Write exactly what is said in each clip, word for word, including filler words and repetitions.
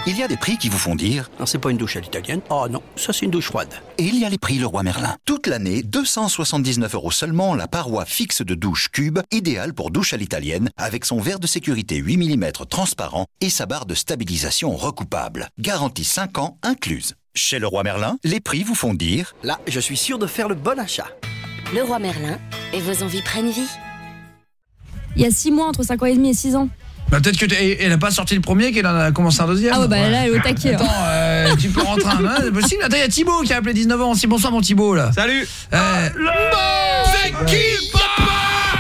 Il y a des prix qui vous font dire Non, c'est pas une douche à l'italienne. Oh non, ça c'est une douche froide. et il y a les prix Leroy Merlin. Toute l'année, deux cent soixante-dix-neuf euros seulement la paroi fixe de douche Cube, idéale pour douche à l'italienne, avec son verre de sécurité huit millimètres transparent et sa barre de stabilisation recoupable. Garantie cinq ans incluse. Chez Leroy Merlin, les prix vous font dire Là, je suis sûr de faire le bon achat. Leroy Merlin, et vos envies prennent vie. Il y a six mois entre cinq ans et demi et six ans. Bah peut-être que elle a pas sorti le premier, qu'elle en a commencé un deuxième. Ah ouais bah ouais. Là elle est au taquet. Attends, euh, tu peux rentrer un... C'est possible. Attends, il y a Thibaut qui a appelé dix-neuf ans. Si, bonsoir mon Thibaut là. Salut. Euh... C'est qui papa?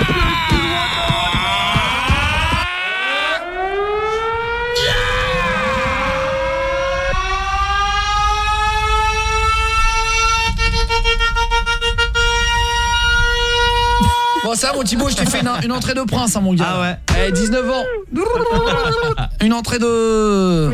Bon ça mon Thibaut, je t'ai fait une, une entrée de prince hein, mon gars. Ah ouais. Eh dix-neuf ans. Une entrée de...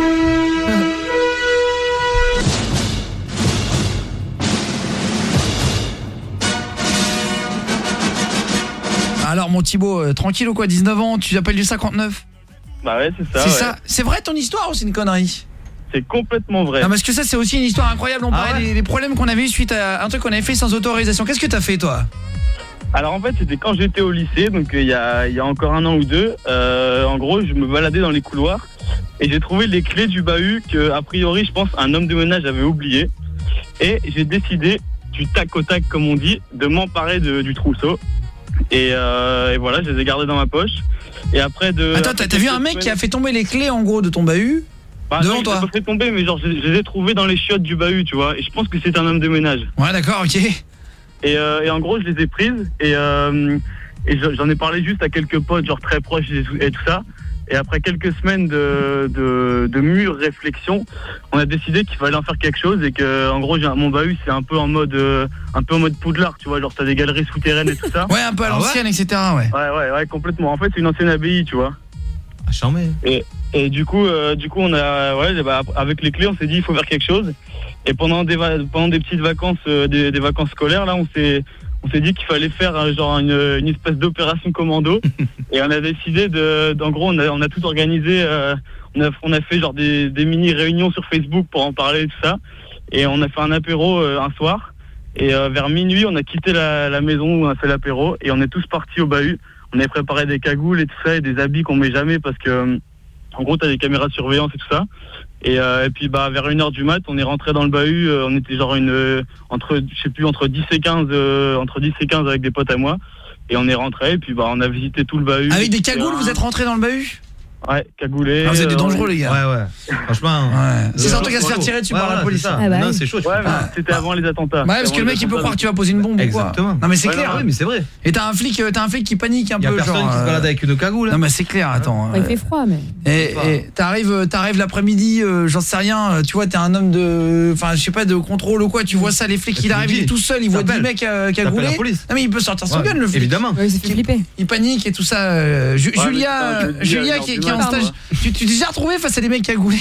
Alors mon Thibaut, euh, tranquille ou quoi, dix-neuf ans, tu appelles du cinquante-neuf? Bah ouais, c'est ça. C'est ouais. ça. C'est vrai ton histoire ou c'est une connerie? C'est complètement vrai. Non parce que ça c'est aussi une histoire incroyable. On Ah parlait ouais des, des problèmes qu'on avait eu suite à un truc qu'on avait fait sans autorisation. Qu'est-ce que t'as fait toi? Alors en fait c'était quand j'étais au lycée, donc il y a, y a encore un an ou deux. Euh, en gros je me baladais dans les couloirs et j'ai trouvé les clés du bahut que a priori je pense un homme de ménage avait oublié. Et j'ai décidé du tac au tac comme on dit de m'emparer de, du trousseau. Et, euh, et voilà, je les ai gardés dans ma poche. Et après de... Attends, t'as, t'as vu un mec qui a fait tomber les clés en gros de ton bahut bah, devant non, toi? Je les ai pas fait tomber, mais genre je, je les ai trouvés dans les chiottes du bahut, tu vois. Et je pense que c'est un homme de ménage. Ouais d'accord, ok. Et, euh, et en gros je les ai prises et, euh, et j'en ai parlé juste à quelques potes genre très proches et tout, et tout ça. Et après quelques semaines de, de, de mûre réflexion, on a décidé qu'il fallait en faire quelque chose et que en gros j'ai, mon bahut c'est un peu en mode euh, un peu en mode Poudlard, tu vois, genre t'as des galeries souterraines et tout ça. Ouais, un peu à l'ancienne, ah ouais et cetera. Ouais. Ouais, ouais, ouais, complètement. En fait c'est une ancienne abbaye, tu vois. Ah, charmé. Et, et du coup, euh, du coup on a, ouais, bah, avec les clés on s'est dit il faut faire quelque chose. Et pendant des va- pendant des petites vacances, euh, des, des vacances scolaires là, on s'est on s'est dit qu'il fallait faire euh, genre une, une espèce d'opération commando. Et on a décidé de, d'en gros, on a, on a tout organisé. Euh, on a, on a fait genre des, des mini réunions sur Facebook pour en parler et tout ça. Et on a fait un apéro euh, un soir. Et euh, vers minuit, on a quitté la, la maison où on a fait l'apéro et on est tous partis au bahut. On avait préparé des cagoules et tout ça et des habits qu'on met jamais parce que, euh, en gros, t'as des caméras de surveillance et tout ça. Et, euh, et puis bah vers une heure du mat, on est rentré dans le bahut. Euh, on était genre une euh, entre, je sais plus, entre dix et quinze, euh, entre dix et quinze avec des potes à moi. Et on est rentré. Et puis bah on a visité tout le bahut. Avec des cagoules, vous êtes rentré dans le bahut? Ouais, cagoulé. Ah, vous êtes des dangereux les gars. Ouais ouais. Franchement. Ouais. C'est ça un truc à se faire tirer dessus ouais, par ouais, la police. Ça. Ah bah non, oui. c'est chaud. Ouais, mais Ah. c'était avant les attentats. Ouais, parce que le mec il peut croire que tu vas poser une bombe ou quoi. Exactement. Non mais c'est Ouais, clair. non, Oui, mais c'est vrai. Et t'as un flic, t'as un flic qui panique un Il y a peu personne genre. qui se euh, balade avec une cagoule. Non mais c'est clair, attends. Ouais, il fait froid mais. Et, et t'arrives, t'arrives l'après-midi, euh, j'en sais rien, euh, tu vois, t'es un homme de, enfin, je sais pas, de contrôle ou quoi, tu vois ça, les flics, Tu il le arrive, dis. il est tout seul, il voit dix T'appelles. mecs euh, T'appelles cagoulés. la police. Non mais il peut sortir son Ouais, gun, le flic. évidemment. Ouais, il s'est fait flipper. Il panique et tout ça. euh, Ju- Ouais, Julia, mais putain, je le dis, Julia à qui, une qui est heure en du stage, matin, tu, tu t'es déjà retrouvé face à des mecs cagoulés?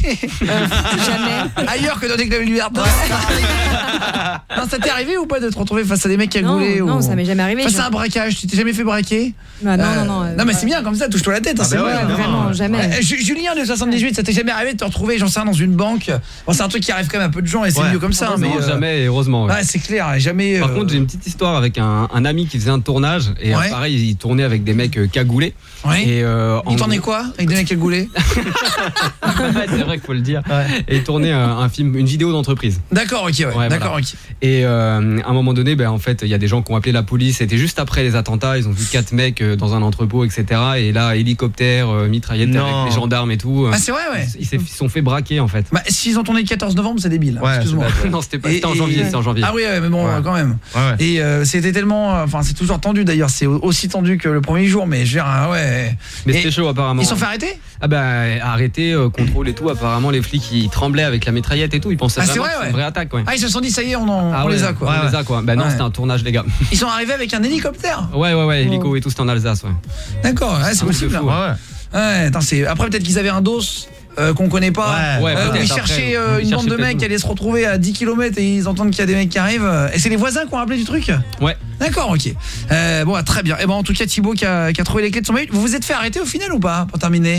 Jamais. Ailleurs que dans des clubs libertaires. Non, ça t'est arrivé ou pas de te retrouver face à des mecs Non, cagoulés? non, ou... ça m'est jamais arrivé. Face à genre. un braquage, tu t'es jamais fait braquer? Bah, non, Euh, non, non. euh, Non mais c'est bien comme ça, touche-toi la tête, hein, Ah c'est bah bon. ouais, Ouais, évidemment. vraiment, jamais. Ouais, Ju- Julien de soixante-dix-huit, ça t'est jamais arrivé de te retrouver, j'en sais rien, dans une banque? Bon, c'est un truc qui arrive quand même à peu de gens et c'est Ouais. mieux comme ça. Non, mais, euh, jamais, heureusement. Ouais. Ouais, c'est clair, jamais. Par euh, contre, j'ai une petite histoire avec un, un ami qui faisait un tournage et Ouais. euh, pareil, il tournait avec des mecs euh, cagoulés. Ouais. Et euh, Il en t'en est gros- quoi avec des mecs cagoulés? C'est vrai qu'il faut le dire. Ouais. Et il tournait un, un film, une vidéo d'entreprise. D'accord, ok, ouais. Ouais, D'accord, voilà. ok. Et euh, à un moment donné, ben en fait, il y a des gens qui ont appelé la police. C'était juste après les attentats. Ils ont vu quatre mecs euh, dans un entrepôt, et cetera. Et là, hélicoptère, euh, mitraillette Non. avec les gendarmes et tout. Ah, c'est vrai, ouais. Ils s'est- ils se sont fait braquer en fait. Bah, s'ils ont tourné le quatorze novembre, c'est débile. hein, Ouais, excuse-moi. c'est non, c'était pas. Et- C'était en et- janvier. C'était en janvier. Ah oui, ouais, mais bon, Ouais. euh, quand même. Ouais, ouais. Et euh, c'était tellement, euh, enfin, c'est toujours tendu d'ailleurs. C'est au- aussi tendu que le premier jour, mais je veux dire, ah ouais. Mais Et- c'était chaud apparemment. Ils sont fait arrêter? Ah bah arrêté, euh, contrôle et tout. Apparemment, les flics ils tremblaient avec la mitraillette et tout. Ils pensaient Ah, c'est vraiment vrai, que c'était ouais. une vraie attaque. Ouais. Ah, ils se sont dit, ça y est, on, en- Ah on ouais, les a quoi. On les a quoi. Bah non, Ouais. c'était un tournage les gars. Ils sont arrivés avec un hélicoptère. Ouais ouais ouais, hélico et tout, c'était en Alsace. Ouais. D'accord, ouais, c'est Un truc possible. de hein. fou. Ouais, ouais. Ouais, attends, c'est... Après, peut-être qu'ils avaient un dos euh, qu'on connaît pas. Ouais, Ouais, Euh, où peut-être ils après, cherchaient euh, ils une bande cherchaient de mecs peut-être qui allaient se retrouver à dix kilomètres et ils entendent qu'il y a des mecs qui arrivent. Et c'est les voisins qui ont appelé du truc? Ouais. D'accord, ok. Euh, bon, très bien. Et ben en tout cas, Thibaut qui a, qui a trouvé les clés de son mail. Vous vous êtes fait arrêter au final ou pas, pour terminer?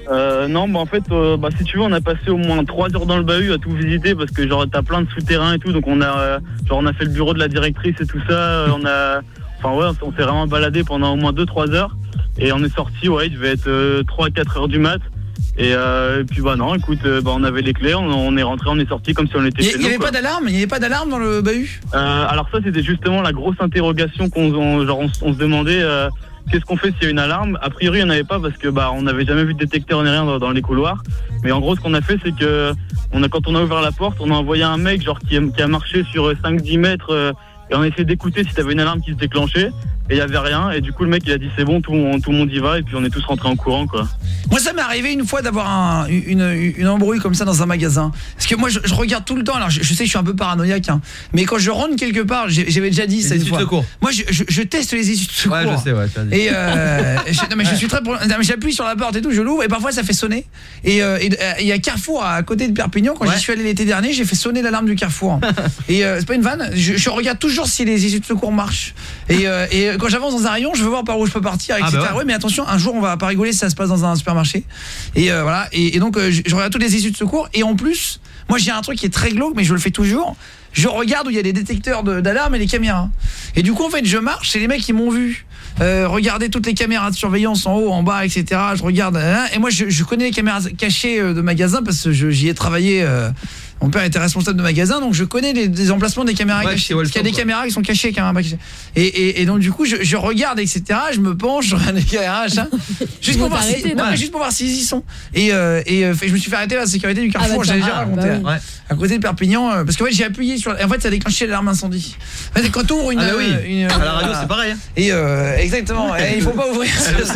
Euh, non, bah en fait, euh, bah, si tu veux, on a passé au moins trois heures dans le bahut à tout visiter parce que genre t'as plein de souterrains et tout, donc on a, euh, genre on a fait le bureau de la directrice et tout ça, euh, on a, enfin ouais, on s'est vraiment baladé pendant au moins deux trois heures et on est sorti, ouais, il devait être euh, trois à quatre heures du mat. Et, euh, et puis bah non, écoute, euh, bah on avait les clés, on, on est rentré, on est sorti comme si on était chez nous. Il y avait pas d'alarme, il y avait pas d'alarme dans le bahut. Euh, alors ça, c'était justement la grosse interrogation qu'on, on, genre on, on se demandait. Euh, Qu'est-ce qu'on fait s'il y a une alarme? A priori, il n'y en avait pas parce que bah on n'avait jamais vu de détecteur ni rien dans, dans les couloirs. Mais en gros, ce qu'on a fait, c'est que on a, quand on a ouvert la porte, on a envoyé un mec genre qui, qui a marché sur cinq dix mètres euh, et on a essayé d'écouter si t'avais une alarme qui se déclenchait. Et il y avait rien. Et du coup, le mec, il a dit c'est bon, tout, on, tout le monde y va. Et puis on est tous rentrés en courant, quoi. Moi, ça m'est arrivé une fois d'avoir un, une, une embrouille comme ça dans un magasin. Parce que moi, je, je regarde tout le temps. Alors, je, je sais que je suis un peu paranoïaque, hein, mais quand je rentre quelque part, j'avais déjà dit ça une fois. Moi, je, je, je teste les issues de secours. Ouais, je sais, ouais. Et euh, je, non, mais je suis très. J'appuie sur la porte et tout, je l'ouvre et parfois ça fait sonner. Et il euh, euh, y a Carrefour à côté de Perpignan. Quand ouais. j'y suis allé l'été dernier, j'ai fait sonner l'alarme du Carrefour. Et euh, c'est pas une vanne. Je, je regarde toujours si les issues de secours marchent. Et, euh, et quand j'avance dans un rayon, je veux voir par où je peux partir, et cetera. Ah bah ouais. ouais, mais attention, un jour on va pas rigoler si ça se passe dans un supermarché. Et euh, voilà. Et, et donc euh, je, je regarde toutes les issues de secours. Et en plus, moi j'ai un truc qui est très glauque, mais je le fais toujours. Je regarde où il y a des détecteurs de, d'alarme et les caméras. Et du coup, en fait, je marche. C'est les mecs qui m'ont vu. Euh, regarder toutes les caméras de surveillance en haut, en bas, et cetera. Je regarde. Hein, et moi, je, je connais les caméras cachées de magasin parce que je, j'y ai travaillé. Euh, Mon père était responsable de magasin, donc je connais les, les emplacements des caméras ouais, cachées. Parce qu'il y a des quoi. caméras qui sont cachées, caméras cachées. Et, et, et donc du coup, je, je regarde, et cetera. Je me penche, je regarde les caméras, hein, juste pour voir si, non, ouais. juste pour voir s'ils y sont. Et, euh, et euh, je me suis fait arrêter à la sécurité du Carrefour. Ah bah, j'avais déjà raconté. Bah oui. ouais. À côté de Perpignan, euh, parce que ouais, j'ai appuyé sur. En fait, ça a déclenché l'alarme incendie. En fait, quand on ouvre une, ah bah oui. euh, une, à la radio, c'est pareil. Hein. Et euh, exactement. Et il faut pas ouvrir.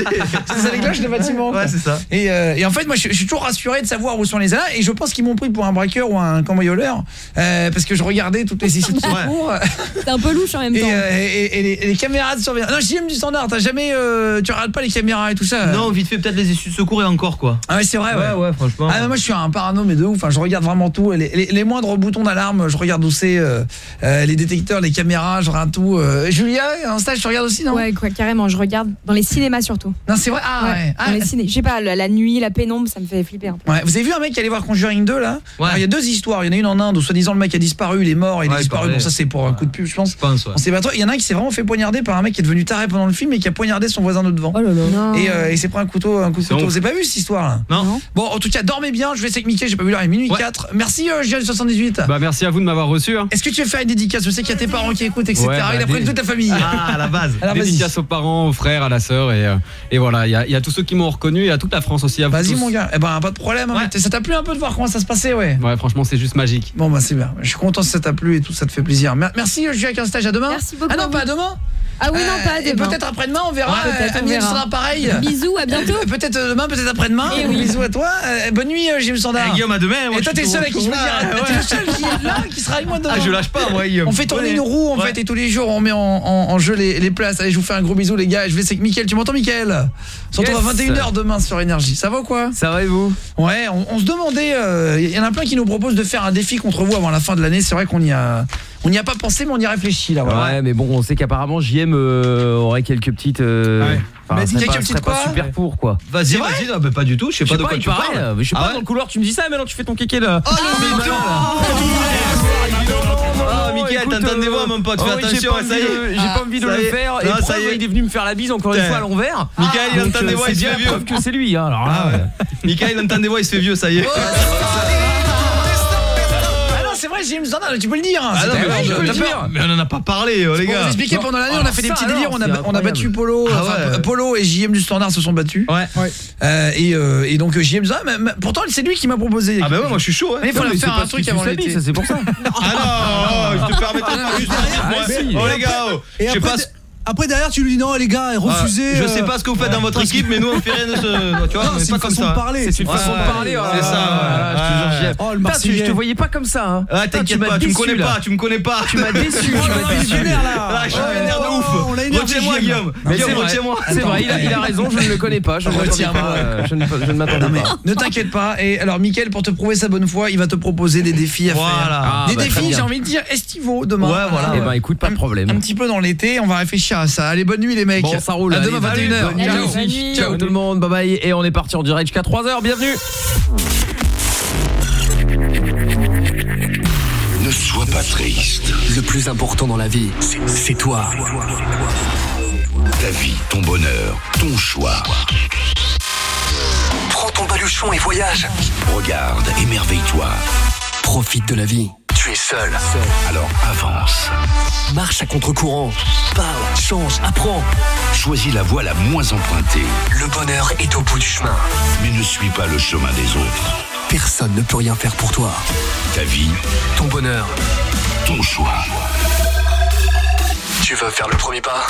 Ça déclenche le bâtiment. Ouais, c'est ça. Et, euh, et en fait, moi, je, je suis toujours rassuré de savoir où sont les alarmes. Et je pense qu'ils m'ont pris pour un braqueur ou un cambrioleur. Euh, parce que je regardais toutes les issues de secours. C'était un peu louche en même temps. Et, euh, et, et, les, et les caméras de surveillance. Non, J M du standard, t'as jamais euh, tu regardes pas les caméras et tout ça. Non, vite fait peut-être les issues de secours et encore quoi. Ah ouais, c'est vrai. Ouais, ouais, ouais franchement. Ah, moi je suis un parano mais de ouf, enfin, je regarde vraiment tout, les, les, les moindres boutons d'alarme, je regarde où c'est euh, euh, les détecteurs, les caméras, je regarde tout. Euh, Julia, un stage tu regardes aussi, non? Ouais, quoi, carrément, je regarde dans les cinémas surtout. Non, c'est vrai. Ah ouais. ouais. Ah, dans les ciné... je sais pas, la, la nuit, la pénombre, ça me fait flipper un peu. Ouais, vous avez vu un mec qui allait voir Conjuring deux là? Ouais. Alors, il y a deux histoires, il y en a une en Inde où soi-disant le mec a disparu, il est mort, il ouais, est disparu. Bon, ça c'est pour un coup de pub, je pense. Je pense ouais. On sait pas trop. Il y en a un qui s'est vraiment fait poignarder par un mec qui est devenu taré pendant le film et qui a poignardé son voisin de devant. Oh là là. Et euh, il s'est pris un couteau, un coup de couteau. Vous avez pas vu cette histoire là? Non. Bon, en tout cas, dormez bien. Je vais essayer avec Mickaël, j'ai pas vu l'heure, il est minuit ouais. quatre. Merci euh, J soixante-dix-huit. Bah merci à vous de m'avoir reçu. Hein. Est-ce que tu veux faire une dédicace? Je sais qu'il y a tes parents qui écoutent, et cetera. Ouais, bah, il a pris des... toute ta famille. Ah, à la base. Alors, dédicace aux parents, aux frères, à la sœur et euh, et voilà, il y a il y a tous ceux qui m'ont reconnu et à toute la France aussi. Vas-y mon gars. Eh ben pas de problème. Ouais. Ça t'a plu un peu de voir comment ça se passait, ouais. Ouais, franchement, c'est juste magique. Bon bah c'est bien. Je suis content si ça t'a plu et tout, ça te fait plaisir. Merci Julia avec un stage, à demain. Merci beaucoup. Ah non, pas à demain. Ah oui, non, pas demain. Peut-être après-demain, on verra. Ouais, peut-être on verra. Sera pareil. Bisous, à bientôt. Peut-être demain, peut-être après-demain. Et oui. Bisous à toi. Euh, bonne nuit, Gilles Sandard. Et Guillaume, à demain. Moi, et toi, t'es seul à qui je peux dire. T'es le seul qui est là, qui sera avec moi demain. Ah, je lâche pas, moi, Guillaume. On fait tourner une roue, en ouais. fait, et tous les jours, on met en, en, en jeu les, les places. Allez, je vous fais un gros bisou, les gars. Je vais essayer avec Mickaël. Tu m'entends, Mickaël? On se retrouve yes. à vingt et une heures demain sur Énergie. Ça va ou quoi? Ça va et vous? Ouais, on, on se demandait. Il euh, y en a plein qui nous proposent de faire un défi contre vous avant la fin de l'année. C'est vrai qu'on y a. On n'y a pas pensé, mais on y réfléchit là. Voilà. Ouais, mais bon, on sait qu'apparemment J M euh, aurait quelques petites. Euh, ouais. Enfin, mais serait quelques pas, petites pas super pour quoi. Vas-y, vas-y, non, mais pas du tout. Je sais pas de quoi tu parles. Je suis pas dans le couloir, tu me dis ça, mais non, tu fais ton kéké là. Oh le mytho. Ah, Mickaël, t'entends des voix, mon pote. Fais attention, ça y est. J'ai pas envie de le faire. Et ça y est, il est venu me faire la bise encore une fois à l'envers. Mickaël, il entend des voix, il se fait vieux. Preuve que c'est lui. Alors là, Mickaël, il entend des voix, il se fait vieux, ça y est. C'est vrai, James Sandard, tu peux le dire. Ah non, mais, je peux le dire. Mais on en a pas parlé, oh, les gars. Pour vous expliquer, pendant l'année, on a fait des petits délires. On a, on a battu Polo. Ah enfin, ouais. Polo et J M du Standard se sont battus. Ouais. ouais. Euh, et, euh, et donc J M, pourtant c'est lui qui m'a proposé. Ah bah ouais, moi je suis chaud. Mais il fallait faire un truc avant l'été. Ça c'est pour ça. Ah non, je te permets pas juste. Oh les gars, je sais pas. Après derrière tu lui dis non les gars refusez. Ah, je sais pas ce que vous faites dans votre équipe mais nous on fait rien de ce tu vois, on est pas comme ça. C'est une façon de parler. C'est ça. Oh le Marseillais. Je te voyais pas comme ça hein. Ah t'inquiète pas, tu me connais pas, tu me connais pas. Tu m'as déçu, tu m'as déçu là. Je suis vénère de ouf. Retiens-moi Guillaume. Guillaume retiens-moi. C'est vrai, il a raison, je ne le connais pas, je ne je ne m'attendais pas. Ne t'inquiète pas et alors Mickaël pour te prouver sa bonne foi, il va te proposer des défis à faire. Des défis, j'ai envie de dire estivaux demain. Ouais voilà. Eh ben écoute, pas de problème. Un petit peu dans l'été, on va réfléchir Bonachat, ça. Allez, bonne nuit les mecs. Bon, ça roule. À demain vingt et une heures. Bonne nuit. Ciao. Bonne nuit. Ciao. Ciao tout le monde. Bye bye. Et on est parti en direct jusqu'à trois heures. Bienvenue. Ne sois pas triste. Le plus important dans la vie, c'est, c'est toi. Ta vie, ton bonheur, ton choix. Prends ton baluchon et voyage. Regarde, émerveille-toi. Profite de la vie. Tu es seul. Alors avance. Marche à contre-courant. Parle, change, apprends. Choisis la voie la moins empruntée. Le bonheur est au bout du chemin. Mais ne suis pas le chemin des autres. Personne ne peut rien faire pour toi. Ta vie, ton bonheur, ton choix. Tu veux faire le premier pas?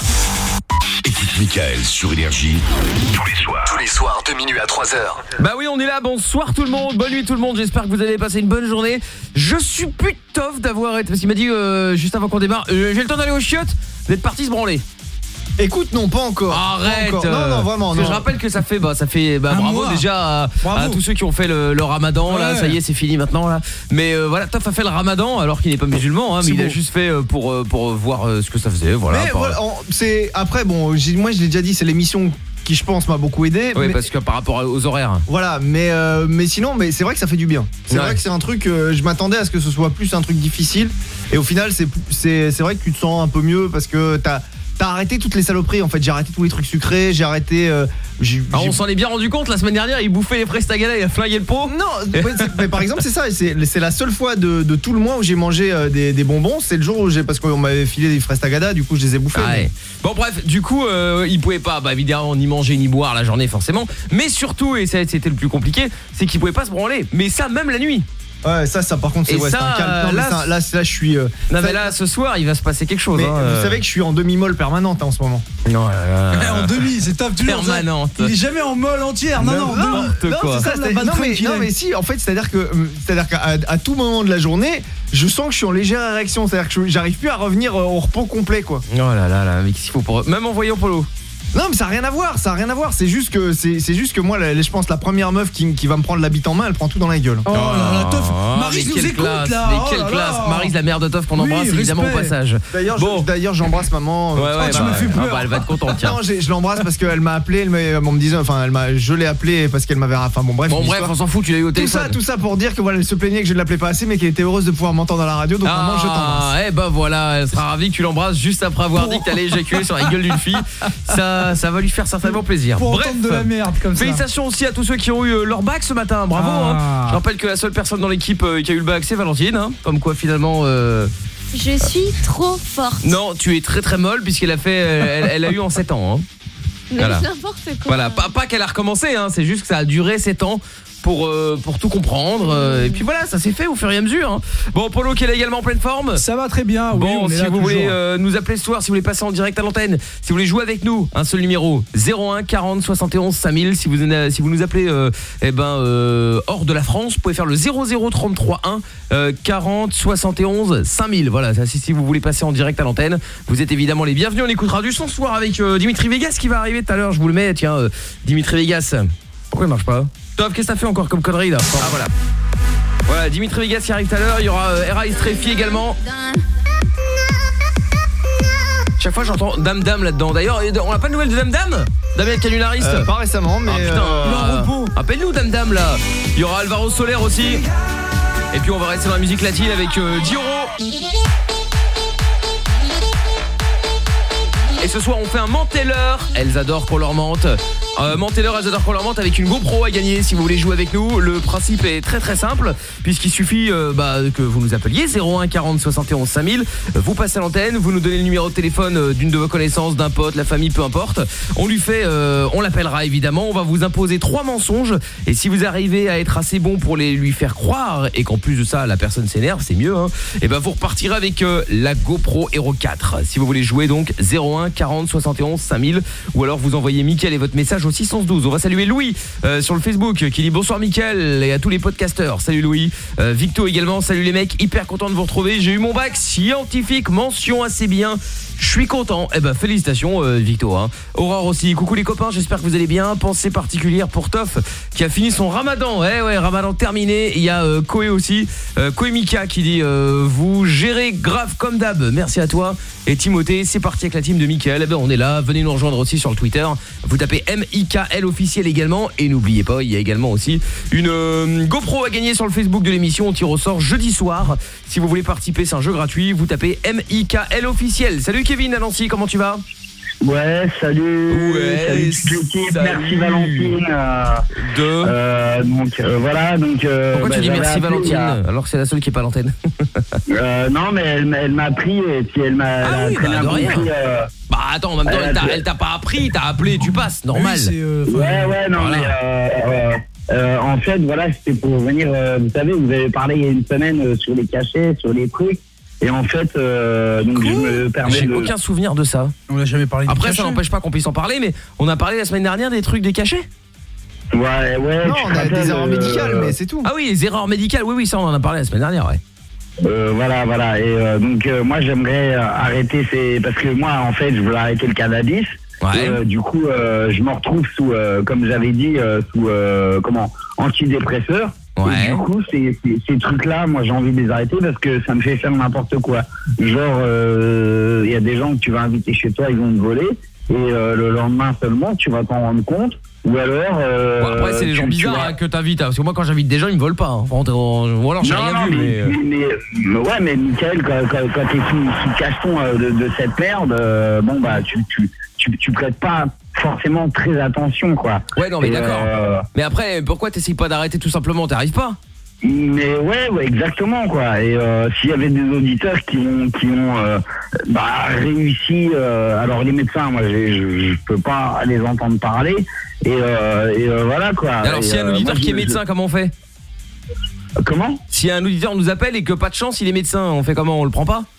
Écoute Mickaël sur Énergie tous les soirs. Tous les soirs de minuit à trois heures. Bah oui, on est là. Bonsoir tout le monde. Bonne nuit tout le monde. J'espère que vous allez passer une bonne journée. Je suis plutôt d'avoir été parce qu'il m'a dit euh, juste avant qu'on démarre, euh, j'ai le temps d'aller aux chiottes. Vous êtes partis se branler. Écoute, non, pas encore. Arrête. Pas encore. Non, non, vraiment. Non. Je rappelle que ça fait, bah, ça fait, bah, bravo mois. déjà à, bravo. à tous ceux qui ont fait le, le Ramadan. Ouais. Là, ça y est, c'est fini maintenant là. Mais euh, voilà, Toff a fait le Ramadan alors qu'il n'est pas musulman, hein, mais il beau. a juste fait pour pour voir ce que ça faisait. Voilà. Mais voilà, on, c'est après bon, moi je l'ai déjà dit, c'est l'émission qui je pense m'a beaucoup aidé. Oui, mais... parce que par rapport aux horaires. Voilà, mais euh, mais sinon, mais c'est vrai que ça fait du bien. C'est ouais. vrai que c'est un truc. Euh, je m'attendais à ce que ce soit plus un truc difficile, et au final, c'est c'est c'est vrai que tu te sens un peu mieux parce que t'as T'as arrêté toutes les saloperies en fait, j'ai arrêté tous les trucs sucrés, j'ai arrêté euh, j'ai, Alors j'ai... on s'en est bien rendu compte la semaine dernière, il bouffait les fraises tagada, il a flingué le pot. Non, mais par exemple c'est ça, c'est, c'est la seule fois de, de tout le mois où j'ai mangé euh, des, des bonbons, c'est le jour où j'ai, parce qu'on m'avait filé des fraises tagada, du coup je les ai bouffées. Ah ouais. Bon bref, du coup euh, il pouvait pas bah, évidemment ni manger ni boire la journée forcément, mais surtout, et ça, c'était le plus compliqué, c'est qu'il pouvait pas se branler, mais ça même la nuit. Ouais, ça, ça par contre, c'est, ouais, ça, c'est un calme. Non, là, ça, là, là, je suis. Euh, non, mais là, ce soir, il va se passer quelque chose. Mais hein, vous euh... savez que je suis en demi-molle permanente hein, en ce moment. Non, là, là, en demi, c'est top toujours. Permanente. Il est jamais en molle entière. Non, non, non. non, non quoi. C'est ça, c'est, non, mais, non, mais si, en fait, c'est-à-dire que, c'est-à-dire qu'à à tout moment de la journée, je sens que je suis en légère érection. C'est-à-dire que j'arrive plus à revenir au repos complet, quoi. Oh là là là, mais qu'est-ce qu'il faut pour même envoyer au polo. Non mais ça n'a rien à voir, ça n'a rien à voir, c'est juste que c'est, c'est juste que moi la, je pense la première meuf qui, qui va me prendre la bite en main, elle prend tout dans la gueule. Oh, oh là là, Toff, Maryse nous écoute classe, là. Mais oh quelle là classe, là. Maryse la mère de Toff qu'on oui, embrasse évidemment respect. au passage. D'ailleurs, bon. je, d'ailleurs j'embrasse maman. Ouais ouais, oh, bah, tu me fais peur. Ah, bah, elle va être contente tiens. Non, j'ai, je l'embrasse parce qu'elle m'a appelé, elle m'a, elle me disait, enfin elle m'a, je l'ai appelé parce qu'elle m'avait, enfin bon bref. Bon bref, on s'en fout, tu l'as eu au téléphone. Tout ça, tout ça pour dire que voilà, elle se plaignait que je ne l'appelais pas assez, mais qu'elle était heureuse de pouvoir m'entendre à la radio, donc ah, maman je t'embrasse. Eh bah voilà, elle sera ravie que tu l'embrasses juste après avoir dit que t'allais éjaculer sur la gueule d'une fille. Ça, ça va lui faire certainement plaisir. Pour bref. De la merde comme félicitations ça. aussi à tous ceux qui ont eu leur bac ce matin, bravo ah. hein. Je rappelle que la seule personne dans l'équipe qui a eu le bac c'est Valentine hein. Comme quoi finalement euh... Je suis trop forte. Non, tu es très très molle puisqu'elle a fait elle, elle a eu en sept ans hein. Mais voilà. N'importe quoi. Voilà, pas, pas qu'elle a recommencé hein, c'est juste que ça a duré sept ans. Pour, euh, pour tout comprendre euh, et puis voilà ça s'est fait au fur et à mesure hein. Bon Polo qui est également en pleine forme. Ça va très bien oui, bon si vous voulez euh, nous appeler ce soir, si vous voulez passer en direct à l'antenne, si vous voulez jouer avec nous, un seul numéro zéro un quarante soixante et onze cinq mille. Si vous, si vous nous appelez euh, eh ben, euh, hors de la France, vous pouvez faire le zéro zéro trente-trois un euh, quarante soixante et onze cinq mille. Voilà, ça, si, si vous voulez passer en direct à l'antenne, vous êtes évidemment les bienvenus. On écoutera du son ce soir avec euh, Dimitri Vegas qui va arriver tout à l'heure. Je vous le mets, tiens euh, Dimitri Vegas. Pourquoi il marche pas? Top, qu'est-ce que ça fait encore comme connerie là? Ah voilà. Voilà, Dimitri Vegas qui arrive tout à l'heure, il y aura euh, R A Streffi également. Chaque fois j'entends Dame Dame là-dedans. D'ailleurs, on n'a pas de nouvelles de Dame Dame? Damien Canunariste euh, Pas récemment, mais... Ah putain, euh... euh... appelle-nous Dame Dame là. Il y aura Alvaro Soler aussi. Et puis on va rester dans la musique latine avec euh, Dioro. Et ce soir on fait un mentelleur. Elles adorent qu'on leur mente. euh, Mentelleur, elles adorent qu'on leur mente avec une GoPro à gagner si vous voulez jouer avec nous. Le principe est très très simple puisqu'il suffit euh, bah, que vous nous appeliez zéro un quarante soixante et onze cinq mille. Vous passez à l'antenne, vous nous donnez le numéro de téléphone d'une de vos connaissances, d'un pote, la famille, peu importe. On lui fait, euh, on l'appellera évidemment. On va vous imposer trois mensonges. Et si vous arrivez à être assez bon pour les lui faire croire et qu'en plus de ça la personne s'énerve, c'est mieux hein, et ben vous repartirez avec euh, la GoPro Hero quatre. Si vous voulez jouer donc zéro un quarante soixante et onze cinq mille ou alors vous envoyez Mickaël et votre message au six un deux. On va saluer Louis euh, sur le Facebook qui dit bonsoir Mickaël et à tous les podcasteurs. Salut Louis. euh, Victo également, salut les mecs, hyper content de vous retrouver. J'ai eu mon bac scientifique, mention assez bien. Je suis content. Eh ben félicitations euh, Victor hein. Aurore aussi. Coucou les copains, j'espère que vous allez bien. Pensée particulière pour Toff qui a fini son Ramadan. Eh ouais, Ramadan terminé. Il y a euh, Koé aussi, euh, Koé Mika qui dit euh, vous gérez grave comme d'hab. Merci à toi. Et Timothée, c'est parti avec la team de Mickaël. Eh ben on est là, venez nous rejoindre aussi sur le Twitter. Vous tapez M I K L officiel également et n'oubliez pas, il y a également aussi une euh, GoPro à gagner sur le Facebook de l'émission. On tire au sort jeudi soir. Si vous voulez participer, c'est un jeu gratuit. Vous tapez M I K L officiel. Salut Kevin à Nancy, comment tu vas? Ouais, salut. Ouais, salut, salut. Merci Valentine. Euh, de. Euh, donc euh, voilà, donc. Euh, Pourquoi bah, tu dis merci appelé, Valentine a... alors que c'est la seule qui est pas à l'antenne? euh, Non, mais elle, elle m'a appris et puis elle m'a. Ah elle oui, a très bah, bien de rien. compris, euh... Bah attends, en même temps, elle t'a, elle t'a pas appris, t'as appelé, tu passes, normal. Oui, euh, ouais, ouais, non, voilà. mais euh, euh, euh, en fait, voilà, c'était pour venir. Euh, vous savez, vous avez parlé il y a une semaine euh, sur les cachets, sur les trucs. Et en fait, euh, donc je me permets J'ai de... aucun souvenir de ça. On n'a jamais parlé. Après, de ça n'empêche pas qu'on puisse en parler, mais on a parlé la semaine dernière des trucs des cachets. Ouais, ouais. Non, on a des erreurs médicales, mais c'est tout. Ah oui, les erreurs médicales, oui, oui, ça on en a parlé la semaine dernière, ouais. Euh, voilà, voilà. Et euh, donc euh, moi j'aimerais euh, arrêter ces... Parce que moi en fait je voulais arrêter le cannabis. Ouais. Et, euh, du coup euh, je me retrouve sous, euh, comme j'avais dit, euh, sous euh, comment, antidépresseurs. Ouais. Et du coup ces, ces, ces trucs-là, moi j'ai envie de les arrêter parce que ça me fait faire n'importe quoi. Genre il euh, y a des gens que tu vas inviter chez toi, ils vont te voler. Et euh, le lendemain seulement tu vas t'en rendre compte. Ou alors euh, bon, après c'est les gens tu, bizarres tu vas... hein, que t'invites hein, parce que moi quand j'invite des gens ils me volent pas hein. Enfin, ou alors j'ai non, rien non, vu mais, mais, mais, mais, mais ouais mais Mickaël quand, quand, quand t'es sous, sous cacheton euh, de, de cette merde euh, bon bah tu, tu, tu, tu prêtes pas forcément très attention quoi. Ouais non mais et d'accord euh... mais après pourquoi t'essayes pas d'arrêter tout simplement, t'arrives pas? Mais ouais, ouais, exactement quoi. Et euh, s'il y avait des auditeurs qui ont qui ont euh, bah, réussi, euh, alors les médecins, moi, je, je peux pas les entendre parler. Et, euh, et euh, voilà quoi. Alors s'il y a un auditeur euh, qui est médecin, je... comment on fait? Comment? S'il y a un auditeur nous appelle et que pas de chance, il est médecin, on fait comment? On le prend pas?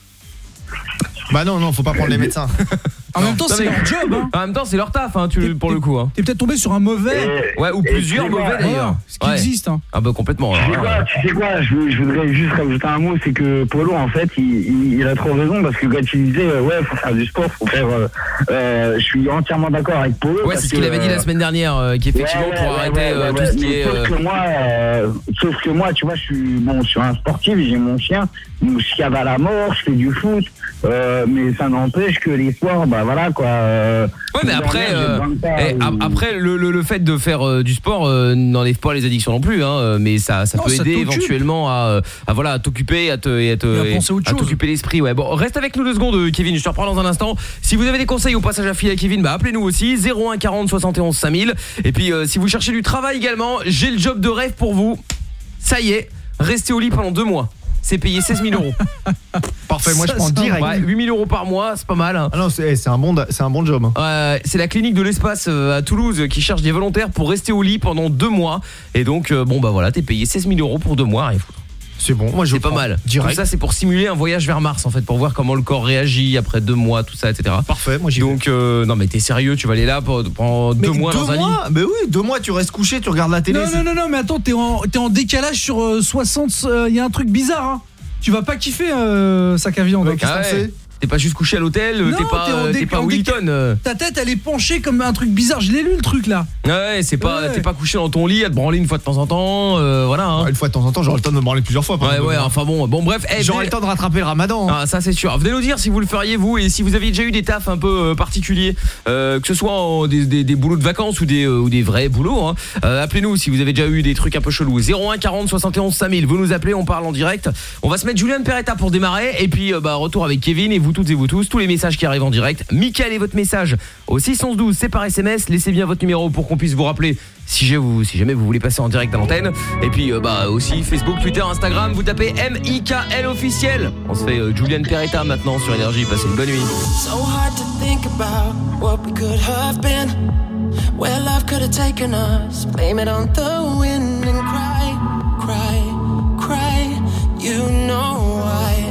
Bah non, non, faut pas prendre les médecins. En même temps, c'est leur job. Hein. En même temps, c'est leur taf, hein, tu, pour le coup. Hein. T'es peut-être tombé sur un mauvais. Ouais, ou plusieurs mauvais d'ailleurs. Ouais, ce qui ouais. existe. Hein. Ah bah complètement. Tu sais quoi, tu sais quoi je, je voudrais juste rajouter un mot, c'est que Polo, en fait, il, il, il a trop raison parce que quand il disait, euh, ouais, faut faire du sport, faut faire. Euh, euh, je suis entièrement d'accord avec Polo. Ouais, c'est ce qu'il que, avait dit la semaine dernière, euh, qu'effectivement, ouais, ouais, pour ouais, arrêter ouais, euh, ouais, tout ouais, ce qui est. Sauf euh... que moi, euh, sauf que moi, tu vois, je suis bon, je suis un sportif, j'ai mon chien, je cave à la mort, je fais du foot. Euh, mais ça n'empêche que les soirs, bah voilà quoi. Euh, ouais, mais après, euh, et ou... après le, le, le fait de faire euh, du sport euh, n'enlève pas les addictions non plus, hein, mais ça, ça non, peut ça aider éventuellement à, à voilà, à t'occuper, à te, et à te, et à, à t'occuper l'esprit. Ouais, bon, reste avec nous deux secondes, Kevin. Je te reprends dans un instant. Si vous avez des conseils au passage à fil à Kevin, bah appelez-nous aussi zéro un quarante soixante et onze cinq mille. Et puis euh, si vous cherchez du travail également, j'ai le job de rêve pour vous. Ça y est, restez au lit pendant deux mois. C'est payé seize mille euros. Parfait, moi ça, je prends direct. Ouais, huit mille euros par mois, c'est pas mal. Hein. Ah non, c'est, c'est, un, bon, c'est un bon job. Euh, c'est la clinique de l'espace euh, à Toulouse qui cherche des volontaires pour rester au lit pendant deux mois. Et donc, euh, bon bah voilà, t'es payé seize mille euros pour deux mois, rien foutre. C'est bon, moi je C'est pas mal. Direct. Tout ça, c'est pour simuler un voyage vers Mars en fait, pour voir comment le corps réagit après deux mois, tout ça, et cetera. Parfait, moi j'y Donc, euh, non mais t'es sérieux, tu vas aller là pendant deux mois deux dans un mois lit. Mais oui, deux mois, tu restes couché, tu regardes la télé. Non, non, non, non, mais attends, t'es en, t'es en décalage sur euh, soixante. Il euh, y a un truc bizarre, hein. Tu vas pas kiffer euh, sac à viande. Donc, ah ouais. T'es pas juste couché à l'hôtel, non, t'es pas, t'es, t'es dé- pas Wilton. Ta tête, elle est penchée comme un truc bizarre. Je l'ai lu le truc là. Ouais, c'est pas, ouais. t'es pas couché dans ton lit à te branler une fois de temps en temps, euh, voilà. Hein. Ouais, une fois de temps en temps, j'aurai le temps de me branler plusieurs fois. Ouais, ouais, enfin bon, bon bref. Hey, j'aurai venez... le temps de rattraper le Ramadan. Hein. Ah, ça c'est sûr. Venez nous dire si vous le feriez vous et si vous aviez déjà eu des tafs un peu euh, particuliers, euh, que ce soit en, des, des, des boulots de vacances ou des, euh, ou des vrais boulots. Hein. Euh, appelez-nous si vous avez déjà eu des trucs un peu chelous. zéro un quarante soixante et onze cinq mille. Vous nous appelez, on parle en direct. On va se mettre Julian Peretta pour démarrer et puis euh, bah retour avec Kevin et vous toutes et vous tous. Tous les messages qui arrivent en direct. Mickaël et votre message au six onze douze, c'est par S M S. Laissez bien votre numéro pour qu'on puisse vous rappeler si, j'ai vous, si jamais vous voulez passer en direct à l'antenne. Et puis euh, bah aussi Facebook, Twitter, Instagram. Vous tapez M I K L officiel. On se fait euh, Julian Peretta maintenant sur Énergie. Passez une bonne nuit. So hard to think about what we could have been, where love could have taken us. Blame it on the wind and cry, cry, cry. You know why.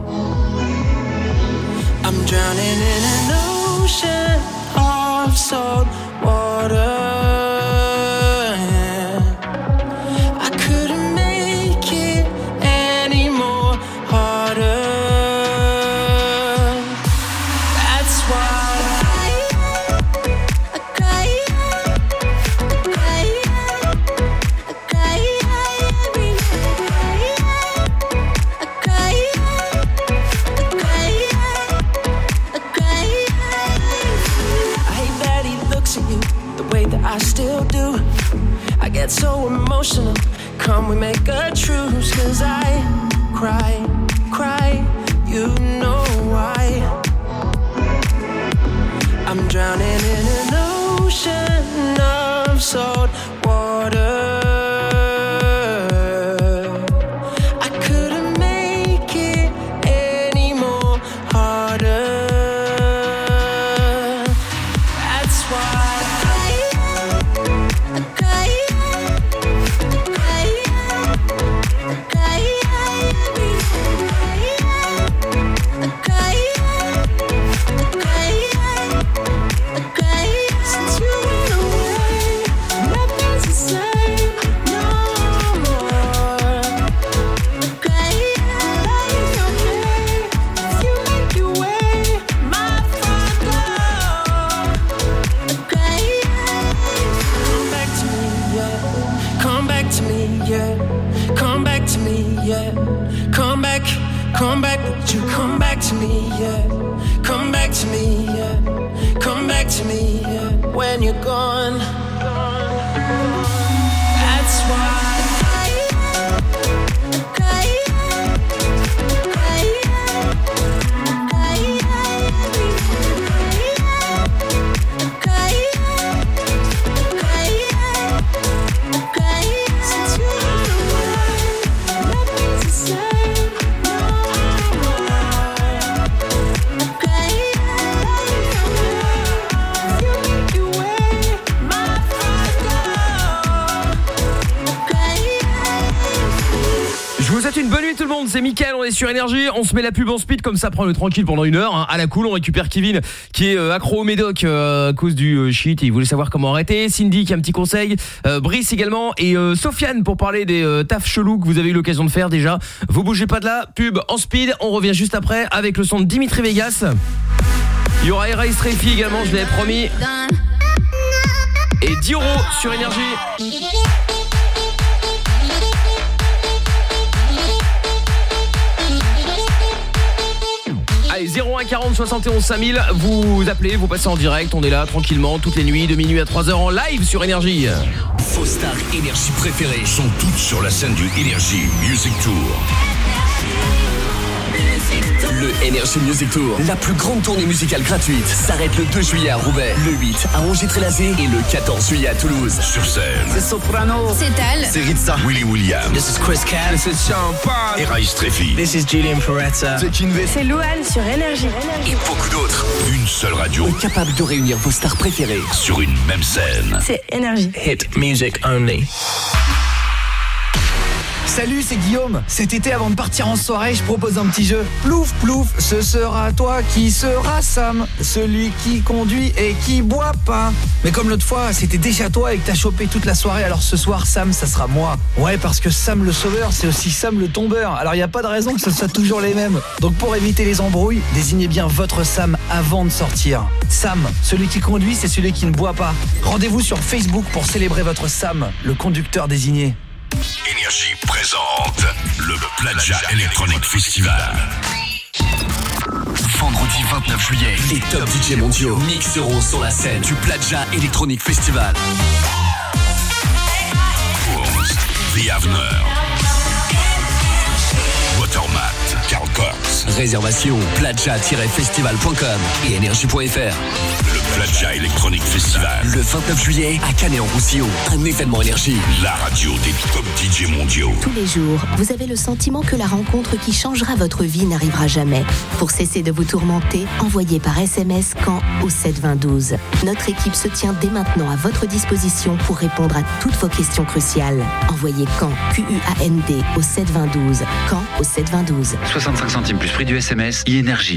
I'm drowning in an ocean of salt water. I couldn't make it any more harder. get so emotional. Come we make a truce, cause I cry, cry, you know why. I'm drowning in an ocean of salt water. I couldn't make it any more harder. That's why I cry, I cry, I cry, I cry, I cry, since you went away, nothing's the same no more. I cry, like your name, if you make your way, my front door. I cry, come back to me, yeah. Come back to me, yeah. Come back to me, yeah. Come back, come back, would you come back to me, yeah. Come back to me, yeah. Come back to me, yeah. When you're gone, that's why since you went away, nothing's the same no more. If you make your way, my front door. Je vous souhaite une bonne nuit tout le monde, c'est Mickaël, on est sur Énergie, on se met la pub en speed comme ça, prend le tranquille pendant une heure, hein. À la cool, on récupère Kevin qui est euh, accro au médoc euh, à cause du euh, shit, et il voulait savoir comment arrêter, Cindy qui a un petit conseil, euh, Brice également, et euh, Sofiane pour parler des euh, tafs chelous que vous avez eu l'occasion de faire déjà. Vous bougez pas de là, pub en speed, on revient juste après avec le son de Dimitri Vegas. Il y aura Era Streffi également, je l'avais promis. Et Diro sur Énergie. Allez, zéro un quarante soixante et onze cinq mille, vous appelez, vous passez en direct, on est là tranquillement toutes les nuits de minuit à trois heures en live sur Énergie. Vos stars Énergie préférées sont toutes sur la scène du Énergie Music Tour. Le Energy Music Tour, la plus grande tournée musicale gratuite, s'arrête le deux juillet à Roubaix, le huit à Angers-Trélazé et le quatorze juillet à Toulouse. Sur scène, C'est Soprano. C'est Tal. c'est Ritza, Willy William, This is Chris Cat. This is Sean Paul. Era Streffi This is Julian Peretta. The Kinvey C'est Louane sur Énergie. et beaucoup d'autres. Une seule radio capable de réunir vos stars préférées sur une même scène. C'est Énergie. Hit music only. Salut, c'est Guillaume. Cet été, avant de partir en soirée, je propose un petit jeu. Plouf, plouf, ce sera toi qui sera Sam, celui qui conduit et qui boit pas. Mais comme l'autre fois, c'était déjà toi et que t'as chopé toute la soirée, alors ce soir, Sam, ça sera moi. Ouais, parce que Sam le sauveur, c'est aussi Sam le tombeur. Alors y a pas de raison que ce soit toujours les mêmes. Donc pour éviter les embrouilles, désignez bien votre Sam avant de sortir. Sam, celui qui conduit, c'est celui qui ne boit pas. Rendez-vous sur Facebook pour célébrer votre Sam, le conducteur désigné. Énergie présente le Plaja Electronic Festival. Vendredi vingt-neuf juillet, les top D J mondiaux mixeront sur la scène du Plaja Electronic Festival. Worms, The Avener, Watermat, Carl Cox. Réservation plaja tiret festival point com et énergie point f r. Le Plaja Electronic Festival, le vingt-neuf juillet à Canet-en-Roussillon. Un événement Énergie, la radio des top D J mondiaux. Tous les jours, vous avez le sentiment que la rencontre qui changera votre vie n'arrivera jamais. Pour cesser de vous tourmenter, envoyez par S M S quand au sept vingt douze. Notre équipe se tient dès maintenant à votre disposition pour répondre à toutes vos questions cruciales. Envoyez quand, Q U A N D, au sept vingt douze. Quand au sept vingt douze. soixante-cinq centimes plus prix du S M S, e-énergie.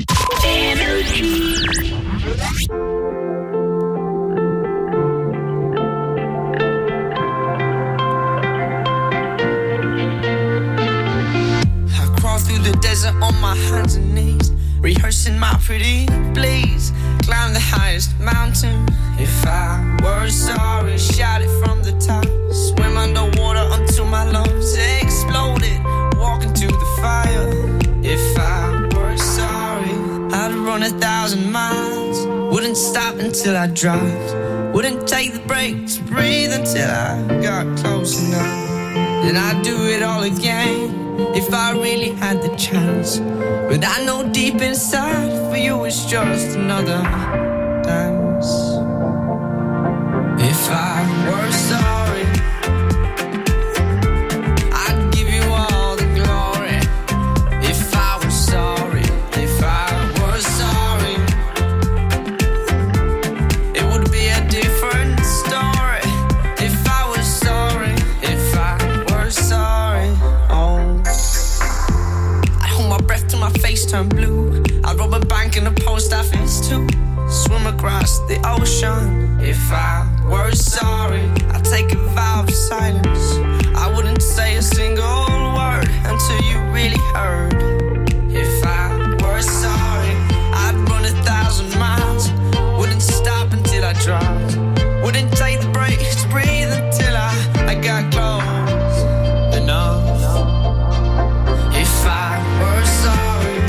I crawl through the desert on my hands and knees, rehearsing my pretty please. Climb the highest mountain. If I were sorry, shout it from the top. Swim underwater until my lungs exploded. Walk into the fire. If I were sorry, I'd run a thousand miles. Wouldn't stop until I dropped. Wouldn't take the break to breathe until I got close enough. Then I'd do it all again if I really had the chance. But I know deep inside for you it's just another dance. If I were sorry, I'd give you all the glory. If I were sorry, if I were sorry, it would be a different story. If I was sorry, if I were sorry, oh, I'd hold my breath till my face turned blue. I'd rob a bank and a post office too. Swim across the ocean. If I were sorry, I'd take a vow of silence. I wouldn't say a single word until you really heard. If I were sorry, I'd run a thousand miles. Wouldn't stop until I dropped. Wouldn't take the break to breathe until I, I got close enough. If I were sorry,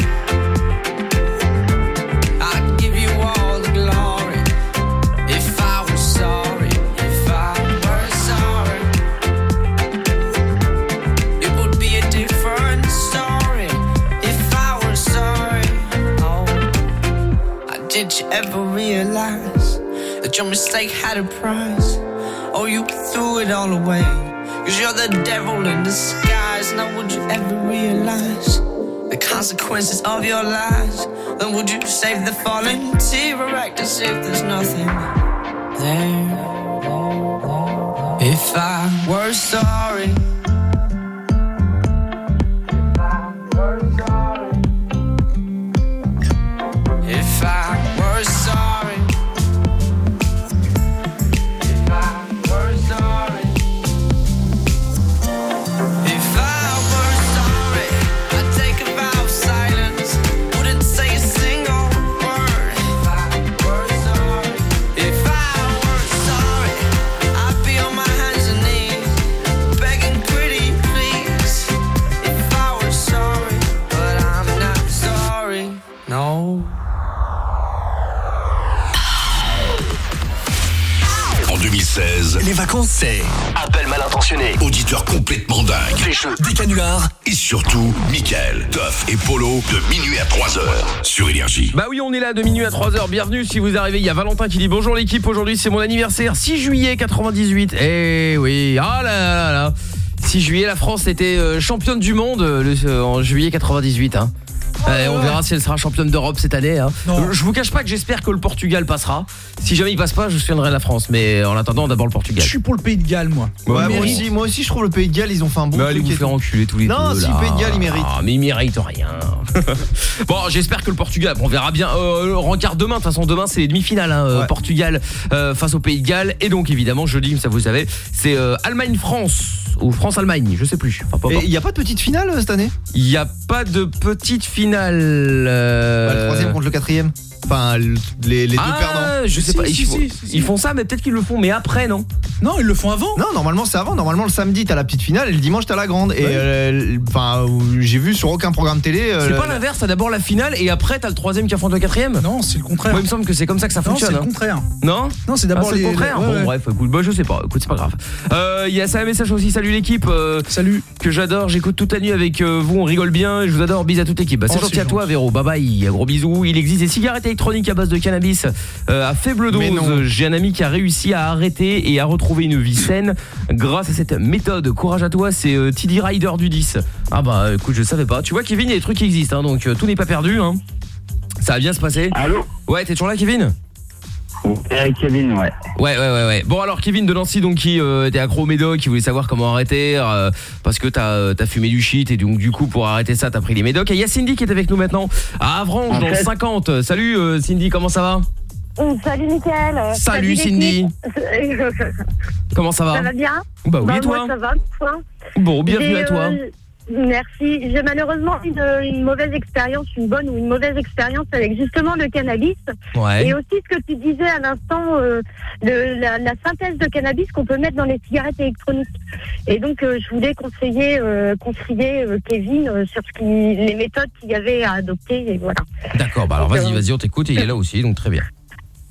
I'd give you all the glory. If I was sorry, if I were sorry, it would be a different story. If I were sorry, oh, did you ever realize that your mistake had a price? Oh, you threw it all away, 'cause you're the devil in disguise. Now would you ever realize the consequences of your lies? Then would you save the fallen tear or act as if there's nothing there? If I were sorry, if I were sorry, if I were sorry, if I were sorry, I'd take a vow of silence. Wouldn't say a single word. If I were sorry, if I were sorry, I'd be on my hands and knees, begging pretty please. If I were sorry, but I'm not sorry, no. En deux mille seize, les vacances c'est appel mal intentionné, auditeur complètement dingue, fécheux, des canulars et surtout Mickaël, Toff et Polo de minuit à trois heures sur Énergie. Bah oui, on est là de minuit à trois heures. Bienvenue si vous arrivez. Il y a Valentin qui dit bonjour l'équipe. Aujourd'hui c'est mon anniversaire, six juillet quatre-vingt-dix-huit. Eh oui, ah là là là. six juillet, la France était euh, championne du monde euh, le, en juillet quatre-vingt-dix-huit. Hein. Euh, on verra si elle sera championne d'Europe cette année. Hein. Je vous cache pas que j'espère que le Portugal passera. Si jamais il passe pas, je soutiendrai la France. Mais en attendant, d'abord le Portugal. Je suis pour le Pays de Galles, moi. Ouais, ouais, moi aussi, moi aussi, je trouve le Pays de Galles, ils ont fait un bon mais truc. allez vous faire enculer tous les deux. Non, si là. le Pays de Galles, il mérite. Ah, mais il mérite rien. Bon, j'espère que le Portugal, on verra bien. Euh, rencard demain, de toute façon, demain c'est les demi-finales. Hein, ouais. Portugal euh, face au Pays de Galles. Et donc évidemment, jeudi, ça vous savez, c'est euh, Allemagne-France ou France-Allemagne, je sais plus. Enfin, et il n'y a pas de petite finale cette année? Il n'y a pas de petite finale. Euh... Bah, le troisième contre le quatrième. Enfin, les, les ah, deux perdants. Je sais si, pas. Si, ils, si, font, si, si. ils font ça, mais peut-être qu'ils le font, mais après, non? Non, ils le font avant. Non, normalement c'est avant. Normalement le samedi t'as la petite finale et le dimanche t'as la grande. Et enfin, ouais. euh, j'ai vu sur aucun programme télé. Euh, c'est pas l'inverse. T'as d'abord la finale et après t'as le troisième qui affronte le quatrième. Non, c'est le contraire. Moi, il me semble que c'est comme ça que ça non, fonctionne. Non, c'est le contraire. Non, non, c'est d'abord ah, les... le contraire. Ouais, bon, ouais. bref, écoute, bah, je sais pas. Écoute, c'est pas grave. Il euh, y a ça un message aussi. Salut l'équipe. Euh, Salut. Que j'adore. J'écoute toute la nuit avec euh, vous. On rigole bien. Je vous adore. Bis à toute l'équipe. Bah, c'est oh, gentil à toi, Véro. Bye bye. Gros bisous. Il existe des cigarettes électroniques à base de cannabis euh, à faible dose. J'ai un ami qui a réussi à arrêter et à retrouver une vie saine grâce à cette méthode. Courage à toi, c'est euh, T D Rider du dix. Ah bah écoute, je savais pas. Tu vois Kevin, il y a des trucs qui existent hein, donc euh, tout n'est pas perdu hein. Ça va bien se passer. Allô? Ouais, t'es toujours là Kevin? Ouais, Kevin, ouais. Ouais, ouais, ouais, ouais. Bon alors Kevin de Nancy donc qui euh, était accro au médoc, qui voulait savoir comment arrêter euh, parce que t'as euh, t'as fumé du shit et donc du coup pour arrêter ça t'as pris les médocs. Et il y a Cindy qui est avec nous maintenant à Avranches en dans fait... le cinquante. Salut euh, Cindy, comment ça va? Salut Mickaël. Salut, Salut Cindy. Comment ça va? Ça va bien? Bah oui, bah, et toi? Moi, ça va, toi? Bon, bienvenue à toi. Euh, merci. J'ai malheureusement une, une mauvaise expérience, une bonne ou une mauvaise expérience avec justement le cannabis. Ouais. Et aussi ce que tu disais à l'instant, euh, de la, la synthèse de cannabis qu'on peut mettre dans les cigarettes électroniques. Et donc, euh, je voulais conseiller, euh, conseiller euh, Kevin euh, sur ce qui, les méthodes qu'il y avait à adopter. Et voilà. D'accord, bah alors vas-y, vas-y, on t'écoute et il est là aussi, donc très bien.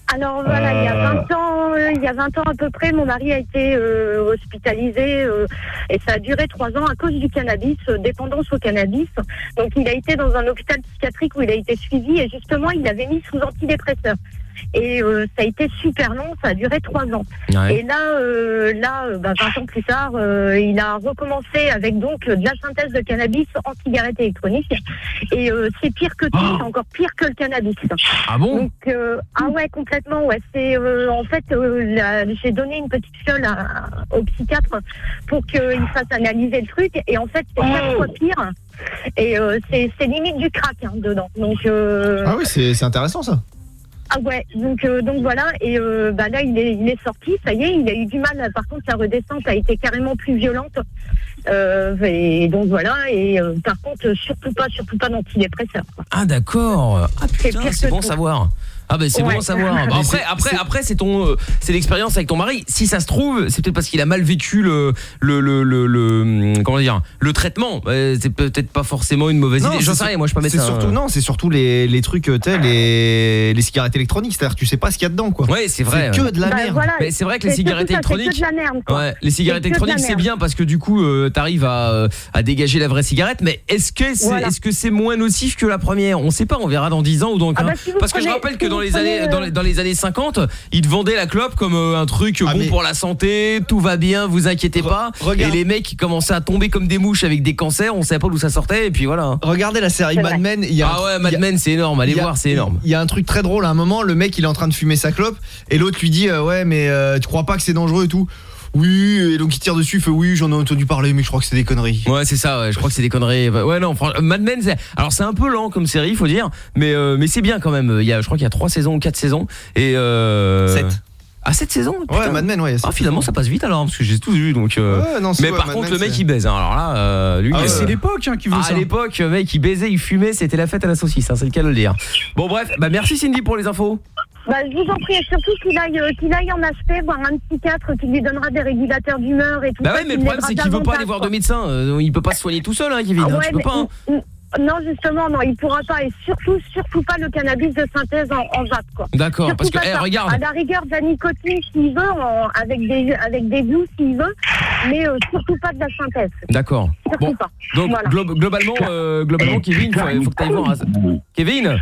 Alors voilà, il y a Euh. vingt ans, euh, il y a vingt ans à peu près, mon mari a été euh, hospitalisé euh, et ça a duré trois ans à cause du cannabis, euh, dépendance au cannabis. Donc il a été dans un hôpital psychiatrique où il a été suivi et justement il l'avait mis sous antidépresseur. Et euh, ça a été super long, ça a duré trois ans. Ouais. Et là, euh, là, euh, bah, vingt ans plus tard, euh, il a recommencé avec donc euh, de la synthèse de cannabis en cigarette électronique. Et euh, c'est pire que tout, c'est encore pire que le cannabis. Ah bon? Donc euh, ah ouais, complètement. Ouais, c'est euh, en fait, euh, la- j'ai donné une petite fiole à- au psychiatre pour qu'il fasse analyser le truc. Et en fait, c'est quatre fois pire. Et euh, c'est c'est limite du crack hein, dedans. Donc euh, Ah oui, c'est c'est intéressant ça. ah ouais, donc euh, donc voilà, et euh, bah là il est il est sorti, ça y est, il a eu du mal. Par contre, sa redescente a été carrément plus violente. Euh, et donc voilà, et euh, par contre, surtout pas, surtout pas d'antidépresseurs. quoi. Ah d'accord. Ah C'est putain, pire c'est que bon tout. savoir. Ah ben c'est Ouais. bon à savoir. Bah, Mais après c'est- après c'est- après c'est ton euh, c'est l'expérience avec ton mari. Si ça se trouve, c'est peut-être parce qu'il a mal vécu le le le le, le- hum, comment dire, le traitement. Euh, c'est peut-être pas forcément une mauvaise Non, idée. J'en c'est sais rien, moi je peux pas mettre C'est ça. surtout non, c'est surtout les les trucs euh, tu sais, les les cigarettes électroniques, c'est-à-dire que tu sais pas ce qu'il y a dedans quoi. Ouais, c'est vrai. C'est que de la Bah, merde. voilà, Mais c'est vrai que les c'est cigarettes surtout ça, électroniques, c'est que de la merde, quoi. ouais, les cigarettes C'est que de la électroniques c'est merde. bien parce que du coup euh, t'arrives à euh, à dégager la vraie cigarette. Mais est-ce que c'est Voilà. est-ce que c'est moins nocif que la première? On sait pas, on verra dans dix ans ou dans Ah quinze. bah, si vous Parce que je prenez- rappelle si que vous dans les prenez, années dans les, dans les années cinquante, ils te vendaient la clope comme euh, un truc Ah, bon mais- pour la santé, tout va bien, vous inquiétez pas. regarde. Et les mecs qui commençaient à tomber comme des mouches avec des cancers, on savait pas d'où ça sortait et puis voilà. Regardez la série C'est Mad vrai. Men, il y a Ah ouais, il y Mad a- Men c'est énorme, allez il y a- voir, c'est énorme. Il y a un truc très drôle à un moment, le mec il est en train de fumer sa clope et l'autre lui dit euh, ouais mais euh, tu crois pas que c'est dangereux et tout. Oui, et donc il tire dessus, il fait oui, j'en ai entendu parler mais je crois que c'est des conneries. Ouais, c'est ça, ouais, je crois que c'est des conneries. Ouais, non, franchement, Mad Men, c'est... alors c'est un peu lent comme série, faut dire, mais euh, mais c'est bien quand même. Il y a, je crois qu'il y a trois saisons ou quatre saisons et euh... Sept. Ah, sept saisons. Ouais, putain. Mad Men, ouais. Ah, finalement, ça passe vite alors, parce que j'ai tout vu, donc. Euh... Ouais, non, c'est mais vrai, par Mad contre, Men, le mec c'est- il baise. Hein. Alors là, euh, lui. Ah euh, ouais, C'est l'époque hein, qui veut Ah, ça. à l'époque, mec, il baisait, il fumait, c'était la fête à la saucisse, hein, c'est le cas de le dire. Bon, bref, bah merci Cindy pour les infos. Bah, je vous en prie, et surtout qu'il aille, euh, qu'il aille en acheter, voir un psychiatre qui lui donnera des régulateurs d'humeur et tout Bah ça. ouais, mais qui le problème l'aidera c'est qu'il veut pas davantage, aller voir quoi. de médecin. Euh, il peut pas se soigner tout seul, hein, Kevin. Ah hein, ouais, tu peux mais- pas. Hein. n- n- Non, justement, non, il pourra pas. Et surtout, surtout pas le cannabis de synthèse en, en vape, quoi. D'accord, Surtout parce que pas eh, ça. regarde. À la rigueur, de la nicotine s'il veut, en- avec des avec des goûts s'il veut, mais euh, surtout pas de la synthèse. D'accord. Surtout Bon, pas. donc Voilà. glo- globalement, euh, globalement, Kevin, faut, faut que t'ailles voir. un- Kevin,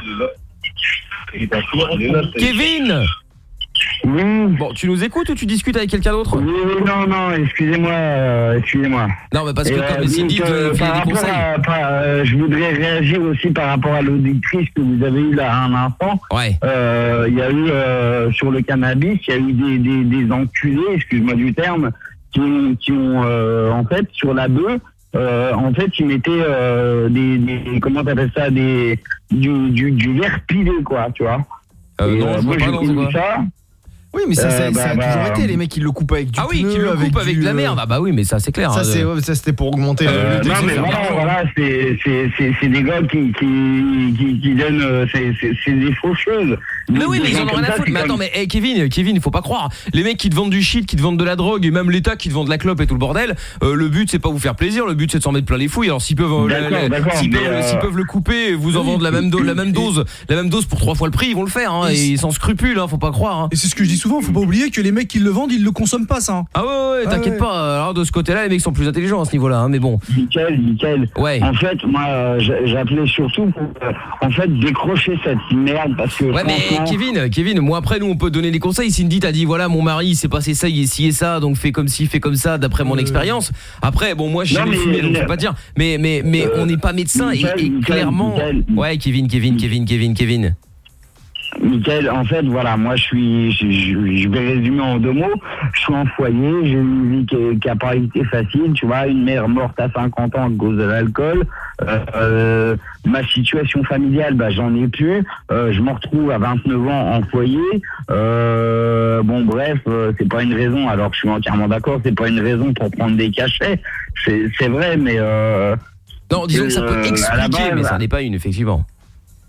Kevin. Oui. Bon, tu nous écoutes ou tu discutes avec quelqu'un d'autre? Oui, oui, non, non, excusez-moi, euh, excusez-moi. Non, mais parce que Et, comme euh, Cindy donc, te euh, fait par des rapport conseils. à- par- euh, je voudrais réagir aussi par rapport à l'auditrice que vous avez eue là à un instant. Ouais. Euh, Il y a eu euh, sur le cannabis, il y a eu des, des, des enculés, excuse-moi du terme, qui ont, qui ont euh, en fait sur la bœuf. Euh, en fait, ils mettaient euh, des, des comment t'appelles ça, des du, du, du verre pilé, quoi, tu vois. Euh, Et, non, euh, je moi vois pas, j'ai non, c'est connu quoi ça. Oui, mais ça, Euh, ça, bah, ça a bah, toujours été les mecs qui le coupent avec du Ah oui, pneu, qui le coupe avec du, de la euh, merde. Ah bah oui, mais ça c'est clair. Ça hein, c'est de- ouais, ça c'était pour augmenter Euh, le, le non mais voilà, voilà, c'est c'est c'est c'est des gars qui qui qui, qui donnent, euh, c'est c'est c'est des faucheuses. Mais oui, mais Des ils gens en ont comme rien à ça, foutre. c'est Mais comme- attends, mais hey, Kevin, Kevin, il faut pas croire. Les mecs qui te vendent du shit, qui te vendent de la drogue, et même l'État qui te vend de la clope et tout le bordel. euh, le but c'est pas vous faire plaisir, le but c'est de s'en mettre plein les fouilles. Alors s'ils peuvent, euh, D'accord, la- la- d'accord, s'ils mais, peuvent, euh, s'ils peuvent le couper, et vous en oui, vendre la même, do- la même et- dose, la même dose pour trois fois le prix, ils vont le faire. Hein, Et- et sans scrupule, hein, faut pas croire. Hein. Et c'est ce que je dis souvent, faut pas oublier que les mecs qui le vendent, ils le consomment pas ça. hein. Ah ouais, ouais, Ah t'inquiète ouais. pas. Alors de ce côté-là, les mecs sont plus intelligents à ce niveau-là. Hein, mais bon. Nickel, nickel. Ouais. En fait, moi, euh, j'a- j'appelais surtout pour, euh, en fait, décrocher cette merde parce que. Ouais mais franchement, Kevin, Kevin, moi après nous on peut donner des conseils. Cindy t'a dit voilà mon mari il s'est passé ça, il est ci et ça, donc fais comme ci, fais comme ça d'après mon Euh. expérience. Après bon moi j'ai Non, jamais mais- fumé donc je peux pas dire. Mais mais mais Euh, on n'est pas médecin et, nickel, et nickel, clairement. nickel. Ouais Kevin, Kevin, Kevin, Kevin, Kevin. Nickel, en fait, voilà, moi je suis, je, je- je vais résumer en deux mots. Je suis en foyer, j'ai une vie qui, qui a pas été facile, tu vois, une mère morte à cinquante ans à cause de l'alcool. Euh, euh, ma situation familiale, bah j'en ai plus. Euh, je me retrouve à vingt-neuf ans en foyer. Euh, bon, bref, euh, c'est pas une raison. Alors que je suis entièrement d'accord, c'est pas une raison pour prendre des cachets. C'est, c'est vrai, mais. Euh, Non disons que ça peut euh, à la expliquer base, mais ça n'est pas une effectivement.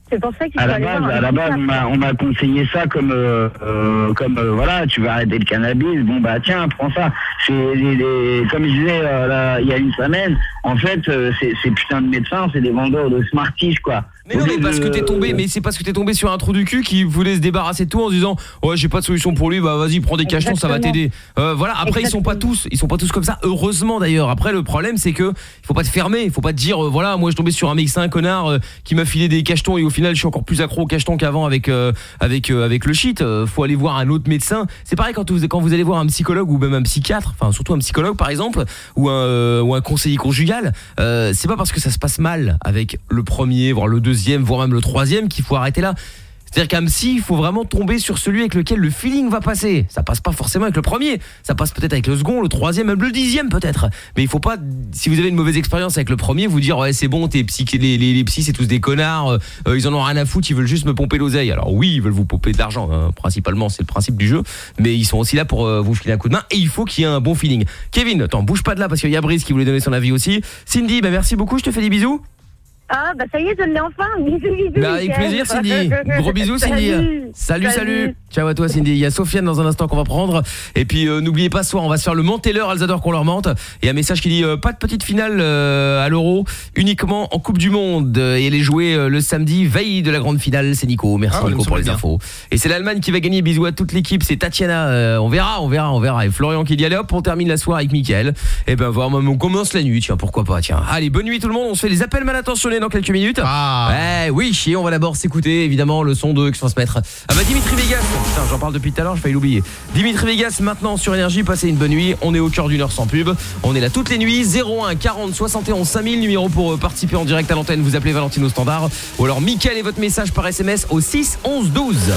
C'est pour ça qu'il faut À la aller base, voir un à la base, on psychiatre. m'a, on m'a conseillé ça comme, euh, euh, comme euh, voilà, tu vas arrêter le cannabis. Bon bah tiens, prends ça. C'est les, les- comme je disais euh, là, il y a une semaine. En fait, euh, c'est, ces putains de médecins, c'est des vendeurs de Smarties quoi. Mais non, mais parce que t'es tombé, mais c'est parce que t'es tombé sur un trou du cul qui voulait se débarrasser de tout en se disant ouais j'ai pas de solution pour lui, bah vas-y prends des cachetons, ça va t'aider. Euh, voilà, après ils sont pas tous, ils sont pas tous comme ça, heureusement d'ailleurs. Après le problème c'est que il faut pas te fermer, il faut pas te dire euh, voilà moi je suis tombé sur un mec, c'est un connard euh, qui m'a filé des cachetons et au final je suis encore plus accro aux cachetons qu'avant avec euh, avec euh, avec le shit. Euh, faut aller voir un autre médecin. C'est pareil quand vous quand vous allez voir un psychologue ou même un psychiatre, enfin surtout un psychologue par exemple ou un euh, ou un conseiller conjugal. Euh, c'est pas parce que ça se passe mal avec le premier, voire le deuxième, voire même le troisième qu'il faut arrêter là. C'est-à-dire qu'un psy, il faut vraiment tomber sur celui avec lequel le feeling va passer. Ça passe pas forcément avec le premier, ça passe peut-être avec le second, le troisième, même le dixième peut-être. Mais il faut pas, si vous avez une mauvaise expérience avec le premier, vous dire ouais c'est bon, t'es psy, les, les, les psys c'est tous des connards, euh, ils en ont rien à foutre, ils veulent juste me pomper l'oseille. Alors oui, ils veulent vous pomper de l'argent, hein, principalement c'est le principe du jeu, mais ils sont aussi là pour euh, vous filer un coup de main et il faut qu'il y ait un bon feeling. Kevin, attends, bouge pas de là parce qu'il y a Brice qui voulait donner son avis aussi. Cindy, bah merci beaucoup, je te fais des bisous. Ah, bah ça y est, je l'ai enfin. Bisous, bisous. Bah avec Mickaël. plaisir Cindy. Gros bisous Cindy. Salut. Salut, salut. Ciao à toi Cindy. Il y a Sofiane dans un instant qu'on va prendre. Et puis euh, n'oubliez pas ce soir on va se faire le menteur, elles adorent qu'on leur mente. Et un message qui dit euh, pas de petite finale euh, à l'Euro, uniquement en Coupe du Monde. Et elle est jouée euh, le samedi, veille de la grande finale. C'est Nico. Merci Ah, Nico pour les bien. infos. Et c'est l'Allemagne qui va gagner. Bisous à toute l'équipe. C'est Tatiana. Euh, on verra, on verra, on verra. Et Florian qui dit allez hop, on termine la soirée avec Mickaël. Et ben voir, on commence la nuit. Tiens, pourquoi pas. Tiens. Allez, bonne nuit tout le monde. On se fait les appels mal intentionnés dans quelques minutes. Ah. Eh oui, et on va d'abord s'écouter évidemment le son de qui va se mettre. Ah bah Dimitri Vegas. Putain, j'en parle depuis tout à l'heure, j'ai failli l'oublier. Dimitri Vegas maintenant sur Énergie, passez une bonne nuit. On est au cœur d'une heure sans pub. On est là toutes les nuits. zéro un quarante soixante et onze cinq mille numéro pour euh, participer en direct à l'antenne. Vous appelez Valentino Standard ou alors Mickaël et votre message par S M S au six onze douze.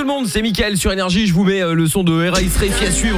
le monde, c'est Mickaël sur Énergie. Je vous mets euh, le son de Eraïs Réfi à suivre.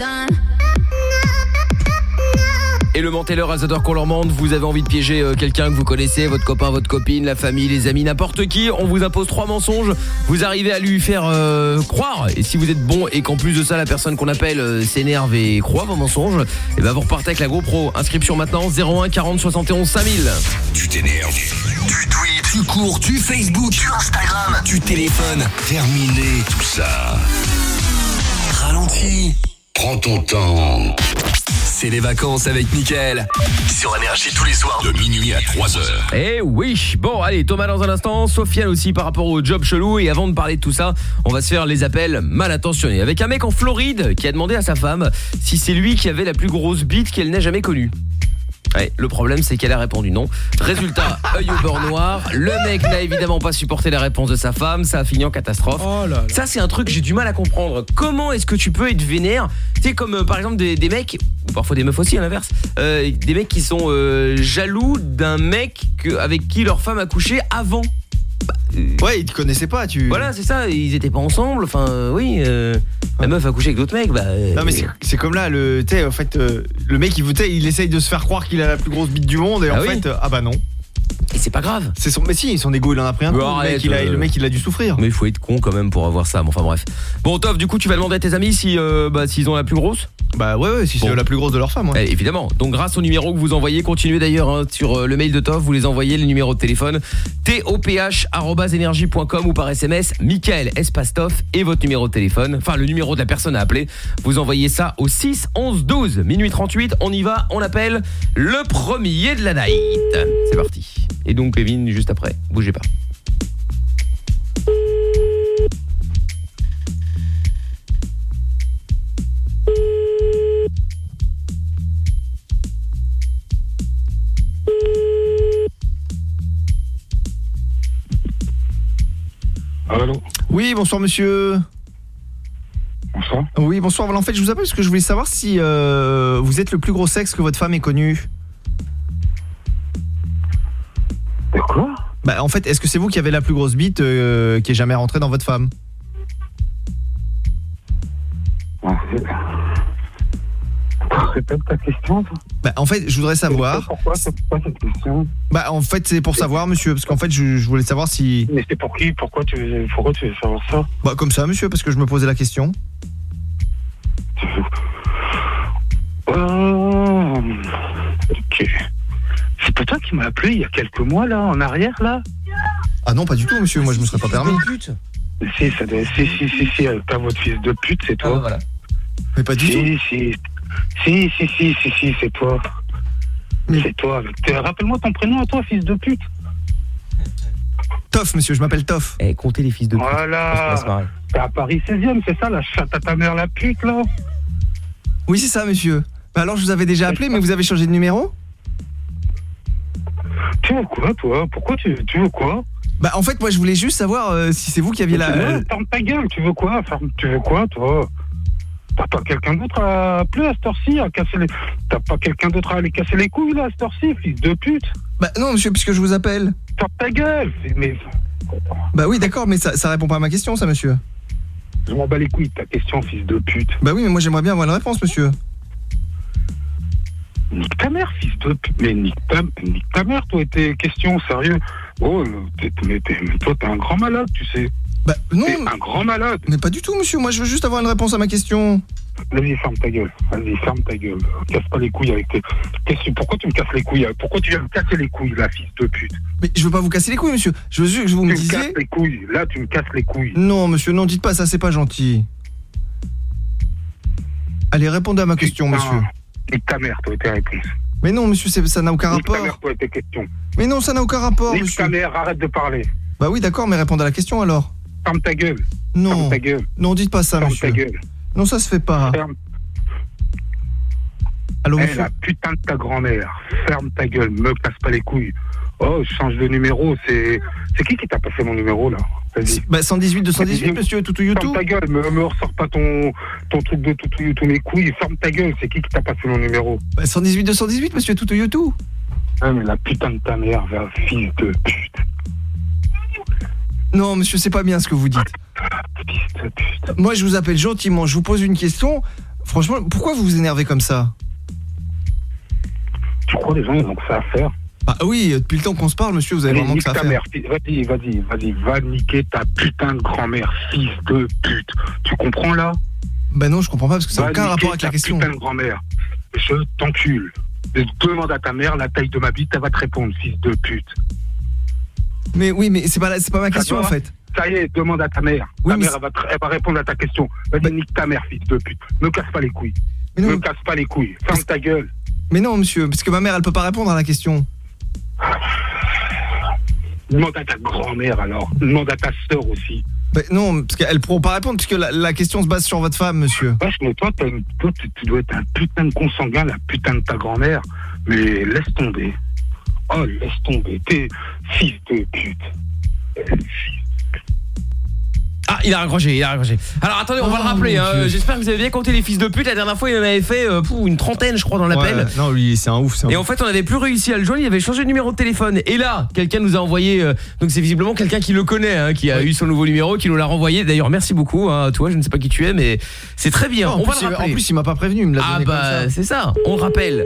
Et le menteur à Zador qu'on leur demande, vous avez envie de piéger euh, quelqu'un que vous connaissez, votre copain, votre copine, la famille, les amis, n'importe qui, on vous impose trois mensonges, vous arrivez à lui faire euh, croire, et si vous êtes bon et qu'en plus de ça la personne qu'on appelle euh, s'énerve et croit vos mensonges, et ben vous repartez avec la GoPro. Inscription maintenant zéro un quarante soixante et onze cinq mille. Tu t'énerves, tu tweets, tu cours, tu Facebook, tu Instagram, tu téléphones, terminé tout ça. Ralentis, prends ton temps. C'est les vacances avec Mickaël sur Énergie tous les soirs de minuit à trois heures. Eh oui, bon allez, Thomas dans un instant, Sofiane aussi par rapport au job chelou. Et avant de parler de tout ça, on va se faire les appels mal intentionnés avec un mec en Floride qui a demandé à sa femme si c'est lui qui avait la plus grosse bite qu'elle n'ait jamais connue. Ouais, le problème c'est qu'elle a répondu non. Résultat, œil au beurre noir. Le mec n'a évidemment pas supporté la réponse de sa femme. Ça a fini en catastrophe. Oh là là. Ça c'est un truc que j'ai du mal à comprendre. Comment est-ce que tu peux être vénère? Tu sais comme euh, par exemple des, des mecs, ou parfois des meufs aussi à l'inverse, euh, des mecs qui sont euh, jaloux d'un mec que, avec qui leur femme a couché avant. Bah, euh, ouais, ils te connaissaient pas, tu. Voilà, c'est ça, ils étaient pas ensemble. Enfin, euh, oui, euh, la meuf a couché avec d'autres mecs. Bah, euh, non mais c'est, c'est comme là, le, tu sais, en fait, euh, le mec il votait, il essaye de se faire croire qu'il a la plus grosse bite du monde et ah en oui. fait, euh, ah bah non. Et c'est pas grave. C'est son, mais si, son ego il en a pris un coup. Le mec, il a, euh... le mec il a dû souffrir. Mais il faut être con quand même pour avoir ça. Bon, enfin bref. Bon, Toff, du coup, tu vas demander à tes amis si, euh, bah, s'ils ont la plus grosse. Bah ouais, ouais, si bon. C'est la plus grosse de leur femme. Ouais. Eh, évidemment. Donc grâce au numéro que vous envoyez, continuez d'ailleurs hein, sur euh, le mail de Toff, vous les envoyez le numéro de téléphone toph arobase énergie point com ou par S M S Mickaël espace Toff et votre numéro de téléphone, enfin le numéro de la personne à appeler. Vous envoyez ça au six onze douze minuit trente-huit. On y va, on appelle le premier de la night. C'est parti. Et donc Kevin juste après. Bougez pas. Allô. Oui, bonsoir monsieur. Bonsoir. Oui, bonsoir. Voilà, en fait, je vous appelle parce que je voulais savoir si euh, vous êtes le plus gros sexe que votre femme ait connu. De quoi? Bah en fait, est-ce que c'est vous qui avez la plus grosse bite euh, qui est jamais rentrée dans votre femme? Répète ta question. Bah en fait, je voudrais savoir. Pourquoi, c'est pourquoi cette question? Bah en fait, c'est pour savoir monsieur, parce qu'en fait, je, je voulais savoir si. Mais c'est pour qui? Pourquoi tu veux, pourquoi tu veux savoir ça? Bah comme ça monsieur, parce que je me posais la question. Oh, ok. C'est pas toi qui m'as appelé il y a quelques mois là, en arrière là? Ah non, pas du tout monsieur, moi je me serais pas permis. Si, ça doit... si, si, si, si, t'as votre fils de pute, c'est toi. Ah, voilà. Mais pas du si, tout. Si, si, si, si, si, si, c'est toi. Mais... C'est toi. Rappelle-moi ton prénom à toi, fils de pute. Toff, monsieur, je m'appelle Toff. Eh, comptez les fils de pute. Voilà. T'es à Paris seizième, c'est ça, la chatte à ta mère, la pute, là? Oui, c'est ça, monsieur. Bah alors, je vous avais déjà appelé, mais vous avez changé de numéro? Tu veux quoi, toi? Pourquoi tu, tu veux quoi? Bah, en fait, moi, je voulais juste savoir euh, si c'est vous qui aviez la... Euh... Ferme ta gueule, tu veux quoi? Ferme... Tu veux quoi, toi? T'as pas quelqu'un d'autre à appeler à cette heure-ci, à casser les... T'as pas quelqu'un d'autre à aller casser les couilles, là, à cette heure-ci, fils de pute? Bah non, monsieur, puisque je vous appelle. Ferme ta gueule, mais... Bah oui, d'accord, mais ça, ça répond pas à ma question, ça, monsieur. Je m'en bats les couilles de ta question, fils de pute. Bah oui, mais moi, j'aimerais bien avoir une réponse, monsieur. Nique ta mère, fils de pute. Mais nique ta, nique ta mère, toi, tes questions, sérieux. Oh, t'es, mais, t'es, mais toi, t'es un grand malade, tu sais. Bah non. T'es un grand malade. Mais pas du tout, monsieur. Moi, je veux juste avoir une réponse à ma question. Vas-y, ferme ta gueule. Vas-y, ferme ta gueule. Casse pas les couilles avec tes... Qu'est-ce... Pourquoi tu me casses les couilles? Pourquoi tu viens me casser les couilles, là, fils de pute? Mais je veux pas vous casser les couilles, monsieur. Je veux juste que vous me disiez... Tu me casses les couilles. Là, tu me casses les couilles. Non, monsieur, non, dites pas ça, c'est pas gentil. Allez, répondez à ma question, Putain. monsieur. Nique ta mère, toi, tes réponses. Mais non, monsieur, c'est... ça n'a aucun Nique rapport. ta mère, toi, tes questions. Mais non, ça n'a aucun rapport, Nique monsieur. ta mère, arrête de parler. Bah oui, d'accord, mais répondez à la question, alors. Ferme ta gueule. Non. Ferme ta gueule. Non, dites pas ça, Ferme monsieur. ta gueule. Non, ça se fait pas. Ferme. Allô, Eh, monsieur. la putain de ta grand-mère. Ferme ta gueule, me casse pas les couilles. Oh, je change de numéro, c'est... C'est qui qui t'a passé mon numéro, là? Vas-y. Bah, cent dix-huit deux cent dix-huit, monsieur, Toutou YouTube. Ferme ta gueule, me, me ressors pas ton, ton truc de Toutou YouTube, mes couilles. Ferme ta gueule, c'est qui qui t'a passé mon numéro? Bah, cent dix-huit deux cent dix-huit, monsieur, Toutou YouTube. Ah, mais la putain de ta mère, va, fils de pute. Non, monsieur, c'est pas bien ce que vous dites. Fils de de pute. Moi, je vous appelle gentiment, je vous pose une question. Franchement, pourquoi vous vous énervez comme ça? Tu crois les gens, ils ont que ça à faire? Ah oui, depuis le temps qu'on se parle, monsieur, vous avez Allez, vraiment que nique ça à ta faire. mère. Vas-y, vas-y, vas-y, va niquer ta putain de grand-mère, fils de pute. Tu comprends là? Bah non, je comprends pas parce que ça n'a Va aucun niquer rapport avec la ta question. putain de grand-mère. Je t'encule. Demande à ta mère la taille de ma bite, elle va te répondre, fils de pute. Mais oui, mais c'est pas, la- c'est pas ma Ça question te en va? fait. Ça y est, demande à ta mère. Oui, ta mais mère, elle va, te- elle va répondre à ta question. Vas-y, nique ta mère, fils de pute. Me casse pas les couilles. Me casse pas les couilles. Ferme ta gueule. Mais non, monsieur, parce que ma mère, elle peut pas répondre à la question. Demande à ta grand-mère alors. Demande à ta sœur aussi. Bah non, parce qu'elle pourra pas répondre puisque la, la question se base sur votre femme, monsieur. Wesh, mais toi, t'as une- toi, tu, tu dois être un putain de consanguin, la putain de ta grand-mère. Mais laisse tomber. Oh, laisse tomber. T'es fils de pute. Ah, il a raccroché, il a raccroché. Alors attendez, on va Oh, le rappeler. mon Hein. Dieu. J'espère que vous avez bien compté les fils de pute. La dernière fois, il en avait fait euh, pour une trentaine, je crois, dans l'appel. Ouais, non, lui, c'est un ouf. c'est un Et ouf. en fait, on n'avait plus réussi à le joindre. Il avait changé de numéro de téléphone. Et là, quelqu'un nous a envoyé. euh, donc c'est visiblement quelqu'un qui le connaît, hein, qui a eu son nouveau numéro, qui nous l'a renvoyé. D'ailleurs, merci beaucoup. Hein, toi, je ne sais pas qui tu es, mais c'est très bien. Non, en, on va plus, le il, rappeler. en plus, il m'a pas prévenu, il me l'a ah donné bah, comme ça. c'est ça. On le rappelle.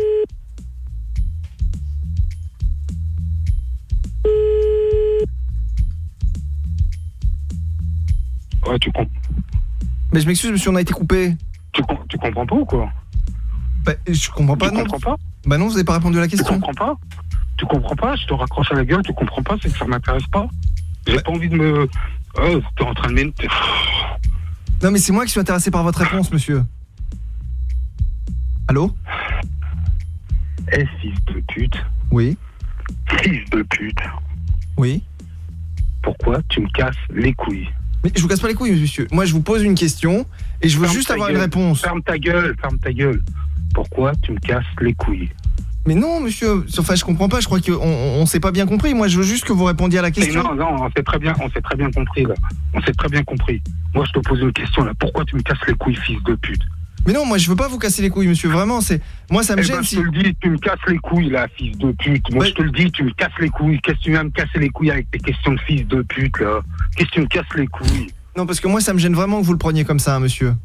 Ouais, tu comprends. Mais je m'excuse, monsieur, on a été coupé. Tu, com- tu comprends pas ou quoi? Bah, je comprends pas, Tu non. comprends pas? Bah non, vous avez pas répondu à la Tu question. comprends pas? Tu comprends pas? Je te raccroche à la gueule, tu comprends pas? C'est que ça m'intéresse pas. J'ai pas envie de me... Oh, t'es en train de m'énerver. Non, mais c'est moi qui suis intéressé par votre réponse, monsieur. Allô? Eh, fils de pute. Oui. Fils de pute. Oui. Pourquoi tu me casses les couilles? Mais je vous casse pas les couilles, monsieur. Moi, je vous pose une question et je veux Ferme juste ta avoir gueule. une réponse. Ferme ta gueule, ferme ta gueule. Pourquoi tu me casses les couilles? Mais non, monsieur. Enfin, je comprends pas. Je crois qu'on on, on s'est pas bien compris. Moi, je veux juste que vous répondiez à la Et question. non, non, on s'est très bien, on s'est très bien compris là. On s'est très bien compris. Moi, je te pose une question là. Pourquoi tu me casses les couilles, fils de pute? Mais non, moi, je veux pas vous casser les couilles, monsieur. Vraiment, c'est moi, ça me Eh gêne. ben, je si... te le dis, tu me casses les couilles là, fils de pute. Moi, Ouais. je te le dis, tu me casses les couilles. Qu'est-ce que tu viens me casser les couilles avec tes questions de fils de pute là? Qu'est-ce que tu me casses les couilles? Non, parce que moi, ça me gêne vraiment que vous le preniez comme ça, hein, monsieur.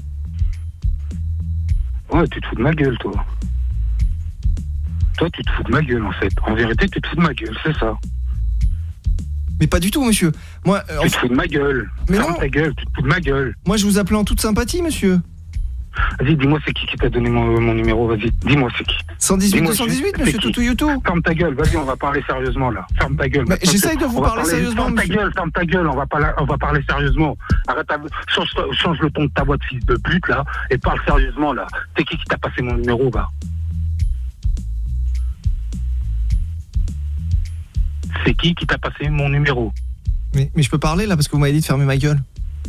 Ouais, tu te fous de ma gueule, toi. Toi, tu te fous de ma gueule, en fait. En vérité, tu te fous de ma gueule, c'est ça. Mais pas du tout, monsieur. Moi, euh, Tu te fous de ma gueule. Mais Ferme non. ta gueule, tu te fous de ma gueule. moi, je vous appelais en toute sympathie, monsieur. Vas-y, dis-moi c'est qui qui t'a donné mon, mon numéro, vas-y. Dis-moi c'est qui. cent dix-huit Dis-moi deux cent dix-huit, c'est monsieur qui. Toutou YouTube. Ferme ta gueule, vas-y, on va parler sérieusement, là. Ferme ta gueule. Mais Maintenant, j'essaye c'est- de vous on va parler sérieusement, Ferme ta monsieur. gueule, ferme ta gueule, on va, parler, on va parler sérieusement. Arrête, ta- change, change le ton de ta voix de fils de pute, là, et parle sérieusement, là. C'est qui qui t'a passé mon numéro, va? C'est qui qui t'a passé mon numéro? Mais, mais je peux parler là parce que vous m'avez dit de fermer ma gueule.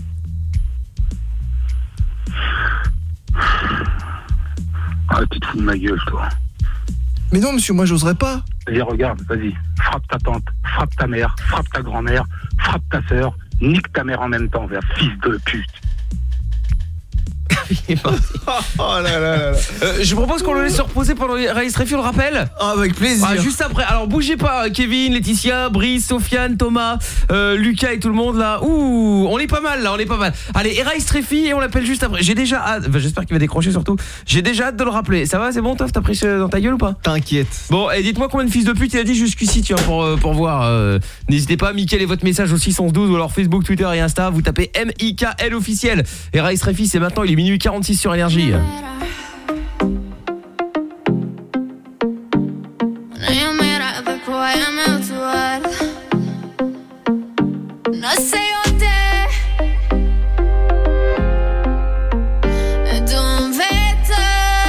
Ah, tu te fous de ma gueule, toi. Mais non, monsieur, moi, j'oserais pas. Vas-y, regarde, vas-y. Frappe ta tante, frappe ta mère, frappe ta grand-mère, frappe ta sœur, nique ta mère en même temps, vers fils de pute. Oh là là là là. Euh, je propose qu'on le laisse se reposer pendant les Raïs Réfi, on le rappelle. Ah, avec plaisir. Ah, juste après. Alors bougez pas, Kevin, Laetitia, Brice, Sofiane, Thomas, euh, Lucas et tout le monde là. Ouh, on est pas mal là, on est pas mal. Allez, Raïs Réfi et on l'appelle juste après. J'ai déjà hâte, enfin, j'espère qu'il va décrocher surtout. J'ai déjà hâte de le rappeler. Ça va, c'est bon, Toff, t'as pris ce dans ta gueule ou pas? T'inquiète. Bon, et dites-moi combien de fils de pute il a dit jusqu'ici, tiens, pour, euh, pour voir. euh, N'hésitez pas, Mickaël et votre message au six cent douze ou alors Facebook, Twitter et Insta. Vous tapez M I K L officiel. Et Raïs Réfi, c'est maintenant, il est minuit quarante-six sur Énergie. Now you're mad at the boy, I'm out to what? No sé dónde Don't vete.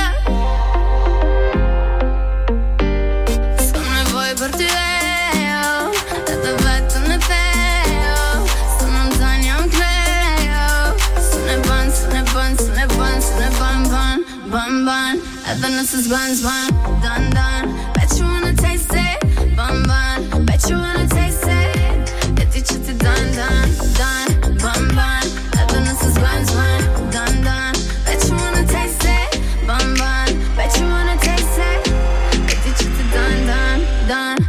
Sono voi per te Da dove te ne veo Sono lontani anche io Sono ban, sono ban, sono ban, sono ban, ban, ban, ban I don't know this is buns, bun, dun, dun Bet you wanna taste it, bun, bun Bet you wanna taste it Я течу ты dun, dun, dun, bun, bun I don't know this is buns, bun, dun, dun Bet you wanna taste it, bun, bun Bet you wanna taste it Я течу ты dun, dun, dun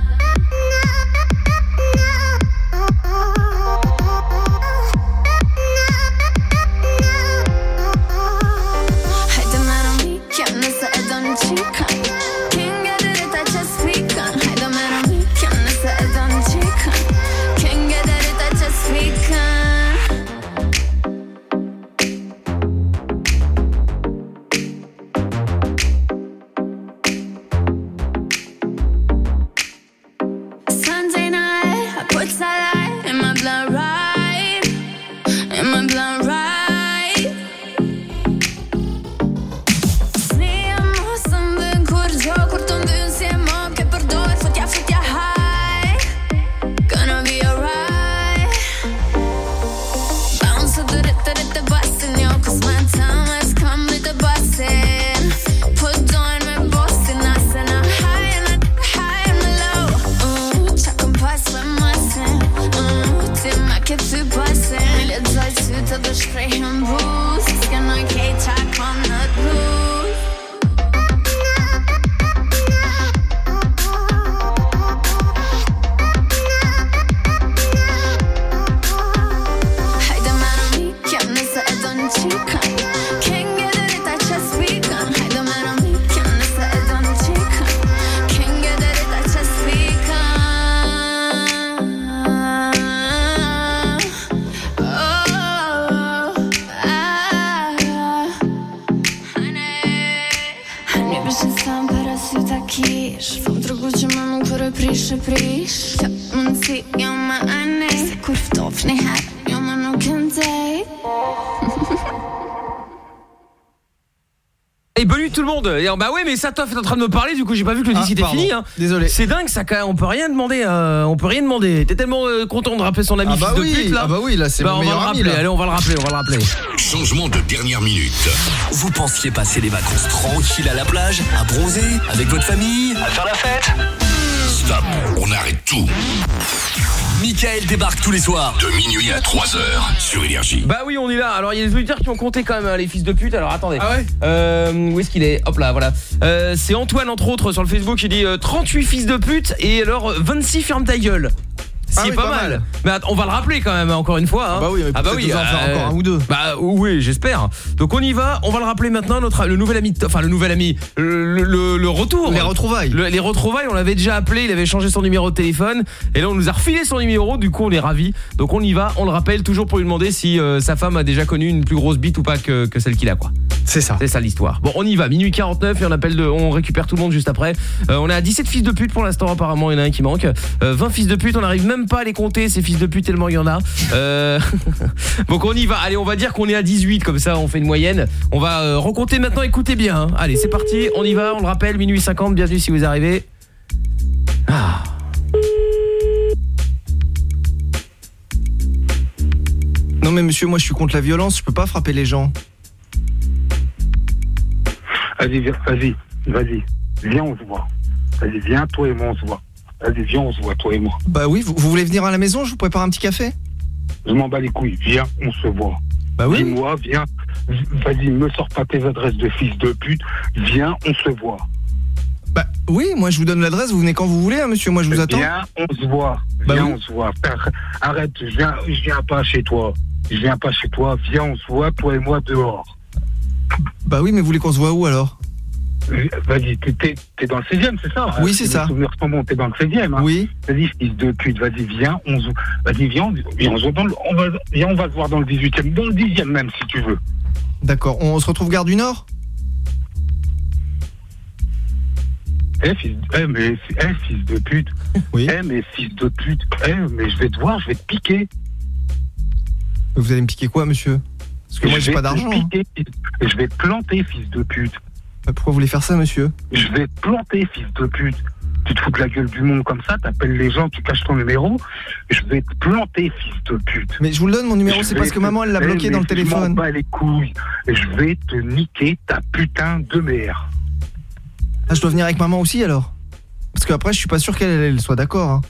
gibt übersehen. Jetzt sollst du te besprechen, Boost. Ska noi Kate kom not loose. Haydi merami, kendisi edon chikan. King gelir da chest weekend. Haydi merami, kendisi edon chikan. King gelir da chest weekend. Kish Fëm të rëgu që më nuk për e prish e prish Kjo mundësi jo më anej Se kur ftof një herë jo më nuk këndej Et bonne nuit tout le monde. Et, bah ouais, mais Satof est en train de me parler, du coup j'ai pas vu que le disque Ah, était pardon. fini. Hein. Désolé. C'est dingue, ça. On peut rien demander. Euh, on peut rien demander. T'es tellement euh, content de rappeler son ami Ah bah fils oui, de pute là. ah bah oui, là, c'est bah, mon on va meilleur le ami, rappeler. là. Allez, on va le rappeler, on va le rappeler. Changement de dernière minute. Vous pensiez passer les vacances tranquilles à la plage, à bronzer, avec votre famille, à faire la fête? Stop, on arrête tout. Mickaël débarque tous les soirs de minuit à trois heures sur Énergie. Bah oui, on est là. Alors il y a des auditeurs qui ont compté quand même hein, les fils de pute. Alors attendez. Ah ouais euh, où est-ce qu'il est? Hop là, voilà. Euh, c'est Antoine entre autres sur le Facebook qui dit euh, trente-huit fils de pute et alors vingt-six ferme ta gueule. C'est Ah oui, pas, pas mal. mal. Mais attends, on va le rappeler quand même encore une fois hein. Ah bah oui, mais ah bah peut-être oui, nous en faire encore un ou deux. Bah oui, j'espère. Donc on y va, on va le rappeler maintenant notre le nouvel ami, enfin le nouvel ami, le, le, le retour. Les retrouvailles. Le, les retrouvailles, on l'avait déjà appelé, il avait changé son numéro de téléphone et là on nous a refilé son numéro, du coup on est ravis. Donc on y va, on le rappelle toujours pour lui demander si euh, sa femme a déjà connu une plus grosse bite ou pas que, que celle qu'il a quoi. C'est ça. C'est ça l'histoire. Bon, on y va, minuit quarante-neuf et on appelle de, on récupère tout le monde juste après. Euh, on est à dix-sept fils de pute pour l'instant apparemment, il y en a un qui manque. Euh, vingt fils de pute, on n'arrive même pas à les compter ces fils de pute tellement il y en a. Euh... Donc on y va. Allez, on va dire qu'on est à dix-huit comme ça, on fait une moyenne. On va euh, recompter maintenant, écoutez bien hein. Allez, c'est parti, on y va, on le rappelle, minuit cinquante, bienvenue si vous arrivez. Ah. Non mais monsieur, moi je suis contre la violence, je peux pas frapper les gens. Vas-y, viens, vas-y, vas-y. Viens, on se voit. Vas-y, viens, toi et moi, on se voit. Vas-y, viens, on se voit, toi et moi. Bah oui, vous, vous voulez venir à la maison, je vous prépare un petit café? Je m'en bats les couilles. Viens, on se voit. Bah oui. Dis-moi, viens. Vas-y, me sors pas tes adresses de fils de pute. Viens, on se voit. Bah oui, moi je vous donne l'adresse, vous venez quand vous voulez, hein, monsieur, moi je vous attends. Viens, on se voit. Bah Viens, oui. on se voit. Arrête, je viens, je viens pas chez toi. Je viens pas chez toi. Viens, on se voit, toi et moi, dehors. Bah oui, mais vous voulez qu'on se voit où alors? Vas-y, t'es, t'es dans le seizième, c'est ça? Oui, c'est Si ça. mes souvenirs sont bons, t'es dans le seizième. Hein. Oui. Vas-y, fils de pute, vas-y, viens, on se... Vas-y, viens, on, viens, on se voit dans le... on va... viens, on va se voir dans le dix-huitième, dans le dixième même, si tu veux. D'accord, on se retrouve gare du Nord? Eh, fils, eh, mais, eh, fils de pute. Oui. Eh, mais fils de pute. Eh, mais je vais te voir, je vais te piquer. Vous allez me piquer quoi, monsieur? Parce que moi Je j'ai vais pas te d'argent. Hein. piquer, je vais te planter, fils de pute. Bah, pourquoi vous voulez faire ça, monsieur? Je vais te planter, fils de pute. Tu te fous de la gueule du monde comme ça, t'appelles les gens, tu caches ton numéro. Je vais te planter, fils de pute. Mais je vous le donne, mon numéro, c'est parce que maman elle l'a Eh, bloqué dans mais le téléphone. Je m'en bats les couilles. Je vais te niquer ta putain de mère. Ah, je dois venir avec maman aussi alors? Parce qu'après, je suis pas sûr qu'elle elle soit d'accord. Hein.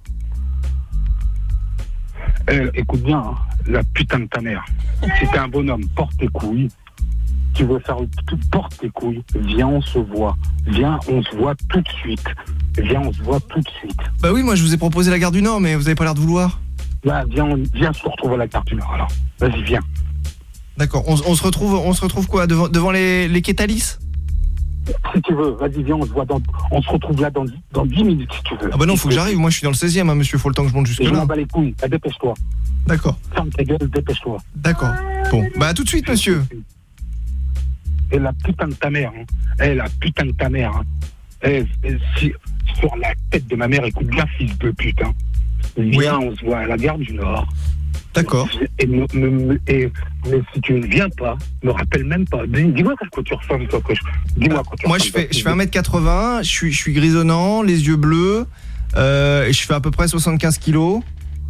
Eh, écoute bien, hein, la putain de ta mère. Si t'es un bonhomme, porte tes couilles. Tu veux faire tout, porte tes couilles. Viens, on se voit. Viens, on se voit tout de suite. Viens, on se voit tout de suite. Bah oui, moi je vous ai proposé la gare du Nord, mais vous avez pas l'air de vouloir. Là, viens, on, viens se retrouver à la gare du Nord, alors. Vas-y, viens. D'accord, on, on se retrouve on se retrouve quoi? Devant, devant les, les Kétalis? Si tu veux, vas-y, viens, on se voit dans, on se retrouve là dans, dans dix minutes, si tu veux. Ah bah non, faut que j'arrive, moi je suis dans le seizième, hein, monsieur, faut le temps que je monte jusque Et je là. m'en bats les couilles, bah, dépêche-toi. D'accord. Ferme ta gueule, dépêche-toi. D'accord. Bon, bah à tout de suite, monsieur. Et la putain de ta mère, hein. Eh, la putain de ta mère, hein. Eh, eh, si, sur la tête de ma mère, écoute bien, fils de pute, hein. Viens, on se voit à la gare du Nord. D'accord. Et, me, me, me, et mais si tu ne viens pas, me rappelle même pas. Dis, dis-moi quand tu ressembles, toi. Que je, dis-moi quand tu Moi je ressembles, fais, toi, je fais un mètre quatre-vingts, je suis, je suis grisonnant, les yeux bleus, euh, et je fais à peu près soixante-quinze kilos.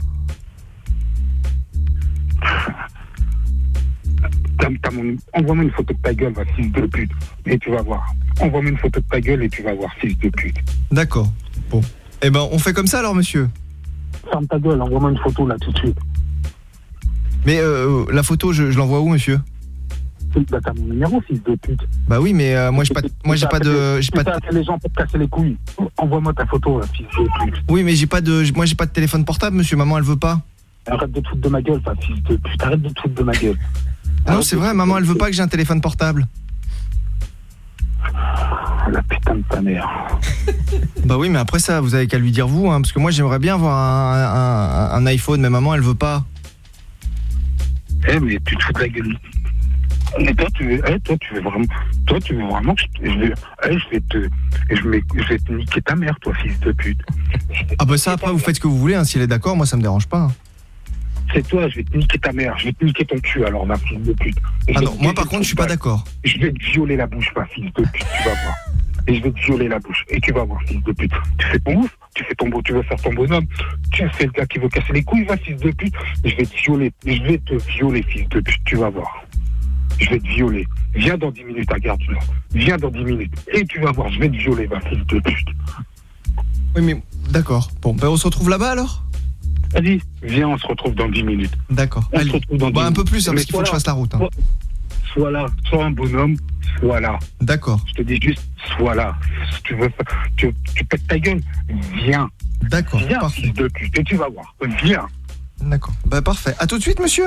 T'as, t'as mon... Envoie-moi une photo de ta gueule, va, fils de pute. Et tu vas voir. Envoie-moi une photo de ta gueule et tu vas voir, fils de pute. D'accord. Bon. Eh ben, on fait comme ça alors, monsieur. Ferme ta gueule, envoie-moi une photo là tout de suite. Mais euh, la photo, je, je l'envoie où, monsieur? Bah t'as mon numéro, fils de pute. Bah oui, mais euh, moi j'ai pas, moi j'ai pas de, j'ai pas de. les gens pour te casser les couilles. Envoie-moi ta photo, là, fils de pute. Oui, mais j'ai pas de, moi j'ai pas de téléphone portable, monsieur. Maman, elle veut pas. Arrête de te foutre de ma gueule, fils de pute. Arrête de te foutre de ma gueule. Ah non, c'est vrai, maman, elle veut pas que j'ai un téléphone portable. La putain de ta mère. Bah oui, mais après ça, vous avez qu'à lui dire vous, hein, parce que moi j'aimerais bien avoir un, un, un iPhone, mais maman, elle veut pas. Eh, mais tu te fous de la gueule. Mais toi, tu veux, eh, toi, tu veux vraiment, toi, tu veux vraiment que je, je vais, eh, je vais te, je vais, je vais te niquer ta mère, toi, fils de pute. Ah bah ça, après, vous faites ce que vous voulez, hein, s'il est d'accord, moi ça me dérange pas. Hein. C'est toi, je vais te niquer ta mère, je vais te niquer ton cul, alors, ma fils de pute. Ah non, moi par contre, je suis pas d'accord. Je vais te violer la bouche, ma fils de pute, tu vas voir. Et je vais te violer la bouche. Et tu vas voir, fils de pute. Tu fais ton ouf, tu fais ton beau, tu veux faire ton bonhomme. Tu fais le gars qui veut casser les couilles, va, fils de pute. Je vais te violer, je vais te violer, fils de pute, tu vas voir. Je vais te violer. Viens dans dix minutes à Gare du Nord. Viens dans dix minutes. Et tu vas voir, je vais te violer, va, fils de pute. Oui, mais d'accord. Bon, ben on se retrouve là-bas alors? Vas-y, viens, on se retrouve dans dix minutes. D'accord. On se retrouve dans bah, dix un peu minutes. plus, hein, parce qu'il faut que je fasse la route. Hein. Sois, sois là, sois un bonhomme, sois là. D'accord. Je te dis juste, sois là. Si tu veux, tu, tu pètes ta gueule, viens. D'accord, viens, parfait. Fils de pute, et tu vas voir. Viens. D'accord. Bah parfait. À tout de suite, monsieur.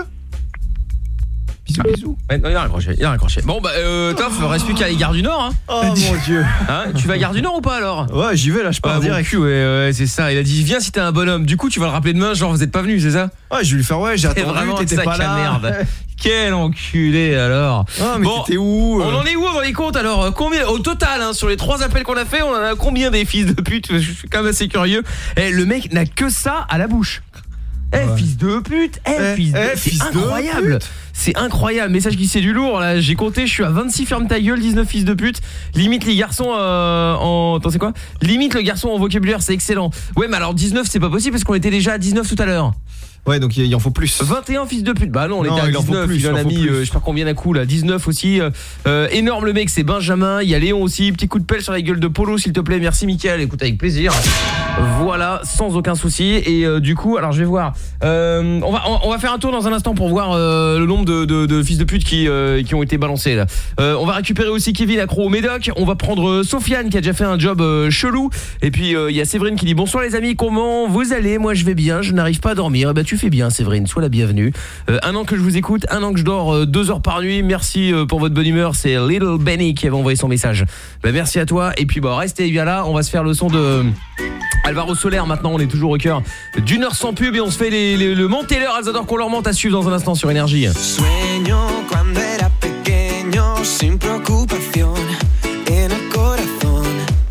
Bisous, bisous. Ouais, non, il a raccroché, il a raccroché. Bon bah euh, Toff, reste plus qu'à aller Gare du Nord hein. Oh mon dieu. Hein, tu vas à Gare du Nord ou pas alors? Ouais, j'y vais là, je pars ah, direct. Cul, ouais, ouais, c'est ça. Il a dit viens si t'es un bonhomme. Du coup, tu vas le rappeler demain, genre vous êtes pas venu, c'est ça? Ouais, je vais lui faire ouais, j'ai attendu, vraiment t'étais pas là. Merde. Quel enculé alors. Oh mais bon, t'étais où euh... On en est où dans les comptes alors? Combien au total hein, sur les trois appels qu'on a fait, on en a combien des fils de pute? Je suis quand même assez curieux. Et le mec n'a que ça à la bouche. Eh hey, ouais. Fils de pute, eh hey, fils de hey, c'est fils incroyable. C'est incroyable, message qui c'est du lourd là, j'ai compté, je suis à vingt-six ferme ta gueule, dix-neuf fils de pute. Limite les garçons euh, en attends, c'est quoi? Limite le garçon en vocabulaire, c'est excellent. Ouais, mais alors dix-neuf c'est pas possible parce qu'on était déjà à dix-neuf tout à l'heure. Ouais, donc il en faut plus. vingt et un fils de pute. Bah non, on non, était à il dix-neuf, en faut plus, il en a mis euh, je sais pas combien d'un coup là, dix-neuf aussi. Euh, énorme le mec, c'est Benjamin, il y a Léon aussi, petit coup de pelle sur la gueule de Polo s'il te plaît. Merci Mickaël, écoute avec plaisir. Voilà, sans aucun souci et euh, du coup, alors je vais voir euh, on va on, on va faire un tour dans un instant pour voir euh, le nombre de, de, de fils de pute qui euh, qui ont été balancés là. Euh, on va récupérer aussi Kevin accro au médoc, on va prendre euh, Sofiane qui a déjà fait un job euh, chelou et puis il euh, y a Séverine qui dit bonsoir les amis, comment vous allez? Moi je vais bien, je n'arrive pas à dormir. Et bah tu fais bien Séverine, sois la bienvenue. Euh, un an que je vous écoute, un an que je dors euh, deux heures par nuit. Merci euh, pour votre bonne humeur, c'est Little Benny qui avait envoyé son message. Bah merci à toi et puis bah restez bien là, on va se faire le son de Alvaro Soler maintenant, on est toujours au cœur d'une heure sans pub et on se fait les, les, le Monteller, elles adorent qu'on leur monte à suivre dans un instant sur Énergie. Sueño cuando era pequeño sin preocupación en el corazón.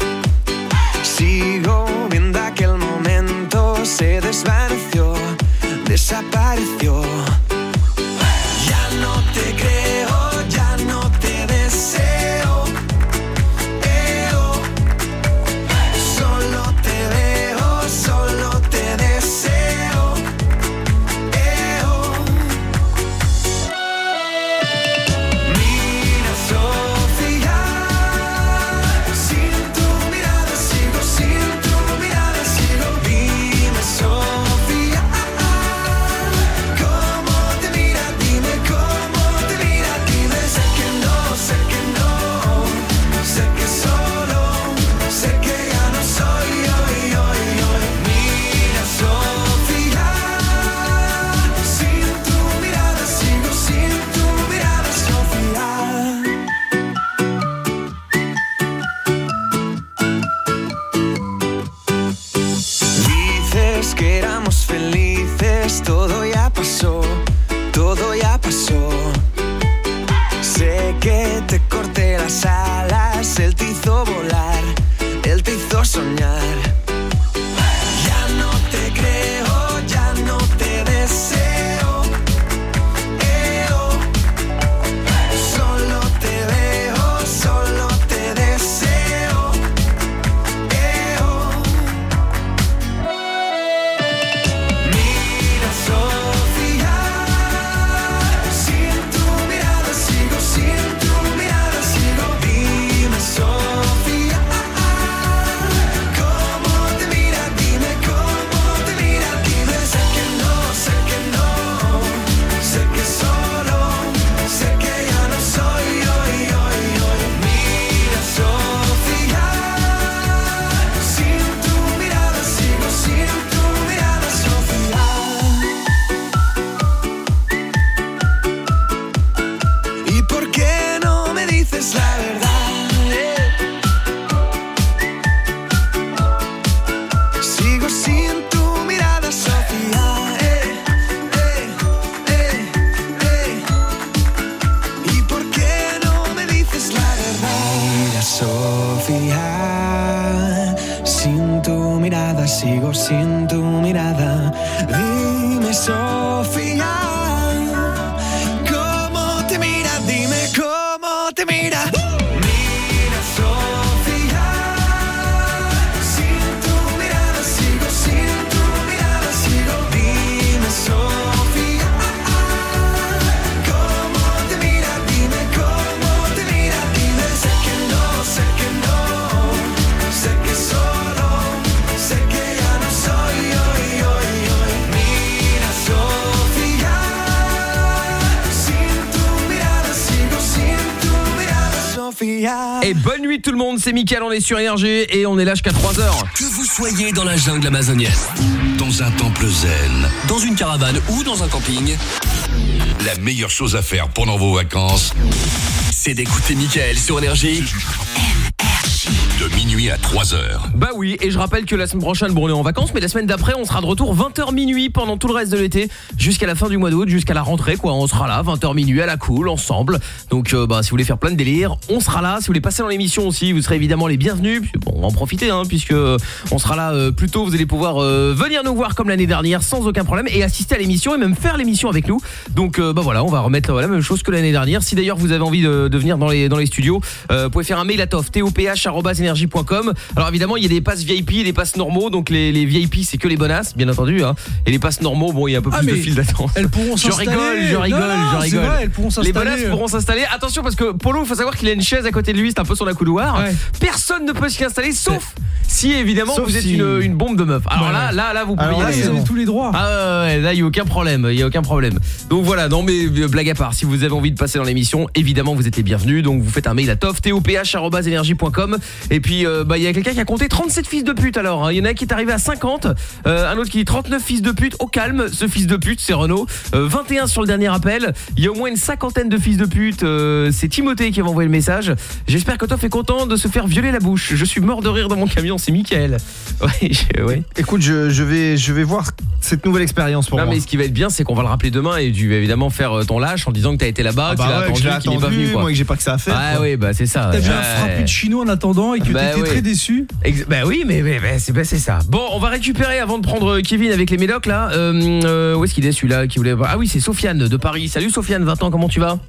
Sigo viendo aquel momento se desvaneció, desapareció. Ya no te creo, ya no te deseo. Como sigo sin tu mirada. Dime, Sofía, ¿cómo te mira? Dime cómo te mira. Mira, Sofía, sin tu mirada sigo, sin tu mirada sigo. Dime, Sofía, ¿cómo te mira? Dime cómo te mira. Dime, sé que no, sé que no, sé que solo, sé que ya no soy hoy, hoy, hoy. Mira, Sofía, sin tu mirada sigo, sin tu mirada, Sofía. Et bonne nuit tout le monde, c'est Mickaël, on est sur Énergie et on est là jusqu'à trois heures. Que vous soyez dans la jungle amazonienne, dans un temple zen, dans une caravane ou dans un camping, la meilleure chose à faire pendant vos vacances, c'est d'écouter Mickaël sur Énergie. De minuit à trois heures. Bah oui, et je rappelle que la semaine prochaine, bon on est en vacances, mais la semaine d'après on sera de retour vingt heures minuit pendant tout le reste de l'été, jusqu'à la fin du mois d'août, jusqu'à la rentrée quoi, on sera là, vingt heures minuit à la cool, ensemble. Donc euh, bah si vous voulez faire plein de délires, on sera là. Si vous voulez passer dans l'émission aussi, vous serez évidemment les bienvenus. Puis, bon, on va en profiter hein, puisque euh, on sera là euh, plus tôt, vous allez pouvoir euh, venir nous voir comme l'année dernière sans aucun problème et assister à l'émission et même faire l'émission avec nous. Donc euh, bah voilà, on va remettre euh, la même chose que l'année dernière. Si d'ailleurs vous avez envie de, de venir dans les, dans les studios, euh, vous pouvez faire un mail à Toff, T O P H arobase énergie point com. Alors évidemment il y a des passes V I P et des passes normaux. Donc les, les V I P c'est que les bonasses bien entendu hein. Et les passes normaux bon il y a un peu plus Ah, de mais file d'attente. elles pourront Je s'installer. rigole, je rigole, Non, non, je c'est rigole. vrai, elles pourront Les s'installer. bonasses pourront s'installer. Attention parce que Polo, il faut savoir qu'il a une chaise à côté de lui, c'est un peu sur la couloir. Ouais. Personne ne peut s'y installer sauf si évidemment Sauf vous êtes si- une, une bombe de meuf. Alors Ouais. là là là vous pouvez Alors y là, aller. Vous c'est avez bon. tous les droits. Ah ouais, ouais, là il y a aucun problème, il y a aucun problème. Donc voilà, non mais euh, blague à part, si vous avez envie de passer dans l'émission, évidemment vous êtes les bienvenus. Donc vous faites un mail à toff, T O P H arobase énergie point com. Et puis euh, bah il y a quelqu'un qui a compté trente-sept fils de pute alors. Il y en a un qui est arrivé à cinquante, euh, un autre qui dit trente-neuf fils de pute. Au calme, ce fils de pute, c'est Renaud. Euh, vingt et un sur le dernier appel. Il y a au moins une cinquantaine de fils de pute. Euh, c'est Timothée qui va envoyer le message. J'espère que Toff est content de se faire violer la bouche. Je suis mort de rire dans mon camion, c'est Mickaël. Ouais, je- ouais. Écoute, je, je vais je vais voir cette nouvelle expérience pour Non moi. mais ce qui va être bien c'est qu'on va le rappeler demain et tu vas évidemment faire euh, ton lâche en disant que t'as été là-bas, Ah que bah tu l'as ouais, que attendu, je l'ai qu'il n'est pas attendu, venu quoi. moi que j'ai pas que ça à faire. Ah quoi. oui bah c'est ça. T'as bien ouais. frappé de chino en attendant et que Bah t'étais ouais. très déçu. Ex- Bah oui mais, mais, mais c'est bah, c'est ça. Bon on va récupérer avant de prendre Kevin avec les médocs là. Euh, euh, où est-ce qu'il est celui-là qui voulait... Ah oui c'est Sofiane de Paris. Salut Sofiane, vingt ans, comment tu vas?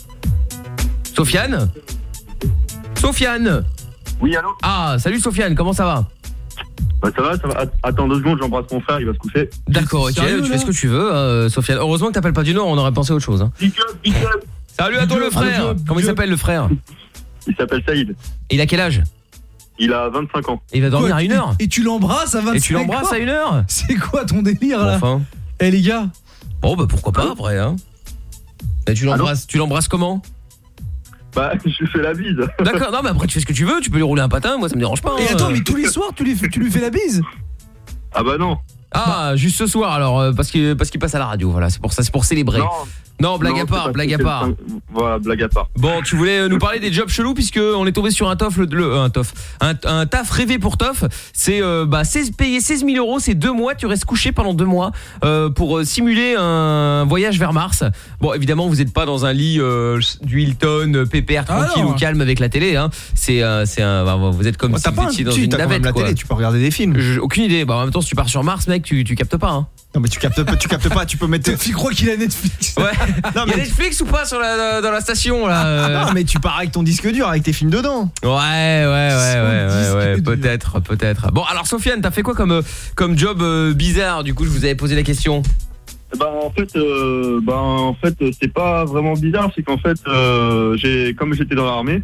Sofiane Sofiane Oui, allô? Ah salut Sofiane, comment ça va? Bah, ça va, ça va. Attends deux secondes, j'embrasse mon frère, il va se coucher. D'accord ok, Sérieux, tu là fais ce que tu veux euh, Sofiane. Heureusement que t'appelles pas du Nord, on aurait pensé à autre chose hein. Big up, big up. Salut à toi le Big up, frère. big up, Comment il big up. s'appelle le frère? Il s'appelle Saïd. Il a quel âge? Il a vingt-cinq ans. Il va dormir Quoi, à une heure. Et tu l'embrasses à vingt-cinq Et tu l'embrasses ans à une heure? C'est quoi ton délire là? Enfin. Eh les gars, Bon bah pourquoi pas après hein. Mais tu l'embrasses, tu l'embrasses comment? Bah, je lui fais la bise. D'accord, non mais après tu fais ce que tu veux, tu peux lui rouler un patin, moi ça me dérange pas. et hein. attends, mais tous les soirs tu lui fais, tu lui fais la bise? Ah bah non. Ah, juste ce soir alors euh, parce que parce qu'il passe à la radio, voilà, c'est pour ça, c'est pour célébrer. Non. Non, blague Non, à c'est part, parce blague que à c'est part. le- Voilà, blague à part. Bon, tu voulais euh, nous parler des jobs chelous puisque on est tombé sur un tof le, le- euh, un tof. Un, un taf rêvé pour Toff, c'est euh, bah seize, payer seize mille euros, c'est deux mois, tu restes couché pendant deux mois euh, pour euh, simuler un voyage vers Mars. Bon, évidemment, vous êtes pas dans un lit euh, du Hilton euh, pépère Ah tranquille non. ou calme avec la télé hein. C'est euh, c'est un bah, vous êtes comme Bah, si t'as vous pas un- étiez dans si, une t'as quand même navette la quoi. télé, tu peux regarder des films. J'ai aucune idée. Bah en même temps, si tu pars sur Mars, mec, tu tu captes pas hein. Non mais tu captes pas, tu captes pas, tu peux mettre. Tu crois qu'il a Netflix? Ouais. Non, Il y a mais- Netflix ou pas sur la dans la station là euh Non mais tu pars avec ton disque dur avec tes films dedans. Ouais, ouais, ouais, ouais, ouais, disque ouais, dur. peut-être, peut-être. Bon, alors Sofiane, t'as fait quoi comme euh, comme job euh, bizarre? Du coup, je vous avais posé la question. Bah en fait, euh, bah en fait, c'est pas vraiment bizarre, c'est qu'en fait, euh, j'ai, comme j'étais dans l'armée.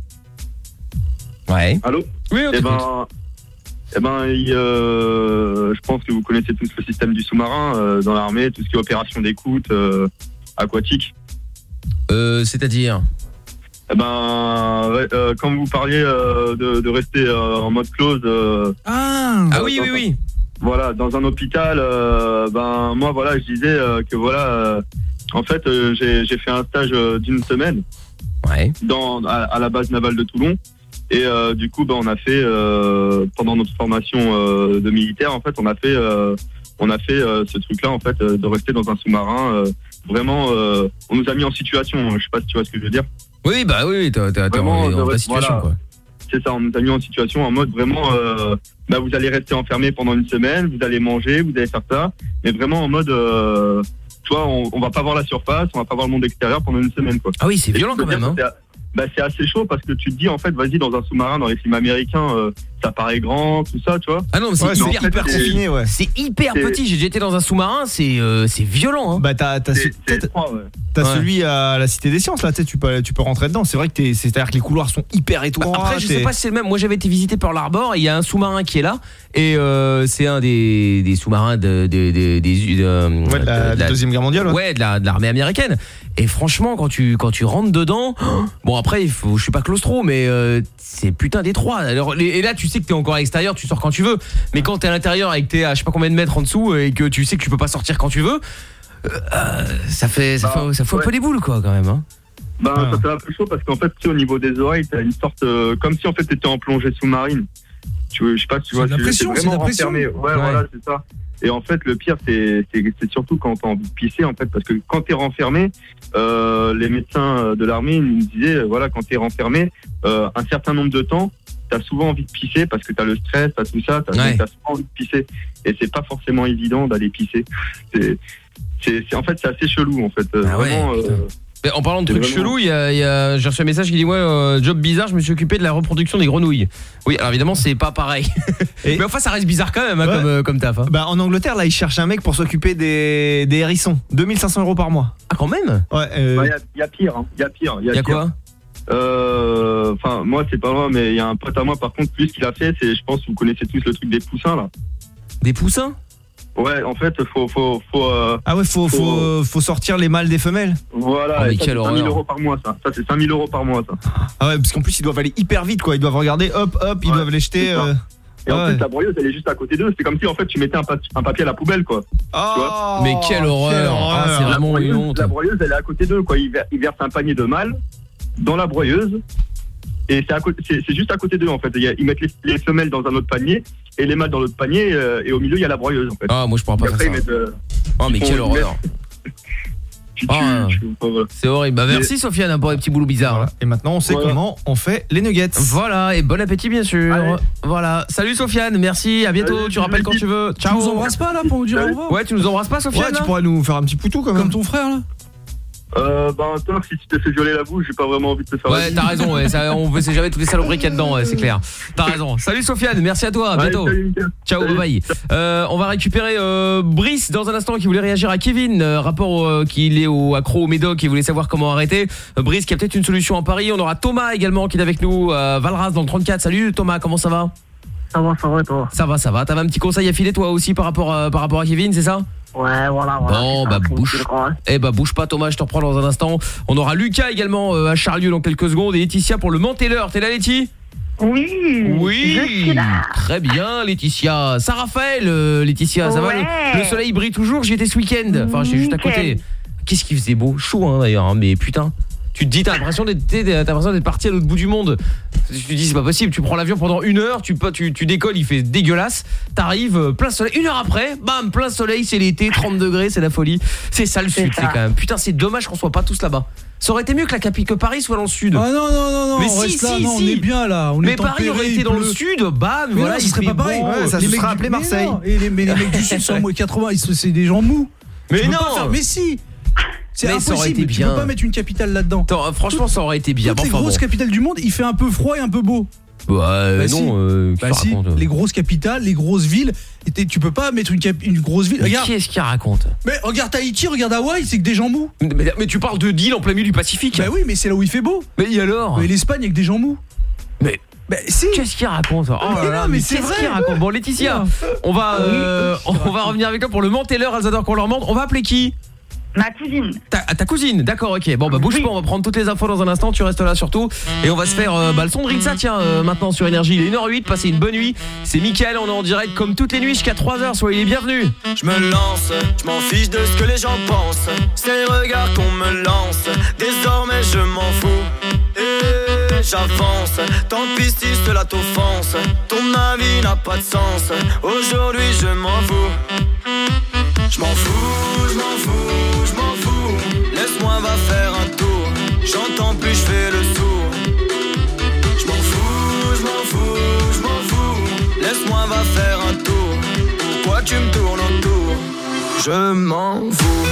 Ouais. Allô? Oui, on Et t'écoute. ben, eh ben, il, euh, je pense que vous connaissez tous le système du sous-marin euh, dans l'armée, tout ce qui est opération d'écoute euh, aquatique. Euh, c'est-à-dire? Eh ben, ouais, euh, quand vous parliez euh, de, de rester euh, en mode close. Euh, Ah. Ah oui, oui, oui. Voilà, dans un hôpital, euh, ben moi voilà, je disais euh, que voilà, euh, en fait, euh, j'ai j'ai fait un stage euh, d'une semaine. Ouais. Dans à, à la base navale de Toulon. Et euh, du coup, ben on a fait euh, pendant notre formation euh, de militaire, en fait, on a fait euh, on a fait euh, ce truc-là, en fait, euh, de rester dans un sous-marin. Euh, vraiment, euh, on nous a mis en situation. Je sais pas si tu vois ce que je veux dire. Oui, bah oui, t'as t'as t'as Vraiment, dans de- la situation voilà. quoi. c'est ça, on nous a mis en situation en mode vraiment, euh, bah vous allez rester enfermé pendant une semaine, vous allez manger, vous allez faire ça, mais vraiment en mode, euh, tu vois, on, on va pas voir la surface, on va pas voir le monde extérieur pendant une semaine, quoi. Ah oui, c'est violent quand même, hein. Bah c'est assez chaud parce que tu te dis en fait vas-y dans un sous-marin dans les films américains euh, ça paraît grand tout ça tu vois. Ah non mais c'est ouais, hyper, hyper hyper confiné ouais. C'est hyper petit, j'ai déjà été dans un sous-marin, c'est euh, c'est violent hein. Bah t'as t'as, c'est, c'est étroit, ouais. t'as Ouais. celui à la Cité des Sciences là, tu sais tu peux tu peux rentrer dedans, c'est vrai que t'es, c'est-à-dire que les couloirs sont hyper étroits. Bah, après je t'es... sais pas si c'est le même, moi j'avais été visité Pearl Harbor et il y a un sous-marin qui est là et euh, c'est un des, des sous-marins de, de, de, des de, ouais, de la, de, de la Deuxième Guerre mondiale. Ouais, ouais de, la, de l'armée américaine et franchement quand tu, quand tu rentres dedans, bon après il faut, je suis pas claustro mais euh, c'est putain d'étroit. Alors, et là tu sais que t'es encore à l'extérieur, tu sors quand tu veux, mais quand t'es à l'intérieur et que t'es à je sais pas combien de mètres en dessous et que tu sais que tu peux pas sortir quand tu veux, euh, ça fait ça bah, fait, ça fait ouais. un peu les boules quoi quand même hein. Bah ah. ça fait un peu chaud parce qu'en fait tu sais, au niveau des oreilles t'as une sorte euh, comme si en fait t'étais en plongée sous-marine. Tu veux, je sais pas si tu C'est vois, de la tu- pression, t'es c'est de la vraiment pression. renfermé. Ouais, Ouais. voilà c'est ça. Et en fait le pire c'est c'est, c'est surtout quand t'as envie de pisser en fait parce que quand t'es renfermé, euh, les médecins de l'armée ils nous disaient euh, voilà quand t'es renfermé euh, un certain nombre de temps t'as souvent envie de pisser parce que t'as le stress, t'as tout ça, t'as, Ouais. t'as souvent envie de pisser et c'est pas forcément évident d'aller pisser. C'est, c'est, c'est en fait c'est assez chelou en fait. Ah ouais, vraiment. putain. euh, Mais en parlant de C'est trucs vraiment- chelous, il y a, il y a- j'ai reçu un message qui dit ouais euh, job bizarre, je me suis occupé de la reproduction des grenouilles. Oui, alors évidemment c'est pas pareil. Et- Mais enfin ça reste bizarre quand même hein, Ouais. comme euh, comme taf. Hein. Bah en Angleterre là ils cherchent un mec pour s'occuper des, des hérissons, deux mille cinq cents euros par mois. Ah quand même. Ouais. euh, bah, y a, y a pire, hein. y a pire, y a, Il y a pire. quoi? Euh, Enfin, moi, c'est pas moi, mais il y a un pote à moi, par contre, lui, ce qu'il a fait, c'est, je pense, que vous connaissez tous le truc des poussins, là. Des poussins? Ouais, en fait, faut, faut, faut. Euh, Ah ouais, faut, faut, faut, faut sortir les mâles des femelles. Voilà, Oh, mais et ça, quelle c'est cinq mille horreur. euros par mois, ça. Ça, c'est cinq mille euros par mois, ça. Ah ouais, parce qu'en plus ils doivent aller hyper vite quoi, ils doivent regarder, hop hop, ils Ouais, doivent les jeter. c'est ça. euh, Et en ouais. plus, la broyeuse, elle est juste à côté d'eux. C'est comme si, en fait, tu mettais un, pa- un papier à la poubelle, quoi. Oh, Tu vois Mais quelle horreur. Ah, c'est La vraiment une broyeuse, honte. la broyeuse, elle est à côté d'eux, quoi. Ils, ver- ils versent un panier de mâles dans la broyeuse. Et c'est, à côté, c'est, c'est juste à côté d'eux, en fait. Il y a- Ils mettent les, les femelles dans un autre panier et les mâles dans l'autre panier. euh, et au milieu, il y a la broyeuse, en fait. Ah moi je pourrais pas Et faire après, ça. ils mettent, euh, Oh mais ils quelle font- horreur. tu, tu, Ah. tu- voilà. C'est horrible. Bah merci Sofiane hein, pour les petits boulots bizarres. Voilà. Et maintenant on sait Voilà. comment on fait les nuggets. Voilà, et bon appétit bien sûr. Allez. Voilà. Salut Sofiane, merci, à bientôt, Salut, tu rappelles quand tu veux. Tu Ciao. nous embrasses pas là pour nous dire au revoir? Ouais, tu nous embrasses pas Ouais, Sofiane? tu pourrais nous faire un petit poutou quand même. Comme ton frère là? Euh, bah, toi, si tu te fais violer la bouche, j'ai pas vraiment envie de te faire. Ouais, t'as raison, ouais, ça, on sait jamais toutes les saloperies qu'il y a dedans, ouais, c'est clair. T'as raison. Salut Sofiane, merci à toi, à Allez, bientôt. salut, Mickaël. Ciao, Salut. bye bye. Euh, on va récupérer euh, Brice dans un instant qui voulait réagir à Kevin, euh, rapport euh, qu'il est au accro au médoc et voulait savoir comment arrêter. Euh, Brice qui a peut-être une solution à Paris. On aura Thomas également qui est avec nous, euh, Valras dans le trente-quatre. Salut Thomas, comment ça va? Ça va, ça va, toi? Ça va, ça va. T'avais un petit conseil à filer toi aussi par rapport, euh, par rapport à Kevin, c'est ça? Ouais, voilà, voilà. Bon, bah bouge. Eh bah bouge pas Thomas, je te reprends dans un instant. On aura Lucas également euh, à Charlieu dans quelques secondes et Laetitia pour le Manteller. T'es là Laetitia? Oui. Oui. Je suis là. Très bien Laetitia. Saint-Raphaël, euh, Laetitia, ça va Ouais. le, le soleil brille toujours, j'y étais ce week-end. Enfin, j'étais juste à côté. Nickel. Qu'est-ce qu'il faisait beau, chaud hein d'ailleurs, hein, mais putain. Tu te dis, t'as l'impression d'être, t'as l'impression d'être parti à l'autre bout du monde. Tu te dis, c'est pas possible. Tu prends l'avion pendant une heure, tu, tu, tu décolles, il fait dégueulasse. T'arrives, euh, plein soleil. Une heure après, bam, plein soleil, c'est l'été, trente degrés, c'est la folie. C'est ça le C'est sud, ça. c'est quand même. Putain, c'est dommage qu'on soit pas tous là-bas. Ça aurait été mieux que la capi, que Paris soit dans le sud. Ah non, non, non, non, Mais on si, reste là, si, non, si. on est bien là. On Mais est Paris aurait tempéré, été il dans le pleut. sud, bam, Mais voilà, non, il ce serait fait pas pareil. bon. Ouais, ça Les se mecs serait du- appelé mais Marseille. non, Et les, mais les mecs du sud sont à moins quatre-vingts, ils sont- c'est des gens mous. Mais Tu peux non. pas faire- Mais si. C'est Mais ça aurait impossible, été tu bien. peux pas mettre une capitale là-dedans. Attends, franchement, ça aurait été bien. Toutes les Enfin, grosses bon. capitales du monde, il fait un peu froid et un peu beau. Ouais, Bah si. non, euh, Bah qu'est-ce si, qu'il raconte, euh les grosses capitales, les grosses villes, et t'es- tu peux pas mettre une, cap- une grosse ville. Mais Regarde, qui est-ce qui raconte? mais regarde Tahiti, regarde Hawaï, c'est que des gens mous. mais, mais tu parles de d'île en plein milieu du Pacifique. Bah oui, mais c'est là où il fait beau. Mais et alors? Mais l'Espagne avec des gens mous. Mais bah si. Qu'est-ce qu'il raconte? Oh là Mais là, non, mais c'est qu'est-ce vrai. qu'il raconte? Bon Laetitia, on va euh, on va revenir avec toi pour le Manteller, elles adorent qu'on leur mente. On va appeler qui? Ma cousine. Ta, ta cousine, d'accord, ok. Bon bah bouge Oui. pas, on va prendre toutes les infos dans un instant, tu restes là surtout. Et on va se faire euh, bah, le son de Ritza, tiens, euh, maintenant sur Énergie. Il est une heure huit, passez une bonne nuit. C'est Mickaël, on est en direct comme toutes les nuits jusqu'à trois heures, soyez les bienvenus. Je me lance, je m'en fiche de ce que les gens pensent. C'est les regards qu'on me lance. Désormais je m'en fous. Et j'avance. Tant pis si cela t'offense. Ton avis n'a pas de sens. Aujourd'hui je m'en fous. Je m'en fous, je m'en fous, je m'en fous. Laisse-moi va faire un tour. J'entends plus, je fais le sourd. Je m'en fous, je m'en Je m'en fous.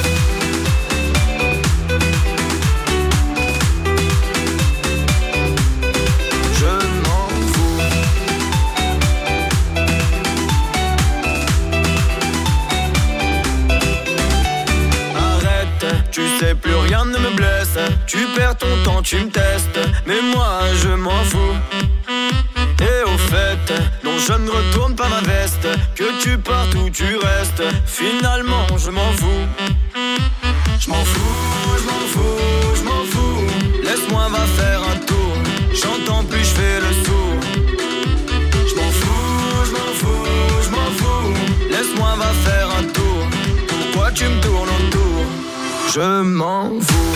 Tu sais plus rien ne me blesse. Tu perds ton temps, tu me testes. Mais moi je m'en fous. Et au fait, non je ne retourne pas ma veste. Que tu partes ou tu restes, finalement je m'en fous. Je m'en fous, je m'en fous, je m'en fous. Laisse-moi va faire un tour. J'entends plus, je fais le sourd. Je m'en fous, je m'en fous, je m'en fous. Laisse-moi va faire un tour. Pourquoi tu me tournes autour? Je m'en fous.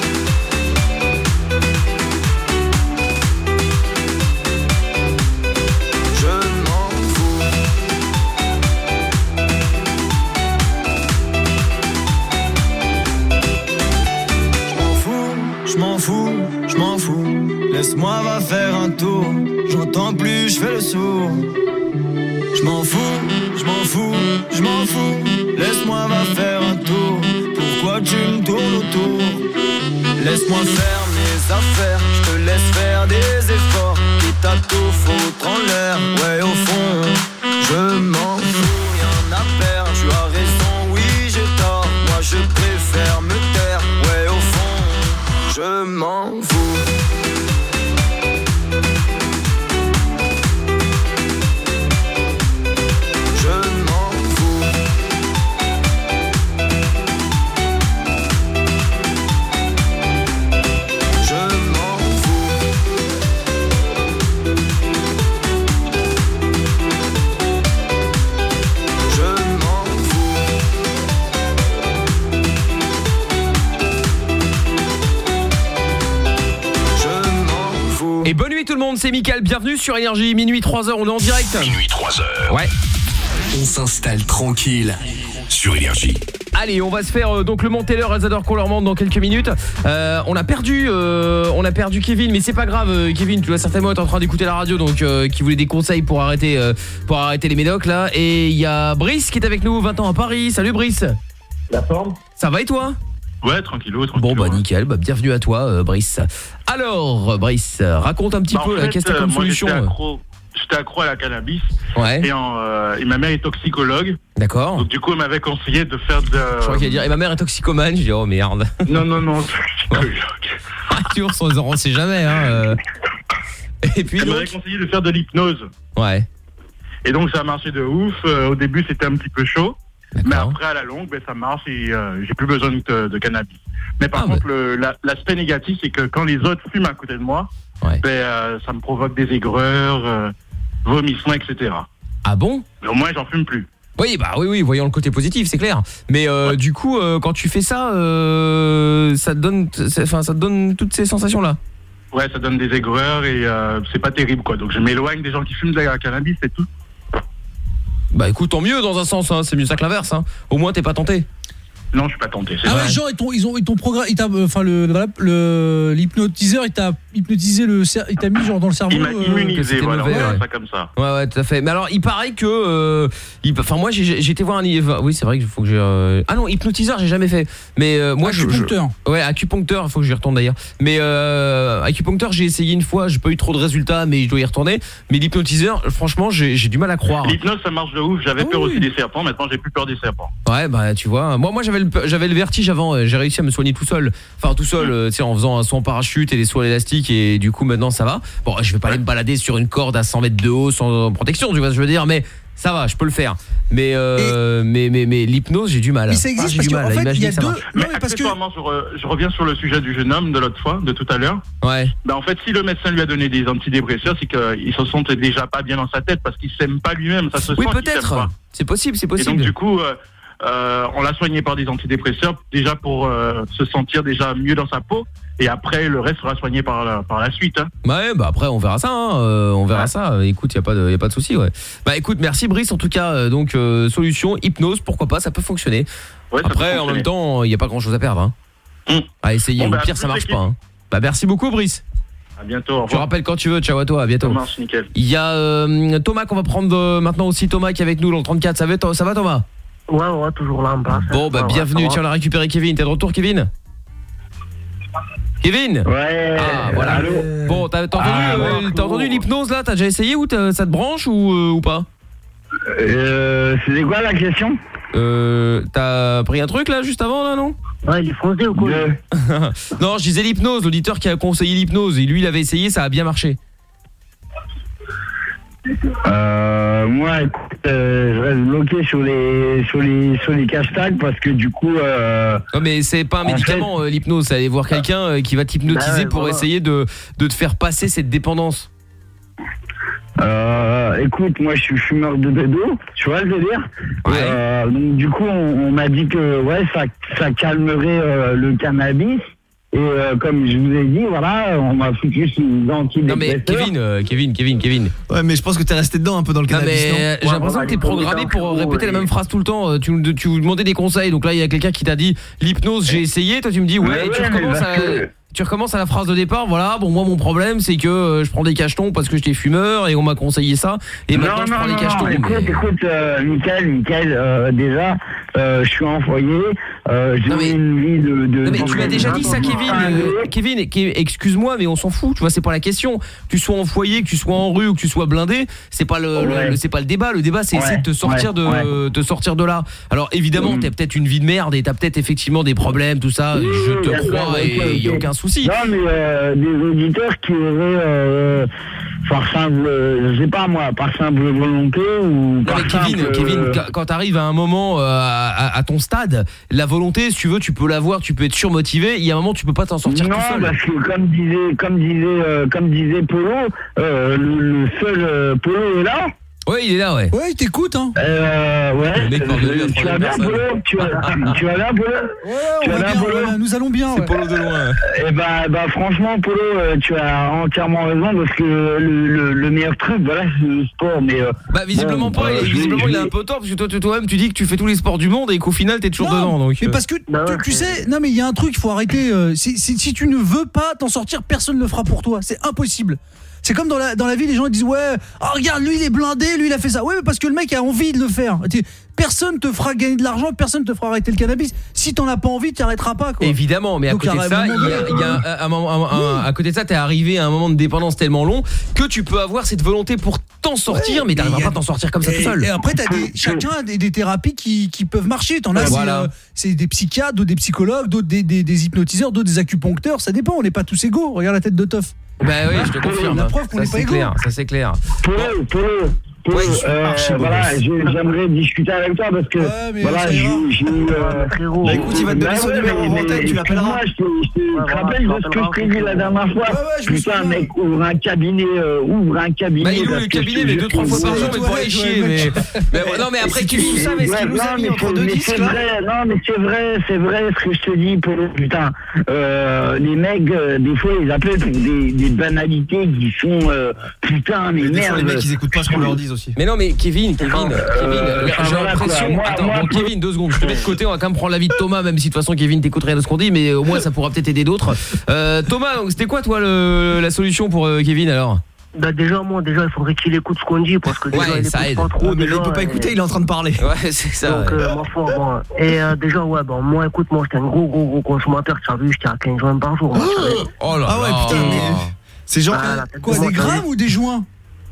Je m'en fous. Je m'en fous, je m'en fous, je m'en fous. Laisse-moi va faire un tour. J'entends plus, je fais le sourd. Je m'en fous, je m'en fous, je m'en fous. Laisse-moi va faire un tour. Pourquoi tu me tournes autour? Laisse-moi faire mes affaires. Je te laisse faire des efforts. Quitte à tout foutre en l'air. Ouais au fond, je m'en fous, rien à perdre. Tu as raison, oui j'ai tort. Moi je préfère me taire. Ouais au fond, je m'en fous. Et bonne nuit tout le monde, c'est Mickaël, bienvenue sur Énergie, minuit trois heures, on est en direct. Minuit trois heures. Ouais. On s'installe tranquille sur Énergie. Allez, on va se faire euh, donc le Monteller, elles adorent qu'on leur monte dans quelques minutes. Euh, on a perdu euh, on a perdu Kevin, mais c'est pas grave euh, Kevin, tu dois certainement être en train d'écouter la radio, donc euh, qui voulait des conseils pour arrêter euh, pour arrêter les médocs là. Et il y a Brice qui est avec nous, vingt ans à Paris. Salut Brice. La forme? Ça va et toi? Ouais, tranquillou, tranquillou. Bon bah nickel, bah, bienvenue à toi euh, Brice. Alors Brice, raconte un petit bah, peu, en fait, qu'est-ce que t'as comme euh, moi, solution? J'étais accro, j'étais accro à la cannabis. Ouais. Et, en, euh, et ma mère est toxicologue. D'accord. Donc du coup, elle m'avait conseillé de faire de... Je crois qu'il allait dire, et ma mère est toxicomane, je dis oh merde. Non, non, non, toxicologue. Toujours sans on sait jamais hein. Euh... Et puis elle donc... m'avait conseillé de faire de l'hypnose. Ouais. Et donc ça a marché de ouf. Euh, au début, c'était un petit peu chaud. Mais après, à la longue, ben, ça marche et euh, j'ai plus besoin de, de cannabis. Mais par ah contre, bah. le, la, l'aspect négatif, c'est que quand les autres fument à côté de moi, ouais. ben, euh, ça me provoque des aigreurs, euh, vomissements, et cetera. Ah bon? Mais au moins, j'en fume plus. Oui, bah oui, oui, voyons le côté positif, c'est clair. Mais euh, ouais. du coup, euh, quand tu fais ça, euh, ça te donne, enfin, ça te donne toutes ces sensations-là. Ouais, ça donne des aigreurs et euh, c'est pas terrible, quoi. Donc je m'éloigne des gens qui fument de la cannabis, c'est tout. Bah écoute, tant mieux dans un sens, hein. C'est mieux ça que l'inverse. Hein. Au moins t'es pas tenté. Non, je suis pas tenté. Ah ouais, genre ils t'ont ils ont ils t'ont programme, ils t'a enfin le le l'hypnotiseur, il t'a hypnotisé le il t'a mis genre dans le cerveau. Il m'a immunisé, euh, voilà, mauvais, on ouais. ça comme ça. Ouais ouais, tout à fait. Mais alors, il paraît que euh, il, enfin moi j'ai j'ai été voir un oui, c'est vrai qu'il faut que j'ai euh... Ah non, hypnotiseur, j'ai jamais fait. Mais euh, moi acupuncteur. Je, je... Ouais, acupuncteur, il faut que j'y retourne d'ailleurs. Mais euh, acupuncteur, j'ai essayé une fois, j'ai pas eu trop de résultats, mais je dois y retourner. Mais l'hypnotiseur, franchement, j'ai j'ai du mal à croire. L'hypnose, ça marche de ouf, j'avais oh, peur oui. aussi des serpents, maintenant j'ai plus peur des serpents. Ouais, bah tu vois, moi moi j'avais le j'avais le vertige avant, j'ai réussi à me soigner tout seul. Enfin tout seul, mmh. tu sais, en faisant un saut en parachute et des sauts à l'élastique, et du coup maintenant ça va. Bon, je vais pas aller me balader sur une corde à cent mètres de haut sans protection, tu vois ce que je veux dire, mais ça va, je peux le faire. Mais euh, mais mais mais l'hypnose, j'ai du mal. Mais ça existe ah, parce qu'en fait, il y a deux. Mais non, parce que sur, euh, je reviens sur le sujet du jeune homme de l'autre fois, de tout à l'heure. Ouais. Ben en fait, si le médecin lui a donné des antidépresseurs, c'est qu'il se sent déjà pas bien dans sa tête parce qu'il s'aime pas lui-même. Ça se oui, sent peut-être. C'est possible, c'est possible. Et donc du coup. Euh, Euh, on l'a soigné par des antidépresseurs déjà pour euh, se sentir déjà mieux dans sa peau, et après le reste sera soigné par la, par la suite. Hein. Ouais, bah après on verra ça, hein. euh, on verra ouais. ça. Écoute, y a pas de y a pas de souci, ouais. Bah écoute, merci Brice en tout cas. Euh, donc euh, solution hypnose, pourquoi pas, ça peut fonctionner. Ouais, après en même temps, il y a pas grand-chose à perdre. Hein. Mmh. À essayer, bon, bah, au pire ça marche pas. Hein. Bah merci beaucoup Brice. À bientôt. Au revoir. Tu rappelles quand tu veux. Ciao à toi. À bientôt. Ça marche, nickel. Il y a euh, Thomas qu'on va prendre euh, maintenant aussi. Thomas qui est avec nous dans le trente-quatre. Ça va, ça va Thomas? Ouais, ouais, toujours là en place. Bon, bah ouais, bienvenue, ouais, tiens, on a récupéré Kevin. T'es de retour, Kevin? Kevin? Ouais. Ah, voilà. Allô. Bon, t'as t'as entendu, Ah, euh, ouais, t'as entendu l'hypnose là? T'as déjà essayé ou t'as- ça te branche ou, euh, ou pas? Euh, c'était quoi la question? Euh, t'as pris un truc là juste avant là, non? Ouais, il est foncé ou quoi? Non, je disais l'hypnose, l'auditeur qui a conseillé l'hypnose. Et lui, il avait essayé, ça a bien marché. Euh, moi, écoute, euh, je reste bloqué sur les sur les sur les hashtags parce que du coup. Euh, non mais c'est pas un médicament fait... euh, l'hypnose, c'est aller voir quelqu'un euh, qui va t'hypnotiser bah ouais, pour voilà. essayer de de te faire passer cette dépendance. Euh, écoute, moi je suis fumeur de bédo, tu vois le délire. Ouais. Euh, donc du coup, on, on m'a dit que ouais, ça ça calmerait euh, le cannabis. Et euh, comme je vous ai dit, voilà, on m'a foutu sur les antidépresseurs. Non mais Kevin, euh, Kevin, Kevin, Kevin. Ouais, mais je pense que t'es resté dedans un peu dans le non cannabis, mais, non euh, J'ai ouais, l'impression voilà, que t'es programmé pour répéter la même phrase tout le temps. Tu, tu vous demandais des conseils, donc là il y a quelqu'un qui t'a dit l'hypnose, j'ai essayé. Toi tu me dis ouais, ouais et tu ouais, recommences à... Que... Tu recommences à la phrase de départ, voilà, bon moi mon problème c'est que euh, je prends des cachetons parce que j'étais fumeur et on m'a conseillé ça et non, maintenant non, je prends non, des cachetons. Non, écoute, mais... écoute, euh, Mickaël, Mickaël, euh, déjà, euh, je suis en foyer, euh, j'ai mais... une vie de... de non mais tu m'as déjà dit ça Kevin, euh, Kevin, Kevin excuse-moi mais on s'en fout, tu vois c'est pas la question, que tu sois en foyer, que tu sois en rue ou que tu sois blindé, c'est pas le, ouais. le c'est pas le débat, le débat c'est ouais. essayer de te sortir ouais. de ouais. te sortir de là. Alors évidemment mmh. t'as peut-être une vie de merde et t'as peut-être effectivement des problèmes, tout ça, mmh, je te crois et il okay, y a aucun souci. Non mais euh, des auditeurs qui auraient euh, par simple, euh, je sais pas moi, par simple volonté ou non, par mais Kevin, simple, Kevin, euh... quand t'arrives à un moment euh, à, à ton stade, la volonté, si tu veux, tu peux l'avoir, tu peux être surmotivé. Il y a un moment, tu peux pas t'en sortir non, tout seul. Non, parce que comme disait, comme disait, euh, comme disait Polo, euh, le, le seul euh, Polo est là. Ouais, il est là, ouais. Ouais, il t'écoute, hein. Euh, ouais. Le mec parle de lui à tu vas bien, Polo? Tu vas, tu vas bien, Polo? Ouais, tu vas bien, bien, Polo? Nous allons bien. C'est ouais. Polo de loin. Et bah, bah, franchement, Polo, tu as entièrement raison parce que le, le, le meilleur truc, voilà, c'est le sport. Mais euh, bah, visiblement bon, pas. Euh, il, visiblement, il a un peu tort parce que toi, toi-même, tu dis que tu fais tous les sports du monde et qu'au final, t'es toujours non, dedans. Donc. Mais parce que non, tu, tu sais, non, mais il y a un truc, il faut arrêter. Euh, si, si, si tu ne veux pas t'en sortir, personne ne le fera pour toi. C'est impossible. C'est comme dans la, dans la vie, les gens disent ouais, oh regarde, lui il est blindé, lui il a fait ça. Ouais, mais parce que le mec a envie de le faire. Personne te fera gagner de l'argent, personne te fera arrêter le cannabis. Si t'en as pas envie, tu arrêteras pas quoi. Évidemment, mais à donc, côté de ça, il y a, il y a un, un, un, un, à côté de ça, t'es arrivé à un moment de dépendance tellement long que tu peux avoir cette volonté pour t'en sortir, ouais, mais t'arriveras pas à t'en sortir comme ça et, tout seul. Et après, t'as des, chacun a des, des thérapies qui, qui peuvent marcher. T'en as, voilà. c'est, euh, c'est des psychiatres, d'autres des psychologues, d'autres des, des, des hypnotiseurs, d'autres des acupuncteurs. Ça dépend. On n'est pas tous égaux. Regarde la tête de Toff. Bah oui, je te confirme. La preuve qu'on ça n'est pas c'est égaux. clair, ça c'est clair. Polo, Polo, Polo, ouais, euh, voilà, j'aimerais discuter avec toi parce que ouais, voilà, j'ai eu euh, bah écoute, il va te donner son numéro en tête, tu l'appelleras. Moi, je te, je te ouais, rappelle de ce que je t'ai dit la dernière fois. Ouais, ouais, putain, mec, ouvre un cabinet, euh, ouvre un cabinet. Bah il ouvre le cabinet mais deux trois fois par jour mais pour aller chier mais non mais après tu sous ça mais ce qu'il nous a mis entre deux disques là. Non mais c'est vrai, c'est vrai ce que je te dis Polo, putain. Les mecs des fois ils appellent pour des banalités qui sont putain mais merde. Les mecs ils écoutent pas ce qu'on leur dit aussi. Mais non mais Kevin, Kevin, Kevin, j'ai l'impression attends, bon Kevin deux secondes, je te mets de côté, on va quand même prendre l'avis de Thomas même si de toute façon Kevin t'écoute rien de ce qu'on dit mais au moins ça pourra peut-être aider d'autres. Euh, Thomas, donc c'était quoi toi le, la solution pour euh, Kevin alors? Bah déjà moi déjà il faudrait qu'il écoute ce qu'on dit parce que déjà ouais, il ça écoute aide. pas trop. Ah, mais déjà, là il peut pas et... écouter, il est en train de parler. Ouais c'est ça. Donc ouais. euh, ma foi bon et euh, déjà ouais bon moi écoute moi j'étais un gros gros gros consommateur, tu as vu j'étais à quinze joints par jour. Moi, oh là ah ouais putain mais c'est genre ah, quoi des grammes ou des joints?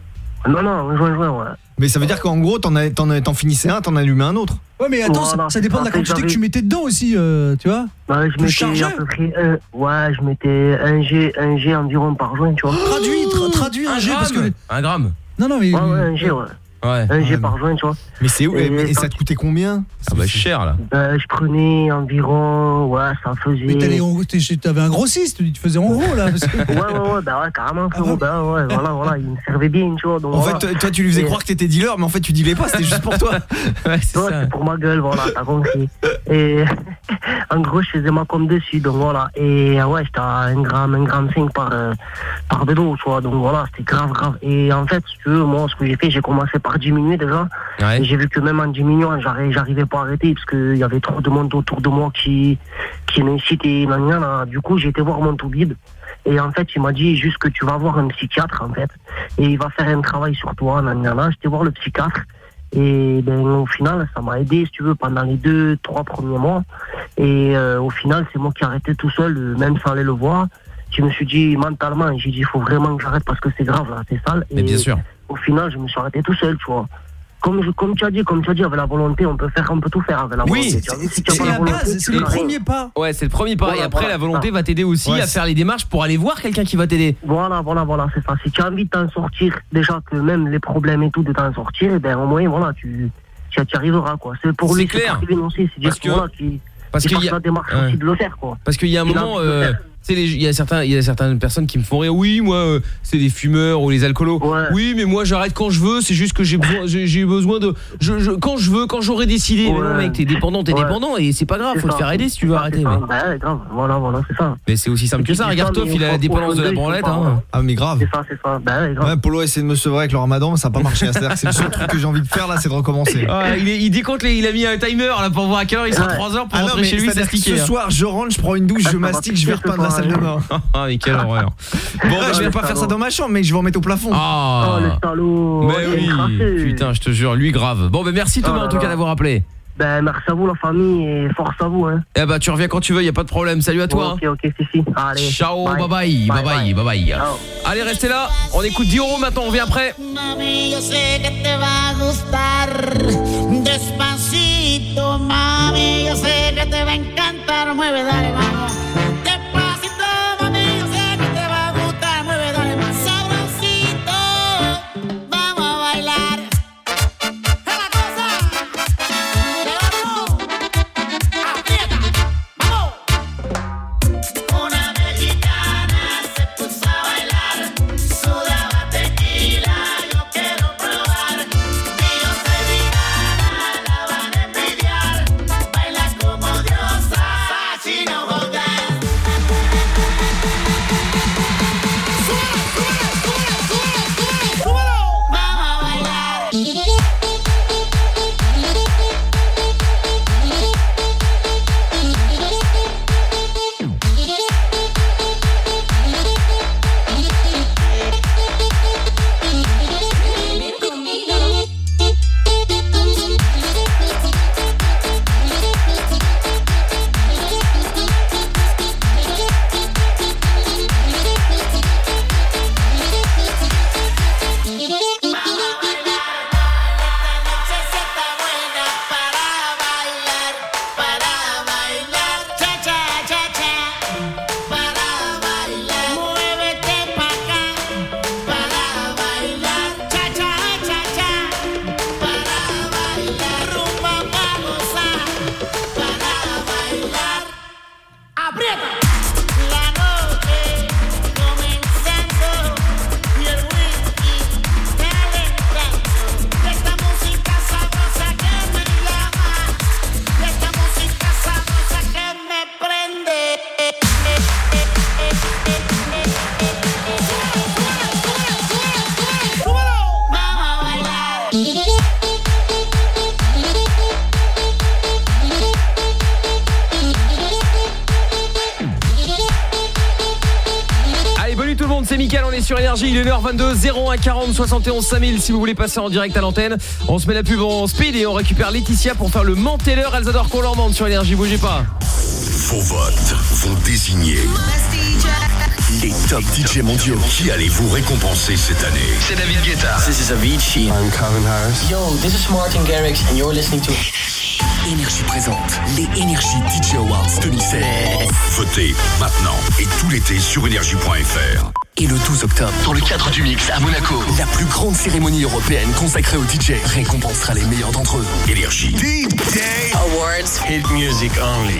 Non non un joint joint ouais. Mais ça veut dire qu'en gros t'en as, t'en, as, t'en finissais un, t'en allumais un autre. Ouais mais attends, voilà, ça, ça dépend de la quantité que tu mettais dedans aussi, euh, tu vois. Ouais, je mettais à peu près un, ouais, je mettais un G, un G environ par joint, tu vois. Traduis, tra- traduis un, un G gramme. Parce que un gramme. Non non mais ouais, ouais un G ouais. Ouais. Un G ouais, par joint, tu vois. Mais c'est où et, et ça te coûtait combien? Ah bah cher là. Bah, je prenais environ, ouais, ça faisait. Mais t'allais en, t'avais un grossiste, tu te faisais en gros là. Parce que... ouais, ouais, ouais, bah ouais, carrément, frérot, ah, bah ouais, voilà, voilà, il me servait bien, tu vois. Donc, en voilà. fait, toi, tu lui faisais et... croire que t'étais dealer, mais en fait, tu dealais pas, c'était juste pour toi. Ouais, c'est ouais, ça. C'est pour ma gueule, voilà, t'as compris. Et en gros, je faisais ma com dessus, donc voilà. Et ouais, j'étais à un gramme, un gramme cinq par, euh, par vélo, tu vois. Donc voilà, c'était grave, grave. Et en fait, si tu veux, moi, ce que j'ai fait, j'ai commencé par diminuer déjà. Ouais. Et j'ai vu que même en diminuant, j'arrivais, j'arrivais pas à arrêter parce qu'il y avait trop de monde autour de moi qui, qui m'incitait. Du coup, j'ai été voir mon toubib. Et en fait, il m'a dit juste que tu vas voir un psychiatre, en fait. Et il va faire un travail sur toi. J'étais voir le psychiatre. Et ben, au final, ça m'a aidé, si tu veux, pendant les deux, trois premiers mois. Et euh, au final, c'est moi qui ai arrêté tout seul, euh, même sans aller le voir. Je me suis dit mentalement, j'ai dit, il faut vraiment que j'arrête parce que c'est grave, là, c'est sale. Mais et bien sûr. Au final, je me suis arrêté tout seul, tu vois. Comme, je, comme tu as dit, comme tu as dit, avec la volonté, on peut faire, on peut tout faire avec la Oui, volonté. Tu vois, si tu as pas la volonté, tu peux rien. pas. Ouais, c'est le premier pas. Voilà, et après, voilà, la volonté ça. va t'aider aussi Ouais, à c'est- faire les démarches pour aller voir quelqu'un qui va t'aider. Voilà, voilà, voilà, c'est ça. Si tu as envie de t'en sortir, déjà que même les problèmes et tout, de t'en sortir, et ben au moins, voilà, tu, tu, tu y arriveras, quoi. C'est pour C'est lui, clair. c'est pour lui aussi. C'est dire Parce que, que- voilà, qui, parce qui qu'il fasse y a- la démarche ouais. aussi de le faire, quoi. Parce qu'il y a un Il a moment, envie de le euh, faire. tu sais, les- il y a certains, il y a certaines personnes qui me font rire. Oui, moi, euh, c'est des fumeurs ou les alcoolos. Oui, mais moi, j'arrête quand je veux. C'est juste que j'ai besoin, j'ai j'ai besoin de, je, je- quand je veux, quand j'aurai décidé. Mais non, mec, t'es dépendant, t'es Ouais. dépendant, et c'est pas grave. C'est Faut te ça. faire aider si tu veux C'est ça, arrêter. c'est ça. Mais, Ben, ouais, grave, voilà, voilà, c'est ça. mais c'est aussi simple que ça. Regarde Toff, il a la dépendance de la branlette. Hein. Ah mais grave. C'est ça, c'est ça. Ben, ouais, grave. Ouais, Polo essaie de me sevrer avec le ramadan, mais ça n'a pas marché. C'est-à-dire que c'est le seul truc que j'ai envie de faire là, c'est de recommencer. Ah, il, est, il décompte les, il a mis un timer là pour voir à quelle heure il sera. trois heures pour Ah non, rentrer mais chez lui, c'est-à-dire ça que sticker. ce soir, je rentre, je prends une douche, je mastique, je vais repeindre la salle de bain. Ah, mais quelle horreur. Bon, bah, je vais pas faire ça dans ma chambre, mais je vais en mettre au plafond. Ah. Oh, le salaud. Mais il est crassé. oui, putain, je te jure, lui grave. Bon, ben merci Thomas Oh là en tout cas là. d'avoir appelé. Ben, merci à vous, la famille, et force à vous, hein. Eh bah tu reviens quand tu veux, y a pas de problème. Salut à toi. Ok, ok, si, si. Allez. Ciao, bye bye, bye bye, bye bye. Allez, restez là. On écoute Dioro maintenant, on revient après. Mami, yo sé que te va a gustar. Despacito, mami, yo sé que te va a encantar. Mueve, dale, vamos. Despacito, mami, yo sé que te va a gustar. Mueve, dale, más sabrosito. Vamos a bailar. Es la cosa. Levantó. Aprieta. Vamos. Una mexicana se puso a bailar. Sudaba tequila, yo quiero probar. Y yo soy vegana, la van a envidiar. Baila como diosa, así no jodas. Súbelo, súbelo, súbelo, súbelo, súbelo, súbelo. Vamos a bailar. Aprieta. La noche comenzando y el whisky calentando. Esta música sabrosa que me llama, esta música sabrosa que me prende. Vamos a bailar. Allez, bonne nuit tout le monde, c'est Mickaël, on est sur Énergie, il est une heure vingt-deux, zéro un quarante soixante et onze cinq mille si vous voulez passer en direct à l'antenne. On se met la pub en speed et on récupère Laetitia pour faire le Menteller. Elles adorent qu'on leur mente sur Énergie, bougez pas. Vos votes vont désigner les top D J mondiaux. Qui allez-vous récompenser cette année? C'est David Guetta. This is Avicii. I'm Calvin Harris. Yo, this is Martin Garrix and you're listening to Énergie présente les Énergie D J Awards deux mille seize. Votez maintenant et tout l'été sur énergie point F R. Et le douze octobre, dans le cadre du mix à Monaco, la plus grande cérémonie européenne consacrée aux D J récompensera les meilleurs d'entre eux. Énergie D J Awards. Hit music only.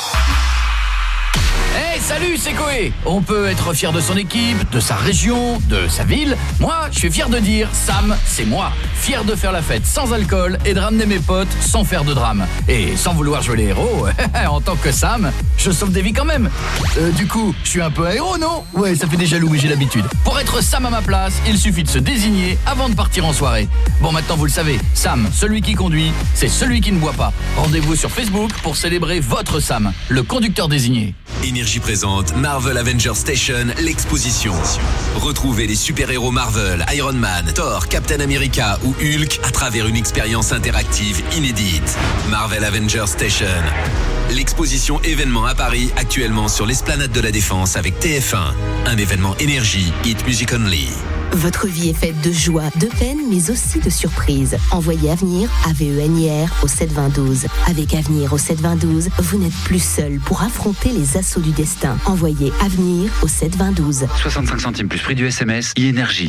Hey, salut, c'est Koé. On peut être fier de son équipe, de sa région, de sa ville. Moi, je suis fier de dire Sam, c'est moi. Fier de faire la fête sans alcool et de ramener mes potes sans faire de drame. Et sans vouloir jouer les héros, en tant que Sam, je sauve des vies quand même. Euh, du coup, je suis un peu un héros, non? Ouais, ça fait déjà loup, mais j'ai l'habitude. Pour être Sam à ma place, il suffit de se désigner avant de partir en soirée. Bon, maintenant vous le savez, Sam, celui qui conduit, c'est celui qui ne boit pas. Rendez-vous sur Facebook pour célébrer votre Sam, le conducteur désigné. Énergie Énergie présente Marvel Avengers Station, l'exposition. Retrouvez les super-héros Marvel, Iron Man, Thor, Captain America ou Hulk à travers une expérience interactive inédite. Marvel Avengers Station. L'exposition événement à Paris, actuellement sur l'esplanade de la Défense avec T F un. Un événement Énergie, Hit Music Only. Votre vie est faite de joie, de peine, mais aussi de surprises. Envoyez Avenir, A V E N I R, au sept vingt douze. Avec Avenir au sept vingt douze, vous n'êtes plus seul pour affronter les assauts du destin. Envoyez Avenir au sept vingt douze. soixante-cinq centimes plus prix du S M S, e-énergie.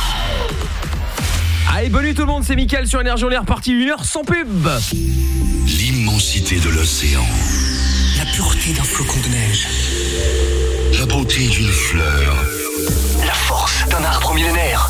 Allez, bonne nuit tout le monde, c'est Mickaël sur Énergie, on est reparti une heure sans pub. L'immensité de l'océan. La pureté d'un flocon de neige. La beauté d'une fleur. La force d'un arbre millénaire.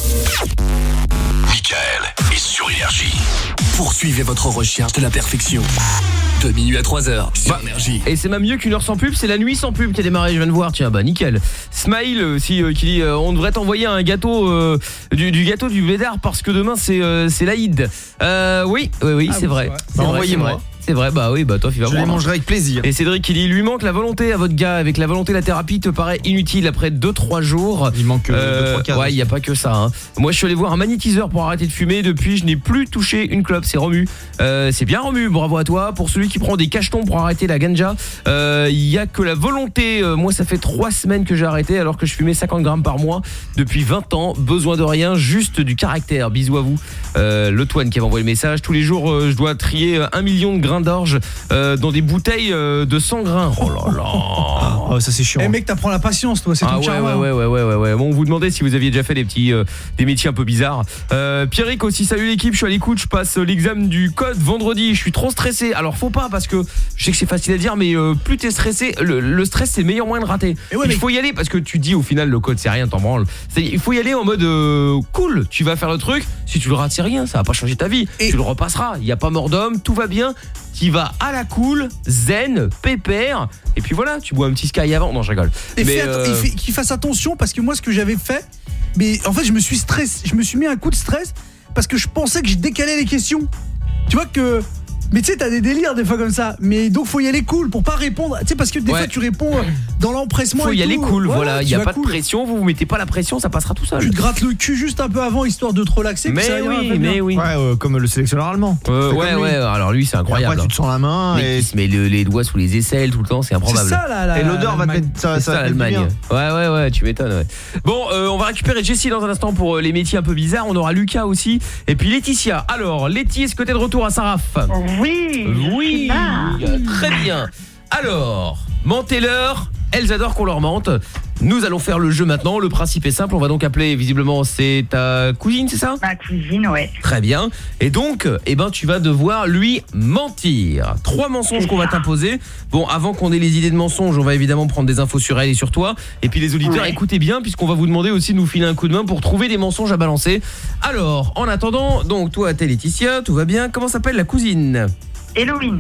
Mickaël est sur Énergie. Poursuivez votre recherche de la perfection. De minuit à trois heures sur bah, Énergie. Et c'est même mieux qu'une heure sans pub, c'est la nuit sans pub qui a démarré, je viens de voir, tiens, bah nickel. Smile aussi euh, qui dit euh, on devrait t'envoyer un gâteau euh, du, du gâteau du Blédard parce que demain c'est euh, c'est l'Aïd. Euh, oui, oui, oui, ah c'est oui, vrai. Bah, envoyez-moi. C'est vrai, bah oui, bah toi tu vas voir. Je les mangerai avec plaisir. Et Cédric qui dit il lui manque la volonté à votre gars, avec la volonté la thérapie te paraît inutile après deux trois jours. Il manque euh, deux trois cas. Ouais, il y a pas que ça hein. Moi je suis allé voir un magnétiseur pour arrêter de fumer, depuis je n'ai plus touché une clope, c'est Romu. Euh, c'est bien Romu, bravo à toi. Pour celui qui prend des cachetons pour arrêter la ganja, euh, il y a que la volonté. Euh, moi ça fait trois semaines que j'ai arrêté alors que je fumais cinquante grammes par mois depuis vingt ans, besoin de rien, juste du caractère. Bisous à vous. Euh, le Toine qui avait envoyé le message, tous les jours euh, je dois trier un million de grains d'orge Euh, dans des bouteilles euh, de cent grains. Oh là là. Oh, ça c'est chiant. Eh mec, t'apprends la patience toi, c'est ah ton ouais, charme. ouais, ouais, ouais, ouais, ouais. Bon, on vous demandait si vous aviez déjà fait des petits euh, des métiers un peu bizarres. Euh, Pierrick aussi, salut l'équipe, je suis à l'écoute, je passe l'examen du code vendredi, je suis trop stressé. Alors faut pas, parce que je sais que c'est facile à dire, mais euh, plus t'es stressé, le, le stress c'est le meilleur moyen de rater. Et ouais, il mais... faut y aller parce que tu dis au final le code c'est rien, t'en branles. Il faut y aller en mode euh, cool, tu vas faire le truc, si tu le rates c'est rien, ça va pas changer ta vie. Et... tu le repasseras, il y a pas mort d'homme, tout va bien. Qui va à la cool, zen, pépère, et puis voilà, tu bois un petit Sky avant. Non, je rigole. Et mais fait, euh... fait, qu'il fasse attention parce que moi, ce que j'avais fait, mais en fait, je me suis stressé, je me suis mis un coup de stress parce que je pensais que je décalais les questions. Tu vois que. Mais tu sais, t'as des délires des fois comme ça. Mais donc faut y aller cool pour pas répondre. Tu sais, parce que des ouais. fois tu réponds dans l'empressement. Faut y et aller tout. cool, ouais, voilà. Il y a pas cool. de pression. Vous vous mettez pas la pression, ça passera tout seul. Tu te grattes le cul juste un peu avant histoire de te relaxer. Mais ça oui, ira, mais oui. Ouais, euh, comme le sélectionneur allemand. Euh, ouais, ouais. Alors lui, c'est incroyable. Et après, tu te sens la main et, et... il se met le, les doigts sous les aisselles tout le temps, c'est improbable. C'est ça là. là et l'odeur va te mettre ça, ça, ça l'Allemagne. Ouais, ouais, ouais. Tu m'étonnes. Ouais. Bon, euh, on va récupérer Jessie dans un instant pour euh, les métiers un peu bizarres. On aura Lucas aussi, et puis Laetitia. Alors, Letty, est-ce que t'es de retour à Saraf? Oui. Oui. Très bien. Alors, mentez-leur, elles adorent qu'on leur mente. Nous allons faire le jeu maintenant. Le principe est simple. On va donc appeler, visiblement, c'est ta cousine, c'est ça? Ma cousine, ouais. Très bien. Et donc, eh ben, tu vas devoir lui mentir. Trois mensonges qu'on va t'imposer. Bon, avant qu'on ait les idées de mensonges, on va évidemment prendre des infos sur elle et sur toi. Et puis les auditeurs, ouais. Écoutez bien, puisqu'on va vous demander aussi de nous filer un coup de main pour trouver des mensonges à balancer. Alors, en attendant, donc toi, t'es Laetitia, tout va bien. Comment s'appelle la cousine? Héloïne.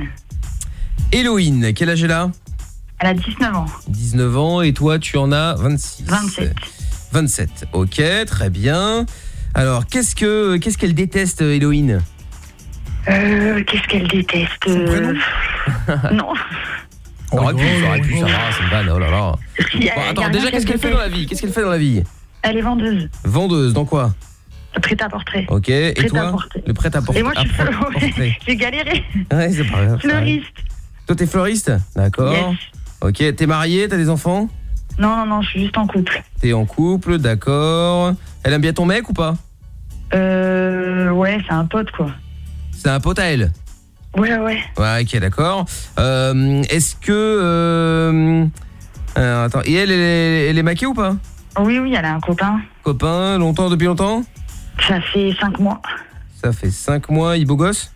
Héloïne, quel âge elle a? Elle a dix-neuf ans. dix-neuf ans, et toi tu en as vingt-six. vingt-sept. vingt-sept, ok, très bien. Alors, qu'est-ce que qu'est-ce qu'elle déteste, Héloïne? Euh, qu'est-ce qu'elle déteste? Son prénom? Non. On aurait pu, ça aurait pu, ça va, c'est une vanne, oh là là. Il y a- Bon, il y a attends, rien déjà, qu'elle qu'est-ce qu'elle fait dans la vie? Qu'est-ce qu'elle fait dans la vie? Elle est vendeuse. Vendeuse, dans quoi? Prêt-à-porter. Ok, et toi? Prêt-à-porter. Le prêt-à-porter. Et moi, je suis à porter. J'ai galéré. Ouais, c'est pas grave. Fleuriste. Toi, t'es fleuriste? D'accord. Yes. Ok, t'es mariée, t'as des enfants? Non, non, non, je suis juste en couple. T'es en couple, d'accord. Elle aime bien ton mec ou pas? Euh, ouais, c'est un pote, quoi. C'est un pote à elle? Ouais, ouais. Ouais, ok, d'accord. Euh, Est-ce que... Euh, alors, attends, et elle, elle est, elle est maquée ou pas? Oui, oui, elle a un copain. Copain, longtemps, depuis longtemps? Ça fait cinq mois. Ça fait cinq mois, il beau gosse?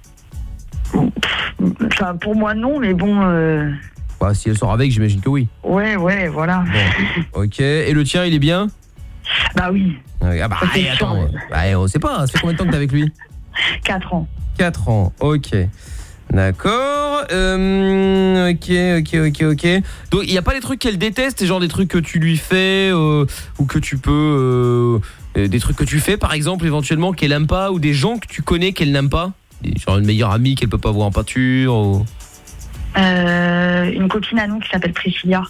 Enfin, pour moi, non, mais bon... Euh... Bah, si elle sort avec, j'imagine que oui. Ouais, ouais, voilà. Bon, ok, et le tien, il est bien? Bah oui. Ah bah, Ça fait hey, attends, sûr. bah, on sait pas, ça fait combien de temps que t'es avec lui? Quatre ans. quatre ans, ok. D'accord, euh, ok, ok, ok, ok. Donc il n'y a pas des trucs qu'elle déteste, genre des trucs que tu lui fais euh, ou que tu peux... Euh, des trucs que tu fais par exemple éventuellement qu'elle aime pas, ou des gens que tu connais qu'elle n'aime pas, genre une meilleure amie qu'elle peut pas voir en peinture ou... Euh, une copine à nous qui s'appelle Priscilla.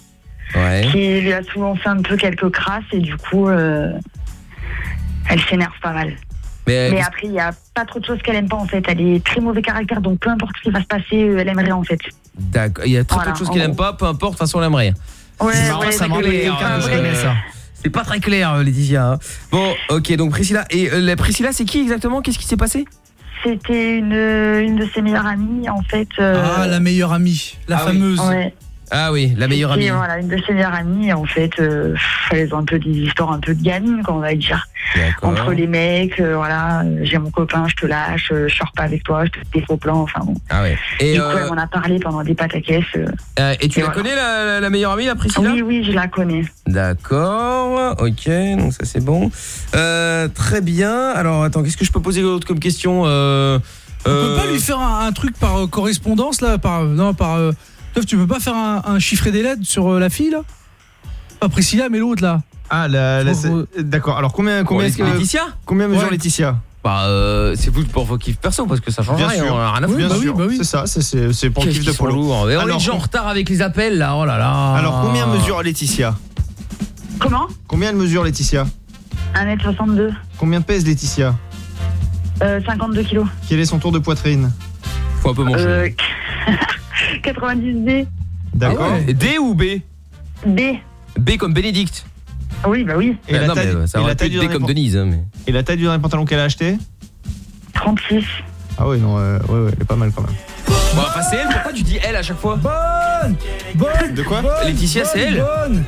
Ouais. qui lui a souvent fait un peu quelques crasses et du coup, euh, elle s'énerve pas mal. Mais, Mais après, il n'y a pas trop de choses qu'elle aime pas en fait. Elle est très mauvais caractère, donc peu importe ce qui va se passer, euh, elle aimerait en fait. D'accord, il y a très Voilà, peu de choses en qu'elle aime gros. pas, peu importe, de toute façon elle aimerait. Ouais, c'est marrant, ouais, ça c'est me rappelle clair, quelqu'un que je ouais. connais, ça. C'est pas très clair, euh, Laetitia. hein. Bon, ok, donc Priscilla. Et euh, la Priscilla, c'est qui exactement? Qu'est-ce qui s'est passé? C'était une, une de ses meilleures amies en fait. euh, Ah, la meilleure amie, la Ah oui. fameuse. Ouais. Ah oui, la meilleure C'était, amie. Voilà, une de ses meilleures amies, en fait, euh, elles ont un peu des histoires un peu de gamines, on va dire. D'accord. Entre les mecs, euh, voilà, euh, j'ai mon copain, je te lâche, euh, je sors pas avec toi, je te fais des faux plans, enfin bon. Ah ouais. Et, du coup, euh, elle m'en a parlé pendant des pataquès. Euh, euh, et tu et la voilà. connais, la, la- la meilleure amie, la Priscilla? Oui, oui, je la connais. D'accord, ok, donc ça c'est bon. Euh, très bien. Alors attends, qu'est-ce que je peux poser d'autre comme question? euh, On euh, peut pas lui faire un, un truc par euh, correspondance là, par non par. Euh, Teuf, tu peux pas faire un, un chiffré des lettres sur euh, la fille là? Pas Priscilla mais l'autre là. Ah la, la- c'est- d'accord. Alors combien combien est-ce que Laetitia? Combien mesure Ouais. Laetitia? Bah euh, c'est vous pour vos kiffs perso parce que ça change Bien rien, sûr. on a rien à Oui, foutre. bien sûr. C'est ça, c'est c'est c'est pour le Qu'est-ce kiff de qu'ils sont Polo. lourds. Mais on est Alors, déjà en retard avec les appels là, oh là là. Alors combien mesure Laetitia? Comment? Combien elle mesure Laetitia? un mètre soixante-deux, Combien pèse Laetitia? euh, cinquante-deux kilos. Quel est son tour de poitrine? Faut un peu manger. Euh, quatre-vingt-dix B. D'accord. Ah ouais. D ou B? B. B comme Bénédicte. Oui, bah oui. Et Ah la non, taille- mais ça et aurait la pu taille être du B dernier comme pan- Denise. hein, mais... Et la taille du dernier pantalon qu'elle a acheté? trente-six. Ah oui, non, euh, ouais, ouais, elle est pas mal quand même. Bon, enfin c'est elle, pourquoi tu dis elle à chaque fois? Bonne, bonne. De quoi? Laetitia, c'est elle? Bonne.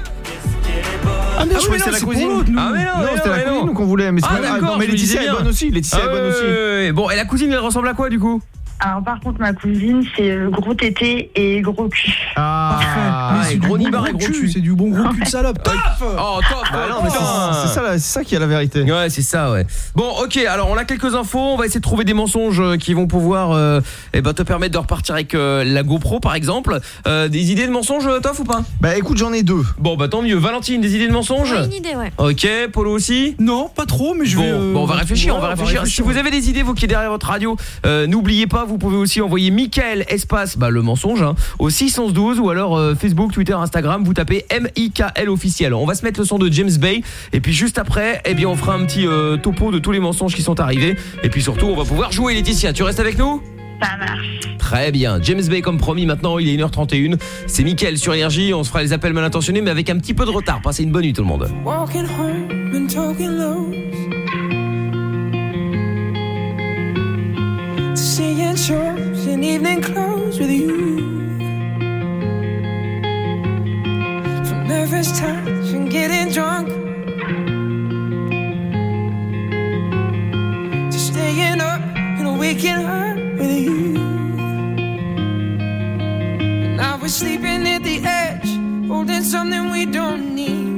Ah mais Ah je oui, croyais que mais c'était non, la c'est pour cousine. l'autre, nous. Ah mais non, Non, mais c'était non, la mais cousine non. qu'on voulait, mais c'est Ah pas grave. d'accord, Non, mais je me Laetitia disais est bien. bonne aussi. Laetitia Ah est bonne ouais, aussi. ouais, ouais. Bon, et la cousine, elle ressemble à quoi du coup? Alors par contre, ma cousine, c'est euh, gros tété et gros cul. Ah, Mais et c'est du gros bon nibar et gros gros cul, cul. c'est du bon gros cul de salope. Taf. Oh top. Bah non, mais c'est putain. c'est ça, là, c'est ça qui est la vérité. Ouais, c'est ça, ouais. Bon, ok, alors on a quelques infos. On va essayer de trouver des mensonges euh, qui vont pouvoir euh, eh ben, te permettre de repartir avec euh, la GoPro, par exemple. Euh, des idées de mensonges, euh, Toff, ou pas? Bah écoute, j'en ai deux. Bon, bah tant mieux. Valentine, des idées de mensonges? Ouais, une idée, ouais. Ok, Polo aussi? Non, pas trop, mais je Bon, vais. euh, bon, on va réfléchir, on va ouais, réfléchir. Si vous avez des idées, vous qui êtes derrière votre radio, euh, n'oubliez pas, vous pouvez aussi envoyer Mickaël espace, bah le mensonge, hein, au six un un deux ou alors euh, Facebook, Twitter, Instagram, vous tapez M I K L officiel. On va se mettre le son de James Bay et puis juste après, eh bien on fera un petit euh, topo de tous les mensonges qui sont arrivés et puis surtout, on va pouvoir jouer. Laetitia, tu restes avec nous? Ça marche. Très bien, James Bay comme promis. Maintenant il est une heure trente et une. C'est Mickaël sur Énergie. On se fera les appels mal intentionnés mais avec un petit peu de retard. Passez une bonne nuit tout le monde. Walking home and talking lows, seeing shows in evening clothes with you. From nervous touch and getting drunk, to staying up and waking up with you. And now we're sleeping at the edge, holding something we don't need.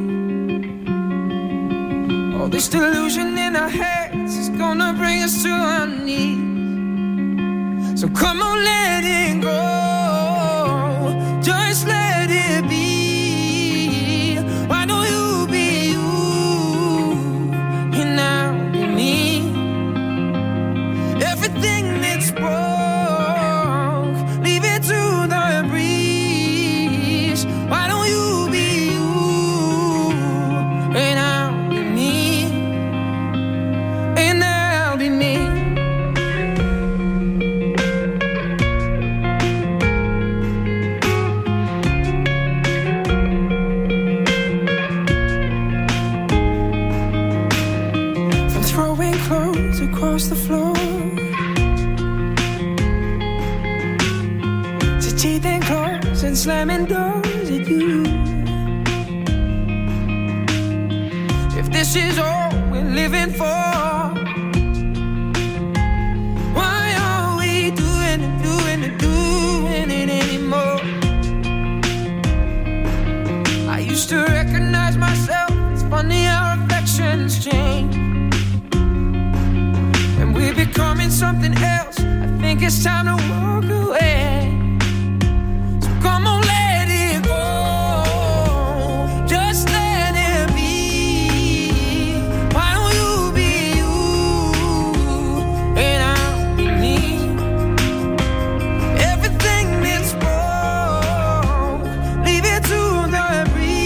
All this delusion in our heads is gonna bring us to our knees. So come on, let it go. Just let it be. Why don't you be you? And I'll be me. Everything that's broke, leave it to the breeze. Why don't you be you? And I'll be me. And I'll be me. From throwing clothes across the floor to teething claws and slamming doors at you. If this is all we're living for, why are we doing it, doing it, doing it anymore? I used to recognize myself. It's funny how affections change. And we're becoming something else. I think it's time to walk away. So come on, let it go. Just let it be. Why don't you be you? And I'll be me. Everything that's broke, leave it to the breeze.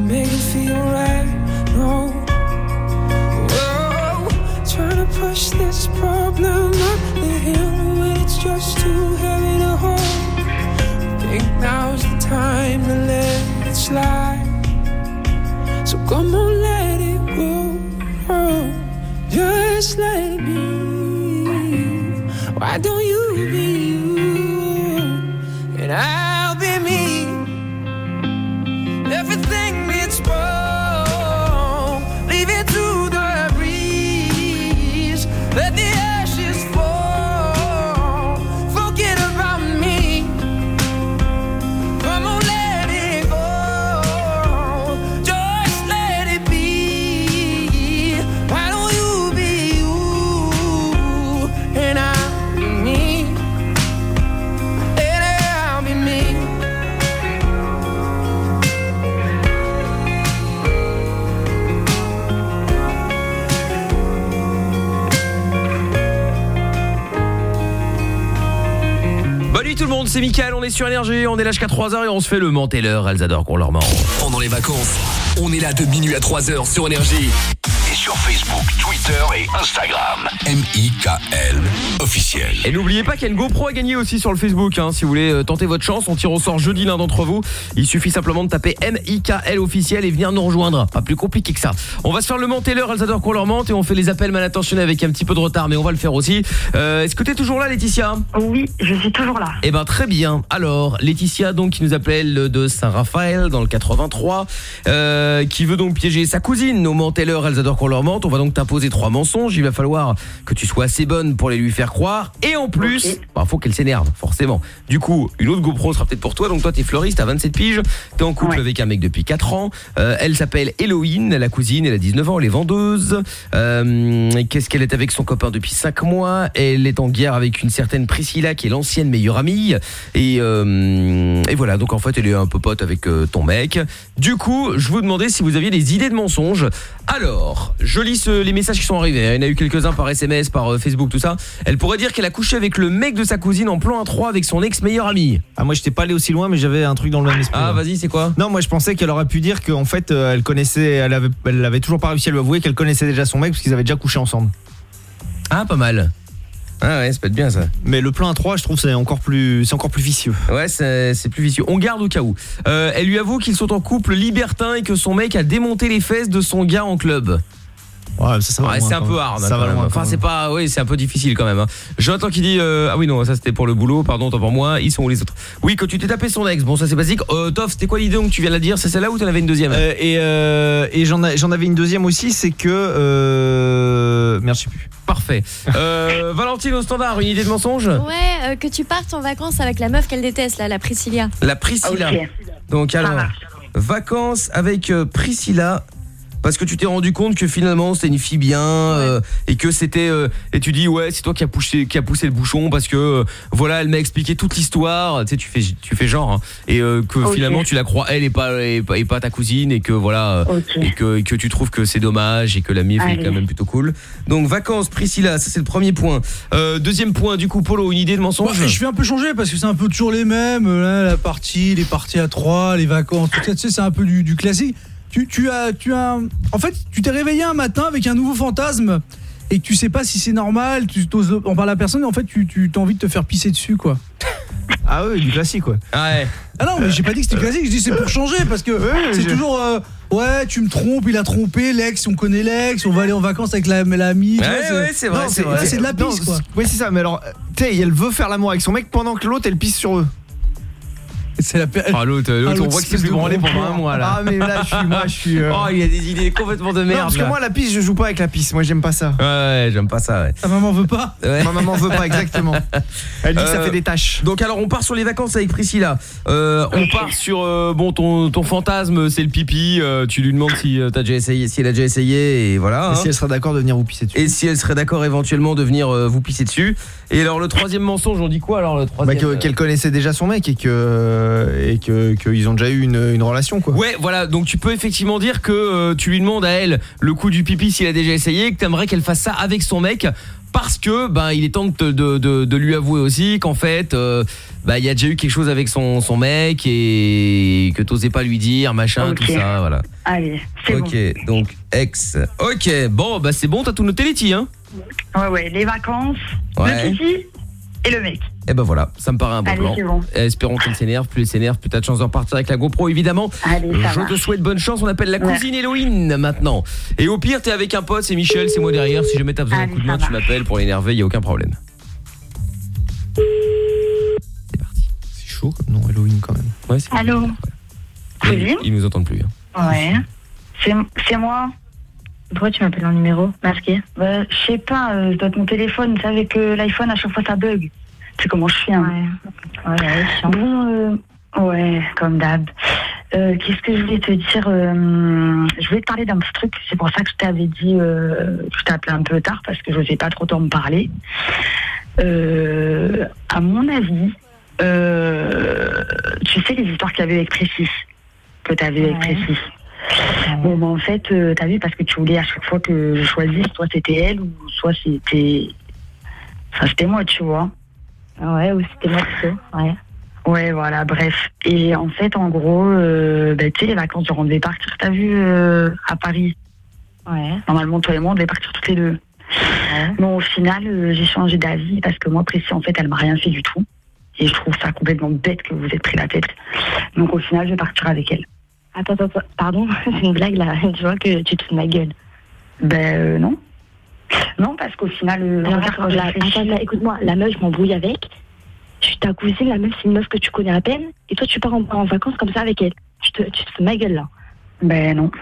make it feel right. No, whoa, trying to push this problem up the hill when it's just too heavy to hold. Think now's the time to let it slide. So come on, let it go. Oh, just let it be. Why don't you be you and I'll be me? Everything that's wrong, leave it to the breeze. Let the ashes fall. Forget about me. Come on, let it go. Just let it be. Why don't you be you and I'll be me? And I'll be me. Bonne nuit tout le monde, c'est Mickaël, on est sur Énergie, on est là jusqu'à trois heures et on se fait le menteur, elles adorent qu'on leur ment. Pendant les vacances, on est là de minuit à trois heures sur Énergie. Et sur Facebook, Twitter et Instagram. M I K L officiel. Et n'oubliez pas qu'il y a une GoPro à gagner aussi sur le Facebook, hein. Si vous voulez euh, tenter votre chance, on tire au sort jeudi l'un d'entre vous. Il suffit simplement de taper M I K L officiel et venir nous rejoindre. Pas plus compliqué que ça. On va se faire le menteur, elles adorent qu'on leur mente et on fait les appels mal intentionnés avec un petit peu de retard, mais on va le faire aussi. Euh, Est-ce que t'es toujours là, Laetitia? Oui, je suis toujours là. Eh ben très bien. Alors Laetitia donc qui nous appelle de Saint-Raphaël dans le quatre-vingt-trois, euh, qui veut donc piéger sa cousine. Nos menteurs, elles adorent qu'on leur mente. On va donc t'imposer trois mensonges. Il va falloir que tu sois assez bonne pour les lui faire croire. Et en plus, okay. bah, faut qu'elle s'énerve forcément. Du coup, une autre GoPro sera peut-être pour toi. Donc toi t'es fleuriste, t'as vingt-sept piges, t'es en couple ouais. avec un mec depuis quatre ans. Euh, elle s'appelle Héloïne, la cousine. Elle a dix-neuf ans, elle est vendeuse. Euh, Qu'est-ce qu'elle est avec son copain depuis cinq mois. Elle est en guerre avec une certaine Priscilla qui est l'ancienne meilleure amie. Et, euh, et voilà, donc en fait elle est un peu pote avec euh, ton mec. Du coup, je vous demandais si vous aviez des idées de mensonges. Alors, je lis ce, les messages qui sont arrivés. Il y en a eu quelques-uns par S M S, par euh, Facebook, tout ça. Elle pourrait dire qu'elle a couché avec le mec de sa cousine en plan à trois avec son ex-meilleure amie. Ah, moi j'étais pas allé aussi loin, mais j'avais un truc dans le même esprit. Ah, vas-y, c'est quoi? Non, moi je pensais qu'elle aurait pu dire qu'en fait euh, elle connaissait, elle avait, elle avait toujours pas réussi à lui avouer qu'elle connaissait déjà son mec parce qu'ils avaient déjà couché ensemble. Ah, pas mal. Ah ouais, ça peut être bien ça. Mais le plan à trois, je trouve c'est encore plus c'est encore plus vicieux. Ouais, c'est c'est plus vicieux. On garde au cas où. Euh, elle lui avoue qu'ils sont en couple libertin et que son mec a démonté les fesses de son gars en club. Ouais, ça, ça va ouais, loin, c'est un peu hard. Ça va loin, enfin, c'est pas, oui, c'est un peu difficile quand même. Hein. Jonathan qui dit, euh, ah oui non, ça c'était pour le boulot. Pardon, tant pour moi. Ils sont où les autres? Oui, que tu t'es tapé son ex. Bon, ça c'est basique. Euh, Toff, c'était quoi l'idée donc tu viens de la dire? C'est celle-là ou t'en avais une deuxième? euh, Et euh, et j'en j'en avais une deuxième aussi, c'est que euh, merde, je sais plus. Parfait. Euh, Valentine au standard, une idée de mensonge? Ouais, euh, que tu partes en vacances avec la meuf qu'elle déteste là, la Priscilla. La Priscilla. Okay. Donc alors, vacances avec euh, Priscilla. Parce que tu t'es rendu compte que finalement c'était une fille bien euh, et que c'était euh, et tu dis ouais c'est toi qui a poussé qui a poussé le bouchon parce que euh, voilà elle m'a expliqué toute l'histoire, tu sais tu fais tu fais genre hein, et euh, que okay. finalement tu la crois elle et pas et pas, et pas ta cousine et que voilà okay. et que et que tu trouves que c'est dommage et que la mif est quand même plutôt cool. Donc vacances Priscilla, ça c'est le premier point. Euh, deuxième point du coup Polo, une idée de mensonge? Bah, je vais un peu changer parce que c'est un peu toujours les mêmes là, la partie, les parties à trois, les vacances, tout ça, tu sais c'est un peu du, du classique. Tu, tu as, tu as, en fait, tu t'es réveillé un matin avec un nouveau fantasme et que tu sais pas si c'est normal, tu t'oses en parler à personne et en fait tu, tu as envie de te faire pisser dessus quoi. Ah ouais, du classique quoi. Ah ouais. Ah non, mais j'ai pas dit que c'était classique, je dis c'est pour changer parce que ouais, c'est toujours euh, ouais, tu me trompes, il a trompé l'ex, on connaît l'ex, on va aller en vacances avec la l'amie. Ouais, vois, ouais, c'est vrai, c'est vrai. C'est de la pisse quoi. Ouais, c'est ça, mais alors tu sais, elle veut faire l'amour avec son mec pendant que l'autre elle pisse sur eux. C'est la per... Ah l'autre, l'autre ah, on voit que c'est plus branlé pendant un mois là. Ah mais là je suis moi je suis euh... Oh, il y a des idées complètement de merde. Non, parce que là. moi la pisse, je joue pas avec la pisse. Moi j'aime pas ça. Ouais, ouais j'aime pas ça ouais. Ta maman veut pas ouais. Ma maman veut pas exactement. Elle dit euh, que ça fait des tâches. Donc alors on part sur les vacances avec Priscilla. Euh, on part sur euh, bon ton ton fantasme c'est le pipi, euh, tu lui demandes si euh, t'as déjà essayé, si elle a déjà essayé et voilà. Et hein. si elle serait d'accord de venir vous pisser dessus. Et si elle serait d'accord éventuellement de venir euh, vous pisser dessus. Et alors le troisième mensonge, on dit quoi alors le troisième? Bah, que, qu'elle connaissait déjà son mec et que et que qu'ils ont déjà eu une, une relation quoi. Ouais, voilà, donc tu peux effectivement dire que euh, tu lui demandes à elle le coup du pipi s'il a déjà essayé, que t'aimerais qu'elle fasse ça avec son mec parce que ben il est temps de, de, de, de lui avouer aussi qu'en fait euh, bah il y a déjà eu quelque chose avec son, son mec et que t'osais pas lui dire machin Ok. tout ça voilà. Allez, c'est Ok, donc ex. Ok, bon bah c'est bon, t'as tout noté Letty hein. bon. Ouais, ouais, les vacances, Ouais. le petit et le mec. Et ben voilà, ça me paraît un bon Allez, plan. c'est bon. Et espérons qu'elle s'énerve, plus elle s'énerve, plus t'as de chance de repartir avec la GoPro évidemment. Allez, ça Je te marche. souhaite bonne chance, on appelle la Ouais. cousine Héloïne maintenant. Et au pire t'es avec un pote, c'est Michel, c'est moi derrière, si jamais t'as besoin d'un Allez, coup de ça main, tu marche. m'appelles pour l'énerver, y a aucun problème. C'est chaud comme nom, Halloween quand même. Ouais, c'est Allô. ils, ils nous entendent plus. Hein. Ouais. C'est c'est moi. Pourquoi tu m'appelles en numéro masqué? Bah, je sais pas, euh, je dois être mon téléphone. Tu sais, avec euh, l'iPhone, à chaque fois ça bug. Tu sais comment je suis, hein. Ouais, ouais, chiant. Bon, euh, ouais, comme d'hab. Euh, Qu'est-ce que je voulais te dire euh, Je voulais te parler d'un petit truc. C'est pour ça que je t'avais dit euh, que je t'ai appelé un peu tard parce que je n'osais pas trop t'en me parler. Euh, à mon avis, euh, tu sais les histoires qu'il y avait avec Précis, que tu avais avec Ouais. Précis. Bon, bah, en fait, euh, t'as vu, parce que tu voulais à chaque fois que je choisisse, soit c'était elle ou soit c'était. Enfin, c'était moi, tu vois. Ouais, ou c'était moi plutôt. Ouais. Ouais, voilà, bref. Et en fait, en gros, euh, bah, tu sais, les vacances, genre, on devait partir, t'as vu, euh, à Paris. Ouais. Normalement, toi et moi, on devait partir toutes les deux. Ouais. Bon, au final, euh, j'ai changé d'avis parce que moi, Précis, en fait, elle m'a rien fait du tout. Et je trouve ça complètement bête que vous êtes pris la tête. Donc, au final, je vais partir avec elle. Attends, attends, attends, pardon, c'est une blague là. Je vois que tu te fous de ma gueule. Ben, euh, non. Non, parce qu'au final, euh, Alors, regarde, attends, quand j'ai là, réfléchi- attends, là, écoute-moi, la meuf, je m'embrouille avec. Je suis ta cousine, la meuf, c'est une meuf que tu connais à peine. Et toi, tu pars en, en vacances comme ça avec elle. Tu te, tu te fous de ma gueule là. Ben non.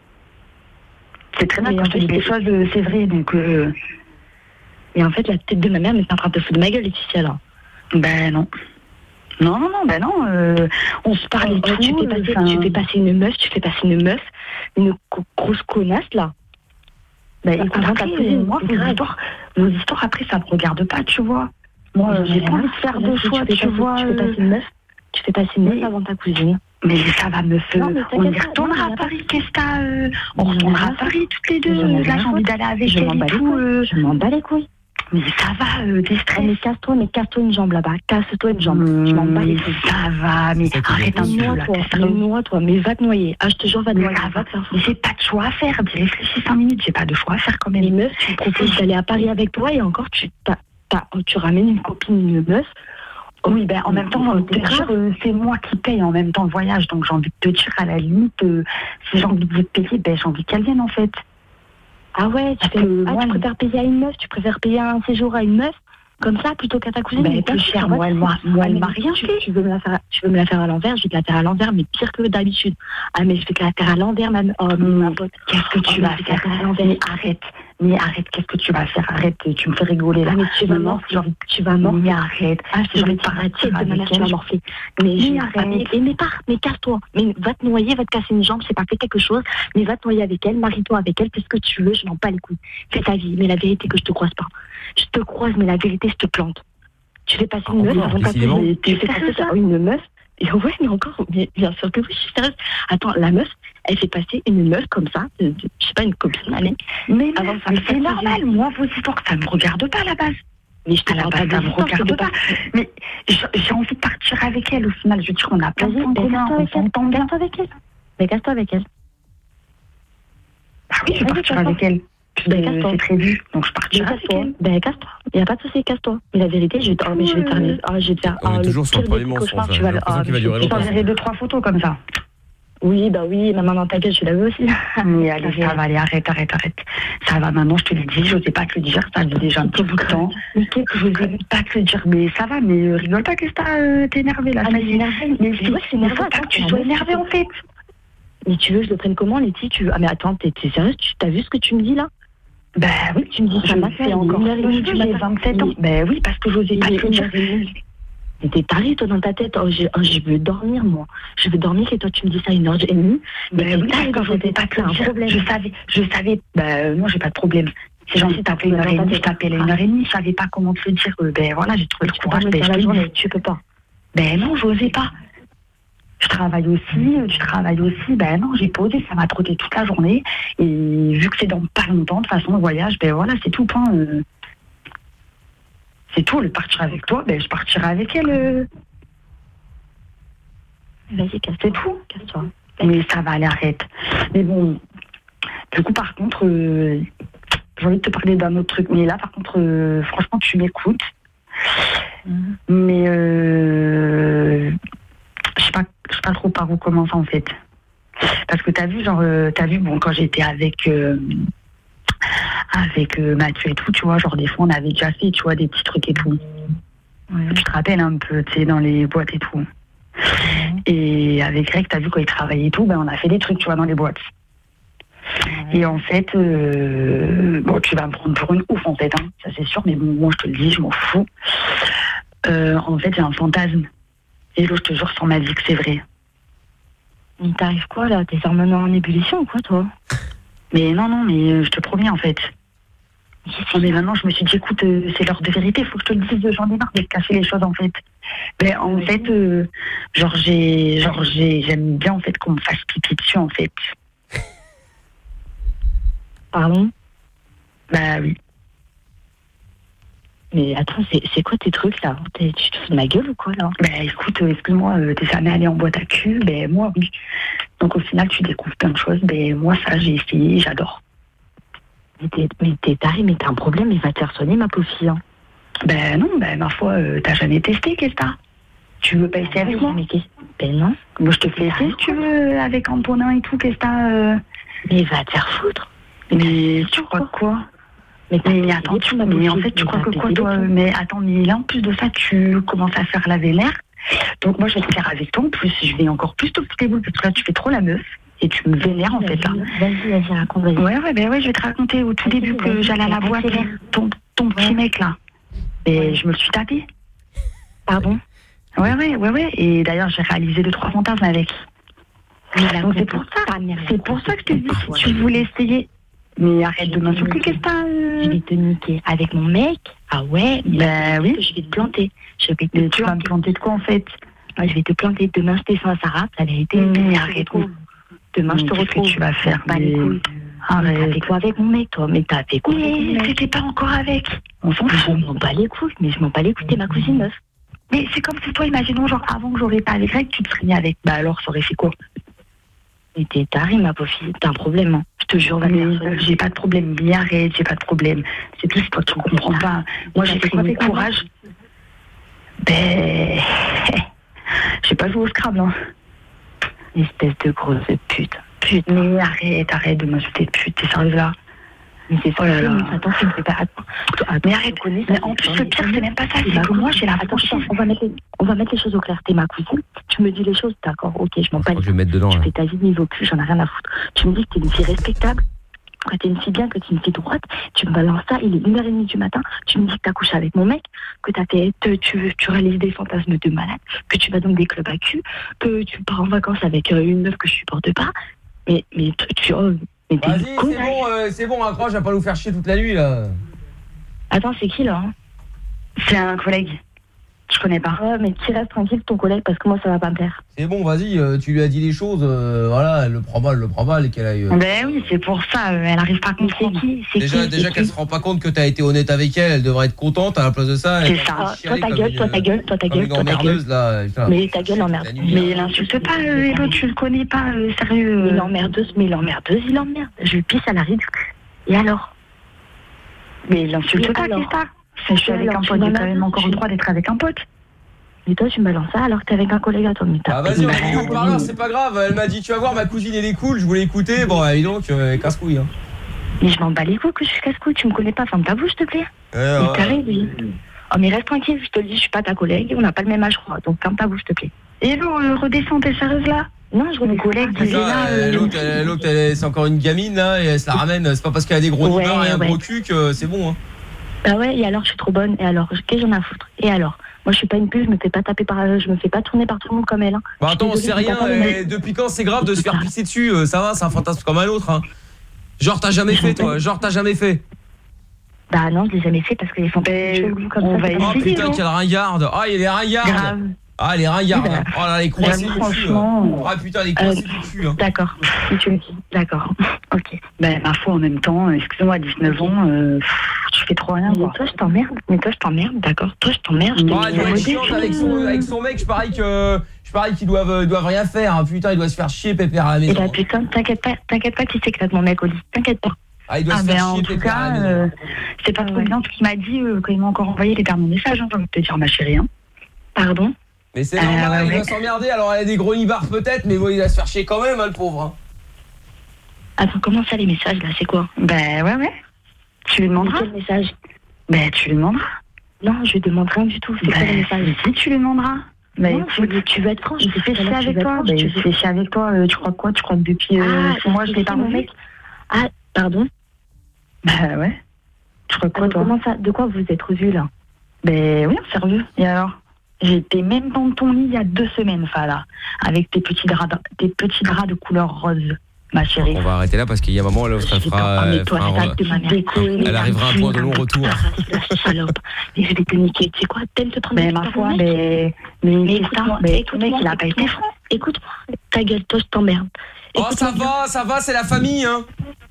C'est très bien Mais quand en je te dis fait, des choses, euh, c'est vrai, donc... Euh... Et en fait, la tête de ma mère, mais t'es en train de te foutre de ma gueule, Laetitia là. Ben non. Non, non, non, ben non. Euh, on se parle et Oh, tout. tu, fais passer, enfin, tu fais passer une meuf, tu fais passer une meuf, une co- grosse connasse là. Ben Bah, écoute, avant après, ta cousine, moi, c'est vos grave. histoires, vos histoires, après, ça me regarde pas, tu vois. Moi, euh, j'ai pas envie de faire de choix, tu, tu vois. Tu fais passer une meuf, tu fais passer une meuf Mais- avant ta cousine. Mais ça va me faire. Non, mais On y t'inquiète pas, retournera non, à Paris, qu'est-ce que t'as euh, On Mais retournera rien à Paris toutes les deux. Mais j'en ai Là, rien j'ai envie à d'aller avec Je elle m'en et bats les tout. couilles. euh, Je m'en bats les couilles. Mais ça va, euh, des Oh, stress. mais casse-toi, mais casse-toi une jambe là-bas. Casse-toi une jambe. Je m'en bats les Mais couilles. ça va, mais ça qui arrête un est peu Noie, là, toi. t'es sérieux. Noie, toi. Mais va te noyer. Ah, je te jure, va te Mais noyer. ça Va va, te faire mais j'ai pas de choix à faire. J'ai réfléchi cinq minutes, j'ai pas de choix à faire quand même. Les meufs, tu me proposes d'aller à Paris avec toi et encore, tu, t'as- t'as- tu ramènes une copine, une meuf. Oui, ben en même temps, Oh, euh, te c'est dire, grave. euh, c'est moi qui paye en même temps le voyage, donc j'ai envie de te dire à la limite, euh, si j'ai envie de vous payer, ben j'ai envie qu'elle vienne en fait. Ah ouais, tu, Parce fais, que ah, moi, tu préfères payer à une meuf, tu préfères payer un séjour à une meuf comme ça plutôt qu'à ta cousine. Ben, Mais plus toi, cher, tu- moi, elle m'a- moi, elle Ah, m'a mais rien tu, fait. tu veux me la faire, tu veux me la faire à l'envers, je vais te la faire à l'envers, mais pire que d'habitude. Ah mais je vais te la faire à l'envers, ma, oh, ma pote. Qu'est-ce que tu Oh, vas mais je vais te la faire faire à l'envers. Mais arrête, mais arrête, qu'est-ce que tu vas faire Arrête, tu me fais rigoler là. Ah, mais tu vas Maintenant, morfler, j'ai envie- tu vas morfler. Mais arrête, Ah, j'ai je envie vais de te faire la partir tête de ma avec mère, tu vas elle. morfler. Mais, Mais j'ai- arrête. mais, mais, mais pars, mais casse-toi. Mais va te noyer, va te casser une jambe, c'est pas fait quelque chose, mais va te noyer avec elle, marie-toi avec elle, fais ce que tu veux, je m'en bats les couilles. Fais ta vie, mais la vérité que je te croise pas. Je te croise, mais la vérité, je te plante. Tu fais passer une meuf encore, avant ta décidément. cousine. Tu fais passer ça, une meuf. Et ouais, mais encore, mais bien sûr que oui, je suis sérieuse. Attends, la meuf, elle fait passer une meuf comme ça, de- de- je sais pas, une copine, allez. Mais, Avant mais de faire c'est ta normal, cousine. moi, vos histoires, ça me regarde pas à la base. Mais je te À la parle base, pas ça des me histoires, je te regarde parle- pas. Mais j'ai j'ai envie de partir avec elle au final. Je veux dire, on a plein de Vas-y, points ben, communs, casse-toi on avec elle. s'entend bien. Casse-toi avec elle. Mais casse-toi avec elle. Ah oui, je vais Vas-y, partir casse-toi. avec elle. Ben, Euh, casse-toi. C'est prévu, donc je Mais partirai avec casse-toi. elle. Ben casse-toi. Il y a pas de souci, casse-toi. Mais la vérité, je vais te, oh, mais je vais te faire, les- oh, je vais te faire. On est oh, toujours le sur le pire premier des mensonge, cauchemars, là. tu J'ai vas le- l'impression oh, qu'il va mais durer je- Je longtemps. t'enverrai deux, trois photos comme ça. Oui, bah oui, maman dans ta gueule, je l'avais aussi. Mais allez, ça va aller, arrête, arrête, arrête. Ça va maintenant, je te l'ai dit, je n'osais pas te le dire, ça fait déjà un petit bout de temps. Je n'osais pas te le dire, mais ça va, mais euh, rigole pas, qu'est-ce que t'as euh, t'es énervé là, Ah, ça mais y est. c'est énervé. Mais Mais je ouais, c'est énervé, faut pas attends, que tu la sois meuf, énervé en fait. Mais tu veux que je le prenne comment, Letty tu... Ah mais attends, t'es t'es sérieuse? Tu t'as vu ce que tu me dis là? Ben oui, Tu me dis je ça me matin, fais encore une heure et demie du j'ai matin. vingt-sept ans. Ben oui, parce que j'osais pas Il est te le une dire. heure et demie. Mais t'es taré toi dans ta tête. Oh, je, oh, je veux dormir moi. Je veux dormir et toi tu me dis ça une heure et demie. Mais Ben t'es oui, parce taré que dans ta j'osais tête. pas te C'est le un dire. problème. Je savais, je savais, ben non, j'ai pas de problème. C'est gentil de t'appeler une heure et demie, je t'appelle à une heure et demie, je savais pas comment te le dire. Euh, Ben voilà, j'ai trouvé le Tu peux pas courage, me ben faire je la te le journée, dis. tu peux pas. Ben non, j'osais pas. Je travaille aussi, euh, tu travailles aussi. Ben non, j'ai posé, ça m'a trotté toute la journée. Et vu que c'est dans pas longtemps, de toute façon, le voyage, ben voilà, c'est tout. Point. Euh, C'est tout, le partir avec toi, ben je partirai avec elle. euh. Vas-y, casse-toi. C'est tout. Casse-toi. Mais ça va aller, arrête. Mais bon, du coup, par contre, euh, j'ai envie de te parler d'un autre truc. Mais là, par contre, euh, franchement, tu m'écoutes. Mhm. Mais euh, je sais pas, je sais pas trop par où commencer en fait. Parce que t'as vu, genre, euh, t'as vu, bon, quand j'étais avec euh, avec euh, Mathieu et tout, tu vois, genre des fois on avait déjà fait, tu vois, des petits trucs et tout. Ouais. Tu te rappelles un peu, tu sais, dans les boîtes et tout. Et avec Greg, t'as vu, quand il travaillait et tout, ben on a fait des trucs, tu vois, dans les boîtes. Et en fait, euh, bon, tu vas me prendre pour une ouf en fait, hein, ça c'est sûr, mais bon, moi je te le dis, je m'en fous. Euh, en fait, j'ai un fantasme. Et là, je te jure sur ma vie que c'est vrai. Il t'arrive quoi là? T'es hormones en ébullition ou quoi toi? Mais non, non, mais euh, je te promets en fait. Non, mais maintenant, je me suis dit, écoute, euh, c'est l'heure de vérité, faut que je te le dise, j'en ai marre de cacher les choses en fait. Mais en fait, euh, genre, j'ai, genre, j'ai, j'aime bien en fait qu'on me fasse pipi dessus en fait. Pardon? Bah oui. Mais attends, c'est, c'est quoi tes trucs là? T'es, tu te fous de ma gueule ou quoi là? Bah écoute, euh, excuse-moi, euh, t'es jamais allé en boîte à cul, ben moi oui. Donc au final, tu découvres plein de choses, ben moi ça, j'ai essayé, j'adore. Mais t'es, mais t'es taré, mais t'as un problème, il va te faire sonner ma pauvre fille. Hein. Ben non, ben ma foi, euh, t'as jamais testé, qu'est-ce que t'as? Tu veux pas essayer avec moi? Mais qu'est-ce... Ben non. Moi je te fais essayer si tu veux, avec Antonin et tout, qu'est-ce que t'as? euh... Mais va te faire foutre. Mais tu crois que quoi? Mais, mais attends, tu, mais en fait, tu crois que quoi, toi? Mais attends, mais là, en plus de ça, tu commences à faire la vénère. Donc moi, je vais te faire avec toi. En plus, je vais encore plus te foutre les boules, parce que là, tu fais trop la meuf. Et tu me vénères, en fait, là. Vas-y, vas-y, raconte, vas-y. Ouais, ouais, ben ouais, je vais te raconter au tout début que j'allais à la boîte. Ton, ton petit mec, là. Et je me le suis tapé. Pardon? Ouais, ouais, ouais, ouais. Et d'ailleurs, j'ai réalisé deux, trois fantasmes avec. Donc c'est pour ça. C'est pour ça que je te dis, si tu voulais essayer... Mais arrête de m'insulter, qu'est-ce que t'as euh... Je vais te niquer avec mon mec. Ah ouais? Bah oui. Je vais te planter. Je vais te mais tu vas me planter de quoi en fait? Ah, je vais te planter. Demain, je descends à Sarah, la vérité. Mais arrête. Demain, je te retrouve. retrouve. Qu'est-ce que tu vas faire? Bah les couilles. Arrête. T'as fait quoi avec mon mec, toi? Mais t'as fait quoi? Mais t'étais pas encore avec. On s'en fout. Je m'en bats les couilles. Mais je m'en bats les couilles, t'es ma cousine meuf. Mais c'est comme si toi, imaginons, genre avant que j'aurais pas avec Greg, tu te serais mis avec. Bah alors, ça aurait fait quoi? Mais t'es taré, ma pauvre fille. T'as un problème, hein. Je te jure, mais j'ai pas de problème. Mais arrête, j'ai pas de problème. C'est tout, c'est toi qui comprends pas. Moi, j'ai pris mon courage. Ben. J'ai pas joué au Scrabble, hein. Espèce de grosse pute. Pute. Mais arrête, arrête de m'insulter de pute. T'es sérieuse là? Mais c'est ça, oh là là. Attends, tu me fais pas. Attends, mais arrête, mais en plus, le pire, c'est même pas ça. C'est que moi, j'ai la franchise. On va mettre les, on va mettre les choses au clair. T'es ma cousine. Tu me dis les choses, d'accord? Ok, je m'en bats. Je vais mettre dedans. Tu fais ta vie niveau cul, j'en ai rien à foutre. Tu me dis que t'es une fille respectable, que t'es une fille bien, que t'es une fille droite. Tu me balances ça, il est une heure trente du matin. Tu me dis que t'as couché avec mon mec, que t'as fait, te, tu, tu réalises des fantasmes de malade, que tu vas dans des clubs à cul, que tu pars en vacances avec une meuf que je supporte pas. Mais, mais tu. Oh, vas-y, c'est bon, euh, c'est bon, accroche, je vais pas nous faire chier toute la nuit là. Attends, c'est qui là? C'est un collègue. Je connais pas. Ouais, mais tu restes tranquille, ton collègue, parce que moi ça va pas me plaire. C'est bon, vas-y, euh, tu lui as dit les choses, euh, voilà, elle le prend mal, elle le prend mal et qu'elle aille. Euh... Ben oui, c'est pour ça, euh, elle arrive pas à comprendre. C'est qui? C'est déjà, qui déjà qu'elle se rend pas compte que t'as été honnête avec elle, elle devrait être contente à la place de ça. C'est ça. Toi ta gueule, toi ta gueule, toi ta gueule, toi ta gueule. Là, mais ta gueule l'emmerde. Mais l'insulte pas, euh, Hello, tu le connais pas, euh, sérieux. Il l'emmerdeuse, mais l'emmerdeuse, il l'emmerde. Je lui pisse à la ride. Et alors? Mais l'insulte pas, qu'est-ce que t'as? Je suis avec un pote, j'ai quand même encore le droit d'être avec un pote. Et toi, tu me balances ça alors que t'es avec un collègue à toi. Mais ah vas-y, on est haut-parleur, c'est pas grave. Elle m'a dit, tu vas voir, ma cousine, elle est cool, je voulais écouter. Bon, allez donc, euh, casse-couille. Hein. Mais je m'en bats les couilles que je suis casse-couille, tu me connais pas, ferme ta bouche, s'il te plaît. Euh, mais ouais. Carré, oui. Oh, mais reste tranquille, je te le dis, je suis pas ta collègue, on n'a pas le même âge, je crois. Donc ferme ta bouche, s'il te plaît. Hello, euh, redescends, t'es sérieuse là? Non, je mon collègue qui est là. Euh, L'autre, elle, l'autre, elle, c'est encore une gamine là, et elle se la ramène. C'est pas parce qu'elle a des gros ouais, nibards et un ouais. gros cul que c'est bon. Hein. Bah ouais, et alors je suis trop bonne, et alors qu'est-ce que j'en ai à foutre? Et alors? Moi je suis pas une pute, je me fais pas taper par, je me fais pas tourner par tout le monde comme elle. Hein. Bah attends, c'est rien. Et depuis quand c'est grave de se faire pisser dessus? euh, Ça va, c'est un fantasme comme un autre. Hein. Genre t'as jamais fait toi? Genre t'as jamais fait? Bah non, je l'ai jamais fait parce que les fantasmes comme on ça. Va oh essayer, putain, quelle ringarde! Ah, il est ringarde! Grave. Ah, les ringardes! Hein. Oh là, les croisés du cul! Franchement. Ah putain, les croisés euh, du cul! Hein. D'accord, si tu me dis. D'accord, ok. Ben ma foi en même temps, excuse-moi, à dix-neuf ans, euh, pff, je fais trop rien. Mais toi, je t'emmerde. Mais toi, je t'emmerde, d'accord. Toi, je t'emmerde. Oh, elle doit être chiante avec son, avec son mec, je parie que je parie qu'ils doivent, doivent rien faire. Hein. Putain, il doit se faire chier pépère à la maison. Et bah putain, t'inquiète pas, t'inquiète pas qu'il s'éclate mon mec au lit. T'inquiète pas. Ah, il doit ah se faire ben, chier en tout pépère à la cas, maison. euh, c'est pas trop bien ce qu'il m'a dit euh, quand il m'a encore envoyé les derniers messages. Hein, j'ai envie de te dire, ma chérie. Hein. Pardon. Mais c'est Euh, normal, ouais, il ouais. va s'emmerder. Alors, elle a des gros nibards peut-être, mais bon, il va se faire chier quand même, hein, le pauvre. Hein. Attends, comment ça les messages là, c'est quoi? Ben ouais, ouais. Tu lui demanderas. Quel message? Ben tu lui demanderas. Non, je lui demande rien du tout. C'est quoi le message? Si tu lui demanderas. Ben tu, tu veux être franche. Il s'est fait chier avec toi. Ben, il s'est fait chier avec toi. euh, tu crois quoi? Tu crois que depuis euh, six mois je l'ai pas revu? Ah, pardon? Ben ouais. Tu crois quoi toi? Comment ça? De quoi vous êtes revus là? Ben oui, on s'est revus. Et alors? J'étais même dans ton lit il y a deux semaines, Fala, avec tes petits draps, tes petits draps de couleur rose, ma chérie. On va arrêter là parce qu'il y a un moment, elle fera, elle, fera un- elle arrivera à un point de non-retour. La salope. Et je vais te niquer. Tu sais quoi? T'aimes te prendre mais ma foi, mais. Mais, mais écoute-moi, mais ton mec, il a pas été franc. Écoute-moi, ta gueule, toi, je t'emmerde. Oh, ça va, ça va, c'est la famille, hein.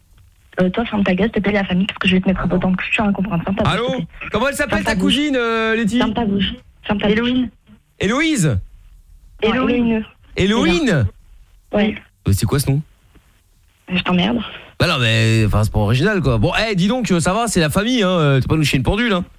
Euh, toi, ferme ta gueule, s'il te plaît, la famille, parce que je vais te mettre un peu dans le cul, tu vas comprendre. Ferme ta bouche, Allô? s'il te plaît. Comment elle s'appelle Ferme ta ta bouche. cousine, euh, Letty? Ferme ta bouche. Ferme ta bouche. Héloïne. Héloïse? Héloïne. Héloïne? Ouais. Euh, C'est quoi ce nom? Je t'emmerde. Bah non, mais enfin, c'est pas original quoi. Bon, eh, dis donc, ça va, c'est la famille, hein. T'es pas nous chier une pendule, hein.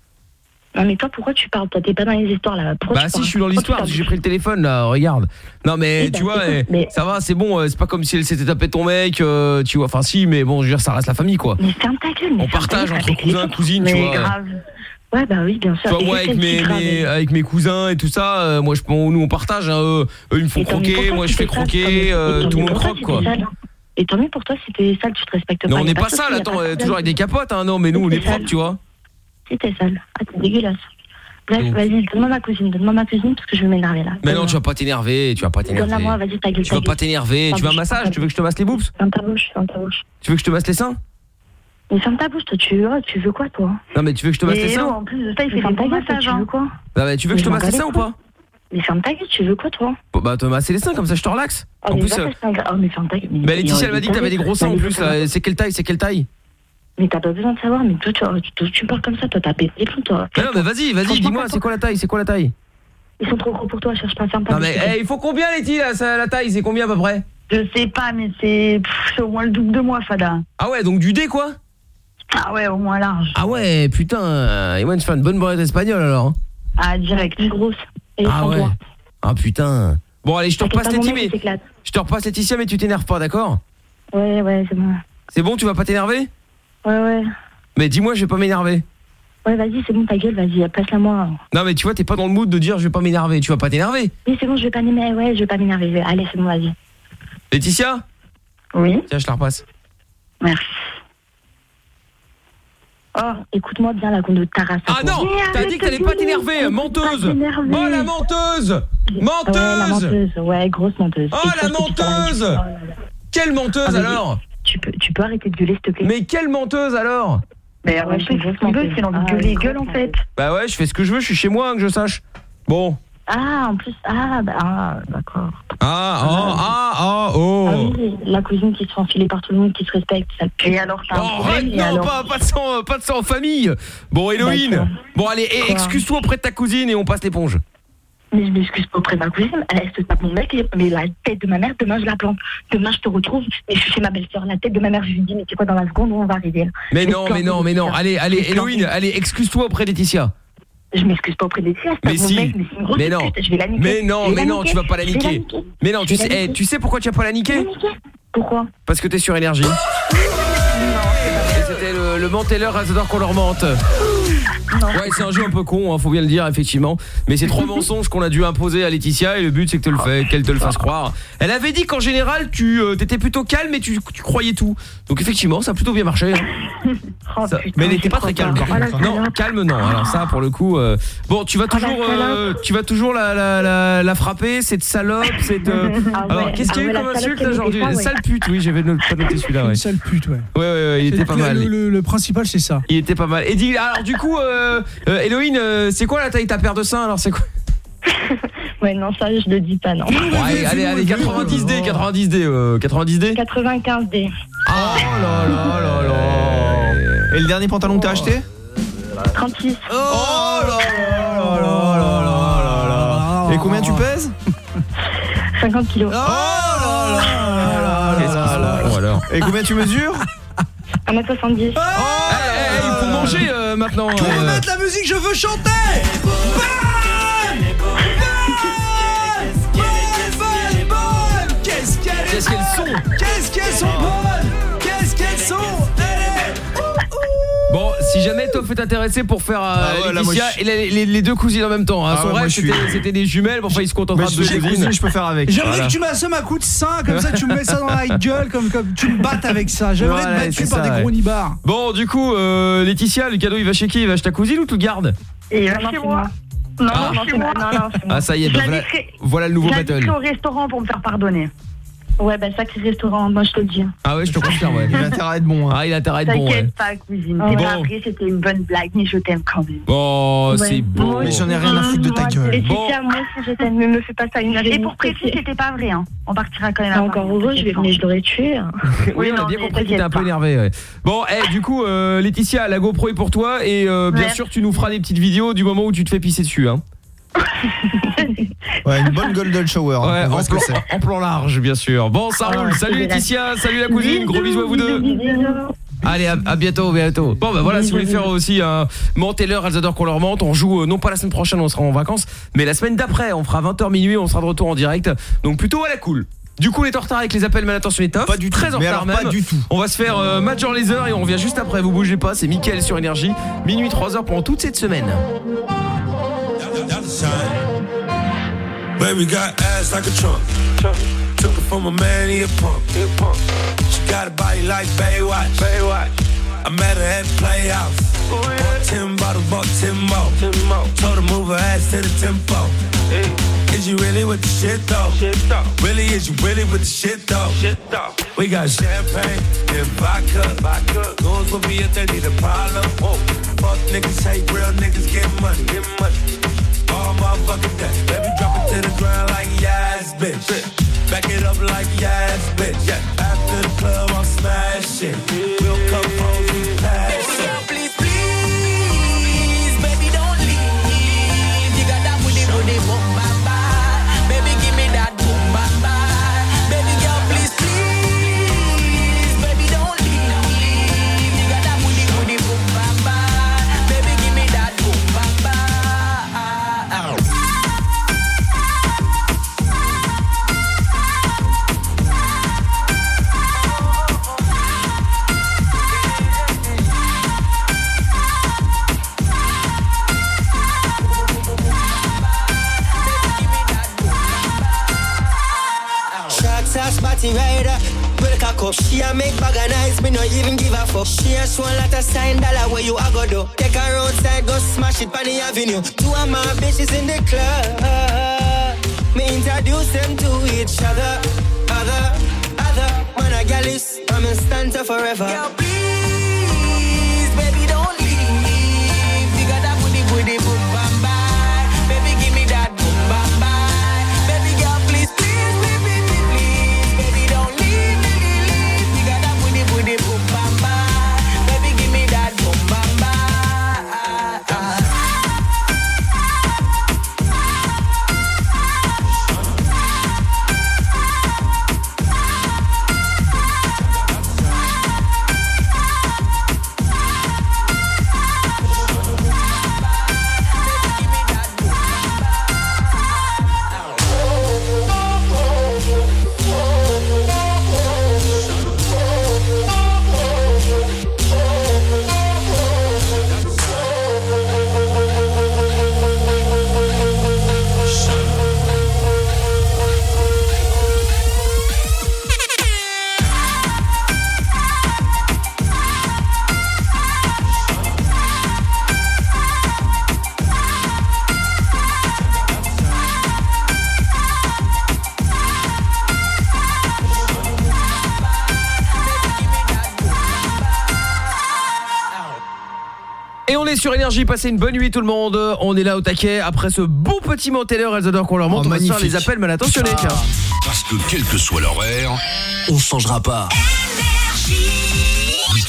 Non, mais toi, pourquoi tu parles? Toi, t'es pas dans les histoires là. Pourquoi Bah tu si, parles je suis dans Pourquoi l'histoire, tu parce que j'ai parles pris le téléphone là, regarde. Non mais Oui, tu bah, vois, écoute, eh, mais- ça va, c'est bon, euh, c'est pas comme si elle s'était tapé ton mec, euh, tu vois. Enfin si, mais bon, je veux dire, ça reste la famille quoi. Mais ferme ta gueule. mais On ferme ta partage gueule, entre avec les cousins, autres. cousines, tu Mais vois. grave. Ouais, bah oui, bien sûr. Tu vois, Et moi c'est avec celle qui mes, grave. mes- avec mes cousins et tout ça, euh, moi je bon, nous on partage, hein, eux, eux, ils me font Et tant mieux pour croquer, toi moi si je fais t'es sale, croquer, tant mieux- euh, et tant tout le mieux monde pour toi croque si quoi. t'es sale. Et tant mieux pour toi si t'es sale, tu te respectes Non, pas. on y a n'est pas de souci, sale, y a attends, pas de euh, problème. toujours avec des capotes, hein, non, mais nous on Si est t'es propre, sale. tu vois. Si t'es sale. Ah, t'es dégueulasse. Bref, Donc. vas-y, donne-moi ma cousine, donne-moi ma cousine parce que je vais m'énerver là. Mais non, tu vas pas t'énerver, tu vas pas t'énerver. Donne-la-moi, vas-y, ta gueule. Tu vas ta pas gueule. t'énerver, Ferme tu veux un ta bouche, massage, ferme ta tu veux que je te masse les boobs? Ferme ta bouche, ferme ta bouche. Tu veux que je te masse les seins? Mais ferme ta bouche, toi, tu veux, tu veux quoi, toi? Non mais tu veux que je te masse les Mais seins? non, en plus de ça, il fait des bons massages, tu veux quoi? Non mais tu veux que je te Mais masse les je seins m'en ou bats pas? les Mais ferme ta gueule, tu veux quoi, toi? Bon, bah te masser les seins comme ça je te relaxe. Oh, En mais plus, va euh, faire ça, gra- oh, mais ferme ta gueule. bah Laetitia elle m'a dit que t'avais des gros seins en plus là. C'est quelle taille? C'est quelle taille? Mais t'as pas besoin de savoir, mais toi, tu, tu, tu parles comme ça, toi, t'as pété les plombs, toi. Mais non mais vas-y, vas-y, Franchement, dis-moi, c'est quoi la taille? C'est quoi la taille? Ils sont trop gros pour toi, cherche pas à faire ta Non mais eh, il faut combien Letty là, ça- la taille? C'est combien à peu près? Je sais pas, mais c'est pff, c'est au moins le double de moi, Fada. Ah ouais, donc du dé quoi? Ah ouais, au moins large. Ah ouais, putain, et moi je fais une bonne branlette espagnole alors. hein. Ah, direct. Une grosse. Et Ah sans ouais. toi. Ah putain. Bon allez, je te T'inquiète repasse pas, mon Letty, mec, il mais s'éclate. je te repasse Laetitia, mais tu t'énerves pas, d'accord? Ouais, ouais, c'est bon. C'est bon, tu vas pas t'énerver? Ouais, ouais. Mais dis-moi, je vais pas m'énerver. Ouais, vas-y, c'est bon, ta gueule, vas-y, passe-la moi. Non mais tu vois, t'es pas dans le mood de dire je vais pas m'énerver, tu vas pas t'énerver. Oui, c'est bon, je vais pas m'énerver. Ouais, je vais pas m'énerver. Allez, c'est bon, vas-y. Laetitia? Oui. Tiens, je te la repasse. Merci. Oh, écoute-moi bien, la conde de ta race. Ah non, t'as dit que t'allais pas t'énerver, menteuse. Oh la menteuse. Ouais, la Menteuse. menteuse, ouais, grosse menteuse. Oh Et la toi, je te dis pas menteuse. la- Quelle menteuse Ah, mais alors? Tu peux, tu peux arrêter de gueuler, s'il te plaît. Mais quelle menteuse alors? Mais ouais, je suis une grosse menteuse, c'est l'envie de gueuler, gueule en fait. Bah ouais, je fais ce que je veux, je suis chez moi, hein, que je sache. Bon. Ah, en plus, ah, bah, ah, d'accord. Ah, oh, ah, ah, oh. Ah oui, la cousine qui se fait enfiler par tout le monde, qui se respecte, ça pue. Et alors, t'as un Oh, problème, arrête, et non, alors pas, pas, de sang, euh, pas de sang en famille. Bon, Héloïne. D'accord. Bon, allez, eh, Quoi excuse-toi auprès de ta cousine et on passe l'éponge. Mais je m'excuse pas auprès de ma cousine, elle se tape mon mec, et- mais la tête de ma mère, demain je la plante. Demain je te retrouve, et je suis chez ma belle-sœur. La tête de ma mère, je lui dis, mais c'est quoi, dans la seconde où on va arriver là Mais Je vais non, te mais non, planter, mais non. Laetitia. Allez, allez, Je vais te Héloïne, planter. allez, excuse-toi auprès de Laetitia. Je m'excuse pas auprès des filles, Mais c'est mon si. mec, mais c'est une grosse Mais non. pute, je vais la niquer. Mais non, Je vais mais la non, niquer. tu vas pas la Je vais la niquer. niquer. Mais non, Je tu vais la sais, eh, niquer. tu sais pourquoi tu vas pas la niquer? Pourquoi? Parce que t'es sur énergie. Et c'était le, le mentelleur Razador qu'on leur mente. Ouais, c'est un jeu un peu con, hein, faut bien le dire, effectivement. Mais c'est trois mensonges qu'on a dû imposer à Laetitia et le but c'est que te le fais, qu'elle te le fasse croire. Elle avait dit qu'en général, tu euh, t'étais plutôt calme et tu, tu croyais tout. Donc effectivement, ça a plutôt bien marché. hein. Oh, Ça- putain, mais elle n'était je pas très crois calme. pas. par contre. Oh, la Non, salope. calme non. Alors ça, pour le coup, euh, bon, tu vas Oh, la toujours, euh, salope. tu vas toujours la, la, la, la frapper, cette salope, cette. euh, Ah ouais. Alors qu'est-ce qu'il y a Ah eu ouais, comme la salope insulte là qui aujourd'hui? était ça, ouais. Sale pute, oui, j'avais no- pas noté celui-là. Ouais. Une sale pute, ouais. Ouais, ouais, ouais, il était C'est pas le- mal. Le, le- le principal, c'est ça. Il était pas mal. Et dis, alors du coup, euh, euh, Héloïne, euh, c'est quoi la taille de ta paire de seins? Alors c'est quoi? Ouais, non, ça, je le dis pas, non. Ouais, allez, allez, quatre-vingt-dix D, quatre-vingt-dix D, euh, quatre-vingt-dix D. quatre-vingt-quinze D. Oh là là là là. Et le dernier pantalon que t'as acheté? trente-six. Oh là là là là là là. Et combien tu pèses? cinquante kilos. Oh là là là là là. Bon, alors. Et combien tu mesures? un mètre soixante-dix. Oh hey, hey, il faut manger euh, maintenant. Je vais euh. mettre la musique, je veux chanter. Bonne bonne bonne. Qu'est-ce qu'elles Qu'est-ce qu'elles sont? Qu'est-ce qu'elles sont bonnes. Qu'est-ce qu'elles sont. Bon, si jamais Top est intéressé pour faire euh, Ah ouais, là, moi, Laetitia je- et les, les- les deux cousines en même temps. Hein. Ah Son ouais, moi, rêve, je suis- c'était c'était des jumelles. Bon, enfin, il se contentera Mais de deux j'ai cousines. cousines, je peux faire avec. J'aimerais Voilà. que tu m'assommes à coups de sein, comme ça tu me mets ça dans la gueule, comme, comme tu me battes avec ça. J'aimerais Voilà, te battre c'est par ça, des ouais. gros nibards. Bon, du coup, euh, Laetitia, le cadeau, il va chez qui? Il va chez ta cousine ou tu le gardes? Et il va chez moi. Non, Ah. non, c'est moi. Non, non, c'est moi. Ah, ça y est, Je bah, voilà, l'inviterai- voilà le nouveau je battle. l'inviterai au restaurant pour me faire pardonner. Ouais, bah sacré restaurant, moi je te le dis. Ah ouais, je te confirme, ouais. Il a intérêt à être bon. Hein. Ah, il a intérêt à être bon, ouais. T'inquiète pas, cousine. C'est Bon. pas vrai, c'était une bonne blague, mais je t'aime quand même. Oh, Ouais. c'est beau. Mais j'en ai rien à foutre de ta gueule. Et Bon. Laetitia, moi aussi je t'aime, mais me fais pas ça une heure et Et demie. pour précis, c'était pas vrai, hein. On partira quand même à Encore heureux, je vais venir, je l'aurais tué. Oui, Oui, on a non, bien mais compris que t'étais un peu t'inquiète énervé. Ouais. Bon, eh, du coup, euh, Laetitia, la GoPro est pour toi et euh, bien Ouais. sûr, tu nous feras des petites vidéos du moment où tu te fais pisser dessus, hein. Ouais, une bonne golden shower. Hein. Ouais, On voit en ce que plan, c'est. en plan large, bien sûr. Bon, ça Ah roule. ouais, Salut c'est Laetitia, salut la cousine, gros bisous à vous deux. Allez, à, à bientôt, bientôt. Bon, bah voilà, si vous voulez faire aussi un mentez-leur, elles adorent qu'on leur mente. On joue, euh, non pas la semaine prochaine, on sera en vacances, mais la semaine d'après, on fera vingt heures minuit, on sera de retour en direct. Donc plutôt à la cool. Du coup, on est en retard avec les appels, mais attention, les toffs. Pas du tout. Très en Mais retard alors, même. pas du tout. On va se faire euh, Major Lazer et on revient juste après. Vous bougez pas, c'est Mickaël sur Énergie. Minuit trois heures pendant toute cette semaine. Baby got ass like a trunk. Took it from a man, he a punk. She got a body like Baywatch. Baywatch. I met her at the Playhouse. Bought ten bottles, bought ten more. Told her move her ass to the tempo. Is you really with the shit though? Really, is you really with the shit though? We got champagne and vodka. Vodka. Goons will be if they need a problem. Whoa. Fuck niggas, hate real niggas, get money. Get money. All motherfucking day. Baby, drop it to the ground like yes, bitch. Back it up like yes, bitch. After the club, I'm smashing. We'll come home, we pass it. Please, please, baby, don't leave. You got that booty, booty, boom, bam, bam. Baby, give me that boom, bam, bam. Baby girl, please, please, baby, don't leave. You got that booty, booty, boom, bam, bam. Baby, give me that boom, bam, bam. Sharks a spotty rider. With a cock up, she a make bag of nice, me no even give a fuck. She a show a lot of sign dollar where you a go do. Take her outside, go smash it on the avenue. Two of my bitches in the club. Me introduce them to each other. Other, other, man a gal is, I'm in stand to forever. Girl, please, baby, don't leave. You got that booty, booty, boom, bam, bam. Baby, give me that boom, bam, bam. Baby, girl, please, please, baby, please, baby, don't leave, leave, leave. You got that booty, booty, boom, bam, bam. Baby, give me that boom, bam, bam. Et on est sur Énergie, passez une bonne nuit tout le monde. On est là au taquet après ce beau petit mentez-leur, elles adorent qu'on leur monte. Oh, on va se faire magnifique. les appels mal intentionnés. Tiens. Parce que quel que soit l'horaire, on changera pas.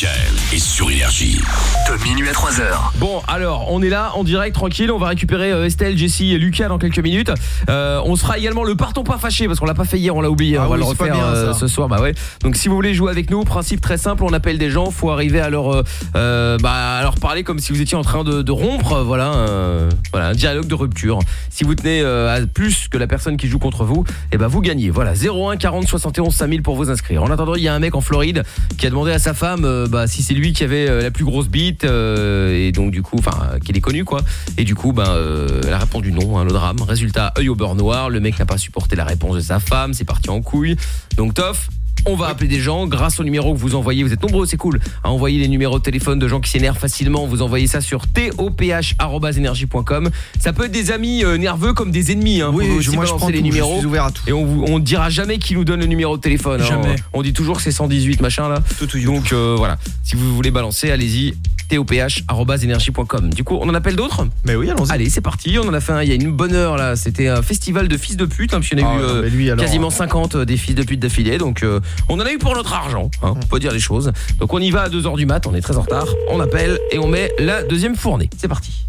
Mickaël est sur Énergie. De minuit à trois heures. Bon, alors, on est là, en direct, tranquille. On va récupérer euh, Estelle, Jessie et Lucas dans quelques minutes. Euh, on sera également le partons pas fâché, parce qu'on l'a pas fait hier, on l'a oublié. Ah on va oui, le c'est pas refaire bien, euh, ça. ce soir. Bah ouais. Donc, si vous voulez jouer avec nous, principe très simple, on appelle des gens, faut arriver à leur, euh, euh, bah, à leur parler comme si vous étiez en train de, de rompre. Voilà, euh, voilà, un dialogue de rupture. Si vous tenez euh, à plus que la personne qui joue contre vous, et ben vous gagnez. Voilà, zéro un quarante soixante et onze cinq mille pour vous inscrire. En attendant, il y a un mec en Floride qui a demandé à sa femme euh, bah, si c'est lui qui avait euh, la plus grosse bite euh, et donc du coup, enfin, euh, qu'il est connu quoi. Et du coup, ben, euh, elle a répondu non, hein, le drame. Résultat, œil au beurre noir. Le mec n'a pas supporté la réponse de sa femme, c'est parti en couille. Donc Toff, on va appeler des gens grâce au numéro que vous envoyez. Vous êtes nombreux, c'est cool, à envoyer les numéros de téléphone de gens qui s'énervent facilement. Vous envoyez ça sur toph arobase énergie point com. Ça peut être des amis euh, nerveux comme des ennemis. Hein. Oui, Vous pouvez je- aussi moi, je balancer prends les tout, je numéros. suis ouvert à tout. Et on vous, on dira jamais qui nous donne le numéro de téléphone. hein. Jamais. On, on dit toujours que c'est cent dix-huit machin là. Donc euh, voilà, si vous voulez balancer, allez-y. toph arobase énergie point com. Du coup, on en appelle d'autres ? Mais oui, allons-y. Allez, c'est parti. On en a fait un il y a une bonne heure là. C'était un festival de fils de pute. Hein, puis on a Ah, eu non, euh, mais lui, alors, quasiment cinquante euh, des fils de pute d'affilée. Donc euh, on en a eu pour notre argent. Hein, on peut dire les choses. Donc on y va à deux heures du mat. On est très en retard. On appelle et on met la deuxième fournée. C'est parti.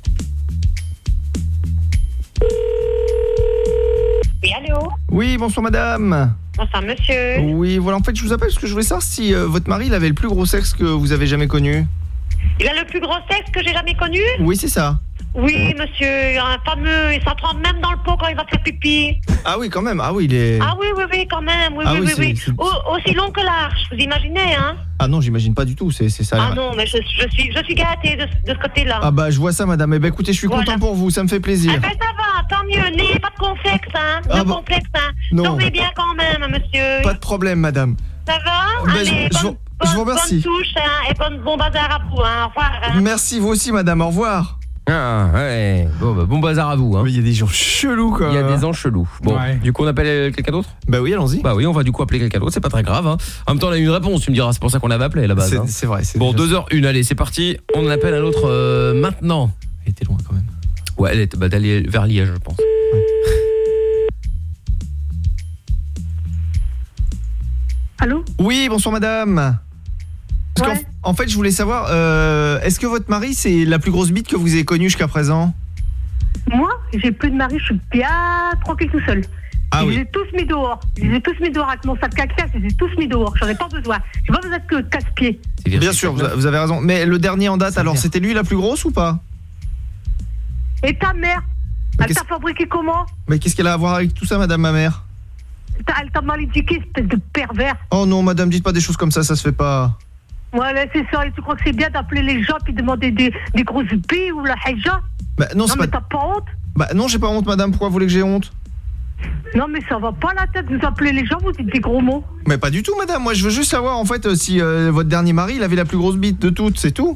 Oui, allô? Oui, bonsoir madame. Bonsoir, monsieur. Oui, voilà, en fait, je vous appelle parce que je voulais savoir si euh, votre mari il avait le plus gros sexe que vous avez jamais connu. Il a le plus gros sexe que j'ai jamais connu? Oui, c'est ça. Oui, monsieur, un fameux, il s'en trempe même dans le pot quand il va faire pipi. Ah oui, quand même. Ah oui, il est... Ah oui, oui, oui, quand même, oui, Ah oui, oui, oui, c'est- oui. c'est- Au- aussi long que large, vous imaginez, hein? Ah non, j'imagine pas du tout, c'est c'est ça. Ah non, mais je, je suis, je suis gâtée de, de ce côté-là. Ah bah, je vois ça, madame. Eh ben, écoutez, je suis Voilà. content pour vous, ça me fait plaisir. Ah ben ça va, tant mieux, n'ayez pas de complexe, hein, de Ah bon. complexe, hein. Non. Dormez bien quand même, monsieur. Pas de problème, madame. Ça va? Ben, Allez, je- je bonne, vous- je vous bonne- remercie. bonne touche, hein, et bonne, bon bazar à vous, hein. Au revoir, hein. Merci, vous aussi, madame. Au revoir. Ah ouais. Bon, bah, bon bazar à vous. Hein. Il y a des gens chelous, quoi. Il y a des gens chelous. Bon, Ouais. du coup on appelle euh, quelqu'un d'autre ? Bah oui, allons-y. Bah oui, on va du coup appeler quelqu'un d'autre. C'est pas très grave. Hein. En même temps, on a eu une réponse. Tu me diras, c'est pour ça qu'on avait appelé à la base. C'est hein. c'est vrai. c'est Bon, déjà- deux heures une, allez, c'est parti. On en appelle un autre euh, maintenant. Elle était loin quand même. Ouais, elle est bah, d'aller vers Liège, je pense. Allô? Oui, bonsoir, madame. Parce Ouais. qu'en en fait, je voulais savoir, euh, est-ce que votre mari, c'est la plus grosse bite que vous ayez connue jusqu'à présent? Moi, j'ai plus de mari, je suis bien tranquille tout seul. Ah je oui. les ai tous mis dehors. Je les ai tous mis dehors avec mon sac caca, je les ai tous mis dehors. J'en ai pas besoin. J'ai pas besoin que de casse-pied. Bien sûr, vous a- vous avez raison. Mais le dernier en date, alors, c'était lui la plus grosse ou pas? Et ta mère, Mais elle qu'est-ce- t'a fabriqué comment? Mais qu'est-ce qu'elle a à voir avec tout ça, madame, ma mère? T'as- Elle t'a mal éduqué, espèce de pervers. Oh non, madame, dites pas des choses comme ça, ça se fait pas. Voilà, c'est ça. Et tu crois que c'est bien d'appeler les gens puis demander des, des grosses billes ou la haja? Bah non, c'est mais pas... t'as pas honte? Bah non, j'ai pas honte, madame, pourquoi vous voulez que j'ai honte? Non, mais ça va pas la tête. Vous appelez les gens, vous dites des gros mots. Mais pas du tout, madame, moi je veux juste savoir, en fait, euh, si euh, votre dernier mari, il avait la plus grosse bite de toutes, c'est tout.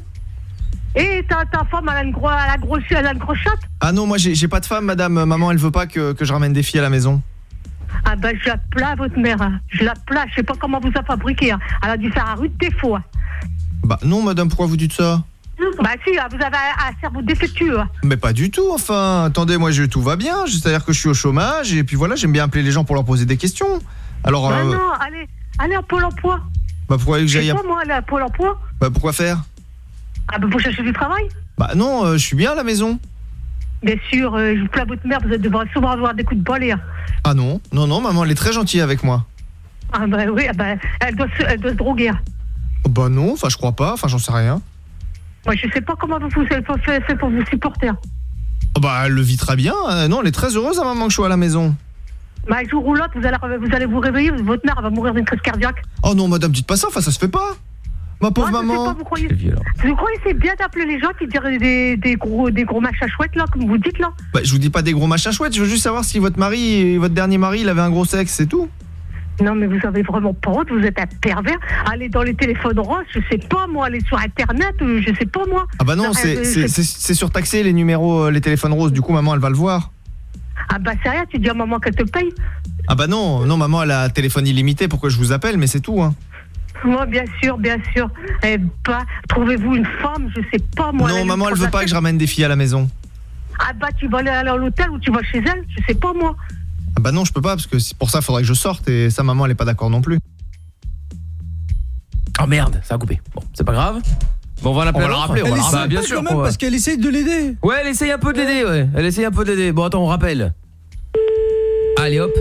Et ta, ta femme, elle a une, gros, elle a grosse, elle a une grosse chatte? Ah non, moi j'ai j'ai pas de femme, madame, maman, elle veut pas que, que je ramène des filles à la maison. Ah ben, je la plains, votre mère. hein. Je la plains. Je sais pas comment vous a fabriqué. hein. Elle a dû faire un rude défaut. hein. Bah non, madame, pourquoi vous dites ça? Bah si, hein, vous avez un, un cerveau défectueux. hein. Mais pas du tout, enfin, attendez, moi je, tout va bien, c'est-à-dire que je suis au chômage, et puis voilà, j'aime bien appeler les gens pour leur poser des questions. Alors, Bah euh, non, allez, allez à Pôle emploi. bah pourquoi que Je j'aille sais à... pas, moi, aller à Pôle emploi. Bah pourquoi faire? Ah ben, pour chercher du travail. Bah non, euh, je suis bien à la maison. Bien sûr, euh, je vous plains, votre mère, vous êtes devant souvent avoir des coups de balai. hein. Ah non, non, non, maman, elle est très gentille avec moi. Ah ben oui, ah ben, elle, doit se, elle doit se droguer. hein. Oh, bah non, enfin je crois pas, enfin j'en sais rien. Moi, je sais pas comment vous avez fait, fait pour vous supporter. hein. Oh, bah elle le vit très bien, euh, non, elle est très heureuse à maman que je sois à la maison. Bah, un jour ou l'autre, vous allez, vous allez vous réveiller, votre mère elle va mourir d'une crise cardiaque. Oh non, madame, dites pas ça, enfin ça se fait pas. Ma pauvre Ah, je sais maman. pas, vous croyez, vous croyez que c'est bien d'appeler les gens qui diraient des, des, gros, des gros machins chouettes, là, comme vous dites, là? Bah je vous dis pas des gros machins chouettes, je veux juste savoir si votre mari, votre dernier mari, il avait un gros sexe, c'est tout. Non, mais vous avez vraiment pas honte, vous êtes un pervers. Allez dans les téléphones roses, je sais pas, moi, aller sur Internet, euh, je sais pas, moi. Ah bah non, Euh, c'est euh, c'est- je- c'est- c'est surtaxé les numéros, euh, les téléphones roses, du coup maman elle va le voir. Ah bah, c'est rien, tu dis à maman qu'elle te paye. Ah bah non, non maman elle a un téléphone illimité pour que je vous appelle, mais c'est tout hein. Moi, bien sûr, bien sûr. Eh bah, trouvez-vous une femme, je sais pas, moi. Non elle maman me elle prend veut la pas que tête. je ramène des filles à la maison. Ah bah, tu vas aller à l'hôtel ou tu vas chez elle, je sais pas, moi. Ah bah non je peux pas parce que c'est- pour ça faudrait que je sorte et ça maman elle est pas d'accord non plus. Oh merde, ça a coupé. Bon, c'est pas grave. Bon, on va l'appeler. On va la rappeler, on va Elle la est rappeler. sympa bien sûr, quand même on va- parce qu'elle essaye de l'aider. Ouais, elle essaye un peu de l'aider, ouais. Elle essaye un peu de l'aider. Bon, attends, on rappelle. Allez, hop.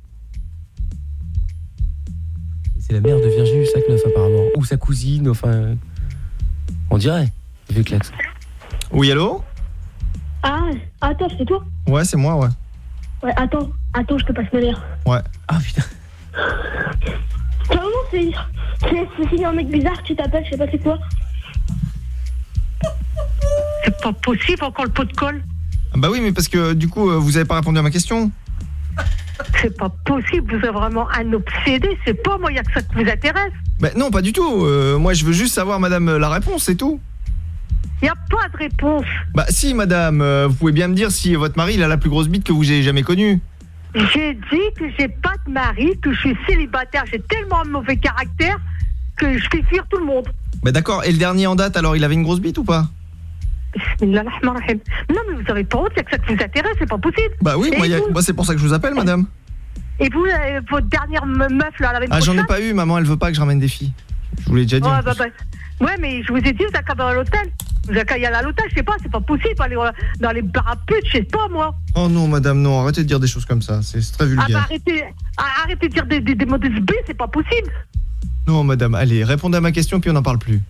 C'est la mère de Virginie Sackneuf, apparemment. Ou sa cousine, enfin... On dirait, vu que l'accent. Oui, allô? Ah, attends, c'est toi? Ouais, c'est moi, ouais. Ouais, attends, attends, je te passe ma mère. Ouais. Ah putain. Comment c'est... C'est c'est un mec bizarre qui t'appelle, je sais pas c'est quoi. C'est pas possible, encore le pot de colle. Ah bah oui, mais parce que du coup, euh, vous avez pas répondu à ma question. C'est pas possible, vous êtes vraiment un obsédé. C'est pas moi, il y a que ça qui vous intéresse. Bah non, pas du tout. Euh, moi, je veux juste savoir, madame, la réponse, c'est tout. Il y a pas de réponse. Bah si, madame, euh, vous pouvez bien me dire si votre mari, il a la plus grosse bite que vous ayez jamais connue. J'ai dit que j'ai pas de mari, que je suis célibataire. J'ai tellement un mauvais caractère que je fais fuir tout le monde. Bah d'accord, et le dernier en date, alors, il avait une grosse bite ou pas? Bismillah ar-Rahman ar-Rahim. Non, mais vous avez pas honte, il y a que ça qui vous intéresse, c'est pas possible. Bah oui, moi, Et y a- vous, moi, c'est pour ça que je vous appelle, madame. et vous euh, votre dernière me- meuf, là, elle avait une Ah, j'en ai grosse pas eu, maman, elle veut pas que je ramène des filles. Je vous l'ai déjà dit. Ouais, en bah, plus. bah, ouais, mais je vous ai dit, vous avez qu'à aller à l'hôtel. Vous avez qu'à y aller à l'hôtel, je sais pas, c'est pas possible, aller euh, dans les bars à putes, je sais pas, moi. Oh non, madame, non, arrêtez de dire des choses comme ça, c'est c'est très Ah, bah, vulgaire. arrêtez, ah, arrêtez de dire des, des, des mots de S B, c'est pas possible. Non, madame, allez, répondez à ma question, puis on n'en parle plus.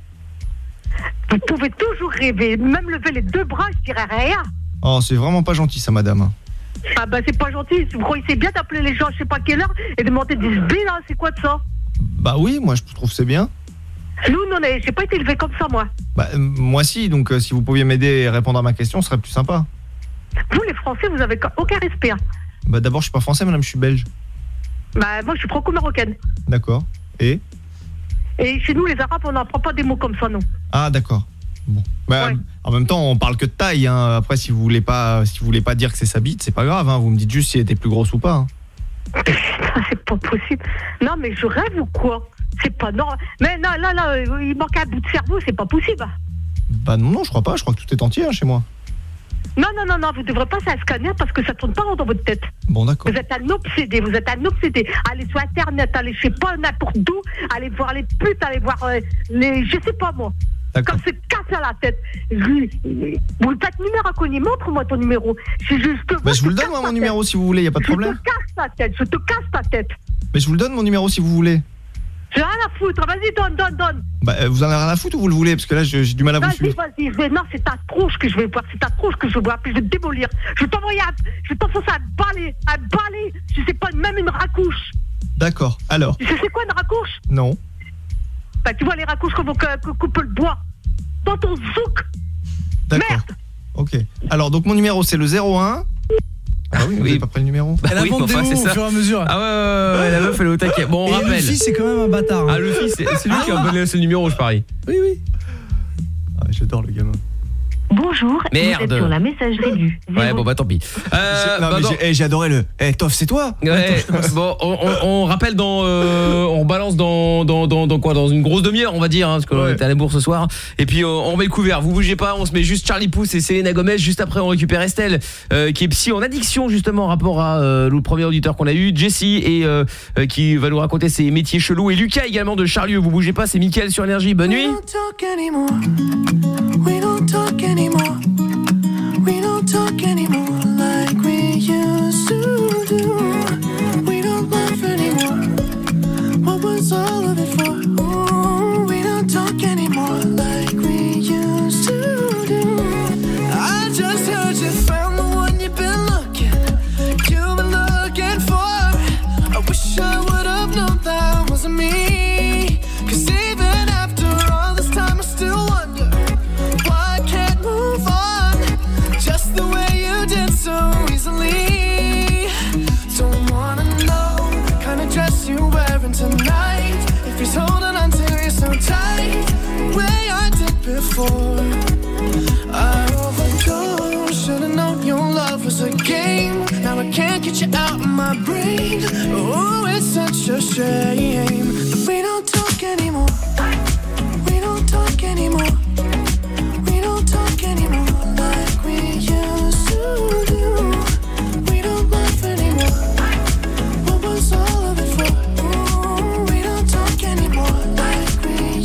Vous pouvez toujours rêver, même lever les deux bras, je dirais rien. Oh, c'est vraiment pas gentil, ça, madame. Ah, bah, c'est pas gentil. Vous croyez c'est bien d'appeler les gens, je sais pas quelle heure, et de demander des S B, là, c'est quoi de ça? Bah oui, moi, je trouve que c'est bien. Nous, non, j'ai pas été élevé comme ça, moi. Bah, euh, moi, si, donc euh, si vous pouviez m'aider et répondre à ma question, ce serait plus sympa. Vous, les Français, vous avez aucun respect. hein. Bah, d'abord, je suis pas français, madame, je suis belge. Bah, moi, je suis franco-marocaine. D'accord. Et Et chez nous, les Arabes, on n'apprend pas des mots comme ça, non. Ah, d'accord. Bon. Bah, en même temps, on parle que de taille, hein. Après, si vous voulez pas, si vous voulez pas dire que c'est sa bite, c'est pas grave, hein. Vous me dites juste si elle était plus grosse ou pas, hein. C'est pas possible. Non, mais je rêve ou quoi? C'est pas normal. Mais non, là, là, euh, il manque un bout de cerveau, c'est pas possible. Bah non, non, je crois pas, je crois que tout est entier, hein, chez moi. Non, non, non, non, vous devrez pas faire un scanner parce que ça tourne pas rond dans votre tête. Bon, d'accord. Vous êtes un obsédé, vous êtes un obsédé. Allez sur Internet, allez, je sais pas, n'importe où, allez voir les putes, allez voir euh, les. Je sais pas, moi. Comme c'est cassé à la tête. Je, vous le faites numéro inconnu, montre-moi ton numéro. Je, je, je, te Bah, je vous le donne, moi, mon numéro, si vous voulez, y a pas de problème. Je te casse ta tête, je te casse ta tête. Mais je vous le donne, mon numéro, si vous voulez. J'ai rien à foutre, vas-y, donne, donne, donne. Bah, euh, vous en avez rien à foutre ou vous le voulez? Parce que là, j'ai j'ai du mal à vous Vas-y, suivre. vas-y, je vais- non, c'est ta tronche que je vais voir, c'est ta tronche que je vais voir, puis je vais te démolir. Je vais t'envoyer un, je vais t'enfoncer un balai, un balai, je sais pas, même une racouche. D'accord, alors. Tu sais c'est quoi une racouche? Non. Bah, tu vois les racouches qu'on qu coupe le bois. Dans ton zouk. D'accord. Ok. Alors, donc mon numéro, c'est le zéro un. Ah oui, vous avez pas pris le numéro. Bah oui, mais enfin, c'est ça. fur et à mesure. Ah ouais, ouais, ouais, ouais, la meuf elle est au taquet. Bon, on Et rappelle. le fils, c'est quand même un bâtard. hein. Ah, le fils, c'est c'est lui qui a donné ce numéro, je parie. Oui, oui. Ah, j'adore le gamin. Bonjour, Merde. vous êtes sur la messagerie du Ouais, bon, bah tant pis. Euh, non, bah, mais non. j'ai eh, j'ai adoré le. Eh, Toff, c'est toi? Ouais, bon, on, on, on rappelle dans, euh, on balance dans, dans, dans, dans quoi, dans une grosse demi-heure, on va dire, hein, parce qu'on Ouais. était à la bourse ce soir. Et puis euh, on met le couvert. Vous bougez pas, on se met juste Charlie Pouce et Selena Gomez. Juste après, on récupère Estelle, euh, qui est psy en addiction justement, en rapport à euh, le premier auditeur qu'on a eu, Jessie, et euh, euh, qui va nous raconter ses métiers chelous. Et Lucas également de Charlieu. Vous bougez pas, c'est Mickaël sur Énergie. Bonne nuit. Talk anymore. We don't talk anymore. We don't talk anymore like we used to do. We don't laugh anymore. What was all of it for? Ooh, we don't talk anymore like we used to do. I just heard you found the one you've been looking, you've been looking for. I wish I would have known that wasn't me. 'Cause even after all this time I still wonder why I can't move on just the way you did so easily. Don't wanna know the kind of dress you're wearing tonight, if he's holding on to you so tight, the way I did before. I overdosed, should've known your love was a game. Now I can't get you out of my brain. Oh, it's such a shame that we don't talk anymore. We don't talk anymore. We don't talk anymore like we used to do. We don't laugh anymore. What was all of it for? Ooh, we don't talk anymore like we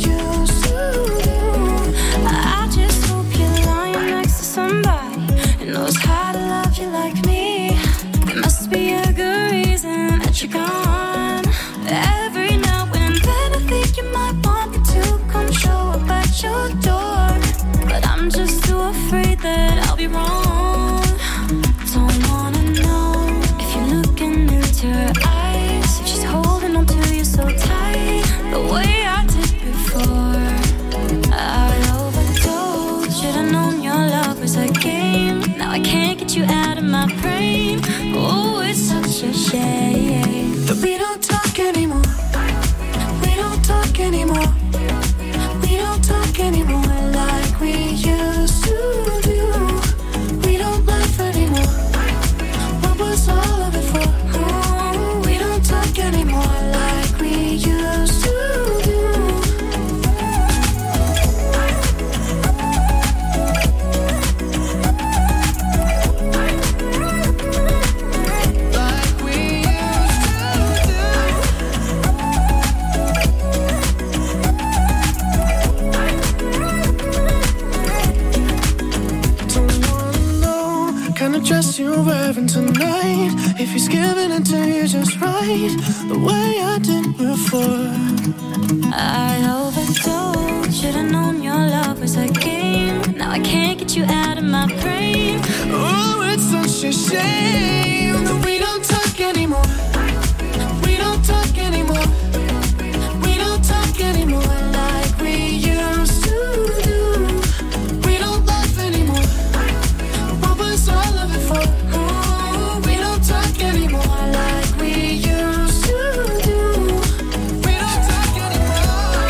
loving tonight. If he's giving it to you just right, the way I did before. I overdosed. Should've known your love was a game. Now I can't get you out of my brain. Oh, it's such a shame that we don't talk anymore. We don't talk anymore. We don't talk anymore like we used to do. We don't laugh anymore. What was all of it for? Oh, we don't talk anymore like we used to do. We don't talk anymore.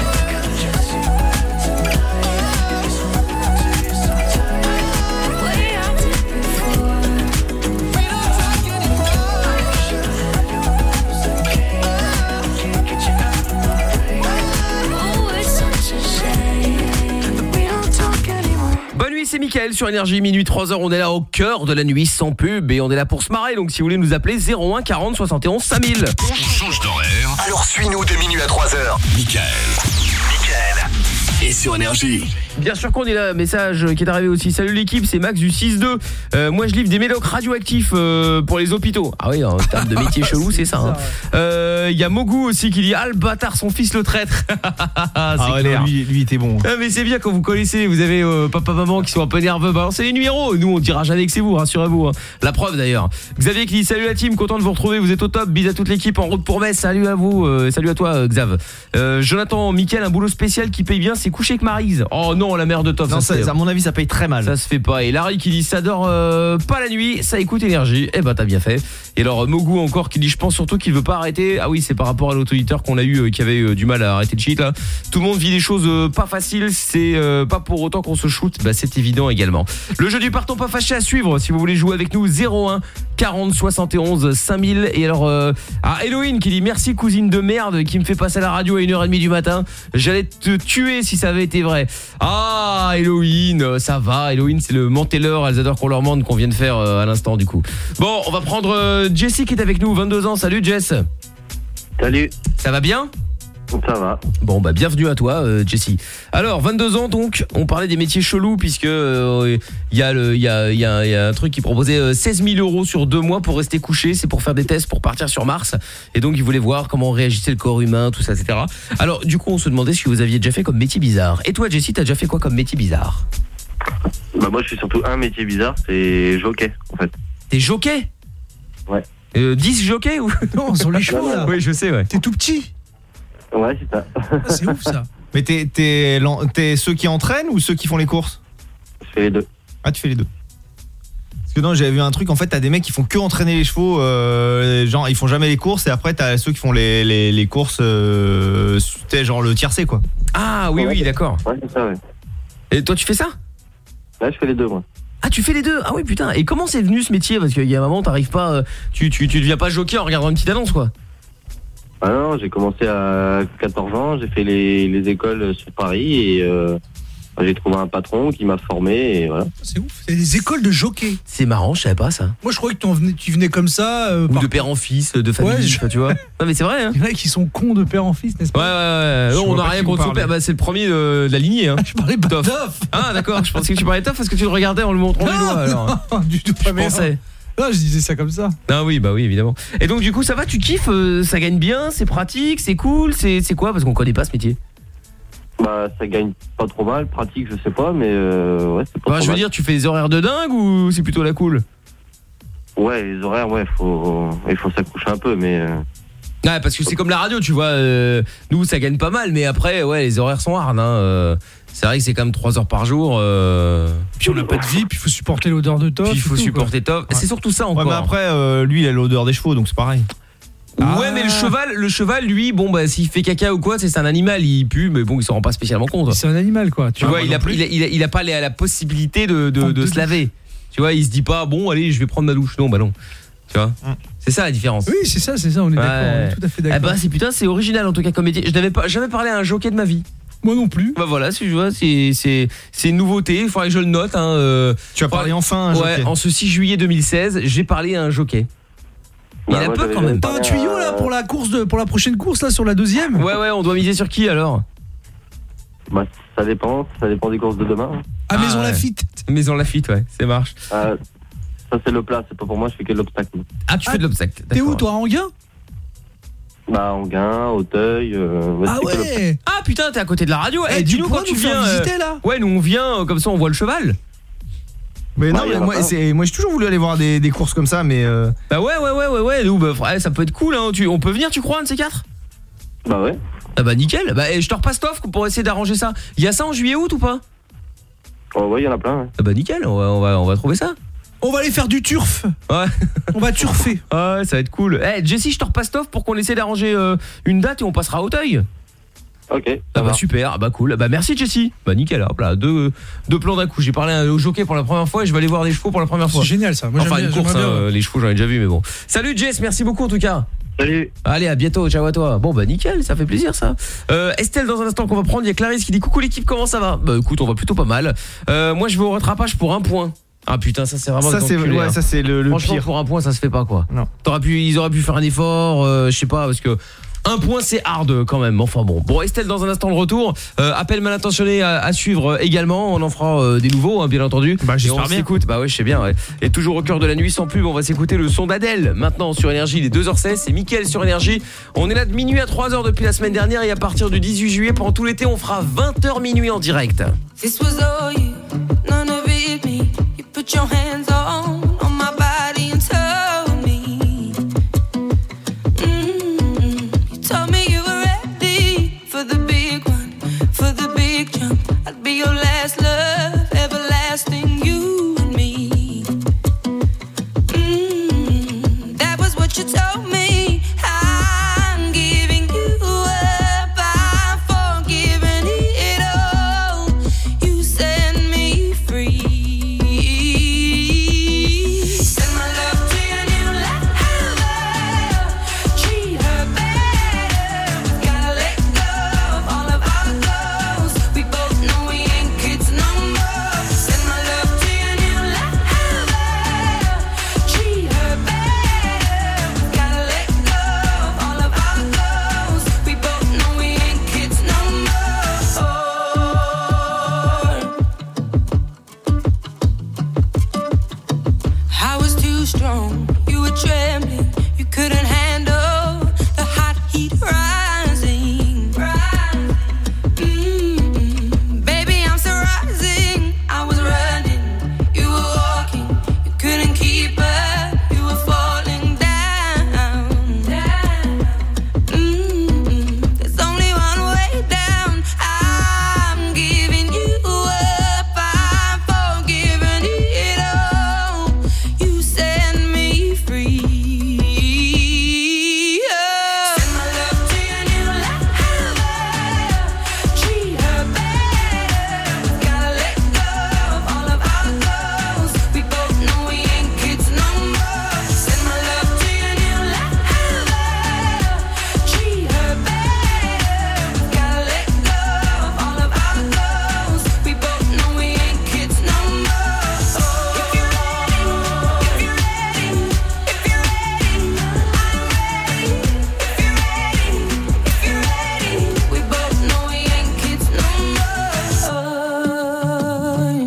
Way I did before. We don't talk anymore. Oh, it's such a shame that we don't talk anymore. Bonne nuit, c'est Mickaël sur Énergie, minuit trois heures, on est là au cœur de la nuit sans pub et on est là pour se marrer, donc si vous voulez nous appeler zéro un quarante soixante et onze cinq mille. On change d'horaire. Alors suis-nous de minuit à trois heures. Mickaël. Mickaël. Et sur Énergie. Bien sûr qu'on est là, message qui est arrivé aussi. Salut l'équipe, c'est Max du six deux. Euh, moi je livre des médocs radioactifs euh, pour les hôpitaux. Ah oui, en termes de métier chelou, c'est ça. Il hein. euh, y a Mogou aussi qui dit ah le bâtard, son fils le traître. c'est ah ouais, clair. Non, lui, lui était bon. Ah, mais c'est bien quand vous connaissez, vous avez euh, papa maman qui sont un peu nerveux. Bah, c'est les numéros. Nous on dira jamais que c'est vous, rassurez-vous. Hein. La preuve d'ailleurs. Xavier qui dit salut la team, content de vous retrouver, vous êtes au top. Bis à toute l'équipe en route pour Metz. Salut à vous, euh, salut à toi euh, Xav. Euh, Jonathan, Mickaël, un boulot spécial qui paye bien, c'est coucher avec Maryse. Oh non, la mère de Top. Non, ça, ça, à mon avis, ça paye très mal. Ça se fait pas. Et Larry qui dit ça dort euh, pas la nuit, ça écoute Énergie. Eh ben t'as bien fait. Et alors Mogou encore qui dit je pense surtout qu'il veut pas arrêter. Ah oui, c'est par rapport à l'autre auditeur qu'on a eu euh, qui avait euh, du mal à arrêter de cheat là. Tout le monde vit des choses euh, pas faciles, c'est euh, pas pour autant qu'on se shoot. Bah c'est évident également. Le jeu du partons pas fâché à suivre si vous voulez jouer avec nous. Zéro un quarante soixante et onze cinq mille. Et alors euh, ah Héloïne qui dit merci cousine de merde qui me fait passer à la radio à une heure trente du matin. J'allais te tuer si ça avait été vrai. Ah Héloïne, ça va. Héloïne, c'est le mentelleur, elles adorent qu'on leur mente qu'on vient de faire euh, à l'instant du coup. Bon, on va prendre euh, Jessie qui est avec nous, vingt-deux ans. Salut Jess. Salut. Ça va bien ? Ça va. Bon bah bienvenue à toi euh, Jessie. Alors vingt-deux ans donc, on parlait des métiers chelous puisque il euh, y a le il y a il y a, y a un truc qui proposait euh, seize mille euros sur deux mois pour rester couché, c'est pour faire des tests pour partir sur Mars et donc ils voulaient voir comment réagissait le corps humain, tout ça et cetera. Alors du coup on se demandait ce que vous aviez déjà fait comme métier bizarre. Et toi Jessie, t'as déjà fait quoi comme métier bizarre ? Bah moi je fais surtout un métier bizarre, c'est jockey en fait. T'es jockey ? Ouais. Euh, dix jockey ou non sur les chevaux là. Oui je sais ouais. T'es tout petit. Ouais, c'est ça. Ah, c'est ouf ça. Mais t'es, t'es, t'es ceux qui entraînent ou ceux qui font les courses ? Je fais les deux. Ah, tu fais les deux. Parce que non, j'avais vu un truc, en fait, t'as des mecs qui font que entraîner les chevaux, euh, genre ils font jamais les courses, et après t'as ceux qui font les, les, les courses, euh, t'es genre le tiercé quoi. Ah oui, oui, d'accord. Ouais, c'est ça, ouais. Et toi, tu fais ça ? Ouais, je fais les deux, moi. Ah, tu fais les deux ? Ah oui, putain. Et comment c'est venu ce métier ? Parce qu'il y a un moment, t'arrives pas, tu, tu, tu deviens pas jockey en regardant une petite annonce quoi. Ah non, j'ai commencé à quatorze ans, j'ai fait les, les écoles sur Paris et euh, j'ai trouvé un patron qui m'a formé et voilà. C'est ouf, c'est des écoles de jockey. C'est marrant, je savais pas ça. Moi je croyais que venais, tu venais comme ça euh, ou par... de père en fils, de famille, ouais, je... tu vois. Non mais c'est vrai hein. Il y en a qui sont cons de père en fils, n'est-ce pas ? Ouais ouais ouais, non, on n'a rien contre son père, bah, c'est le premier de, de la lignée hein. Je parlais pas de Toff. Ah d'accord, je pensais que tu parlais de Toff parce que tu le regardais en le montrant du doigt alors. Non, du tout pas. Je pensais. Non, je disais ça comme ça. Ah oui, bah oui, évidemment. Et donc du coup, ça va, tu kiffes, euh, ça gagne bien, c'est pratique, c'est cool, c'est c'est quoi parce qu'on connaît pas ce métier. Bah ça gagne pas trop mal, pratique, je sais pas, mais euh, ouais, c'est pas bah, trop je veux mal. dire, tu fais des horaires de dingue ou c'est plutôt la cool ? Ouais, les horaires, ouais, faut il faut s'accrocher un peu, mais. Euh... Ouais, parce que c'est comme la radio, tu vois. Euh, nous, ça gagne pas mal, mais après, ouais, les horaires sont hard. Hein, euh, c'est vrai que c'est quand même trois heures par jour. Euh... Puis on n'a pas de vie, puis il faut supporter l'odeur de Toff. Puis il faut tout, supporter Toff. Ouais. C'est surtout ça encore. Ouais, mais après, euh, lui, il a l'odeur des chevaux, donc c'est pareil. Ah. Ouais, mais le cheval, le cheval, lui, bon, bah, s'il fait caca ou quoi, c'est un animal, il pue, mais bon, il s'en rend pas spécialement compte. C'est un animal, quoi. Tu, tu vois, il a, il, a, il, a, il a pas la, la possibilité de, de, de, de se laver. Tu vois, il se dit pas, bon, allez, je vais prendre ma douche. Non, bah non. Tu vois. Hum. C'est ça la différence. Oui, c'est ça, c'est ça, on est ouais. d'accord, on est tout à fait d'accord. Eh bah, c'est putain, c'est original en tout cas comme métier. Je n'avais pas jamais parlé à un jockey de ma vie. Moi non plus. Bah voilà, tu vois, c'est c'est c'est une nouveauté, il faudrait que je le note hein, euh, tu as parlé enfin à un jockey. Ouais, en ce six juillet deux mille seize, j'ai parlé à un jockey. Il y en a peu quand même. T'as un tuyau là pour la course de pour la prochaine course là sur la deuxième ? Ouais ouais, on doit miser sur qui alors ? Bah ça dépend, ça dépend des courses de demain. À ah, Maison ouais. Lafitte. Maison Lafitte, ouais, ça marche. Euh, Ça c'est le plat, c'est pas pour moi, je fais que l'obstacle. Ah, tu fais de l'obstacle. T'es où toi, Anguin? Bah, Anguin, Auteuil. Euh, ah ouais. Ah putain, t'es à côté de la radio. Eh, Eh, dis-nous tu quand pourras tu nous faire viens. visiter, là Ouais, nous on vient, euh, comme ça on voit le cheval. Mais non, Ouais, y mais en a moi, pas. c'est, moi j'ai toujours voulu aller voir des, des courses comme ça, mais. Euh... Bah ouais, ouais, ouais, ouais, ouais. Nous, bah, frère, ça peut être cool. Hein. Tu, on peut venir, tu crois, un de ces quatre? Bah ouais. Ah bah nickel. Bah, et je te repasse l'offre pour essayer d'arranger ça. Il y a ça en juillet-août ou pas? Oh, ouais, il y en a plein. Ouais. Ah bah nickel. On va, on va, on va trouver ça. On va aller faire du turf. Ouais. On va turfer. Ouais, ça va être cool. Eh, hey, Jessie, je te repasse l'offre pour qu'on essaie d'arranger euh, une date et on passera à Auteuil. Ok. Ah bah super, ah bah cool. Bah merci Jessie. Bah nickel, hop là, deux, deux plans d'un coup. J'ai parlé au jockey pour la première fois et je vais aller voir des chevaux pour la première fois. C'est génial ça. Moi, enfin j'aime une bien, course, j'aimerais hein, bien. les chevaux j'en ai déjà vu mais bon. Salut Jess, merci beaucoup en tout cas. Salut. Allez, à bientôt, ciao à toi. Bon bah nickel, ça fait plaisir ça. Euh, Estelle, dans un instant qu'on va prendre, il y a Clarisse qui dit coucou l'équipe, comment ça va? Bah écoute, on va plutôt pas mal. Euh, moi je vais au rattrapage pour un point. Ah putain, ça c'est vraiment Ça, des c'est, enculés, ouais, hein. ça, c'est le, le Franchement, pire. pour un point, ça se fait pas quoi. Non. T'aurais pu, ils auraient pu faire un effort, euh, je sais pas, parce que un point c'est hard quand même. Enfin bon. Bon Estelle, dans un instant le retour. Euh, appel mal intentionné à, à suivre également. On en fera euh, des nouveaux, hein, bien entendu. Bah, j'espère Et on bien. s'écoute. Bah ouais, je sais bien. Ouais. Et toujours au cœur de la nuit sans pub, on va s'écouter le son d'Adèle. Maintenant sur Énergie, il est deux heures seize. C'est Mickaël sur Énergie. On est là de minuit à trois heures depuis la semaine dernière et à partir du dix-huit juillet pendant tout l'été, on fera vingt heures minuit en direct. This was all you, none of it me. You put your hands on, on my body and told me. Mm, you told me you were ready for the big one, for the big jump. I'd be your last love, everlasting, you and me. Mm, that was what you told me. I'm giving you up, I'm forgiving it all. You set me free. Send my love to your new lover. Treat her better. Gotta let go of all of our goals. We both know we ain't kids no more. Send my love to your new lover. Treat her better. Gotta let go of all of our goals. We both know we ain't kids no more. I was too strong, you were trembling, you couldn't handle the hot heat rising. Mm, baby, I'm still rising. I was running, you were walking, you couldn't keep up, you were falling down. Mm, there's only one way down. I'm giving you up, I'm forgiving it all. You set me free. Send my love to your new lover. Treat her better. Gotta let go of all of our goals. We both know we ain't kids no more. Send my love to your new lover. Treat her better. Gotta let go of all of our goals. We both know we ain't kids no more. If you're ready, if you're ready, if you're ready, I'm ready. If you're ready, if you're ready, we both know we ain't kids no more.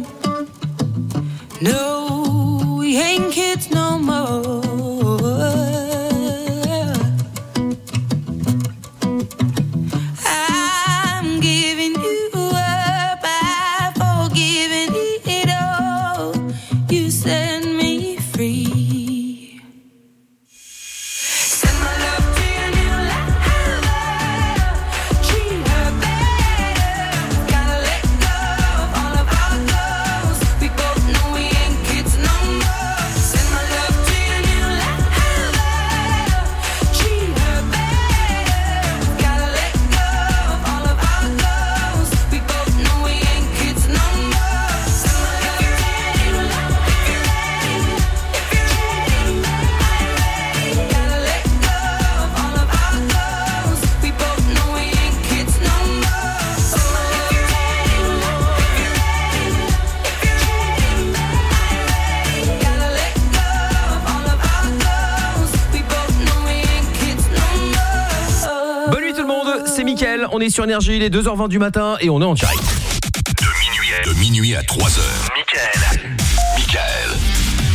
No, we ain't kids no more. I'm giving you up, I'm forgiving it all. You set me free. Send my love to your new lover. Treat her better. Gotta let go of all of our goals. We both know we ain't kids no more. Send my love to your new lover. Treat her better. Gotta let go of all of our goals. We both know we ain't kids no more. Send my love to your new lover. If you're ready, if you're ready, I'm ready. Gotta let go of all of our goals. We both know we ain't kids no more. If you're ready, if you're ready, if you're ready, I'm ready. Gotta let go of all of our goals. We both know we ain't kids no more. Bonne nuit tout le monde, c'est Mickaël, on est sur Énergie, il est deux heures vingt du matin et on est en direct. De minuit à trois heures. Mickaël. Mickaël.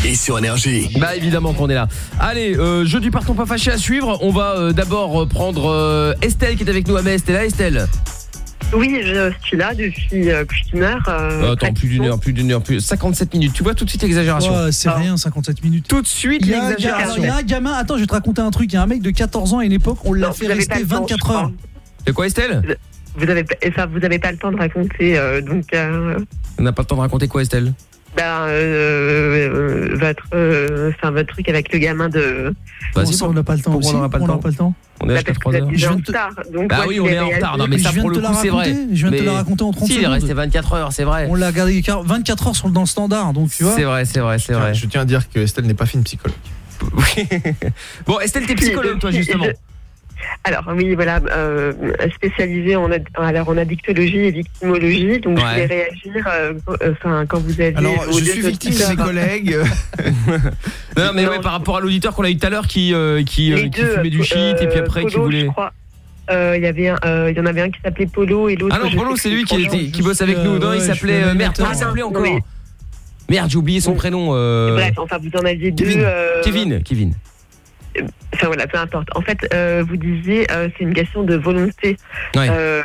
et sur Énergie. Bah évidemment qu'on est là. Allez, euh, jeu du partons pas fâché à suivre. On va euh, d'abord prendre euh, Estelle qui est avec nous à Metz. T'es là, Estelle? Oui, je suis là depuis euh, plus d'une heure. Euh, Attends, plus d'une heure, plus d'une heure, plus cinquante-sept minutes. Tu vois tout de suite exagération. Oh, c'est rien, cinquante-sept minutes. Tout de suite Il y a un gars- l'exagération. il y a un gamin, attends, je vais te raconter un truc. Il y a un mec de quatorze ans à une époque, on l'a Non, fait vous avez pas rester le temps, vingt-quatre je crois. heures. C'est quoi, Estelle? Vous avez, enfin, vous avez pas le temps de raconter, euh, donc. Euh, On n'a pas le temps de raconter quoi, Estelle? ben, euh, euh, votre, euh, enfin, votre truc avec le gamin de. Vas-y, ça, on n'a pas le temps pourquoi aussi, on n'aura pas le on temps n'aura pas le temps. On est jusqu'à trois heures. Je viens de retard, donc Bah moi, oui, je on vais est en réagir. retard. Non, mais Je ça, viens pour de le te coup, la c'est vrai. raconter, je viens de te Mais- la raconter en trente Si, il est secondes. resté vingt-quatre heures, c'est vrai. On l'a gardé vingt-quatre heures sur dans le standard, donc tu vois. C'est vrai, c'est vrai, c'est vrai. Je tiens à dire que Estelle n'est pas fine psychologue. Bon, Estelle, t'es psychologue, toi, justement. Alors oui, voilà, euh, spécialisée en, ad- alors, en addictologie et victimologie, donc je Ouais. vais réagir euh, euh, enfin, quand vous avez... Alors, vos je deux suis victime de mes auditeurs. collègues. Non, mais ouais, par rapport à l'auditeur qu'on a eu tout à l'heure qui, euh, qui, euh, Les qui deux, fumait du shit et puis après qui Polo, voulait. je crois. Euh, Il y avait un, euh, il y en avait un qui s'appelait Polo et l'autre... Ah non, je Polo, sais c'est plus lui qui, trop. était- qui bosse avec nous. Non, il s'appelait. euh, Merde, comment il s'appelait encore? mais- Merde, j'ai oublié son prénom. euh, Bref, enfin, vous en aviez deux... Kevin. euh, Kevin, Kevin. Enfin voilà, peu importe. En fait, euh, vous disiez, euh, c'est une question de volonté. Ouais. Euh,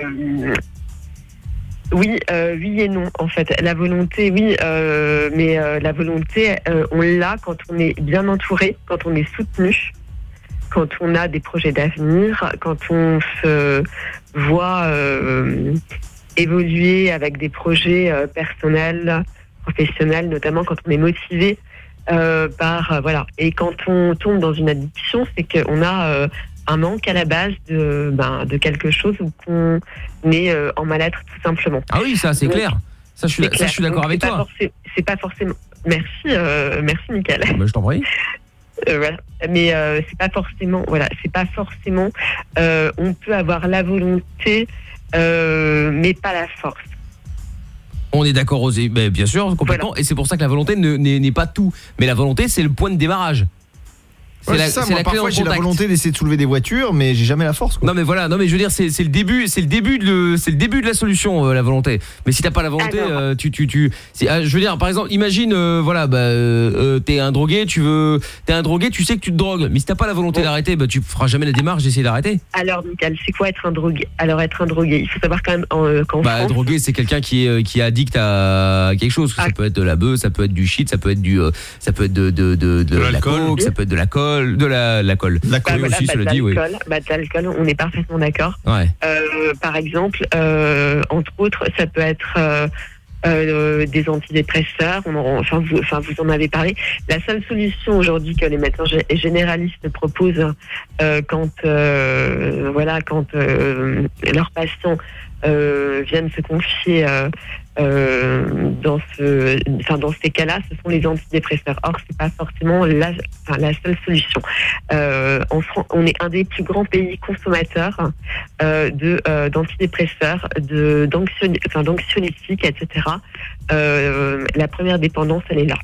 oui, euh, oui et non. En fait, la volonté, oui, euh, mais euh, la volonté, euh, on l'a quand on est bien entouré, quand on est soutenu, quand on a des projets d'avenir, quand on se voit euh, évoluer avec des projets euh, personnels, professionnels, notamment quand on est motivé. Euh, par euh, voilà, et quand on tombe dans une addiction, c'est qu'on a euh, un manque à la base de ben, de quelque chose ou qu'on est euh, en mal-être tout simplement. Ah oui, ça, c'est Donc, clair. Ça, je suis, c'est ça, clair. je suis d'accord Donc, avec c'est pas toi. forcé- c'est pas forcément. Merci, euh, merci, Mickaël. Bah, je t'en prie. Euh, voilà. Mais euh, c'est pas forcément, voilà, c'est pas forcément. euh, on peut avoir la volonté, euh, mais pas la force. On est d'accord, Osé. Ben, bien sûr, complètement. Et c'est pour ça que la volonté ne- n'est n'est pas tout. Mais la volonté, c'est le point de démarrage. C'est Ouais, la, c'est ça, c'est moi, la clé parfois dans le j'ai la contact. volonté d'essayer de soulever des voitures, mais j'ai jamais la force. Quoi. Non mais voilà, non mais je veux dire c'est c'est le début, c'est le début de le- c'est le début de la solution euh, la volonté. Mais si t'as pas la volonté, Alors. euh, tu tu tu c'est- ah, je veux dire par exemple, imagine euh, voilà bah euh, euh, t'es un drogué, tu veux t'es un drogué, tu sais que tu te drogues, mais si t'as pas la volonté d'arrêter, bah tu feras jamais la démarche d'essayer d'arrêter. Alors, Mickaël, c'est quoi être un drogué? Alors, être un drogué, il faut savoir quand même euh, qu'en Bah France, drogué, c'est quelqu'un qui est euh, qui est addict à quelque chose, ça peut être de la bœuf, ça peut être du shit, ça peut être du euh, ça peut être de de de, de, la coke, ça peut être de l'alcool, de la l'alcool. bah, Oui, voilà, aussi, bah, cela de dit, oui. l'alcool, bah, de l'alcool, on est parfaitement d'accord. Ouais. Euh, par exemple, euh, entre autres, ça peut être euh, euh, des antidépresseurs. On en, enfin, vous, enfin, vous en avez parlé. La seule solution aujourd'hui que les médecins gé- généralistes proposent euh, quand, euh, voilà, quand euh, leurs patients euh, viennent se confier euh, euh, dans ce, enfin, dans ces cas-là, ce sont les antidépresseurs. Or, c'est pas forcément la, enfin, la seule solution. Euh, en Fran- on est un des plus grands pays consommateurs euh, de euh, d'antidépresseurs, de d'anxio- enfin, d'anxiolytiques, et cetera. Euh, la première dépendance, elle est là.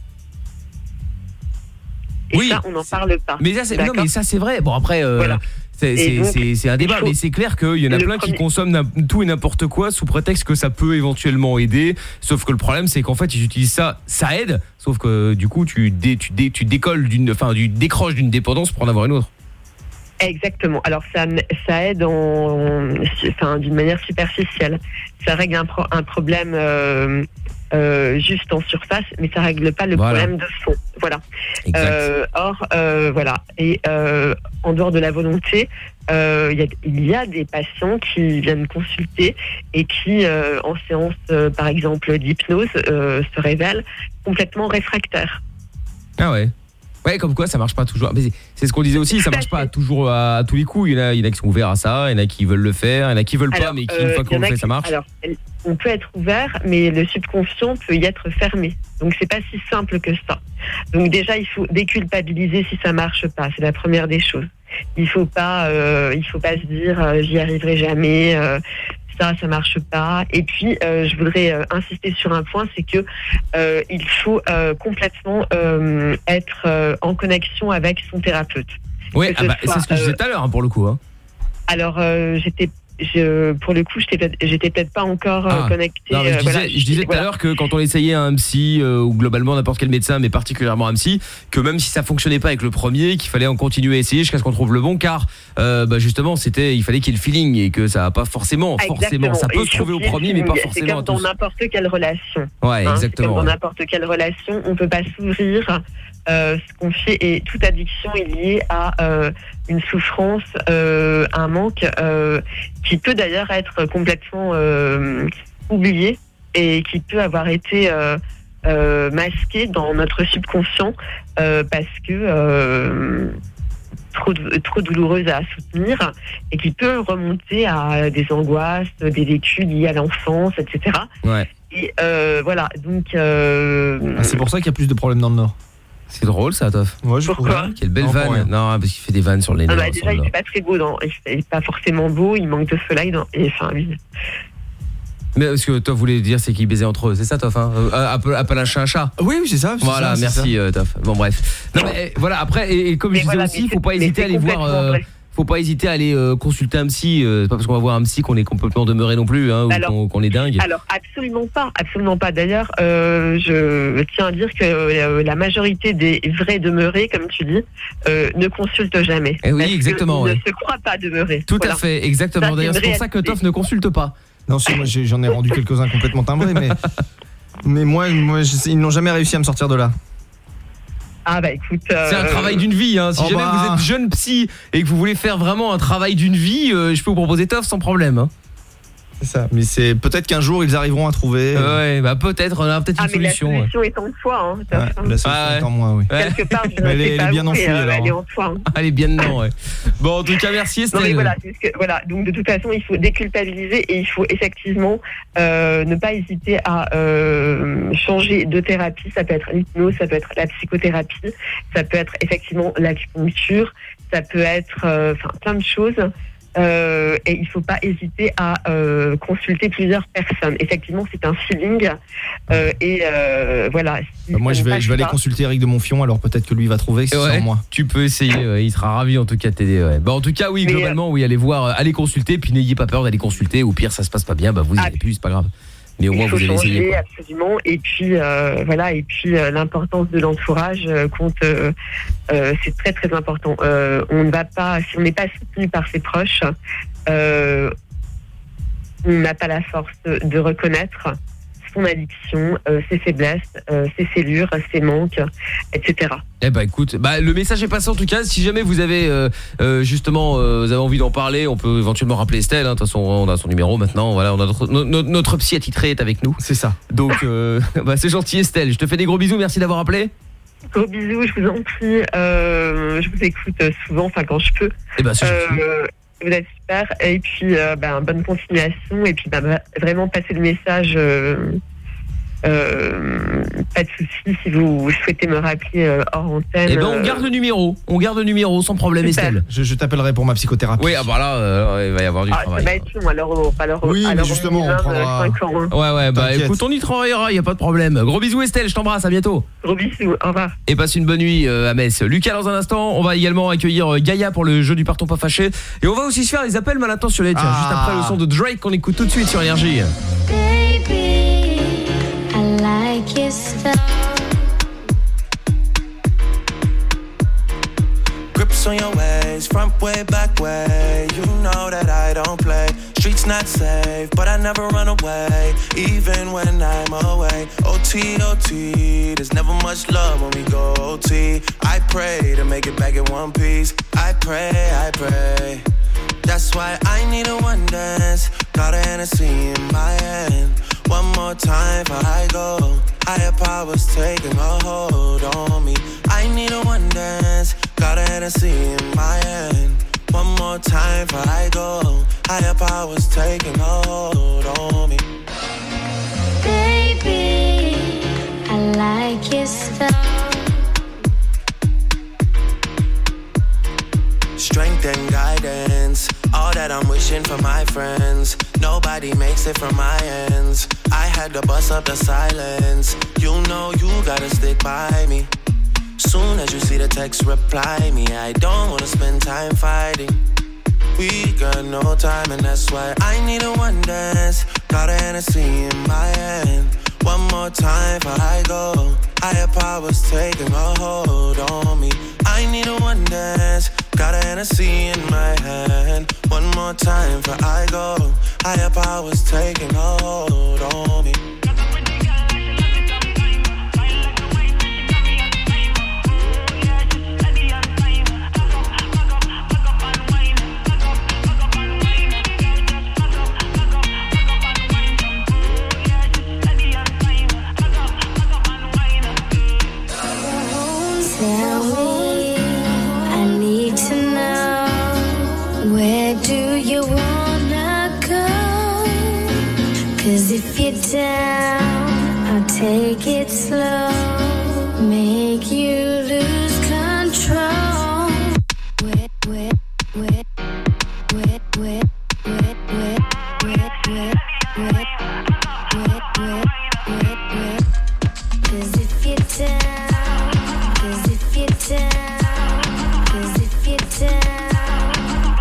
Et Oui. ça, on n'en parle pas. Mais ça c'est non D'accord. mais ça c'est vrai. Bon après euh, Voilà. c'est Et c'est donc, c'est c'est un débat il faut- mais c'est clair qu'il y en a le plein qui premier- consomment n'im- tout et n'importe quoi sous prétexte que ça peut éventuellement aider, sauf que le problème c'est qu'en fait ils utilisent ça, ça aide, sauf que du coup tu dé, tu dé, tu décolles d'une enfin du décroches d'une dépendance pour en avoir une autre. Exactement. Alors ça, ça aide en, enfin, d'une manière superficielle. Ça règle un, pro- un problème euh, euh, juste en surface, mais ça règle pas le Voilà. problème de fond. Voilà. Exact. Euh, or, euh, voilà. Et euh, en dehors de la volonté, euh, il y a- il y a des patients qui viennent consulter et qui, euh, en séance, euh, par exemple, d'hypnose, euh, se révèlent complètement réfractaires. Ah ouais. Ouais, comme quoi ça marche pas toujours. Mais c'est- c'est ce qu'on disait aussi, ça marche pas toujours à, à tous les coups. Il y en a, il y en a qui sont ouverts à ça, il y en a qui veulent le faire, il y en a qui veulent pas, Alors, mais qui euh, une fois il y qu'on en le a fait, qui- ça marche. Alors, elle- on peut être ouvert, mais le subconscient peut y être fermé. Donc, c'est pas si simple que ça. Donc, déjà, il faut déculpabiliser si ça marche pas. C'est la première des choses. Il faut pas, euh, il faut pas se dire, euh, j'y arriverai jamais. euh, ça, ça marche pas. Et puis, euh, je voudrais euh, insister sur un point, c'est que euh, il faut euh, complètement euh, être euh, en connexion avec son thérapeute. Oui, Que ah ce bah, soit, c'est ce que je euh, disais tout à l'heure hein, pour le coup. Hein. Alors, euh, j'étais je, pour le coup, j'étais peut-être, j'étais peut-être pas encore euh, Ah. connectée. Non, mais je euh, disais, voilà. je disais tout à Voilà. l'heure que quand on essayait un psy euh, ou globalement n'importe quel médecin, mais particulièrement un psy, que même si ça fonctionnait pas avec le premier, qu'il fallait en continuer à essayer jusqu'à ce qu'on trouve le bon, car euh, bah justement, c'était, il fallait qu'il y ait le feeling et que ça a pas forcément, forcément, Exactement. ça peut Et se trouver au surtout, premier, mais pas c'est forcément comme à dans tous. n'importe quelle relation. Ouais, Hein, exactement. c'est comme dans ouais. n'importe quelle relation, on peut pas s'ouvrir. Euh, ce qu'on fait, et toute addiction est liée à euh, une souffrance, euh, un manque euh, qui peut d'ailleurs être complètement euh, oublié et qui peut avoir été euh, euh, masqué dans notre subconscient euh, parce que euh, trop, trop douloureuse à soutenir et qui peut remonter à des angoisses, des vécus liés à l'enfance, et cetera. Ouais. Et euh, voilà, donc... Euh, Ah, c'est pour ça qu'il y a plus de problèmes dans le Nord. C'est drôle ça, Toff. Ouais, je Pourquoi trouve. Quelle belle Non, vanne. pour rien. Non, parce qu'il fait des vannes sur les Ah Nords. bah, déjà, il n'est pas très beau, dans, il n'est pas forcément beau, il manque de soleil. Dans, et, enfin, oui. Mais ce que Toff voulait dire, c'est qu'ils baisaient entre eux, c'est ça, Toff, hein euh, appelle, appelle un chat un chat. Oui, oui, c'est ça. c'est Voilà, ça, c'est merci ça. euh, Toff. Bon bref. Non mais eh, voilà, après et, et comme Mais je disais voilà, aussi, mais faut pas c'est- hésiter à mais aller c'est voir complètement euh, vrai. faut pas hésiter à aller euh, consulter un psy, euh, c'est pas parce qu'on va voir un psy qu'on est complètement demeuré non plus hein, ou Alors- qu'on qu'on est dingue. Alors, absolument pas, absolument pas. D'ailleurs, euh, je tiens à dire que euh, la majorité des vrais demeurés, comme tu dis, euh, ne consultent jamais. Eh oui, Parce exactement, qu'ils ouais. ne se croient pas demeurés. Tout Voilà. à fait, exactement. Ça, c'est D'ailleurs, une c'est pour ça que réalité. Toff ne consulte pas. Non, si, moi j'ai- j'en ai rendu quelques-uns complètement timbrés, mais mais moi, moi je sais- ils n'ont jamais réussi à me sortir de là. Ah bah écoute... euh, C'est un travail d'une vie hein. Si oh jamais bah. vous êtes jeune psy et que vous voulez faire vraiment un travail d'une vie, euh, je peux vous proposer Toff sans problème hein. C'est ça. Mais c'est peut-être qu'un jour ils arriveront à trouver. Ouais, bah peut-être, on a peut-être Ah, une mais solution. la ouais. solution est en toi. Hein, Ouais, Toff, hein. la solution Ah ouais. est en moi, oui. Ouais. Quelque part, je Mais ne elle est- sais elle pas est bien où, mais, enfouie, euh, alors, elle est hein. en toi. Hein. Elle est bien dedans, ouais. Bon, en tout cas, merci Non Estelle. mais voilà, c'est ce que- voilà, donc de toute façon il faut déculpabiliser et il faut effectivement euh, ne pas hésiter à euh, changer de thérapie. Ça peut être l'hypnose, ça peut être la psychothérapie, ça peut être effectivement l'acupuncture, ça peut être euh, enfin plein de choses. Euh, et il faut pas hésiter à euh, consulter plusieurs personnes. Effectivement, c'est un feeling euh, et euh, voilà. Si Bah, moi ça je ne vais passe je vais aller pas- consulter Eric de Monfion, alors peut-être que lui va trouver que c'est Ouais, en moi. tu peux essayer, ouais, il sera ravi en tout cas de t'aider. Ouais. Bah en tout cas oui, Mais, globalement oui, allez voir, euh, allez consulter, puis n'ayez pas peur d'aller consulter. Au pire ça se passe pas bien, bah vous y Ah, allez plus, c'est pas grave. Mais au Il moins faut vous allez essayer. changer quoi. absolument et puis euh, voilà et puis euh, l'importance de l'entourage euh, compte euh, euh, c'est très très important. Euh, on ne va pas si on n'est pas soutenu par ses proches, euh, on n'a pas la force de, de reconnaître son addiction, euh, ses faiblesses, euh, ses fêlures, ses manques, et cetera. Eh bah écoute, bah le message est passé en tout cas. Si jamais vous avez euh, euh, justement euh, vous avez envie d'en parler, on peut éventuellement rappeler Estelle. hein. De toute façon, on a son numéro maintenant. Voilà, on a notre, no- no- notre psy attitré est avec nous. C'est ça. Donc euh, bah c'est gentil Estelle. Je te fais des gros bisous. Merci d'avoir appelé. Gros bisous, je vous en prie. Euh, je vous écoute souvent, enfin quand je peux. Eh bah c'est gentil. Euh, vous êtes super. Et puis, euh, ben, bonne continuation. Et puis, ben, vraiment passer le message. Euh, euh, pas de souci si vous souhaitez me rappeler euh, hors antenne. Eh ben on euh, garde le numéro. On garde le numéro sans problème Super. Estelle. Je, je t'appellerai pour ma psychothérapie. Oui, ah bah là euh, il va y avoir du ah, ça travail. va être long. Alors, alors, Oui, alors mais justement, on prendra- cinq ans. Hein. Ouais ouais, bah T'inquiète. écoute, on y travaillera, il y a pas de problème. Gros bisous Estelle, je t'embrasse, à bientôt. Gros bisous. Au revoir. Et passe une bonne nuit euh, à Metz. Lucas dans un instant, on va également accueillir euh, Gaïa pour le jeu du partons pas fâché et on va aussi se faire les appels mal intentionnés tiens, Ah. juste après le son de Drake qu'on écoute tout de suite sur Énergie. Baby, I like your style. Grips on your ways, front way, back way. You know that I don't play. Streets not safe, but I never run away, even when I'm away. O T, O T, there's never much love when we go O T. I pray to make it back in one piece. I pray, I pray. That's why I need a one dance. Got a Hennessy in my hand. One more time before I go. Higher powers taking a hold on me. I need a one dance. Got a Hennessy in my hand. One more time before I go. Higher powers taking a hold on me. Baby, I like your style. Strength and guidance, all that I'm wishing for my friends. Nobody makes it from my ends. I had to bust up the silence. You know you gotta stick by me. Soon as you see the text, reply me. I don't wanna spend time fighting. We got no time and that's why I need a one dance. Got a Hennessy in my hand. One more time before I go. Higher powers taking a hold on me. I need a one dance. Got a Hennessy in my hand. One more time before I go. Higher powers taking a hold on me. Tell me, I need to know, where do you wanna go? 'Cause if you're down, I'll take it slow, make you lose control. Where, where, where, where, where, where, where, where, where, where, where, where, where, where. 'Cause if you're down, if you're down, 'cause if you're down,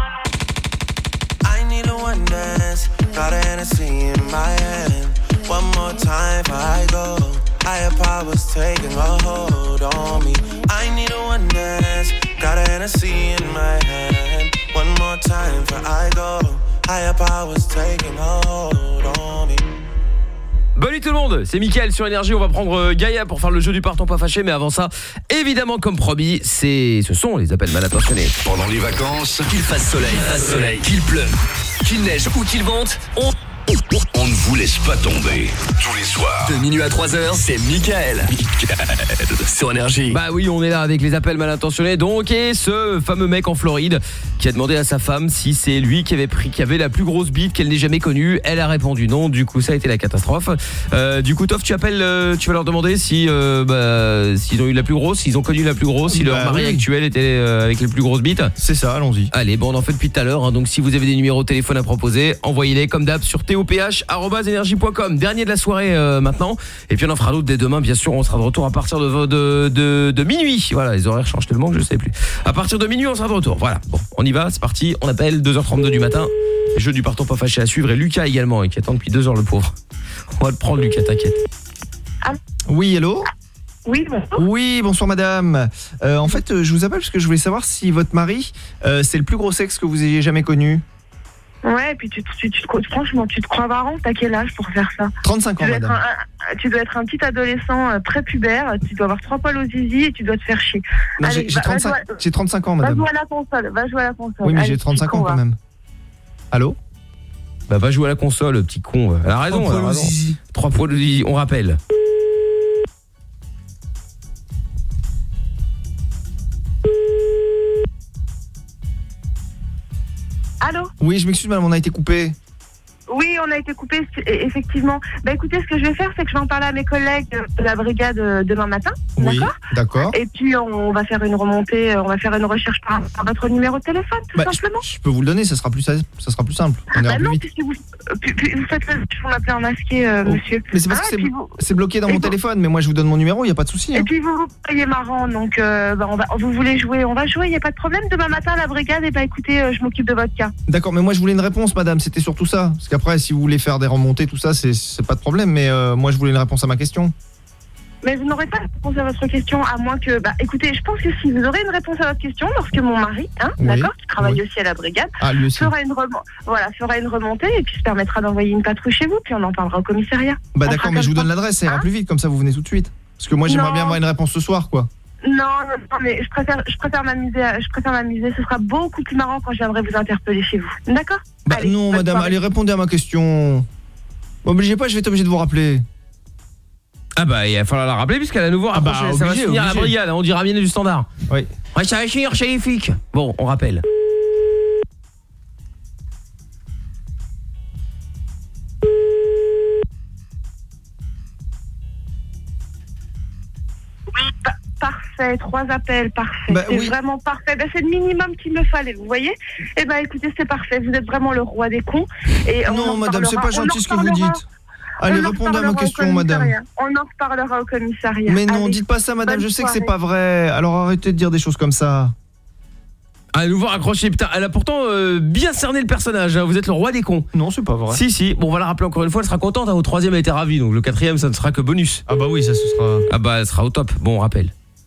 I need a one dance. Got a Hennessy in my hand. One more time before I go. Higher powers taking a hold on me. I need a one dance. Got a Hennessy in my hand. One more time before I go. Higher powers taking a hold on me. Bonne nuit tout le monde, c'est Mickaël sur Énergie, on va prendre euh, Gaïa pour faire le jeu du partons pas fâché, mais avant ça, évidemment comme promis, c'est ce sont les appels mal intentionnés. Pendant les vacances, qu'il fasse soleil, fasse soleil, qu'il pleuve, qu'il neige ou qu'il vente, on... on ne vous laisse pas tomber. Tous les soirs, de minuit à trois heures, c'est Mickaël. Mickaël sur Énergie. Bah oui, on est là avec les appels mal intentionnés. Donc, et ce fameux mec en Floride qui a demandé à sa femme si c'est lui qui avait pris, qui avait la plus grosse bite qu'elle n'ait jamais connue. Elle a répondu non. Du coup, ça a été la catastrophe. Euh, du coup, Toff, tu appelles, euh, tu vas leur demander si, euh, bah, s'ils ont eu la plus grosse, s'ils ont connu la plus grosse, si bah, leur mari oui. actuel était euh, avec les plus grosses bites. C'est ça, allons-y. Allez, bon, on en fait depuis tout à l'heure. Hein, donc, si vous avez des numéros de téléphone à proposer, envoyez-les comme d'hab sur t o p h arobase énergie point com. Dernier de la soirée euh, maintenant. Et puis on en fera d'autres dès demain. Bien sûr, on sera de retour à partir de, de, de, de minuit. Voilà, les horaires changent tellement que je sais plus. À partir de minuit, on sera de retour. Voilà. Bon, on y va, c'est parti. On appelle deux heures trente-deux du matin. Jeu du partons pas fâché à suivre. Et Lucas également, et qui attend depuis deux heures le pauvre. On va le prendre, Lucas, t'inquiète. Ah. Oui, hello. Oui, bonsoir. Oui, bonsoir madame. Euh, en fait, je vous appelle parce que je voulais savoir si votre mari, euh, c'est le plus gros sexe que vous ayez jamais connu. Ouais, et puis tu, tu, tu, tu, franchement, tu te crois marrant, t'as quel âge pour faire ça? trente-cinq ans, tu dois madame. Être un, un, tu dois être un petit adolescent euh, prépubère, tu dois avoir trois poils au zizi et tu dois te faire chier. Non, Allez, j'ai, j'ai, trente-cinq, j'ai trente-cinq ans, madame. Va jouer à la console, va jouer à la console. Oui, mais Allez, j'ai trente-cinq ans quand même. Allô? Bah va jouer à la console, petit con. Elle a raison, elle a raison. Trois poils au zizi, on rappelle. Allô? Oui, je m'excuse madame, on a été coupé. Oui, on a été coupé, effectivement. Bah écoutez, ce que je vais faire, c'est que je vais en parler à mes collègues de la brigade demain matin. Oui, d'accord, d'accord. Et puis on va faire une remontée, on va faire une recherche par, par votre numéro de téléphone, tout bah, simplement. Je, je peux vous le donner, ça sera plus, ça sera plus simple. On bah non, puisque vous, puis, puis vous faites vous m'appelez en masqué, euh, oh. monsieur. Mais c'est parce ah, que c'est, vous... c'est bloqué dans et mon vous... téléphone, mais moi je vous donne mon numéro, il n'y a pas de souci. Et hein. puis vous vous payez marrant, donc euh, bah, on va, vous voulez jouer, on va jouer, il n'y a pas de problème. Demain matin à la brigade, et bah écoutez, euh, je m'occupe de votre cas. D'accord, mais moi je voulais une réponse, madame, c'était surtout ça. Parce qu'après, si vous voulez faire des remontées, tout ça, c'est, c'est pas de problème, mais euh, moi je voulais une réponse à ma question. Mais vous n'aurez pas de réponse à votre question, à moins que... Bah écoutez, je pense que si vous aurez une réponse à votre question, lorsque mon mari, hein, oui, d'accord, qui travaille oui. aussi à la brigade, ah, lui aussi. Fera, une rem... voilà, fera une remontée et puis se permettra d'envoyer une patrouille chez vous, puis on en parlera au commissariat. Bah on d'accord, mais je vous donne l'adresse, ça ira hein plus vite, comme ça vous venez tout de suite. Parce que moi j'aimerais non. bien avoir une réponse ce soir, quoi. Non, non, mais je préfère, je préfère m'amuser, je préfère m'amuser. Ce sera beaucoup plus marrant quand je viendrai vous interpeller chez vous. D'accord? Bah allez, non, madame, soirée. Allez, répondez à ma question. M'obligez pas, je vais être obligé de vous rappeler. Ah bah il va falloir la rappeler puisqu'elle a nouveau rapproché. Ah bah, ça obligé, va finir à la brigade, on dira bien du standard. Oui. Ouais, ça va finir chez les flics. Bon, on rappelle. Oui, pa- parfait, trois appels, parfait. Bah, c'est oui. vraiment parfait. Bah, c'est le minimum qu'il me fallait, vous voyez? Eh ben écoutez, c'est parfait. Vous êtes vraiment le roi des cons. Et non, madame, c'est pas gentil ce que vous dites. Allez, répondez à ma question, madame. On en reparlera au commissariat. Mais non, Allez, dites pas ça, madame, je sais soirée. que c'est pas vrai. Alors arrêtez de dire des choses comme ça. À nouveau raccroché, putain, elle a pourtant euh, bien cerné le personnage, hein. Vous êtes le roi des cons. Non, c'est pas vrai. Si, si, bon, on va la rappeler encore une fois, elle sera contente, hein. Au troisième, elle était ravie, donc le quatrième, ça ne sera que bonus. Ah bah oui, ça ce sera... Ah bah, elle sera au top, bon, on rappelle.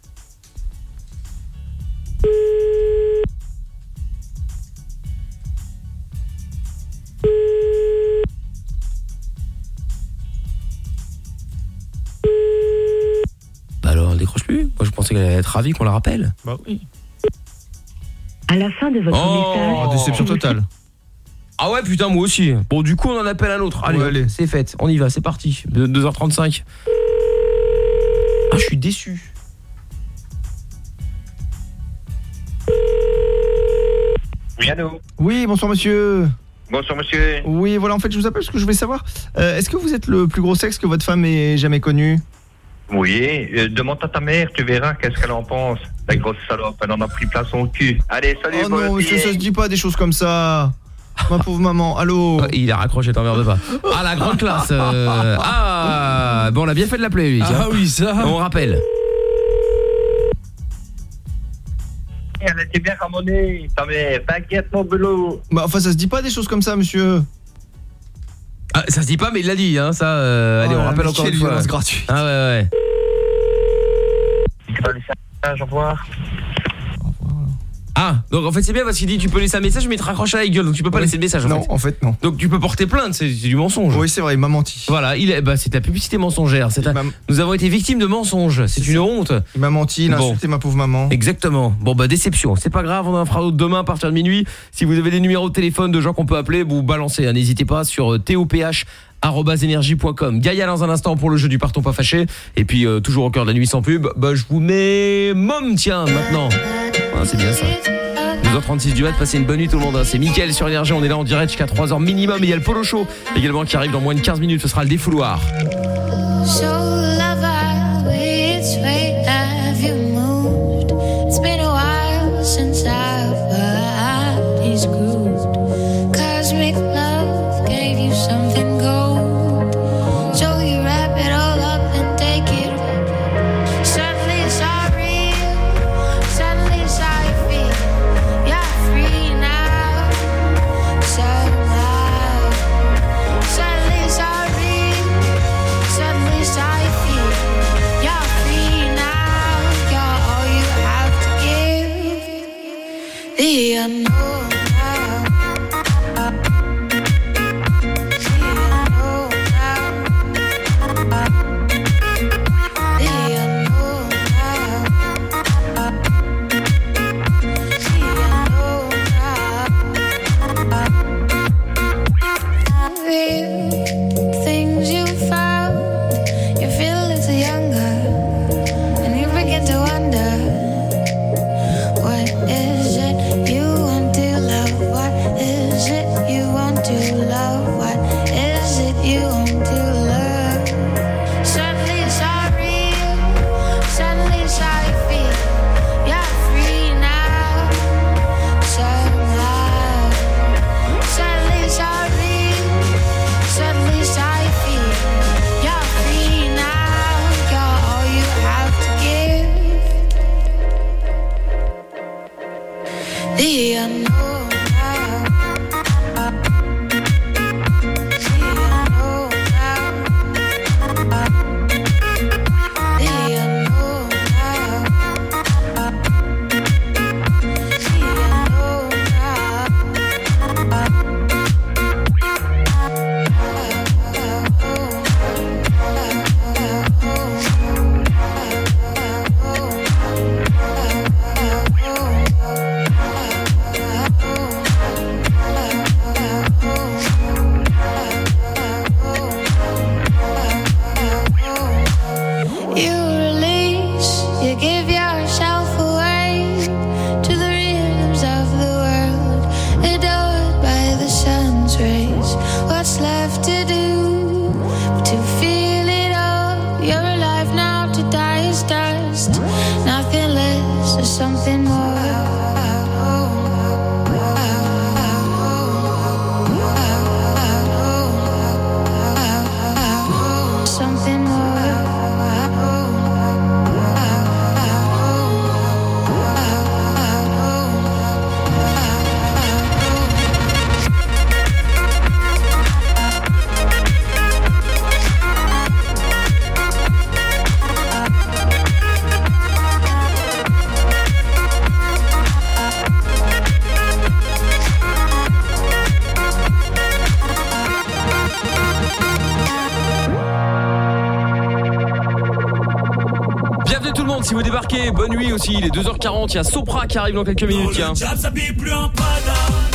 Bah alors, elle décroche plus. Moi, je pensais qu'elle allait être ravie qu'on la rappelle. Bah oui. À la fin de votre Oh, message... déception totale. Ah ouais, putain, moi aussi. Bon, du coup, on en appelle un autre. Allez, Ouais, allez. c'est fait. On y va, c'est parti. De- deux heures trente-cinq. Ah, je suis déçu. Oui, allô. Oui, bonsoir monsieur. Bonsoir monsieur. Oui, voilà, en fait, je vous appelle parce que je voulais savoir, euh, est-ce que vous êtes le plus gros sexe que votre femme ait jamais connu? Oui, euh, demande à ta mère, tu verras qu'est-ce qu'elle en pense. La grosse salope, elle en a pris plein son cul. Allez, salut. Oh bonne non, monsieur, nuit. ça se dit pas des choses comme ça. Ma pauvre maman, allô. Oh, il a raccroché, t'emmerdes pas. Ah, la grande classe. euh, Ah, bon, on a bien fait de l'appeler, lui. tiens. Ah oui, ça. On rappelle. Elle était bien ramonée, ta mère. T'inquiète, mon belot. Bah, enfin, ça se dit pas des choses comme ça, monsieur. Ah, ça se dit pas, mais il l'a dit, hein. Ça, euh, allez, Oh on là, rappelle mais encore quelle une fois. violence gratuite. Ah ouais, ouais. Tu vas laisser un message, au revoir. Ah, donc en fait c'est bien parce qu'il dit tu peux laisser un message mais il te raccroche à la gueule donc tu peux pas Oui. laisser de message en Non, fait. en fait, non. Donc tu peux porter plainte, c'est c'est du mensonge. Oui, c'est vrai, il m'a menti. Voilà, il est, bah, c'est ta publicité mensongère. C'est ta- m'a- Nous avons été victimes de mensonges, c'est une honte. Il m'a menti, il a Bon. insulté ma pauvre maman. Exactement. Bon bah déception, c'est pas grave, on en fera d'autres demain à partir de minuit. Si vous avez des numéros de téléphone de gens qu'on peut appeler, vous balancez, hein. N'hésitez pas sur T O P H arobase énergie point com. Gaïa dans un instant pour le jeu du partons pas fâché. Et puis euh, toujours au cœur de la nuit sans pub, bah je vous mets Mom tiens maintenant. Ah, c'est bien ça. deux heures trente-six du mat, passez une bonne nuit tout le monde, hein. C'est Mickaël sur Énergie, on est là en direct jusqu'à trois heures minimum. Et il y a le Polo Show également qui arrive dans moins de quinze minutes, ce sera le défouloir. So lover, which way have you moved? It's been a while since I've heard these grooved. Cosmic love gave you something gold. So you wrap it all up and take it. Suddenly it's all real. Suddenly it's how you feel. You're free now. Somehow. Suddenly it's all real. Suddenly it's how you feel. You're free now. You're all you have to give. The unknown now. The unknown now. The unknown now. The unknown now. Real things you found. You feel a little younger, and you begin to wonder, what is it you want to love? What is it you want to love? What is it you want to love? Suddenly it's all real. Suddenly it's how you feel. You're free now. Somehow. Suddenly it's all real. Suddenly it's how you feel. You're free now. You're all you have to give. The unknown now. The unknown now. The unknown now. The unknown You release, you give yourself away to the rhythms of the world, adored by the sun's rays. What's left to do but to feel it all? You're alive now, to die is dust. Nothing less or something more. Something more. tout le monde, si vous débarquez, bonne nuit aussi, il est deux heures quarante, il y a Sopra qui arrive dans quelques minutes, tiens. Le diable s'habille plus en Prada.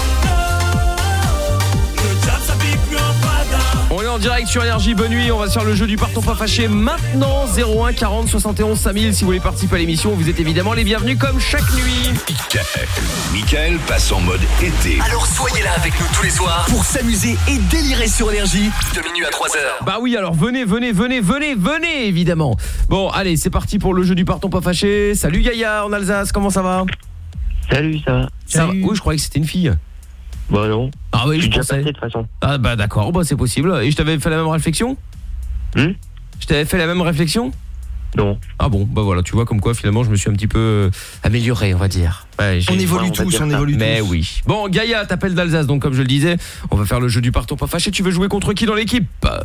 Le diable s'habille plus en Prada. On est en direct sur Énergie, bonne nuit, on va se faire le jeu du Partons pas fâché maintenant. Zéro un quarante soixante et onze cinq mille si vous voulez participer à l'émission, vous êtes évidemment les bienvenus comme chaque nuit. Mickaël. Mickaël passe en mode été. Alors soyez là avec nous tous les soirs pour s'amuser et délirer sur Énergie de minuit à trois heures. Bah oui, alors venez, venez, venez, venez, venez évidemment. Bon, allez, c'est parti pour le jeu du Partons pas fâché. Salut Gaïa en Alsace, comment ça va? Salut, ça va? Ça va. Oui, je croyais que c'était une fille. Bah non. Ah oui, je déjà pensais. passé de toute façon. Ah bah d'accord, bah c'est possible. Et je t'avais fait la même réflexion? Hmm Je t'avais fait la même réflexion? Non. Ah bon, bah voilà, tu vois comme quoi finalement je me suis un petit peu euh, amélioré, on va dire. Ouais, On évolue ouais, tous, dire on ça. évolue Mais tous. oui. Bon, Gaïa, t'appelles d'Alsace, donc comme je le disais, on va faire le jeu du Partons pas fâché. Tu veux jouer contre qui dans l'équipe?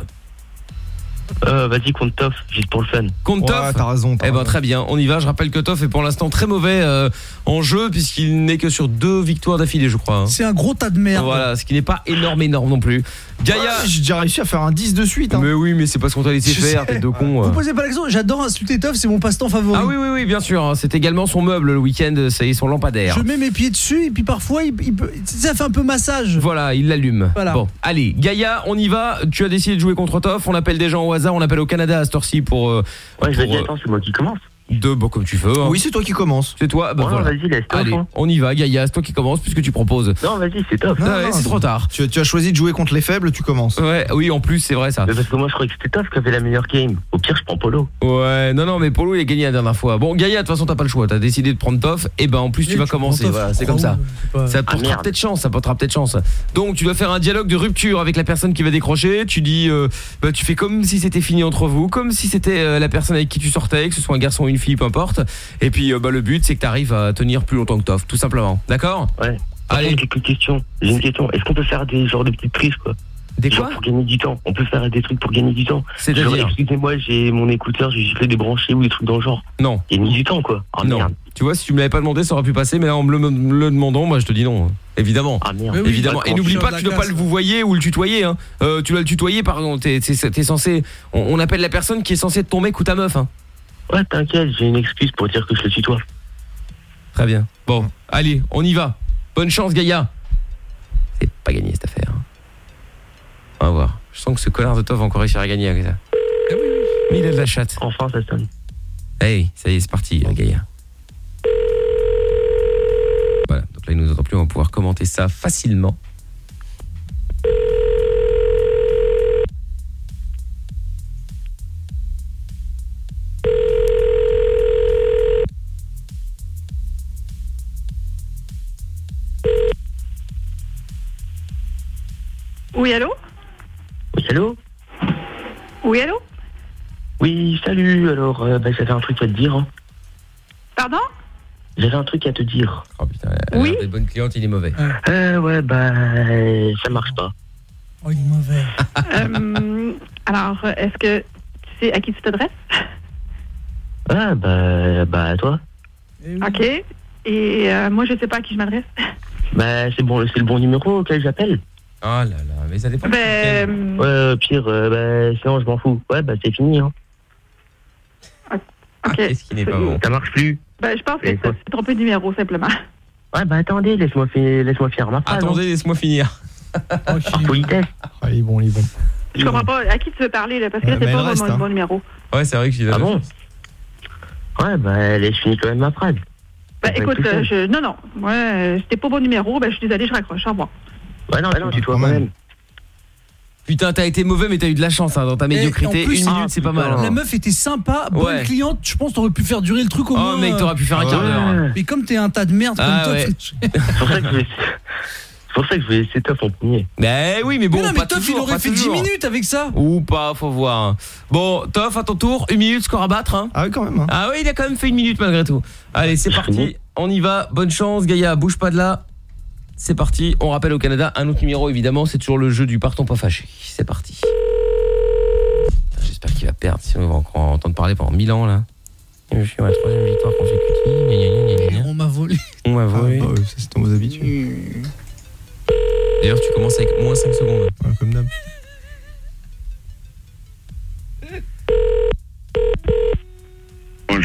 Euh, vas-y, contre Toff, juste pour le fun. Contre Toff. t'as raison. Eh ben très bien, on y va. Je rappelle que Toff est pour l'instant très mauvais euh, en jeu puisqu'il n'est que sur deux victoires d'affilée, je crois. hein. C'est un gros tas de merde. Voilà, ce qui n'est pas énorme, énorme non plus. Gaïa, Ouais, j'ai déjà réussi à faire un dix de suite. Hein. mais oui, mais c'est parce qu'on t'a laissé Je faire, sais. tête de con. Vous euh. posez pas la question, j'adore insulter Toff, c'est mon passe-temps favori. Ah oui, oui, oui, bien sûr. hein. C'est également son meuble le week-end, c'est son lampadaire. Je mets mes pieds dessus et puis parfois il, il peut, ça fait un peu massage. Voilà, il l'allume. Voilà. Bon, allez, Gaïa, on y va. Tu as décidé de jouer contre Toff. On appelle des gens au hasard. On appelle au Canada à cette heure-ci pour. Euh, Ouais, je pour, vais dire, euh, attends, c'est moi qui commence. de, bon, comme tu veux. hein. Oui, c'est toi qui commence. C'est toi. Bah Ouais, voilà. vas-y, laisse-toi. Allez, hein. on y va, Gaïa. C'est toi qui commence puisque tu proposes. Non, vas-y, c'est Toff. Ah ouais, c'est trop tard. Tu, tu as choisi de jouer contre les faibles, tu commences. Ouais, oui, en plus, c'est vrai ça. Mais parce que moi, je croyais que c'était Toff qui avait la meilleure game. Au pire, je prends Polo. Ouais, non, non, mais Polo, il a gagné la dernière fois. Bon, Gaïa, de toute façon, t'as pas le choix. T'as décidé de prendre Toff. Et ben, en plus, tu Et vas tu commencer. prends Toff, Voilà, c'est tu comme crois ça. où, c'est pas- Ça Ah, portera merde. peut-être chance, ça portera peut-être chance. Donc tu dois faire un dialogue de rupture avec la personne qui va décrocher. Tu dis, euh, bah, tu fais comme si c'était fini entre vous, comme si c'était euh, la personne avec qui tu sortais, que ce soit un garçon ou une fille, peu importe. Et puis euh, bah, le but c'est que tu arrives à tenir plus longtemps que Toff, tout simplement. D'accord? Ouais. Allez. J'ai quelques questions. J'ai une question. Est-ce qu'on peut faire des genres de petites triches, quoi? Des Genre quoi? pour gagner du temps. On peut faire des trucs pour gagner du temps. C'est-à-dire? Genre, excusez-moi, j'ai mon écouteur, j'ai juste débranché ou des trucs dans le genre. Non. Gagner du temps, quoi. Ah non. merde. Tu vois, si tu me l'avais pas demandé, ça aurait pu passer, mais là en me le, me le demandant, moi je te dis non. Évidemment. Ah merde. Mais oui, Évidemment. d'accord, Et n'oublie je suis pas de que la tu dois pas classe. le vous voyez ou le tutoyer. Hein. Euh, tu dois le tutoyer, pardon. T'es, t'es, t'es censé. On, on appelle la personne qui est censée être ton mec ou ta meuf. Hein. Ouais, t'inquiète, j'ai une excuse pour dire que je le tutoie. Très bien. Bon, allez, on y va. Bonne chance, Gaïa. C'est pas gagné cette affaire. On va voir. Je sens que ce connard de Toff va encore réussir à gagner avec ça. Mais il a de la chatte. Enfin, ça sonne. Hey, ça y est, c'est parti, euh, Gaïa. Voilà, donc là il nous entend plus, on va pouvoir commenter ça facilement. Oui, allô? Oui, allô? Oui, allô? Oui, salut. Alors, euh, bah, j'avais un truc à te dire. Hein. Pardon? J'avais un truc à te dire. Oh putain, elle a Oui. l'air des bonnes clientes, il est mauvais. Euh, ouais, bah, euh, ça marche pas. Oh, il est mauvais. Euh, alors, est-ce que tu sais à qui tu t'adresses? Ah, bah, bah, à toi. OK. Et euh, moi, je sais pas à qui je m'adresse. Bah, c'est bon, c'est le bon numéro auquel j'appelle. Oh là là, mais ça dépend. Ben, de Ouais, euh, pire, euh, bah, sinon, je m'en fous. Ouais, bah, c'est fini, hein. OK. Qu'est-ce qui n'est pas bon? Ça marche plus. Ben, je pense que Et tu quoi? t'es trompé de numéro, simplement. Ouais, bah, attendez, laisse-moi fi- laisse-moi finir ma phrase. Attendez, laisse-moi finir. Oh, Par politesse. Ah, il est bon, il est bon. Je comprends pas à qui tu veux parler, là, parce que Ouais, là, c'est mais pas elle mon, reste, mon, hein. mon numéro. Ouais, c'est vrai que j'ai Ah bon? Ouais, bah, laisse finir quand même ma phrase. Ben, Ça va écoute, être tout euh, seul. je... non, non. Ouais, euh, c'était pas mon numéro. Ben, je suis désolée, je raccroche. Au revoir. Ouais, non, non, tu toi quand quand même. même. Putain, t'as été mauvais, mais t'as eu de la chance hein, dans ta médiocrité. en plus, Une ah, minute, c'est pas mal. La hein. meuf était sympa, bonne Ouais. cliente. Je pense que t'aurais pu faire durer le truc au Oh, moins. mec, t'aurais pu faire un quart ouais. d'heure. Mais comme t'es un tas de merde Ah, comme toi. ouais. tu- C'est pour ça que je vais... C'est pour ça que je vais essayer Toff en premier. Mais oui, mais bon, Mais non, pas mais Toff, il toujours, aurait pas fait dix toujours. minutes avec ça. Ou pas, faut voir. Bon, Toff, à ton tour, une minute, score à battre. Hein. Ah oui, quand même. Hein. Ah oui, il a quand même fait une minute malgré tout. Allez, c'est Je parti. finis. On y va. Bonne chance, Gaïa. Bouge pas de là. C'est parti. On rappelle au Canada un autre numéro, évidemment. C'est toujours le jeu du partons pas fâché. C'est parti. J'espère qu'il va perdre. Sinon, on va encore entendre parler pendant mille ans, là. Je suis à ma troisième victoire consécutive. Gna, gna, gna, gna, gna. On m'a volé. On m'a Ah, volé. bah, ouais, ça, c'est dans vos habitudes. D'ailleurs, tu commences avec moins cinq secondes. Ouais, comme d'hab.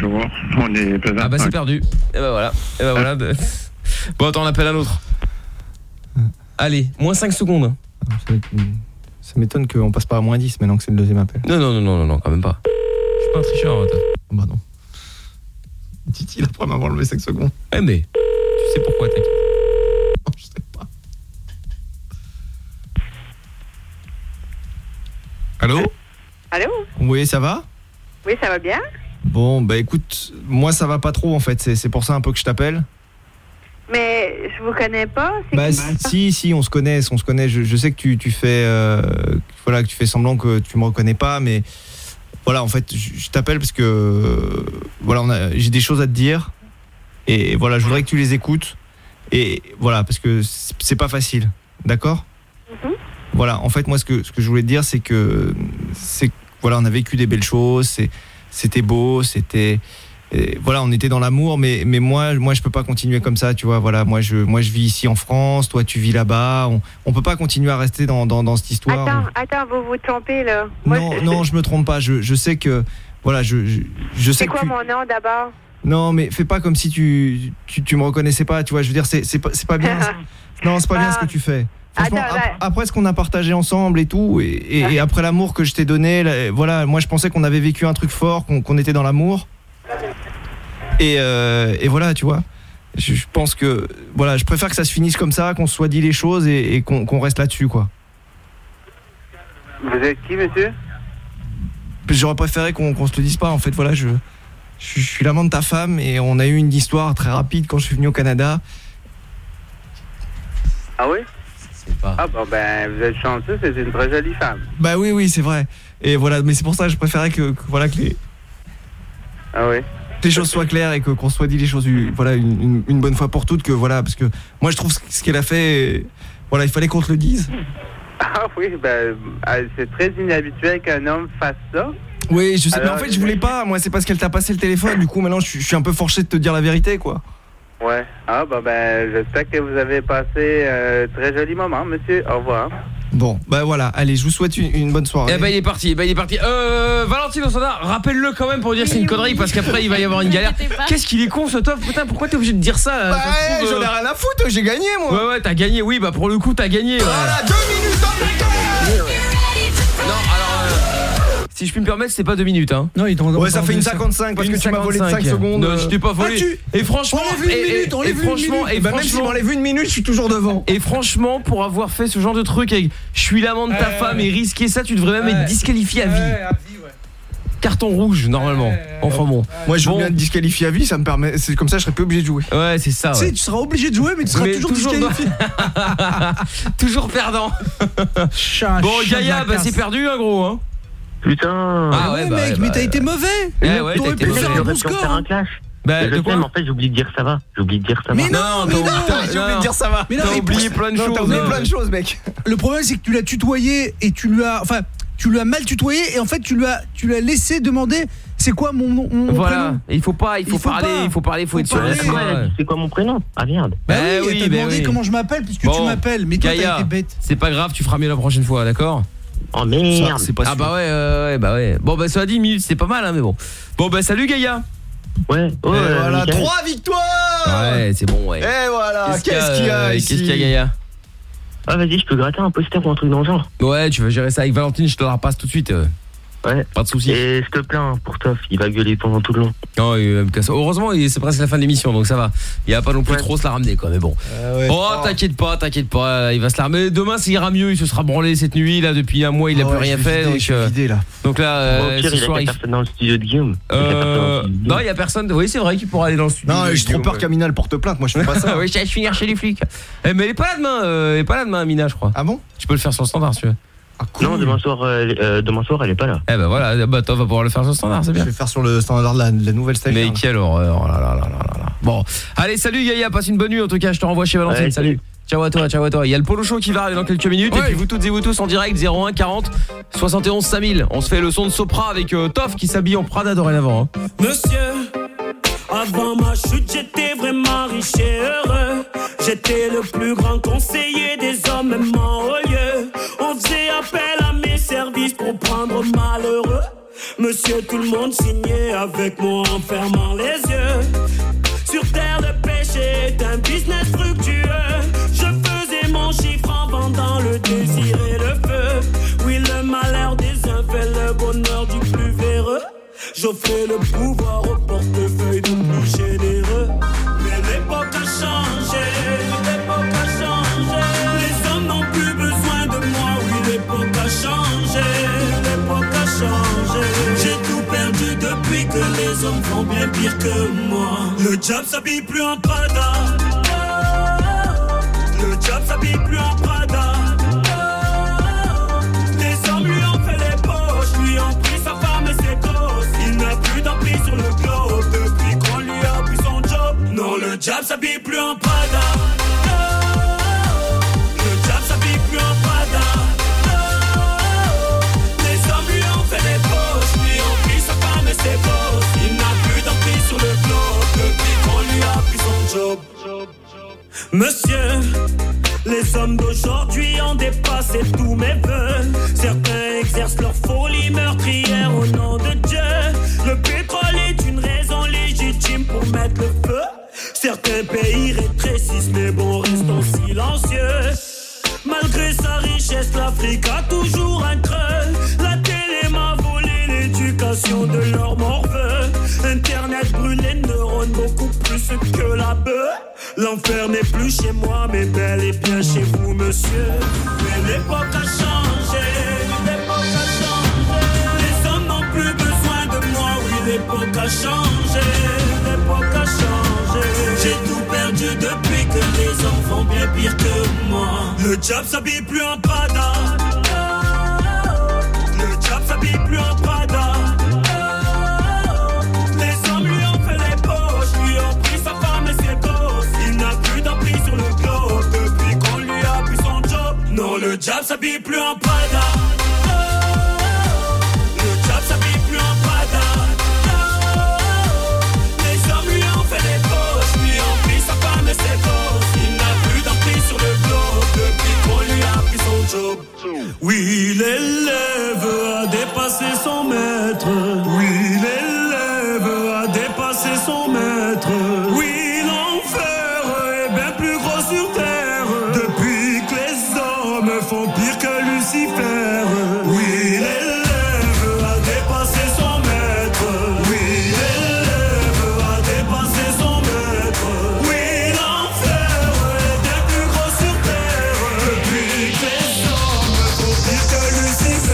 bonjour. On est présent. Ah bah c'est perdu. Et bah voilà. Et bah voilà. Bon attends, on appelle un autre. Allez, moins cinq secondes. Ça m'étonne qu'on passe pas à moins dix maintenant que c'est le deuxième appel. Non, non, non, non, non, quand même pas. Je suis pas un tricheur, toi. Bah non. Titi, il a pas m'avoir enlevé cinq secondes. Eh mais, tu sais pourquoi, t'inquiète. Non, je sais pas. Allô? Allô? Oui, ça va? Oui, ça va bien? Bon, bah écoute, moi ça va pas trop en fait, c'est, c'est pour ça un peu que je t'appelle. Mais je vous connais pas. C'est Bah qui? si, si, on se connaît, on se connaît. Je, je sais que tu, tu fais, euh, voilà, que tu fais semblant que tu me reconnais pas, mais voilà, en fait, je, je t'appelle parce que, euh, voilà, on a, j'ai des choses à te dire, et voilà, je voudrais que tu les écoutes, et voilà, parce que c'est, c'est pas facile, d'accord? Mm-hmm. Voilà, en fait, moi, ce que, ce que je voulais te dire, c'est que, c'est, voilà, on a vécu des belles choses, c'est, c'était beau, c'était. Et voilà, on était dans l'amour, mais mais moi moi je peux pas continuer comme ça, tu vois. Voilà, moi je moi je vis ici en France, toi tu vis là-bas. On on peut pas continuer à rester dans dans dans cette histoire. Attends, attends, vous vous trompez là. Moi, non je, non, je me trompe pas. Je je sais que voilà, je je, je sais c'est que quoi tu... mon nom d'abord? Non, mais fais pas comme si tu tu tu me reconnaissais pas, tu vois. Je veux dire, c'est c'est pas c'est pas bien. Non, c'est pas bien ce que tu fais. Franchement, Attends, ap- après ce qu'on a partagé ensemble et tout, et, et, et après l'amour que je t'ai donné, là, voilà, moi je pensais qu'on avait vécu un truc fort, qu'on, qu'on était dans l'amour. Et, euh, et voilà, tu vois, je, je pense que, voilà, je préfère que ça se finisse comme ça, qu'on se soit dit les choses et, et qu'on, qu'on reste là-dessus, quoi. Vous êtes qui, monsieur? J'aurais préféré qu'on, qu'on se le dise pas, en fait, voilà, je, je, je suis l'amant de ta femme et on a eu une histoire très rapide quand je suis venu au Canada. Ah oui? Ah bon, ben, vous êtes chanceux, c'est une très jolie femme. Bah oui, oui, c'est vrai. Et voilà, mais c'est pour ça que je préférais que, que voilà, que les... Ah oui? Que les choses soient claires et que, qu'on soit dit les choses voilà, une, une, une bonne fois pour toutes, que voilà, parce que moi je trouve ce qu'elle a fait, voilà, il fallait qu'on te le dise. Ah oui, ben, c'est très inhabituel qu'un homme fasse ça. Oui, je sais, Alors, mais en fait je voulais pas, moi c'est parce qu'elle t'a passé le téléphone, du coup maintenant je, je suis un peu forcé de te dire la vérité, quoi. Ouais. Ah bah ben, j'espère que vous avez passé un très joli moment, monsieur. Au revoir. Bon, bah voilà, allez, je vous souhaite une, une bonne soirée. Eh bah il est parti, bah il est parti. Euh, Valentine au standard, rappelle-le quand même pour dire que c'est une connerie parce qu'après il va y avoir une galère. Qu'est-ce qu'il est con ce top, putain, pourquoi t'es obligé de dire ça là? Bah Ça se ouais, trouve, j'en ai euh... rien à foutre, j'ai gagné moi. Ouais ouais, t'as gagné, oui, bah pour le coup t'as gagné. Ouais. Voilà, deux minutes dans le Non, alors euh, si je puis me permettre, c'est pas deux minutes hein. Non, il t'en ouais, ça fait une cinquante-cinq parce une que tu m'as volé de cinq secondes. Non, je t'ai pas volé. Ah, tu... Et franchement, enlève une et, minute, enlève et, et franchement, une minute. et bah franchement, même si on enlève une minute, je suis toujours devant. Et franchement, pour avoir fait ce genre de truc avec je suis l'amant de ta ouais, femme ouais. et risquer ça, tu devrais même Ouais. être disqualifié à vie. Ouais, à vie, ouais. Carton rouge normalement. Enfin bon. Moi je veux Bon. bien être disqualifié à vie, ça me permet, c'est comme ça je serais plus obligé de jouer. Ouais, c'est ça. Tu Ouais. sais, tu seras obligé de jouer, mais tu seras Mais toujours, toujours disqualifié. Toujours perdant. Chat, Bon, chat de Gaïa, la bah casse. c'est perdu hein gros hein. Putain. Ah ouais, ouais, bah, mec, ouais, mais bah, t'as été mauvais. Eh ouais, T'aurais t'as pu été faire mauvais. un bon On va faire score. un clash. Bah je de quoi sais, mais en fait, j'ai oublié de dire ça va. J'ai oublié de dire ça va. Mais non, Non, mais t'as non, oublié- J'ai oublié de dire ça va. Mais non, T'as mais oublié pour- plein de Non, choses. t'as oublié hein. plein de choses, mec. Le problème, c'est que tu l'as tutoyé et tu lui as, enfin, tu lui as mal tutoyé et en fait, tu lui as, tu lui as laissé demander, c'est quoi mon nom, mon Voilà, prénom. il faut pas, il faut, Il faut parler, pas. il faut parler, il faut Faut être sûr de parler. soi. Ouais, c'est quoi mon prénom? Ah merde. Bah Eh oui, oui, elle t'a bah demandé oui. comment je m'appelle puisque Bon, tu m'appelles, mais toi t'as Gaïa, été bête. c'est pas grave, tu feras mieux la prochaine fois, d'accord? Oh merde. Ça, c'est pas Ah sûr. bah ouais, ouais, ouais, bah ouais. Bon bah ça a dix minutes, c'est pas mal hein, mais bon. Bon bah salut Gaïa. Ouais. Oh, Et euh, voilà, Michael. trois victoires. Ouais, c'est bon, ouais. Et voilà, qu'est-ce qu'il y a, qu'est-ce qu'il y a, ici? Qu'est-ce qu'il y a Gaïa? Ah vas-y, je peux gratter un poster ou un truc dans le genre. Ouais, tu vas gérer ça avec Valentine, je te la repasse tout de suite. euh. Ouais. Pas de soucis. Et je te plains pour Toff, il va gueuler pendant tout le long. Non, il va me casser. Heureusement, il- c'est presque la fin de l'émission, donc ça va. Il va pas non plus Ouais. trop se la ramener, quoi. Mais bon. Ah ouais. Oh, t'inquiète pas, t'inquiète pas. Il va se la ramener. Demain, ça ira mieux. Il se sera branlé cette nuit. Là, depuis un mois, il a Ah plus ouais, rien je suis fait. vidé, Donc, je suis euh, vidé, là. donc là, Au euh, pire, ce il a soir, qu'à il. personne dans le studio de Guillaume. Il a qu'à personne dans Euh, le studio de non, Guillaume. il y a personne. Oui, c'est vrai qu'il pourra aller dans le studio. Non, j'ai trop peur qu'Aminal porte plainte, moi je fais pas ça. Oui, je vais finir chez les flics. Eh, mais elle est pas là demain. euh, elle est pas là demain, Amina, je crois. Ah bon? Tu peux le faire sur le standard, si tu veux. Ah, cool. Non, demain soir, euh, euh, demain soir, elle est pas là. Eh ben voilà, bah toi va pouvoir le faire sur le standard, c'est Je bien. vais faire sur le standard de la, de la nouvelle stagiaire. Mais quelle horreur, oh là là là là là. Bon, allez, salut Gaïa, passe une bonne nuit en tout cas, je te renvoie chez Valentine, Ouais, salut. salut. Ciao à toi, ciao à toi. Il y a le Polo Show qui va arriver dans quelques minutes. Ouais. Et puis vous toutes et vous tous en direct, zéro un quarante soixante et onze cinq mille. On se fait le son de Sopra avec euh, Toff qui s'habille en Prada dorénavant. Hein. Monsieur, avant ma chute, j'étais vraiment riche et heureux. J'étais le plus grand conseiller des hommes, même en haut lieu. On faisait appel à mes services pour prendre malheureux. Monsieur, tout le monde signait avec moi en fermant les yeux. Sur terre, le péché est un business fructueux. Je faisais mon chiffre en vendant le désir et le feu. Oui, le malheur des uns fait le bonheur du plus véreux. J'offrais le pouvoir au portefeuille du plus généreux. Mais l'époque a changé, l'époque a changé. Les hommes n'ont plus besoin de moi, oui, l'époque a changé, l'époque a changé. J'ai tout perdu depuis que les hommes font bien pire que moi. Le diable s'habille plus en Prada. Le diable s'habille plus en Prada. Les hommes lui ont fait les poches, lui ont pris sa femme et ses gosses. Il n'a plus d'emprise sur le globe depuis qu'on lui a pris son job. Non, le diable s'habille plus en Prada. Le diable s'habille plus en Prada. Les hommes lui ont fait les poches, lui ont pris sa femme et ses gosses. Il n'a plus d'emprise sur le globe depuis qu'on lui a pris son job. Monsieur, les hommes d'aujourd'hui ont dépassé tous mes vœux. Certains exercent leur folie meurtrière au nom de Dieu. Le pétrole est une raison légitime pour mettre le feu. Certains pays rétrécissent, mais bon, restons silencieux. Malgré sa richesse, l'Afrique a toujours un creux. La télé m'a volé l'éducation de leur morveux. Internet brûle les neurones beaucoup plus que la bœuf. L'enfer n'est plus chez moi, mais bel et bien chez vous, monsieur. Mais l'époque a changé, l'époque a changé. Les hommes n'ont plus besoin de moi, oui, l'époque a changé, l'époque a changé. J'ai tout perdu depuis que les hommes font bien pire que moi. Le diable s'habille plus en Prada. Le diable s'habille plus en Prada. Les hommes lui ont fait les poches, lui ont pris sa femme et ses gosses. Il n'a plus d'emprise sur le globe depuis qu'on lui a pris son job. Non, le diable s'habille plus en Prada. Le diable s'habille plus en Prada. Les hommes lui ont fait les poches, lui ont pris sa femme et ses gosses. Il n'a plus d'emprise sur le globe depuis qu'on lui a pris son job. Oui, l'élève a dépassé son maître. Oui, l'élève a dépassé son maître. Oui, l'enfer est bien plus gros sur terre depuis que les hommes font pire que Lucifer. Oui, l'élève a dépassé son maître. Oui, l'élève a dépassé son maître. Oui, l'enfer est bien plus gros sur terre depuis que les hommes font pire que Lucifer.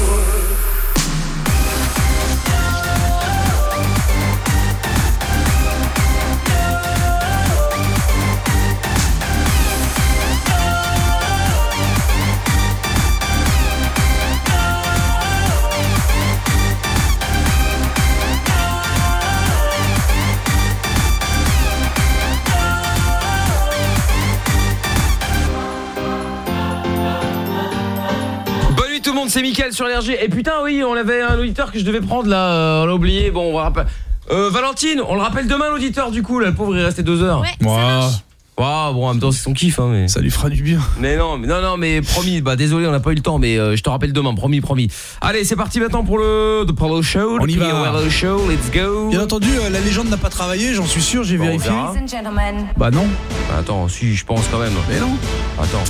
Bonne nuit tout le monde, c'est Mickaël sur L R G. Et putain oui, on avait un auditeur que je devais prendre là, euh, on l'a oublié. Bon, on va rappeler. Euh, Valentine, on le rappelle demain l'auditeur du coup, là, le pauvre il est resté deux heures. Ouais, ça marche. Waouh, bon en même temps c'est son kiff hein, mais ça lui fera du bien. Mais non, mais non non mais promis, bah désolé, on n'a pas eu le temps mais euh, je te rappelle demain, promis promis. Allez, c'est parti maintenant pour le The Polo Show. On y va. Polo Show, let's go. Bien entendu, euh, la légende n'a pas travaillé, j'en suis sûr, j'ai Bon, on vérifié. verra. Bah non. Bah, attends, si je pense quand même. Mais non. Attends.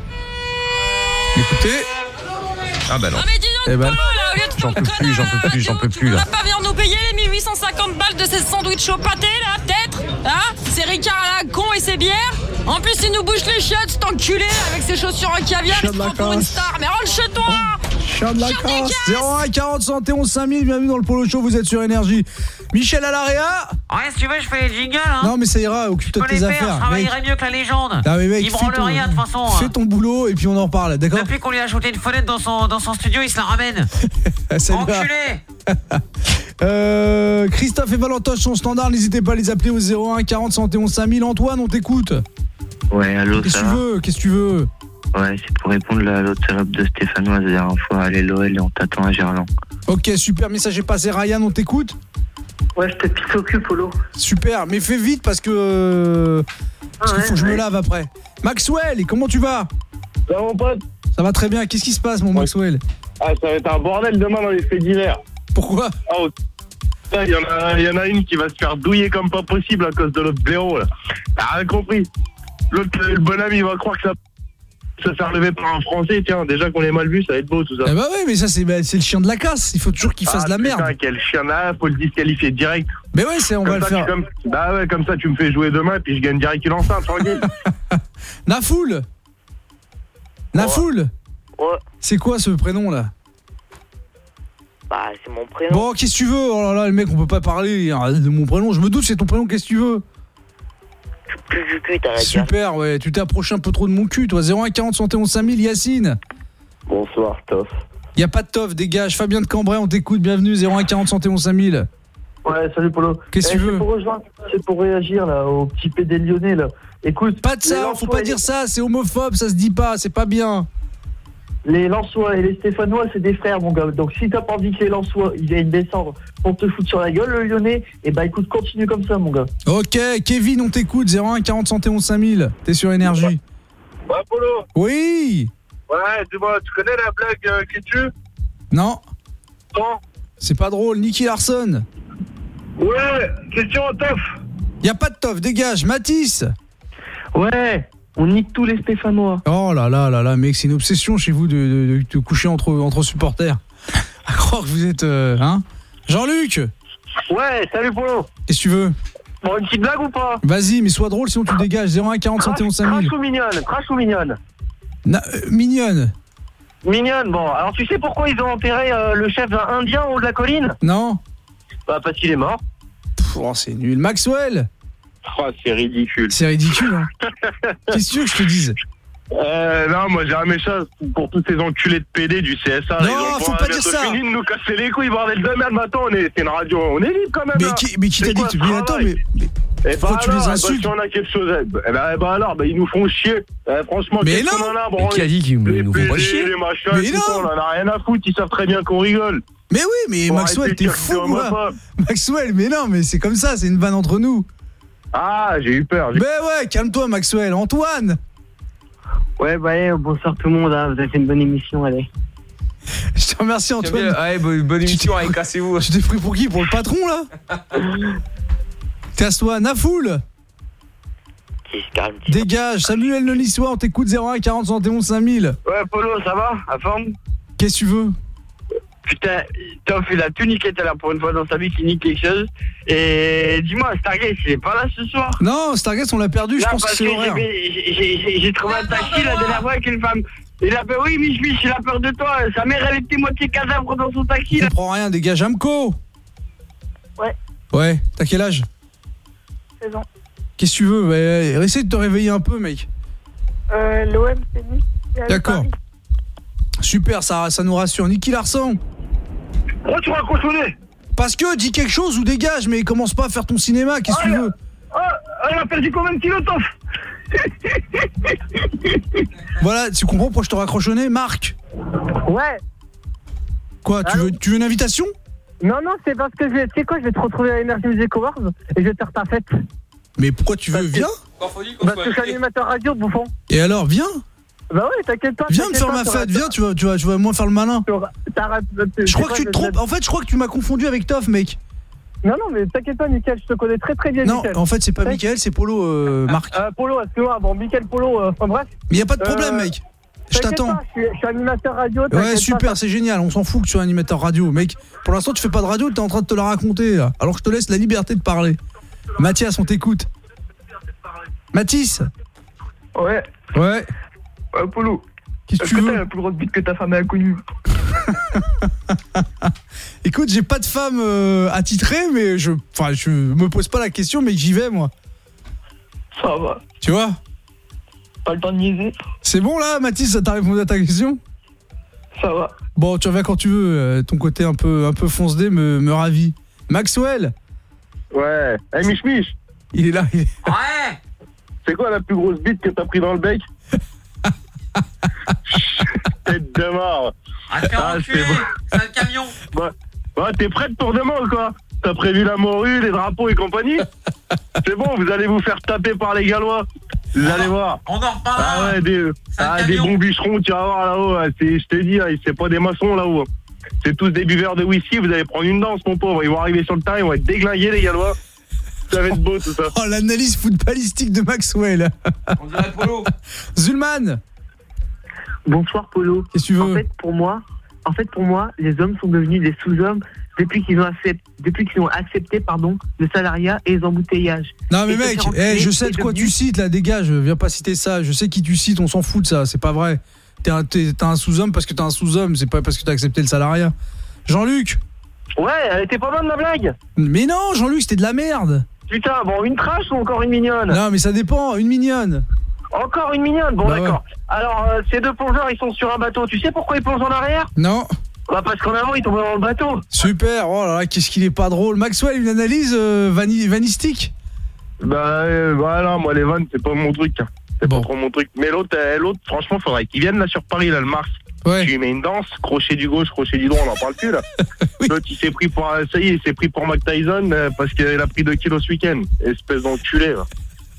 Écoutez. Ah bah non. Ah mais dis donc, Eh ben, Polo, là, au lieu de J'en peux plus, j'en peux plus, j'en peux plus là. pas venir nous payer les mille huit cent cinquante balles de ces sandwichs au pâté, là, peut-être. Hein? Ces ricards à la con et ces bières. En plus, il nous bouge les chiottes, cet enculé, avec ses chaussures en caviar, il se prend pour une star. Mais rentre chez toi. Chien de la casse. zéro un quarante cent et onze cinq mille, bienvenue dans le Polo Show, vous êtes sur Énergie. Michel à l'Area. Ouais, si tu veux, je fais les jingles, hein. Non mais ça ira, occupe-toi de Je peux tes les faire, affaires. je travaillerai mec. mieux que la légende. Ah, mais mec, il fais branle ton- rien de toute façon. Fais ton boulot et puis on en reparle, d'accord? Depuis qu'on lui a ajouté une fenêtre dans son, dans son studio, il se la ramène. Salut. Enculé. euh, Christophe et Valentoche sont standards, n'hésitez pas à les appeler au zéro un quarante cent et onze cinq mille. Antoine, on t'écoute. Ouais, allô, Qu'est-ce ça que tu va veux? Qu'est-ce que tu veux? Ouais, c'est pour répondre à l'autre salope de Stéphanoise la dernière fois. Allez, l'O L et on t'attend à Gerland. Ok, super, message est passé. Ryan, on t'écoute? Ouais, je te pisse au cul, Polo. Super, mais fais vite parce que... euh, Parce qu'il ouais, faut que je me ouais. lave après. Maxwell, et comment tu vas? Ça va mon pote? Ça va très bien, qu'est-ce qui se passe mon Maxwell? Ah, ça va être un bordel demain dans les faits divers. Pourquoi? Oh, putain, il y, en a- il y en a une qui va se faire douiller comme pas possible à cause de l'autre blaireau, là. T'as rien compris. L'autre, le bonhomme, il va croire que ça... se faire lever par un Français, tiens, déjà qu'on est mal vu, ça va être beau tout ça. Eh bah ouais, mais ça c'est bah, c'est le chien de la casse. Il faut toujours qu'il fasse Ah, de la merde. Putain, quel chien là, faut le disqualifier direct. Mais ouais, c'est on Comme va le ça, faire. tu- Comme, bah ouais, comme ça tu me fais jouer demain puis je gagne direct une enceinte, tranquille. Nafoul. Nafoul. Ouais. C'est quoi ce prénom là? Bah, c'est mon prénom. Bon, qu'est-ce que tu veux? Oh là là, le mec, on peut pas parler hein, de mon prénom. Je me doute, c'est ton prénom, qu'est-ce que tu veux? Plus du cul, t'as la Super, ouais, tu t'es approché un peu trop de mon cul, toi. zéro un quarante soixante et onze cinq mille, Yacine. Bonsoir, Toff. Y a pas de Toff, dégage. Fabien de Cambrai, on t'écoute, bienvenue, zéro un quarante soixante et onze cinq mille. Ouais, salut Polo. Qu'est-ce que Eh, tu veux? C'est pour rejoindre, c'est pour réagir là au petit P D lyonnais là. Écoute, Pas de ça, faut pas dire ça, c'est homophobe, ça se dit pas, c'est pas bien. Les Lensois et les Stéphanois, c'est des frères, mon gars. Donc si t'as pas envie que les Lensois ils viennent descendre pour te foutre sur la gueule, le Lyonnais, et bah écoute, continue comme ça, mon gars. Ok, Kevin, on t'écoute, zéro un quarante soixante et onze cinq mille. T'es sur Énergie. Ouais, Polo. Oui. Ouais, dis-moi, tu connais la blague euh, qui tue? Non. Non. C'est pas drôle, Nicky Larson. Ouais, question Toff. Y a pas de Toff, dégage, Matisse. Ouais, on nique tous les Stéphanois. Oh là là là là, mec, c'est une obsession chez vous de, de, de te coucher entre, entre supporters. À croire que vous êtes... euh, hein Jean-Luc. Ouais, salut Polo. Qu'est-ce que tu veux? Bon, une petite blague ou pas? Vas-y, mais sois drôle, sinon tu dégages. zéro un quarante soixante et onze cinq mille. Crash ou mignonne? Crash ou mignonne? Na- euh, mignonne. Mignonne, bon. Alors tu sais pourquoi ils ont enterré euh, le chef indien au haut de la colline? Non. Bah parce qu'il est mort. Pff, oh, c'est nul. Maxwell. Oh, c'est ridicule. C'est ridicule, hein. Qu'est-ce que tu veux que je te dise? Euh, non, moi j'ai un méchant pour tous ces enculés de P D du C S A. Non, ils ont faut pas pas dire bientôt ça. fini de nous casser les couilles, bordel de merde. Maintenant, on est, c'est une radio, on est libre quand même. Mais là. qui, mais qui t'a C'est dit quoi que tu... ce Mais attends, travail mais... mais Eh pourquoi bah tu alors, les bah, insultes? si on a quelque chose, eh bah, eh bah alors, bah, ils nous font chier. Eh, franchement, Mais qu'est-ce non. qu'on en a, Mais bon, qui a les- dit qu'ils les nous font pas P D, chier? les machins, Mais tout non. ça, on en a rien à foutre. Ils savent très bien qu'on rigole. Mais oui, mais Faut Maxwell, arrêter t'es de dire que fou, c'est quoi. homophobe. Maxwell, mais non, mais c'est comme ça, c'est une vanne entre nous. Ah, j'ai eu peur. j'ai- Mais ouais, calme-toi, Maxwell. Antoine. Ouais, bah allez, bonsoir tout le monde, hein. Vous avez fait une bonne émission, allez. Je te remercie, Antoine. Ouais, bonne, bonne émission, allez, cassez-vous. Tu t'es pris pour qui? Pour le patron, là? Casse-toi, Nafoul. Qui se calme. Dégage, Samuel Le Niçois, on t'écoute. Zéro un quarante soixante et onze cinq mille. Ouais, Polo, ça va? À forme? Qu'est-ce que tu veux? Putain, Toff, il a tout niqué tout à l'heure pour une fois dans sa vie qu'il nique quelque chose. Et dis-moi, Stargate, il est pas là ce soir? Non, Stargate, on l'a perdu, je Là, pense que parce c'est l'horaire. j'ai- j'ai- j'ai j'ai trouvé un taxi la dernière fois avec une femme. Il a fait oui, Mich Mich, il a peur de toi. Sa mère, elle était moitié cadavre dans son taxi. Je Là. comprends rien, dégage, Amco. Ouais. Ouais, t'as quel âge? seize ans. Qu'est-ce que tu veux? Ouais, essaie de te réveiller un peu, mec. Euh, L'O M, c'est nul. Et avec D'accord. Paris. Super, ça, ça nous rassure. Nicky Larson. Pourquoi tu raccroches au nez? Parce que dis quelque chose ou dégage, mais commence pas à faire ton cinéma, qu'est-ce que tu veux? Ah, elle a perdu combien de kilos, Toff? Voilà, tu comprends pourquoi je te raccroche au nez? Marc. Ouais. Quoi, tu veux, tu veux une invitation? Non, non, c'est parce que je vais, tu sais quoi, je vais te retrouver à Energy Music Awards et je vais te faire ta fête. Mais pourquoi tu veux? Viens. Parce que je suis animateur radio, bouffon. Et alors, viens. Bah ouais, t'inquiète pas. Viens me t'inquiète faire pas, ma t'auras- fête, viens, tu vas, tu vas, tu vas moins faire le malin. t'arrêtes- Je crois que c'est tu te quoi, trompes. En fait, je crois que tu m'as confondu avec Toff, mec. Non, non, mais t'inquiète pas, Mickaël, je te connais très très bien, Non, Mickaël. en fait, c'est pas T'inquiète. Mickaël, c'est Polo, euh, Marc. Euh, Polo, excuse-moi, bon, Mickaël Polo, euh, enfin bref. Mais y a pas de problème, Euh, mec. Je t'inquiète t'attends. pas, Je suis, je suis animateur radio. Ouais, t'inquiète super, pas, c'est génial. On s'en fout que tu sois animateur radio, mec. Pour l'instant, tu fais pas de radio, t'es en train de te la raconter, là. Alors que je te laisse la liberté de parler. Mathias, on t'écoute. Mathis. Ouais. Ouais. Ouais, Polo. Qu'est-ce que Est-ce tu que veux? t'as la plus grosse bite que ta femme a connue? Écoute, j'ai pas de femme euh, attitrée, mais je, enfin, je me pose pas la question, mais j'y vais, moi. Ça va. Tu vois? Pas le temps de niaiser? C'est bon, là, Mathis, ça t'a répondu à ta question? Ça va. Bon, tu reviens quand tu veux. euh, Ton côté un peu, un peu fonce-dé me, me ravit. Maxwell. Ouais. Eh, Mich Mich. Il est là. Il est... Ouais. C'est quoi la plus grosse bite que t'as pris dans le bec? Tête de mort. Ah, t'es enculé, c'est un camion. Bah, bah t'es prête pour demain ou quoi? T'as prévu la morue, les drapeaux et compagnie? C'est bon, vous allez vous faire taper par les Gallois. Vous allez voir. On en reparlera. Ah ouais, des, ah, des bons bûcherons, tu vas voir là-haut. C'est- Je te dis, hein, c'est pas des maçons là-haut. C'est tous des buveurs de whisky, vous allez prendre une danse, mon pauvre. Ils vont arriver sur le terrain, ils vont être déglingués, les Gallois. Ça va être beau, tout ça. Oh, l'analyse footballistique de Maxwell. On dirait Polo. Zulman. Bonsoir Polo. Qu'est-ce que tu veux? En fait, pour moi, en fait, pour moi, les hommes sont devenus des sous-hommes depuis qu'ils ont accepté, depuis qu'ils ont accepté, pardon, le salariat et les embouteillages. Non mais Et mec, se faire hey, enculer je sais est de quoi devenu- tu cites là, dégage, viens pas citer ça. Je sais qui tu cites, on s'en fout de ça, c'est pas vrai. T'es un, t'es, t'es un sous-homme parce que t'es un sous-homme, c'est pas parce que t'as accepté le salariat. Jean-Luc. Ouais, elle était pas bonne, ma blague. Mais non, Jean-Luc, c'était de la merde. Putain, bon, une trash ou encore une mignonne? Non mais ça dépend, une mignonne. Encore une mignonne, bon Bah d'accord. Alors, euh, ces deux plongeurs, ils sont sur un bateau. Tu sais pourquoi ils plongent en arrière? Non. Bah parce qu'en avant, ils tombent dans le bateau. Super, oh là là, qu'est-ce qu'il est pas drôle. Maxwell, une analyse euh, vani- vanistique? Bah euh, voilà, moi les vannes, c'est pas mon truc. C'est pas trop mon truc. Mais l'autre, euh, l'autre, franchement, faudrait qu'il vienne là sur Paris, là, le Mars. Ouais. Tu lui mets une danse, crochet du gauche, crochet du droit, on en parle plus là. L'autre, il s'est pris pour, euh, ça y est, il s'est pris pour Mike Tyson euh, parce qu'il a pris deux kilos ce week-end. Espèce d'enculé, là.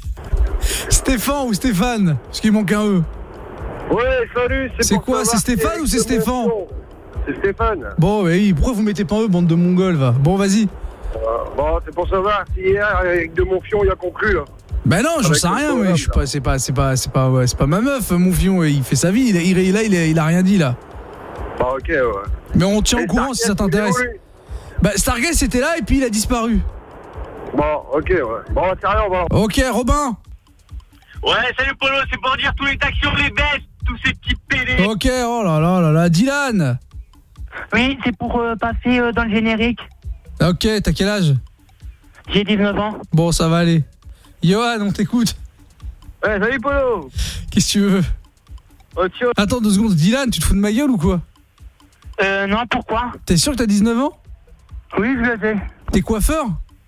Stéphane ou Stéphane? Parce qu'il manque un E. Ouais, salut. C'est pour quoi, savoir c'est Stéphane si- ou c'est Stéphane? C'est Stéphane. Bon, mais oui, pourquoi vous mettez pas un E, bande de mongols, va? Bon, vas-y. Euh, bon, c'est pour savoir si hier, avec de Monfion, il a conclu, là. Ben non, j'en Avec sais le rien, programme, mais je suis pas, c'est pas, c'est pas, c'est pas, ouais, c'est pas ma meuf, mon fion, il fait sa vie, il, il, il, là, il, a, il a rien dit là. Bah ok, ouais. Mais on tient au Et courant si ça Stargate, t'intéresse. il est où, lui? Bah Stargate c'était là et puis il a disparu. Bon, ok, ouais. Bon, c'est rien, on va. Ok, Robin. Ouais, salut Polo, c'est pour dire tous les taxis, on les baisse, tous ces petits pédés. Ok, oh là là là là, Dylan. Oui, c'est pour euh, passer euh, dans le générique. Ok, t'as quel âge? J'ai dix-neuf ans. Bon, ça va aller. Johan, on t'écoute. Ouais, salut Polo. Qu'est-ce que tu veux? Oh, tiens. Attends deux secondes, Dylan, tu te fous de ma gueule ou quoi? Euh, non, pourquoi? T'es sûr que t'as dix-neuf ans? Oui, je le sais. T'es coiffeur?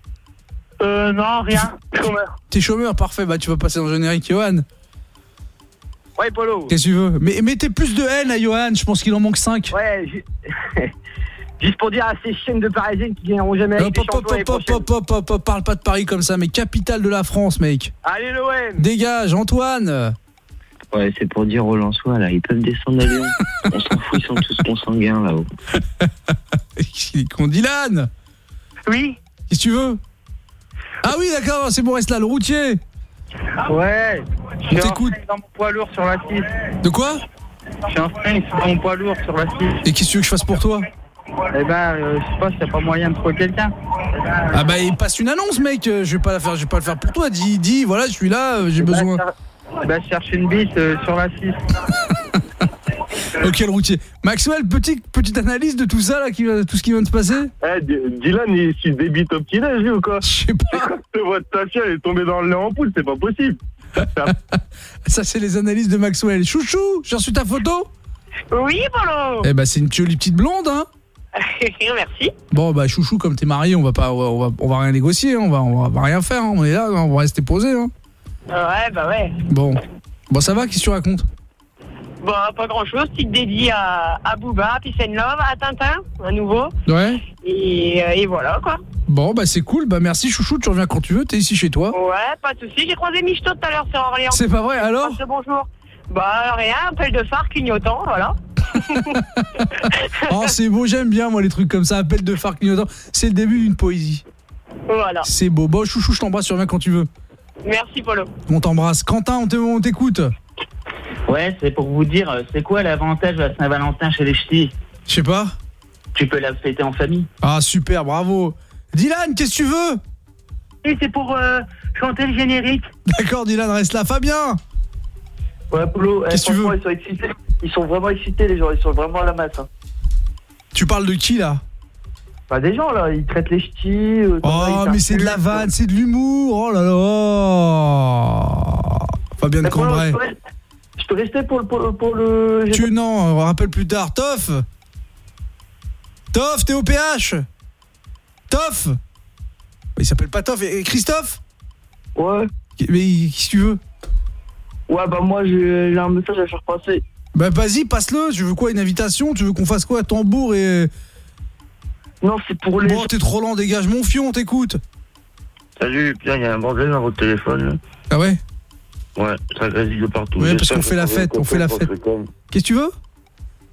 Euh, non, rien. Chômeur. T'es chômeur, parfait, bah tu vas passer dans le générique, Johan. Ouais, Polo. Qu'est-ce que tu veux? Mais mettez plus de haine à Johan, je pense qu'il en manque cinq. Ouais, ju- juste pour dire à ces chaînes de Parisiennes qui gagneront jamais avec Hop, des hop, champions hop, l'année hop, hop, prochaine. hop, hop, hop, hop, parle pas de Paris comme ça, mais capitale de la France, mec. Allez, l'O M. Dégage, Antoine. Ouais, c'est pour dire aux Lensois, là, ils peuvent descendre à Lyon. On s'en fout, ils sont tous consanguins, là-haut. Il est con, Dylan. Oui. Qu'est-ce que tu veux? Ah oui, d'accord, c'est bon, reste là, le routier. Ouais. On t'écoute. Dans mon poids lourd sur la six. De quoi? Je suis un string dans mon poids lourd sur la six. Et qu'est-ce que tu veux que je fasse pour toi? Eh ben, euh, je sais pas s'il n'y a pas moyen de trouver quelqu'un. Ah bah il passe une annonce, mec. Je vais pas la faire, je vais pas le faire pour toi. Dis, dis, voilà, je suis là, euh, j'ai besoin. Bah, je cherche une bite euh, sur la six. Ok, le routier. Maxwell, petite petite analyse de tout ça là, qui, va- tout ce qui vient de se passer. Eh, D- Dylan, il il débite au petit-déj, lui, ou quoi? Je sais pas. Cette voix de ta fille, elle est tombée dans le lait en poule, c'est pas possible. Ça c'est les analyses de Maxwell. Chouchou, j'ai reçu ta photo. Oui, Polo. Eh bah c'est une jolie petite blonde, hein. Merci. Bon bah chouchou, comme t'es marié, on va pas, on va, on va rien négocier, hein, on va, on va rien faire. Hein. On est là, on va rester posé. Hein. Ouais, bah ouais. Bon, bon ça va, qu'est-ce que tu racontes? Bon, pas grand-chose. Petite dédiée à, à Booba, Peace and Love, à Tintin, à nouveau. Ouais. Et, euh, et voilà, quoi. Bon bah c'est cool, bah merci chouchou, tu reviens quand tu veux, t'es ici chez toi. Ouais, pas de soucis. J'ai croisé Michto tout à l'heure sur Orléans. C'est pas vrai, alors? Passe le bonjour. Bah, rien, appel de phare, clignotant, voilà. Oh c'est beau, j'aime bien moi les trucs comme ça, appel de phare clignotant, c'est le début d'une poésie. Voilà. C'est beau, bon chouchou, je t'embrasse, tu reviens quand tu veux. Merci, Polo. On t'embrasse. Quentin, on te- on t'écoute. Ouais, c'est pour vous dire, euh, c'est quoi l'avantage de la Saint-Valentin chez les ch'tis? Je sais pas. Tu peux la fêter en famille. Ah super, bravo. Dylan, qu'est-ce que tu veux? Et c'est pour euh, chanter le générique. D'accord Dylan, reste là. Fabien. Ouais, Polo, eh, Qu'est-ce que tu franchement, veux? ils sont excités. Ils sont vraiment excités, les gens. Ils sont vraiment à la masse. Hein. Tu parles de qui là? Bah, des gens, là, ils traitent les ch'tis. Euh, Oh mais c'est de la vanne, c'est de l'humour. Oh là là. Fabien de Eh, Polo, Cambrai. je peux rester- Je peux rester pour le... Pour, pour le... Tu non, on rappelle plus tard. Toff. Toff, t'es au P H. Toff. Il s'appelle pas Toff. Et Christophe? Ouais. Mais qu'est-ce que tu veux? Ouais, bah moi, j'ai j'ai un message à faire passer. Bah vas-y, passe-le. Tu veux quoi, une invitation? Tu veux qu'on fasse quoi, tambour et... Non, c'est pour les... Bon, t'es trop lent, dégage. Mon fion, on t'écoute. Salut, putain, il y a un bordel dans votre téléphone. Là. Ah ouais? Ouais, ça grésille de partout. Ouais, parce J'espère qu'on fait que la ça va fête, être on fait la content, fête. parce que comme- Qu'est-ce que tu veux?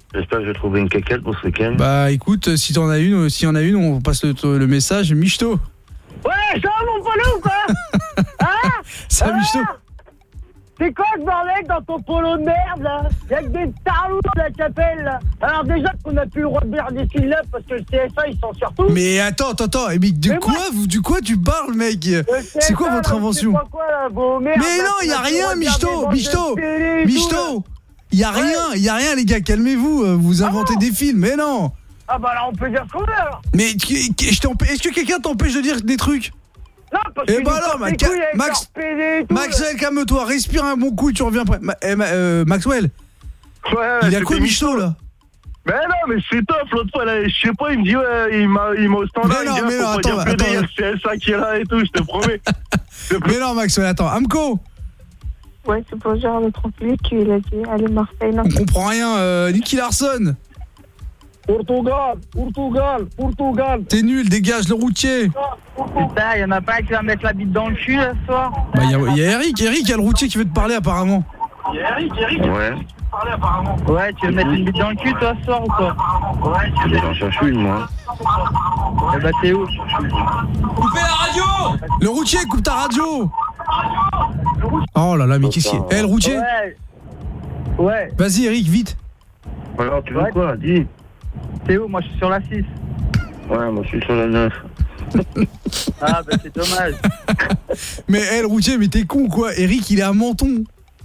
J'espère que je vais trouver une caquette pour ce week-end. Bah écoute, si t'en as une, s'il y en a une, on passe le, le message. Michto. Ouais, ça va mon polo ou quoi? Hein? Ça va, Michto? C'est quoi ce bordel dans ton polo de merde là? Y'a que des tarlots de la chapelle là. Alors déjà qu'on a plus le droit de dire des syllabes parce que le C F A il s'en sort tout. Mais attends, attends, attends, mais de Mais quoi moi- vous, du quoi tu parles, mec? C'est quoi votre invention? Quoi, là, vos merdes, Mais là, non, qu'on y a plus le rien, droit de dire des Michto, bandes de Michto, télé et tout, là. Michto. Y a rien, y a rien, les gars, calmez-vous. euh, Vous inventez des films, mais non. Ah bah là on peut dire ce qu'on veut alors. Mais tu- que- je t'empê- est-ce que quelqu'un t'empêche de dire des trucs? Non, parce Eh qu'ils bah nous alors, cassent ma- les couilles avec Max, leur P D et tout, là. Maxwell, calme-toi, respire un bon coup, tu reviens après. Ma- eh, ma- euh, Maxwell, Ouais, il a c'était quoi, Michto, là? Mais non, mais c'est top, l'autre fois, là, je sais pas, il me dit, ouais, il m'a il m'a au standard, Mais il non, dit, ah, mais faut non, pas attends, dire P D, il y a attends. le C S A qui est là et tout, je te promets. Mais non, Maxwell, attends, Amco, Ouais, c'est pour genre le tranquille qu'il a dit. Allez, Marseille, non. on comprend rien, euh, Nicky Larson, Portugal, Portugal, Portugal. t'es nul, dégage le routier. Putain, y'en a pas un qui va mettre la bite dans le cul là ce soir. Bah, y a, y a Eric, Eric, y a le routier qui veut te parler apparemment. Eric, Eric. Ouais. Ouais, tu veux mettre une bite dans le cul toi ce soir ou quoi? Ouais, j'en cherche une, moi. Eh bah t'es où? Coupez la radio! Le routier, coupe ta radio. Oh là là, mais qu'est-ce qu'il y a? Eh, le routier. Ouais. Ouais. Vas-y, Eric, vite. Alors, tu veux quoi? Dis. T'es où? Moi je suis sur la six. Ouais, moi je suis sur la neuf. Ah bah c'est dommage. Mais eh, le routier, mais t'es con ou quoi? Eric, il est à Menton.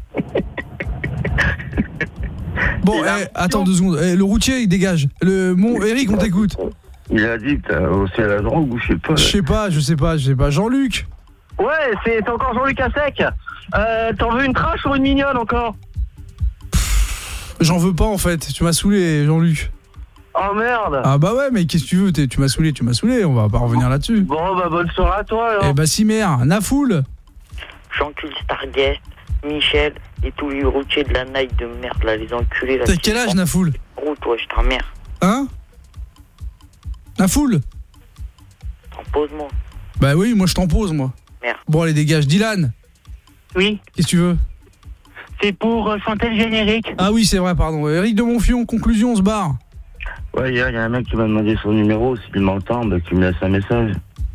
Bon, eh, attends deux secondes. Eh, le routier, il dégage. Le mon Eric, on t'écoute. Il a dit que t'as aussi à la drogue ou je sais pas. Je sais pas, je sais pas, je sais pas. Jean-Luc. Ouais, c'est c'est encore Jean-Luc Assec. Euh, t'en veux une trash ou une mignonne encore? J'en veux pas en fait. Tu m'as saoulé, Jean-Luc. Oh merde. Ah bah ouais, mais qu'est-ce que tu veux? T'es- Tu m'as saoulé, tu m'as saoulé. On va pas revenir là-dessus. Bon bah bonne soirée à toi alors. Eh bah si merde, Nafoul. J'encule Starguest, Michel et tous les routiers de la night de merde là, les enculés là. T'as quel âge, Nafoul? Gros toi, je t'emmerde. Hein? Nafoul? Pose-moi. Bah oui, moi je t'en pose, moi. Merde. Bon, allez, dégage. Dylan. Oui. Qu'est-ce que tu veux? C'est pour euh, chanter le générique. Ah oui, c'est vrai, pardon. Eric de Monfion, conclusion, on se barre. Ouais, hier, il y a un mec qui m'a demandé son numéro. S'il m'entend, bah, qu'il me laisse un message.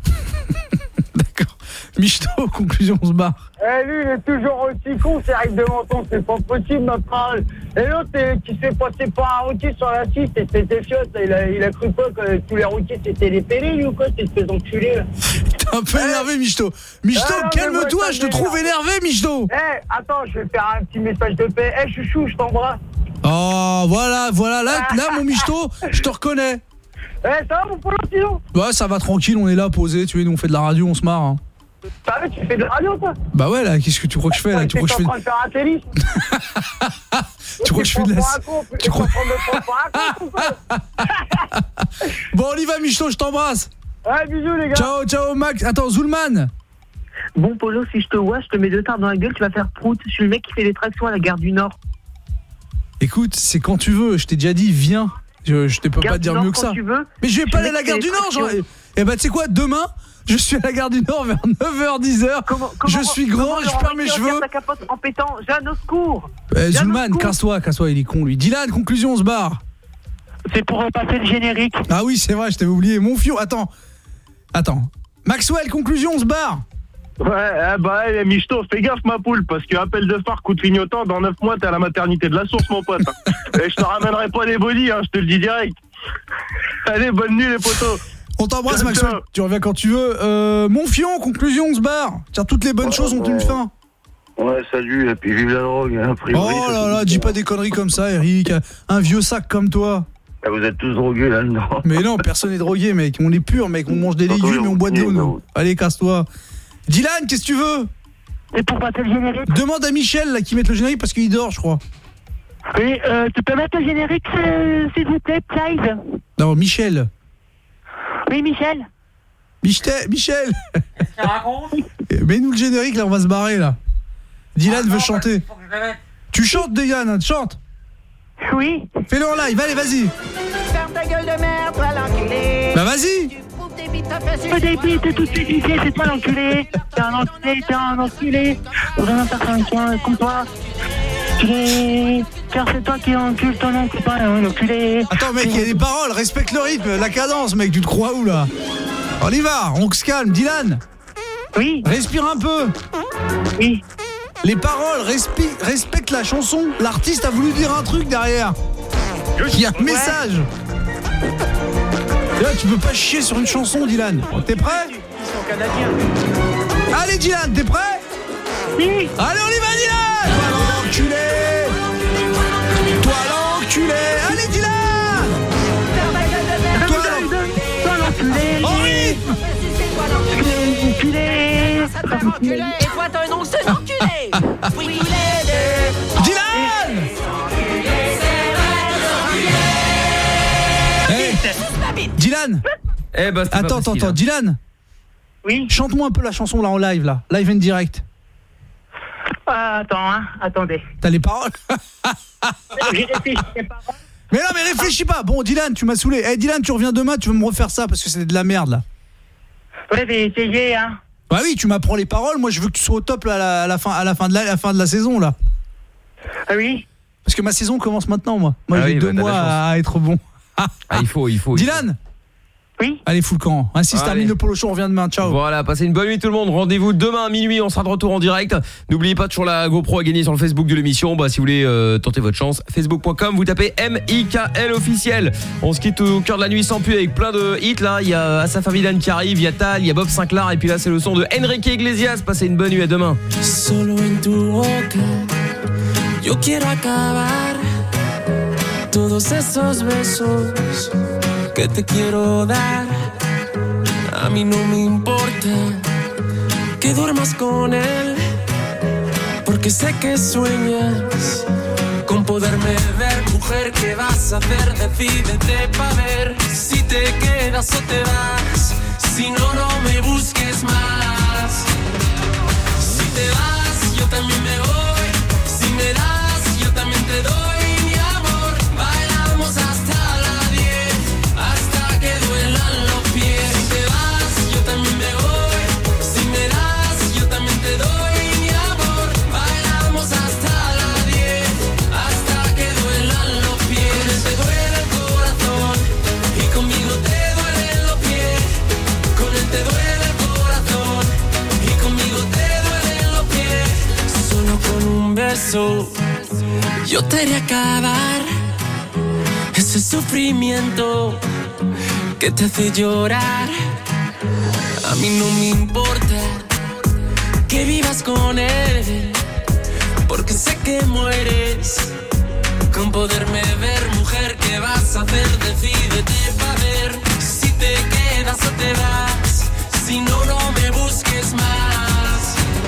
Michto, conclusion, on se barre. Eh lui, il est toujours aussi con, c'est Eric de Menton, c'est pas possible ma parole. Et l'autre eh, qui s'est passé par un routier sur la six, et c'était fiotte, il a, il a cru quoi que tous les routiers c'était des pélés lui ou quoi, c'est ces enculés là. T'es un peu énervé, Michto. Michto, Ah, non, mais calme-toi, moi, ça je te m'énerve. trouve énervé, Michto. Eh, attends, je vais faire un petit message de paix. Eh, chouchou, je t'embrasse. Oh, voilà, voilà, là, là, mon Michto, je te reconnais. Eh, ça va mon polo sinon? Ouais, ça va tranquille, on est là, posé, tu sais, nous on fait de la radio, on se marre. Hein. Ça va, tu fais de la radio toi? Bah ouais, là, qu'est-ce que tu crois que je fais là? Tu crois que je T'es fais en train de faire un tennis? Tu crois que je fais de la... Tu crois... crois... Bon, on y va, Michto, je t'embrasse. Ouais, bisous les gars. Ciao, ciao, Max. Attends, Zoulman. Bon, Polo, si je te vois, je te mets deux tartes dans la gueule, tu vas faire prout. Je suis le mec qui fait les tractions à la gare du Nord. Écoute, c'est quand tu veux, je t'ai déjà dit, viens. Je, je te peux Gare pas du dire Nord, mieux que quand ça. tu veux. Mais je vais Je pas suis aller à la le mec gare qui du fait Nord, les genre. Et bah, tu sais quoi, demain, je suis à la gare du Nord vers neuf heures, dix heures. Je suis grand, je perds mes cheveux. Ta capote en pétant, Jeanne, au secours. Eh, Jeanne, au Zoulman, secours. casse-toi, casse-toi, il est con lui. Dylan, conclusion, on se barre. C'est pour repasser le générique. Ah oui, c'est vrai, je t'avais oublié. Mon fion, attends. Attends. Maxwell, conclusion, on se barre. Ouais, eh bah, eh, Michto, fais gaffe, ma poule, parce que appel de phare, coup de clignotant, dans neuf mois, t'es à la maternité de la source, mon pote. Et je te ramènerai pas les bodys, hein, je te le dis direct. Allez, bonne nuit, les potos. On t'embrasse, Ciao, Maxwell. ciao. Tu reviens quand tu veux. Euh, mon fion, conclusion, on se barre. Tiens, toutes les bonnes Ouais, choses ont une ouais. fin. Ouais, salut, et puis vive la drogue, hein, a priori. Oh ça là se là, dit dis pas. pas des conneries comme ça, Eric. Un vieux sac comme toi. Ah, vous êtes tous drogués là-dedans. Mais non, personne n'est drogué, mec. On est pur, mec. On mange des Surtout légumes les et on boit de l'eau, routiers, nous. bah Allez, casse-toi. Dylan, qu'est-ce que tu veux? C'est pour passer le générique. Demande à Michel là, qui mette le générique parce qu'il dort, je crois. Oui, euh, tu peux mettre le générique, euh, s'il vous plaît, Clive? Non, Michel. Oui, Michel. Michel, Michel. Mets-nous le générique, là, on va se barrer, là. Dylan veut chanter. Tu chantes, Dylan, hein, chante. Oui. Fais-le en live, allez, vas-y. Ferme ta gueule de merde, toi l'enculé. Bah vas-y. Fais des bites tout de suite, ici, c'est toi l'enculé. T'es un enculé, t'es un enculé. Vraiment, personne comme toi. Enculé, car c'est toi qui encule ton oncle, pas un enculé. Attends mec, il y a des paroles, respecte le rythme, la cadence mec, tu te crois où là? On y va, on se calme. Dylan. Oui. Respire un peu. Oui. Les paroles, respi- respecte la chanson. L'artiste a voulu dire un truc derrière. Il y a un message. Et là, tu peux pas chier sur une chanson, Dylan. T'es prêt? Ils sont canadiens. Allez Dylan, t'es prêt? Oui. Allez, on y va Dylan. Toi l'enculé. Toi l'enculé. Allez Dylan. Toi l'enculé. En rythme. Enculé. Et toi, t'as un oncle, c'est un enculé. Dylan. Hey. Dylan. Eh bah, attends, attends, attends, Dylan. Oui. Chante-moi un peu la chanson là en live là, live and direct. Ah, attends, hein, attendez. T'as les paroles? J'ai réfléchi les paroles. Mais non, mais réfléchis pas. Bon, Dylan, tu m'as saoulé. Eh, hey, Dylan, tu reviens demain, tu veux me refaire ça parce que c'est de la merde là. Ouais, j'ai essayé, hein. Bah oui, tu m'apprends les paroles. Moi, je veux que tu sois au top là, à, la, à la fin, à la fin de la, à la fin de la saison là. Ah oui. Parce que ma saison commence maintenant, moi. Moi, Ah j'ai oui, deux bah, mois à être bon. Ah, il faut, il faut. Dylan. Oui. Allez, fous le camp. Ainsi se Allez. termine le Polo Show. On revient demain. Ciao. Voilà, passez une bonne nuit tout le monde. Rendez-vous demain à minuit, on sera de retour en direct. N'oubliez pas toujours la GoPro à gagner sur le Facebook de l'émission. Bah si vous voulez euh, tenter votre chance, facebook point com, vous tapez M I K L officiel. On se quitte au cœur de la nuit sans plus avec plein de hits là. Il y a Asaf Avidan qui arrive, il y a Tal, il y a Bob Sinclair et puis là c'est le son de Enrique Iglesias. Passez une bonne nuit, à demain. Solo en tu boca, yo quiero acabar todos esos besos que te quiero dar. A mí no me importa que duermas con él, porque sé que sueñas con poderme ver. Mujer, ¿qué vas a hacer? Decídete pa' ver si te quedas o te vas. Si no, no me busques más. Si te vas, yo también me voy. Si me das, yo también te doy mi amor. Bailamos hasta las diez, hasta que duelan los pies. Si te vas, yo también me voy. Si me das, yo también te doy mi amor. Bailamos hasta las diez, hasta que duelan los pies. Te duele el corazón y conmigo te duelen los pies. Con él te duele el corazón y conmigo te duelen los pies. Solo con un beso yo te haré acabar ese sufrimiento que te hace llorar. A mí no me importa que vivas con él, porque sé que mueres con poderme ver. Mujer, ¿qué vas a hacer? Decídete pa' ver si te quedas o te vas. Si no, no me busques más.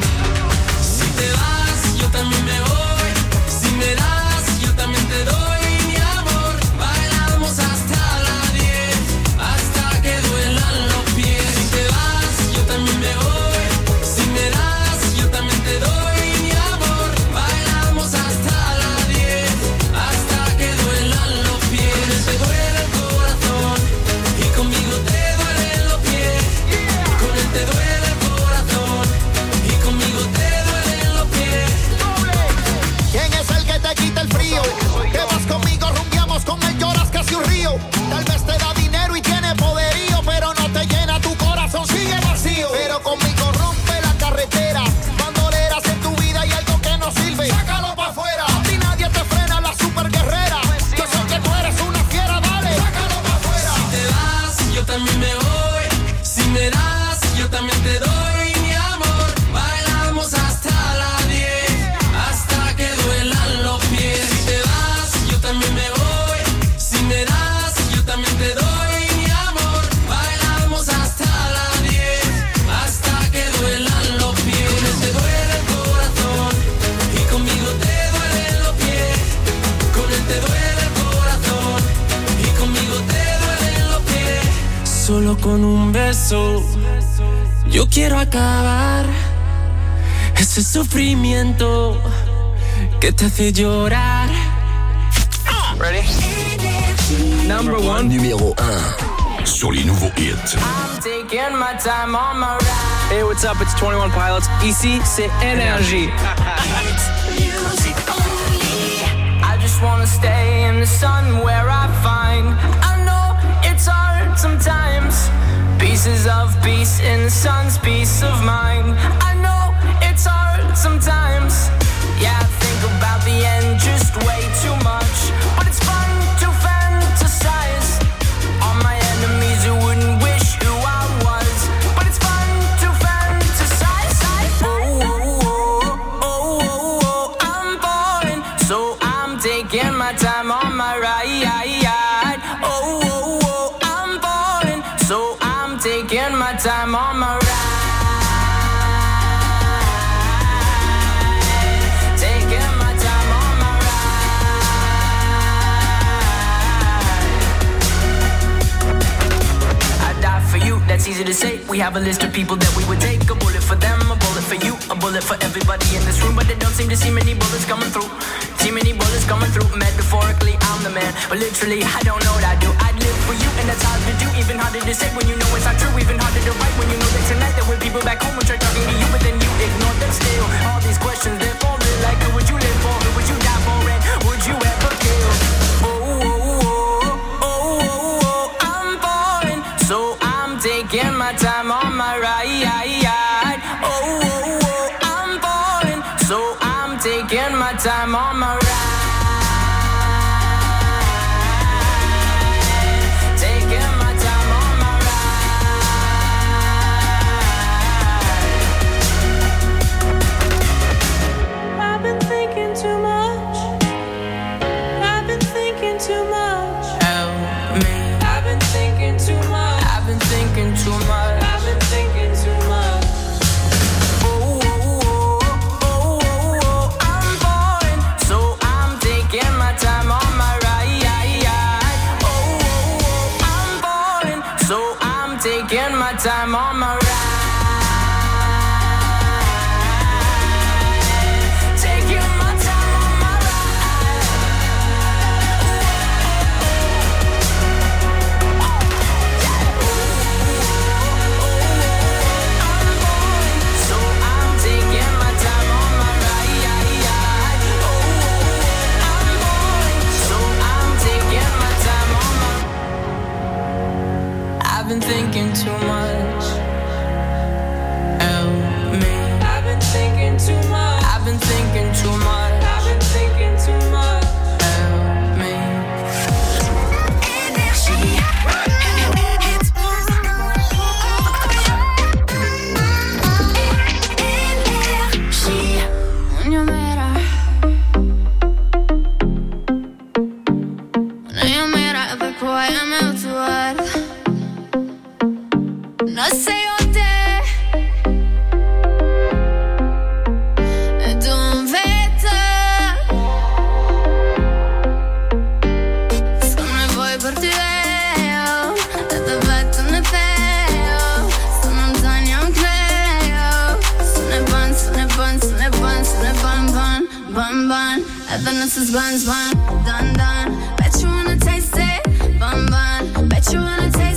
Si te vas, yo también me voy. Si me das, yo también te doy mi amor. Bailamos hasta las diez, hasta que duelan los pies. Si te vas, yo también me voy. Si me das, yo también te doy mi amor. Bailamos hasta las diez, hasta que duelan los pies. Te duele el corazón y conmigo te duelen los pies. Con él te duele el corazón y conmigo te duelen los pies. ¿Quién es el que te quita el frío? Que vas conmigo, rumbiamos con él, lloras casi un río. Tal vez te da dinero y tiene poderío, pero no te llena, tu corazón sigue vacío. Pero conmigo rompe la carretera. Bandoleras en tu vida y algo que no sirve, sácalo pa' afuera. A ti nadie te frena, la super guerrera. Yo sé que tú eres una fiera, dale, sácalo pa' afuera. Si te vas, yo también me voy. Si me das, yo también te doy mi amor. Bailamos hasta las diez, hasta que duelan los pies. Si te vas, yo también me voy. Si me das, yo también te doy mi amor. Bailamos hasta las diez, hasta que duelan los pies. Con él te duele el corazón y conmigo te duelen los pies. Con él te duele el corazón y conmigo te duelen los pies. Solo con un beso yo quiero acabar ese sufrimiento que te hace llorar. Ready? Number one. Numéro un sur les nouveaux hits. I'm taking my time on my ride. Hey, what's up? It's twenty-one Pilots. Ici, c'est Énergie. Music only. wanna stay in the sun where I find. I know it's hard sometimes. Pieces of peace in the sun's peace of mind. I know it's hard sometimes. Yeah, I think about the end just way too much. But it's fun to fantasize on my enemies who wouldn't wish who I was. But it's fun to fantasize. Oh, oh, oh, oh, oh, oh, I'm falling, so I'm taking my time on my ride. Oh, oh, oh, I'm falling, so I'm taking my time on my ride. Taking my time on my ride. I die for you, that's easy to say. We have a list of people that we would take. A bullet for them, a bullet for you, a bullet for everybody in this room. But they don't seem to see many bullets coming through. See many bullets coming through. Metaphorically, I'm the man, but literally, I don't know what I do. I'd live for you, and that's hard to do. Even harder to say when you know it's not true. Even harder to write when you know that tonight there were people back home who tried talking to you, but then you ignored them still. All these questions, they're for real. Like, who would you live for? Who would you die for? And would you ever kill? Oh, oh, oh, oh, oh, oh, I'm falling, so I'm taking my time on my ride. Oh, oh, oh, I'm falling, so I'm taking my time on my ride. Taking my time on my ride. I've been thinking too much. I've been thinking too much. Help me. I've been thinking too much. I've been thinking too much. I've been thinking too much. Oh, oh, oh, oh, oh, oh, I'm falling, so I'm taking my time on my ride. Oh, oh, oh, I'm falling, so I'm taking my time on my ride. Taking my time on my So I'm taking my time on my ride. Oh, I'm falling, so I'm taking my time on my. I've been thinking too much. Help me. I've been thinking too much. I've been thinking too much. I've been thinking too much. Help me. When you mira, when you mira, per cui I'm out to earth. No sé dónde, tu vete. Come poi per te, da dove tu ne feo. Sono un sogno, un creo. Sono ban, sono ban, sono ban, sono ban, ban, ban, ban. Happiness is buns, bun, done, done. Bet you wanna taste it, bun, bun. Bet you wanna taste it.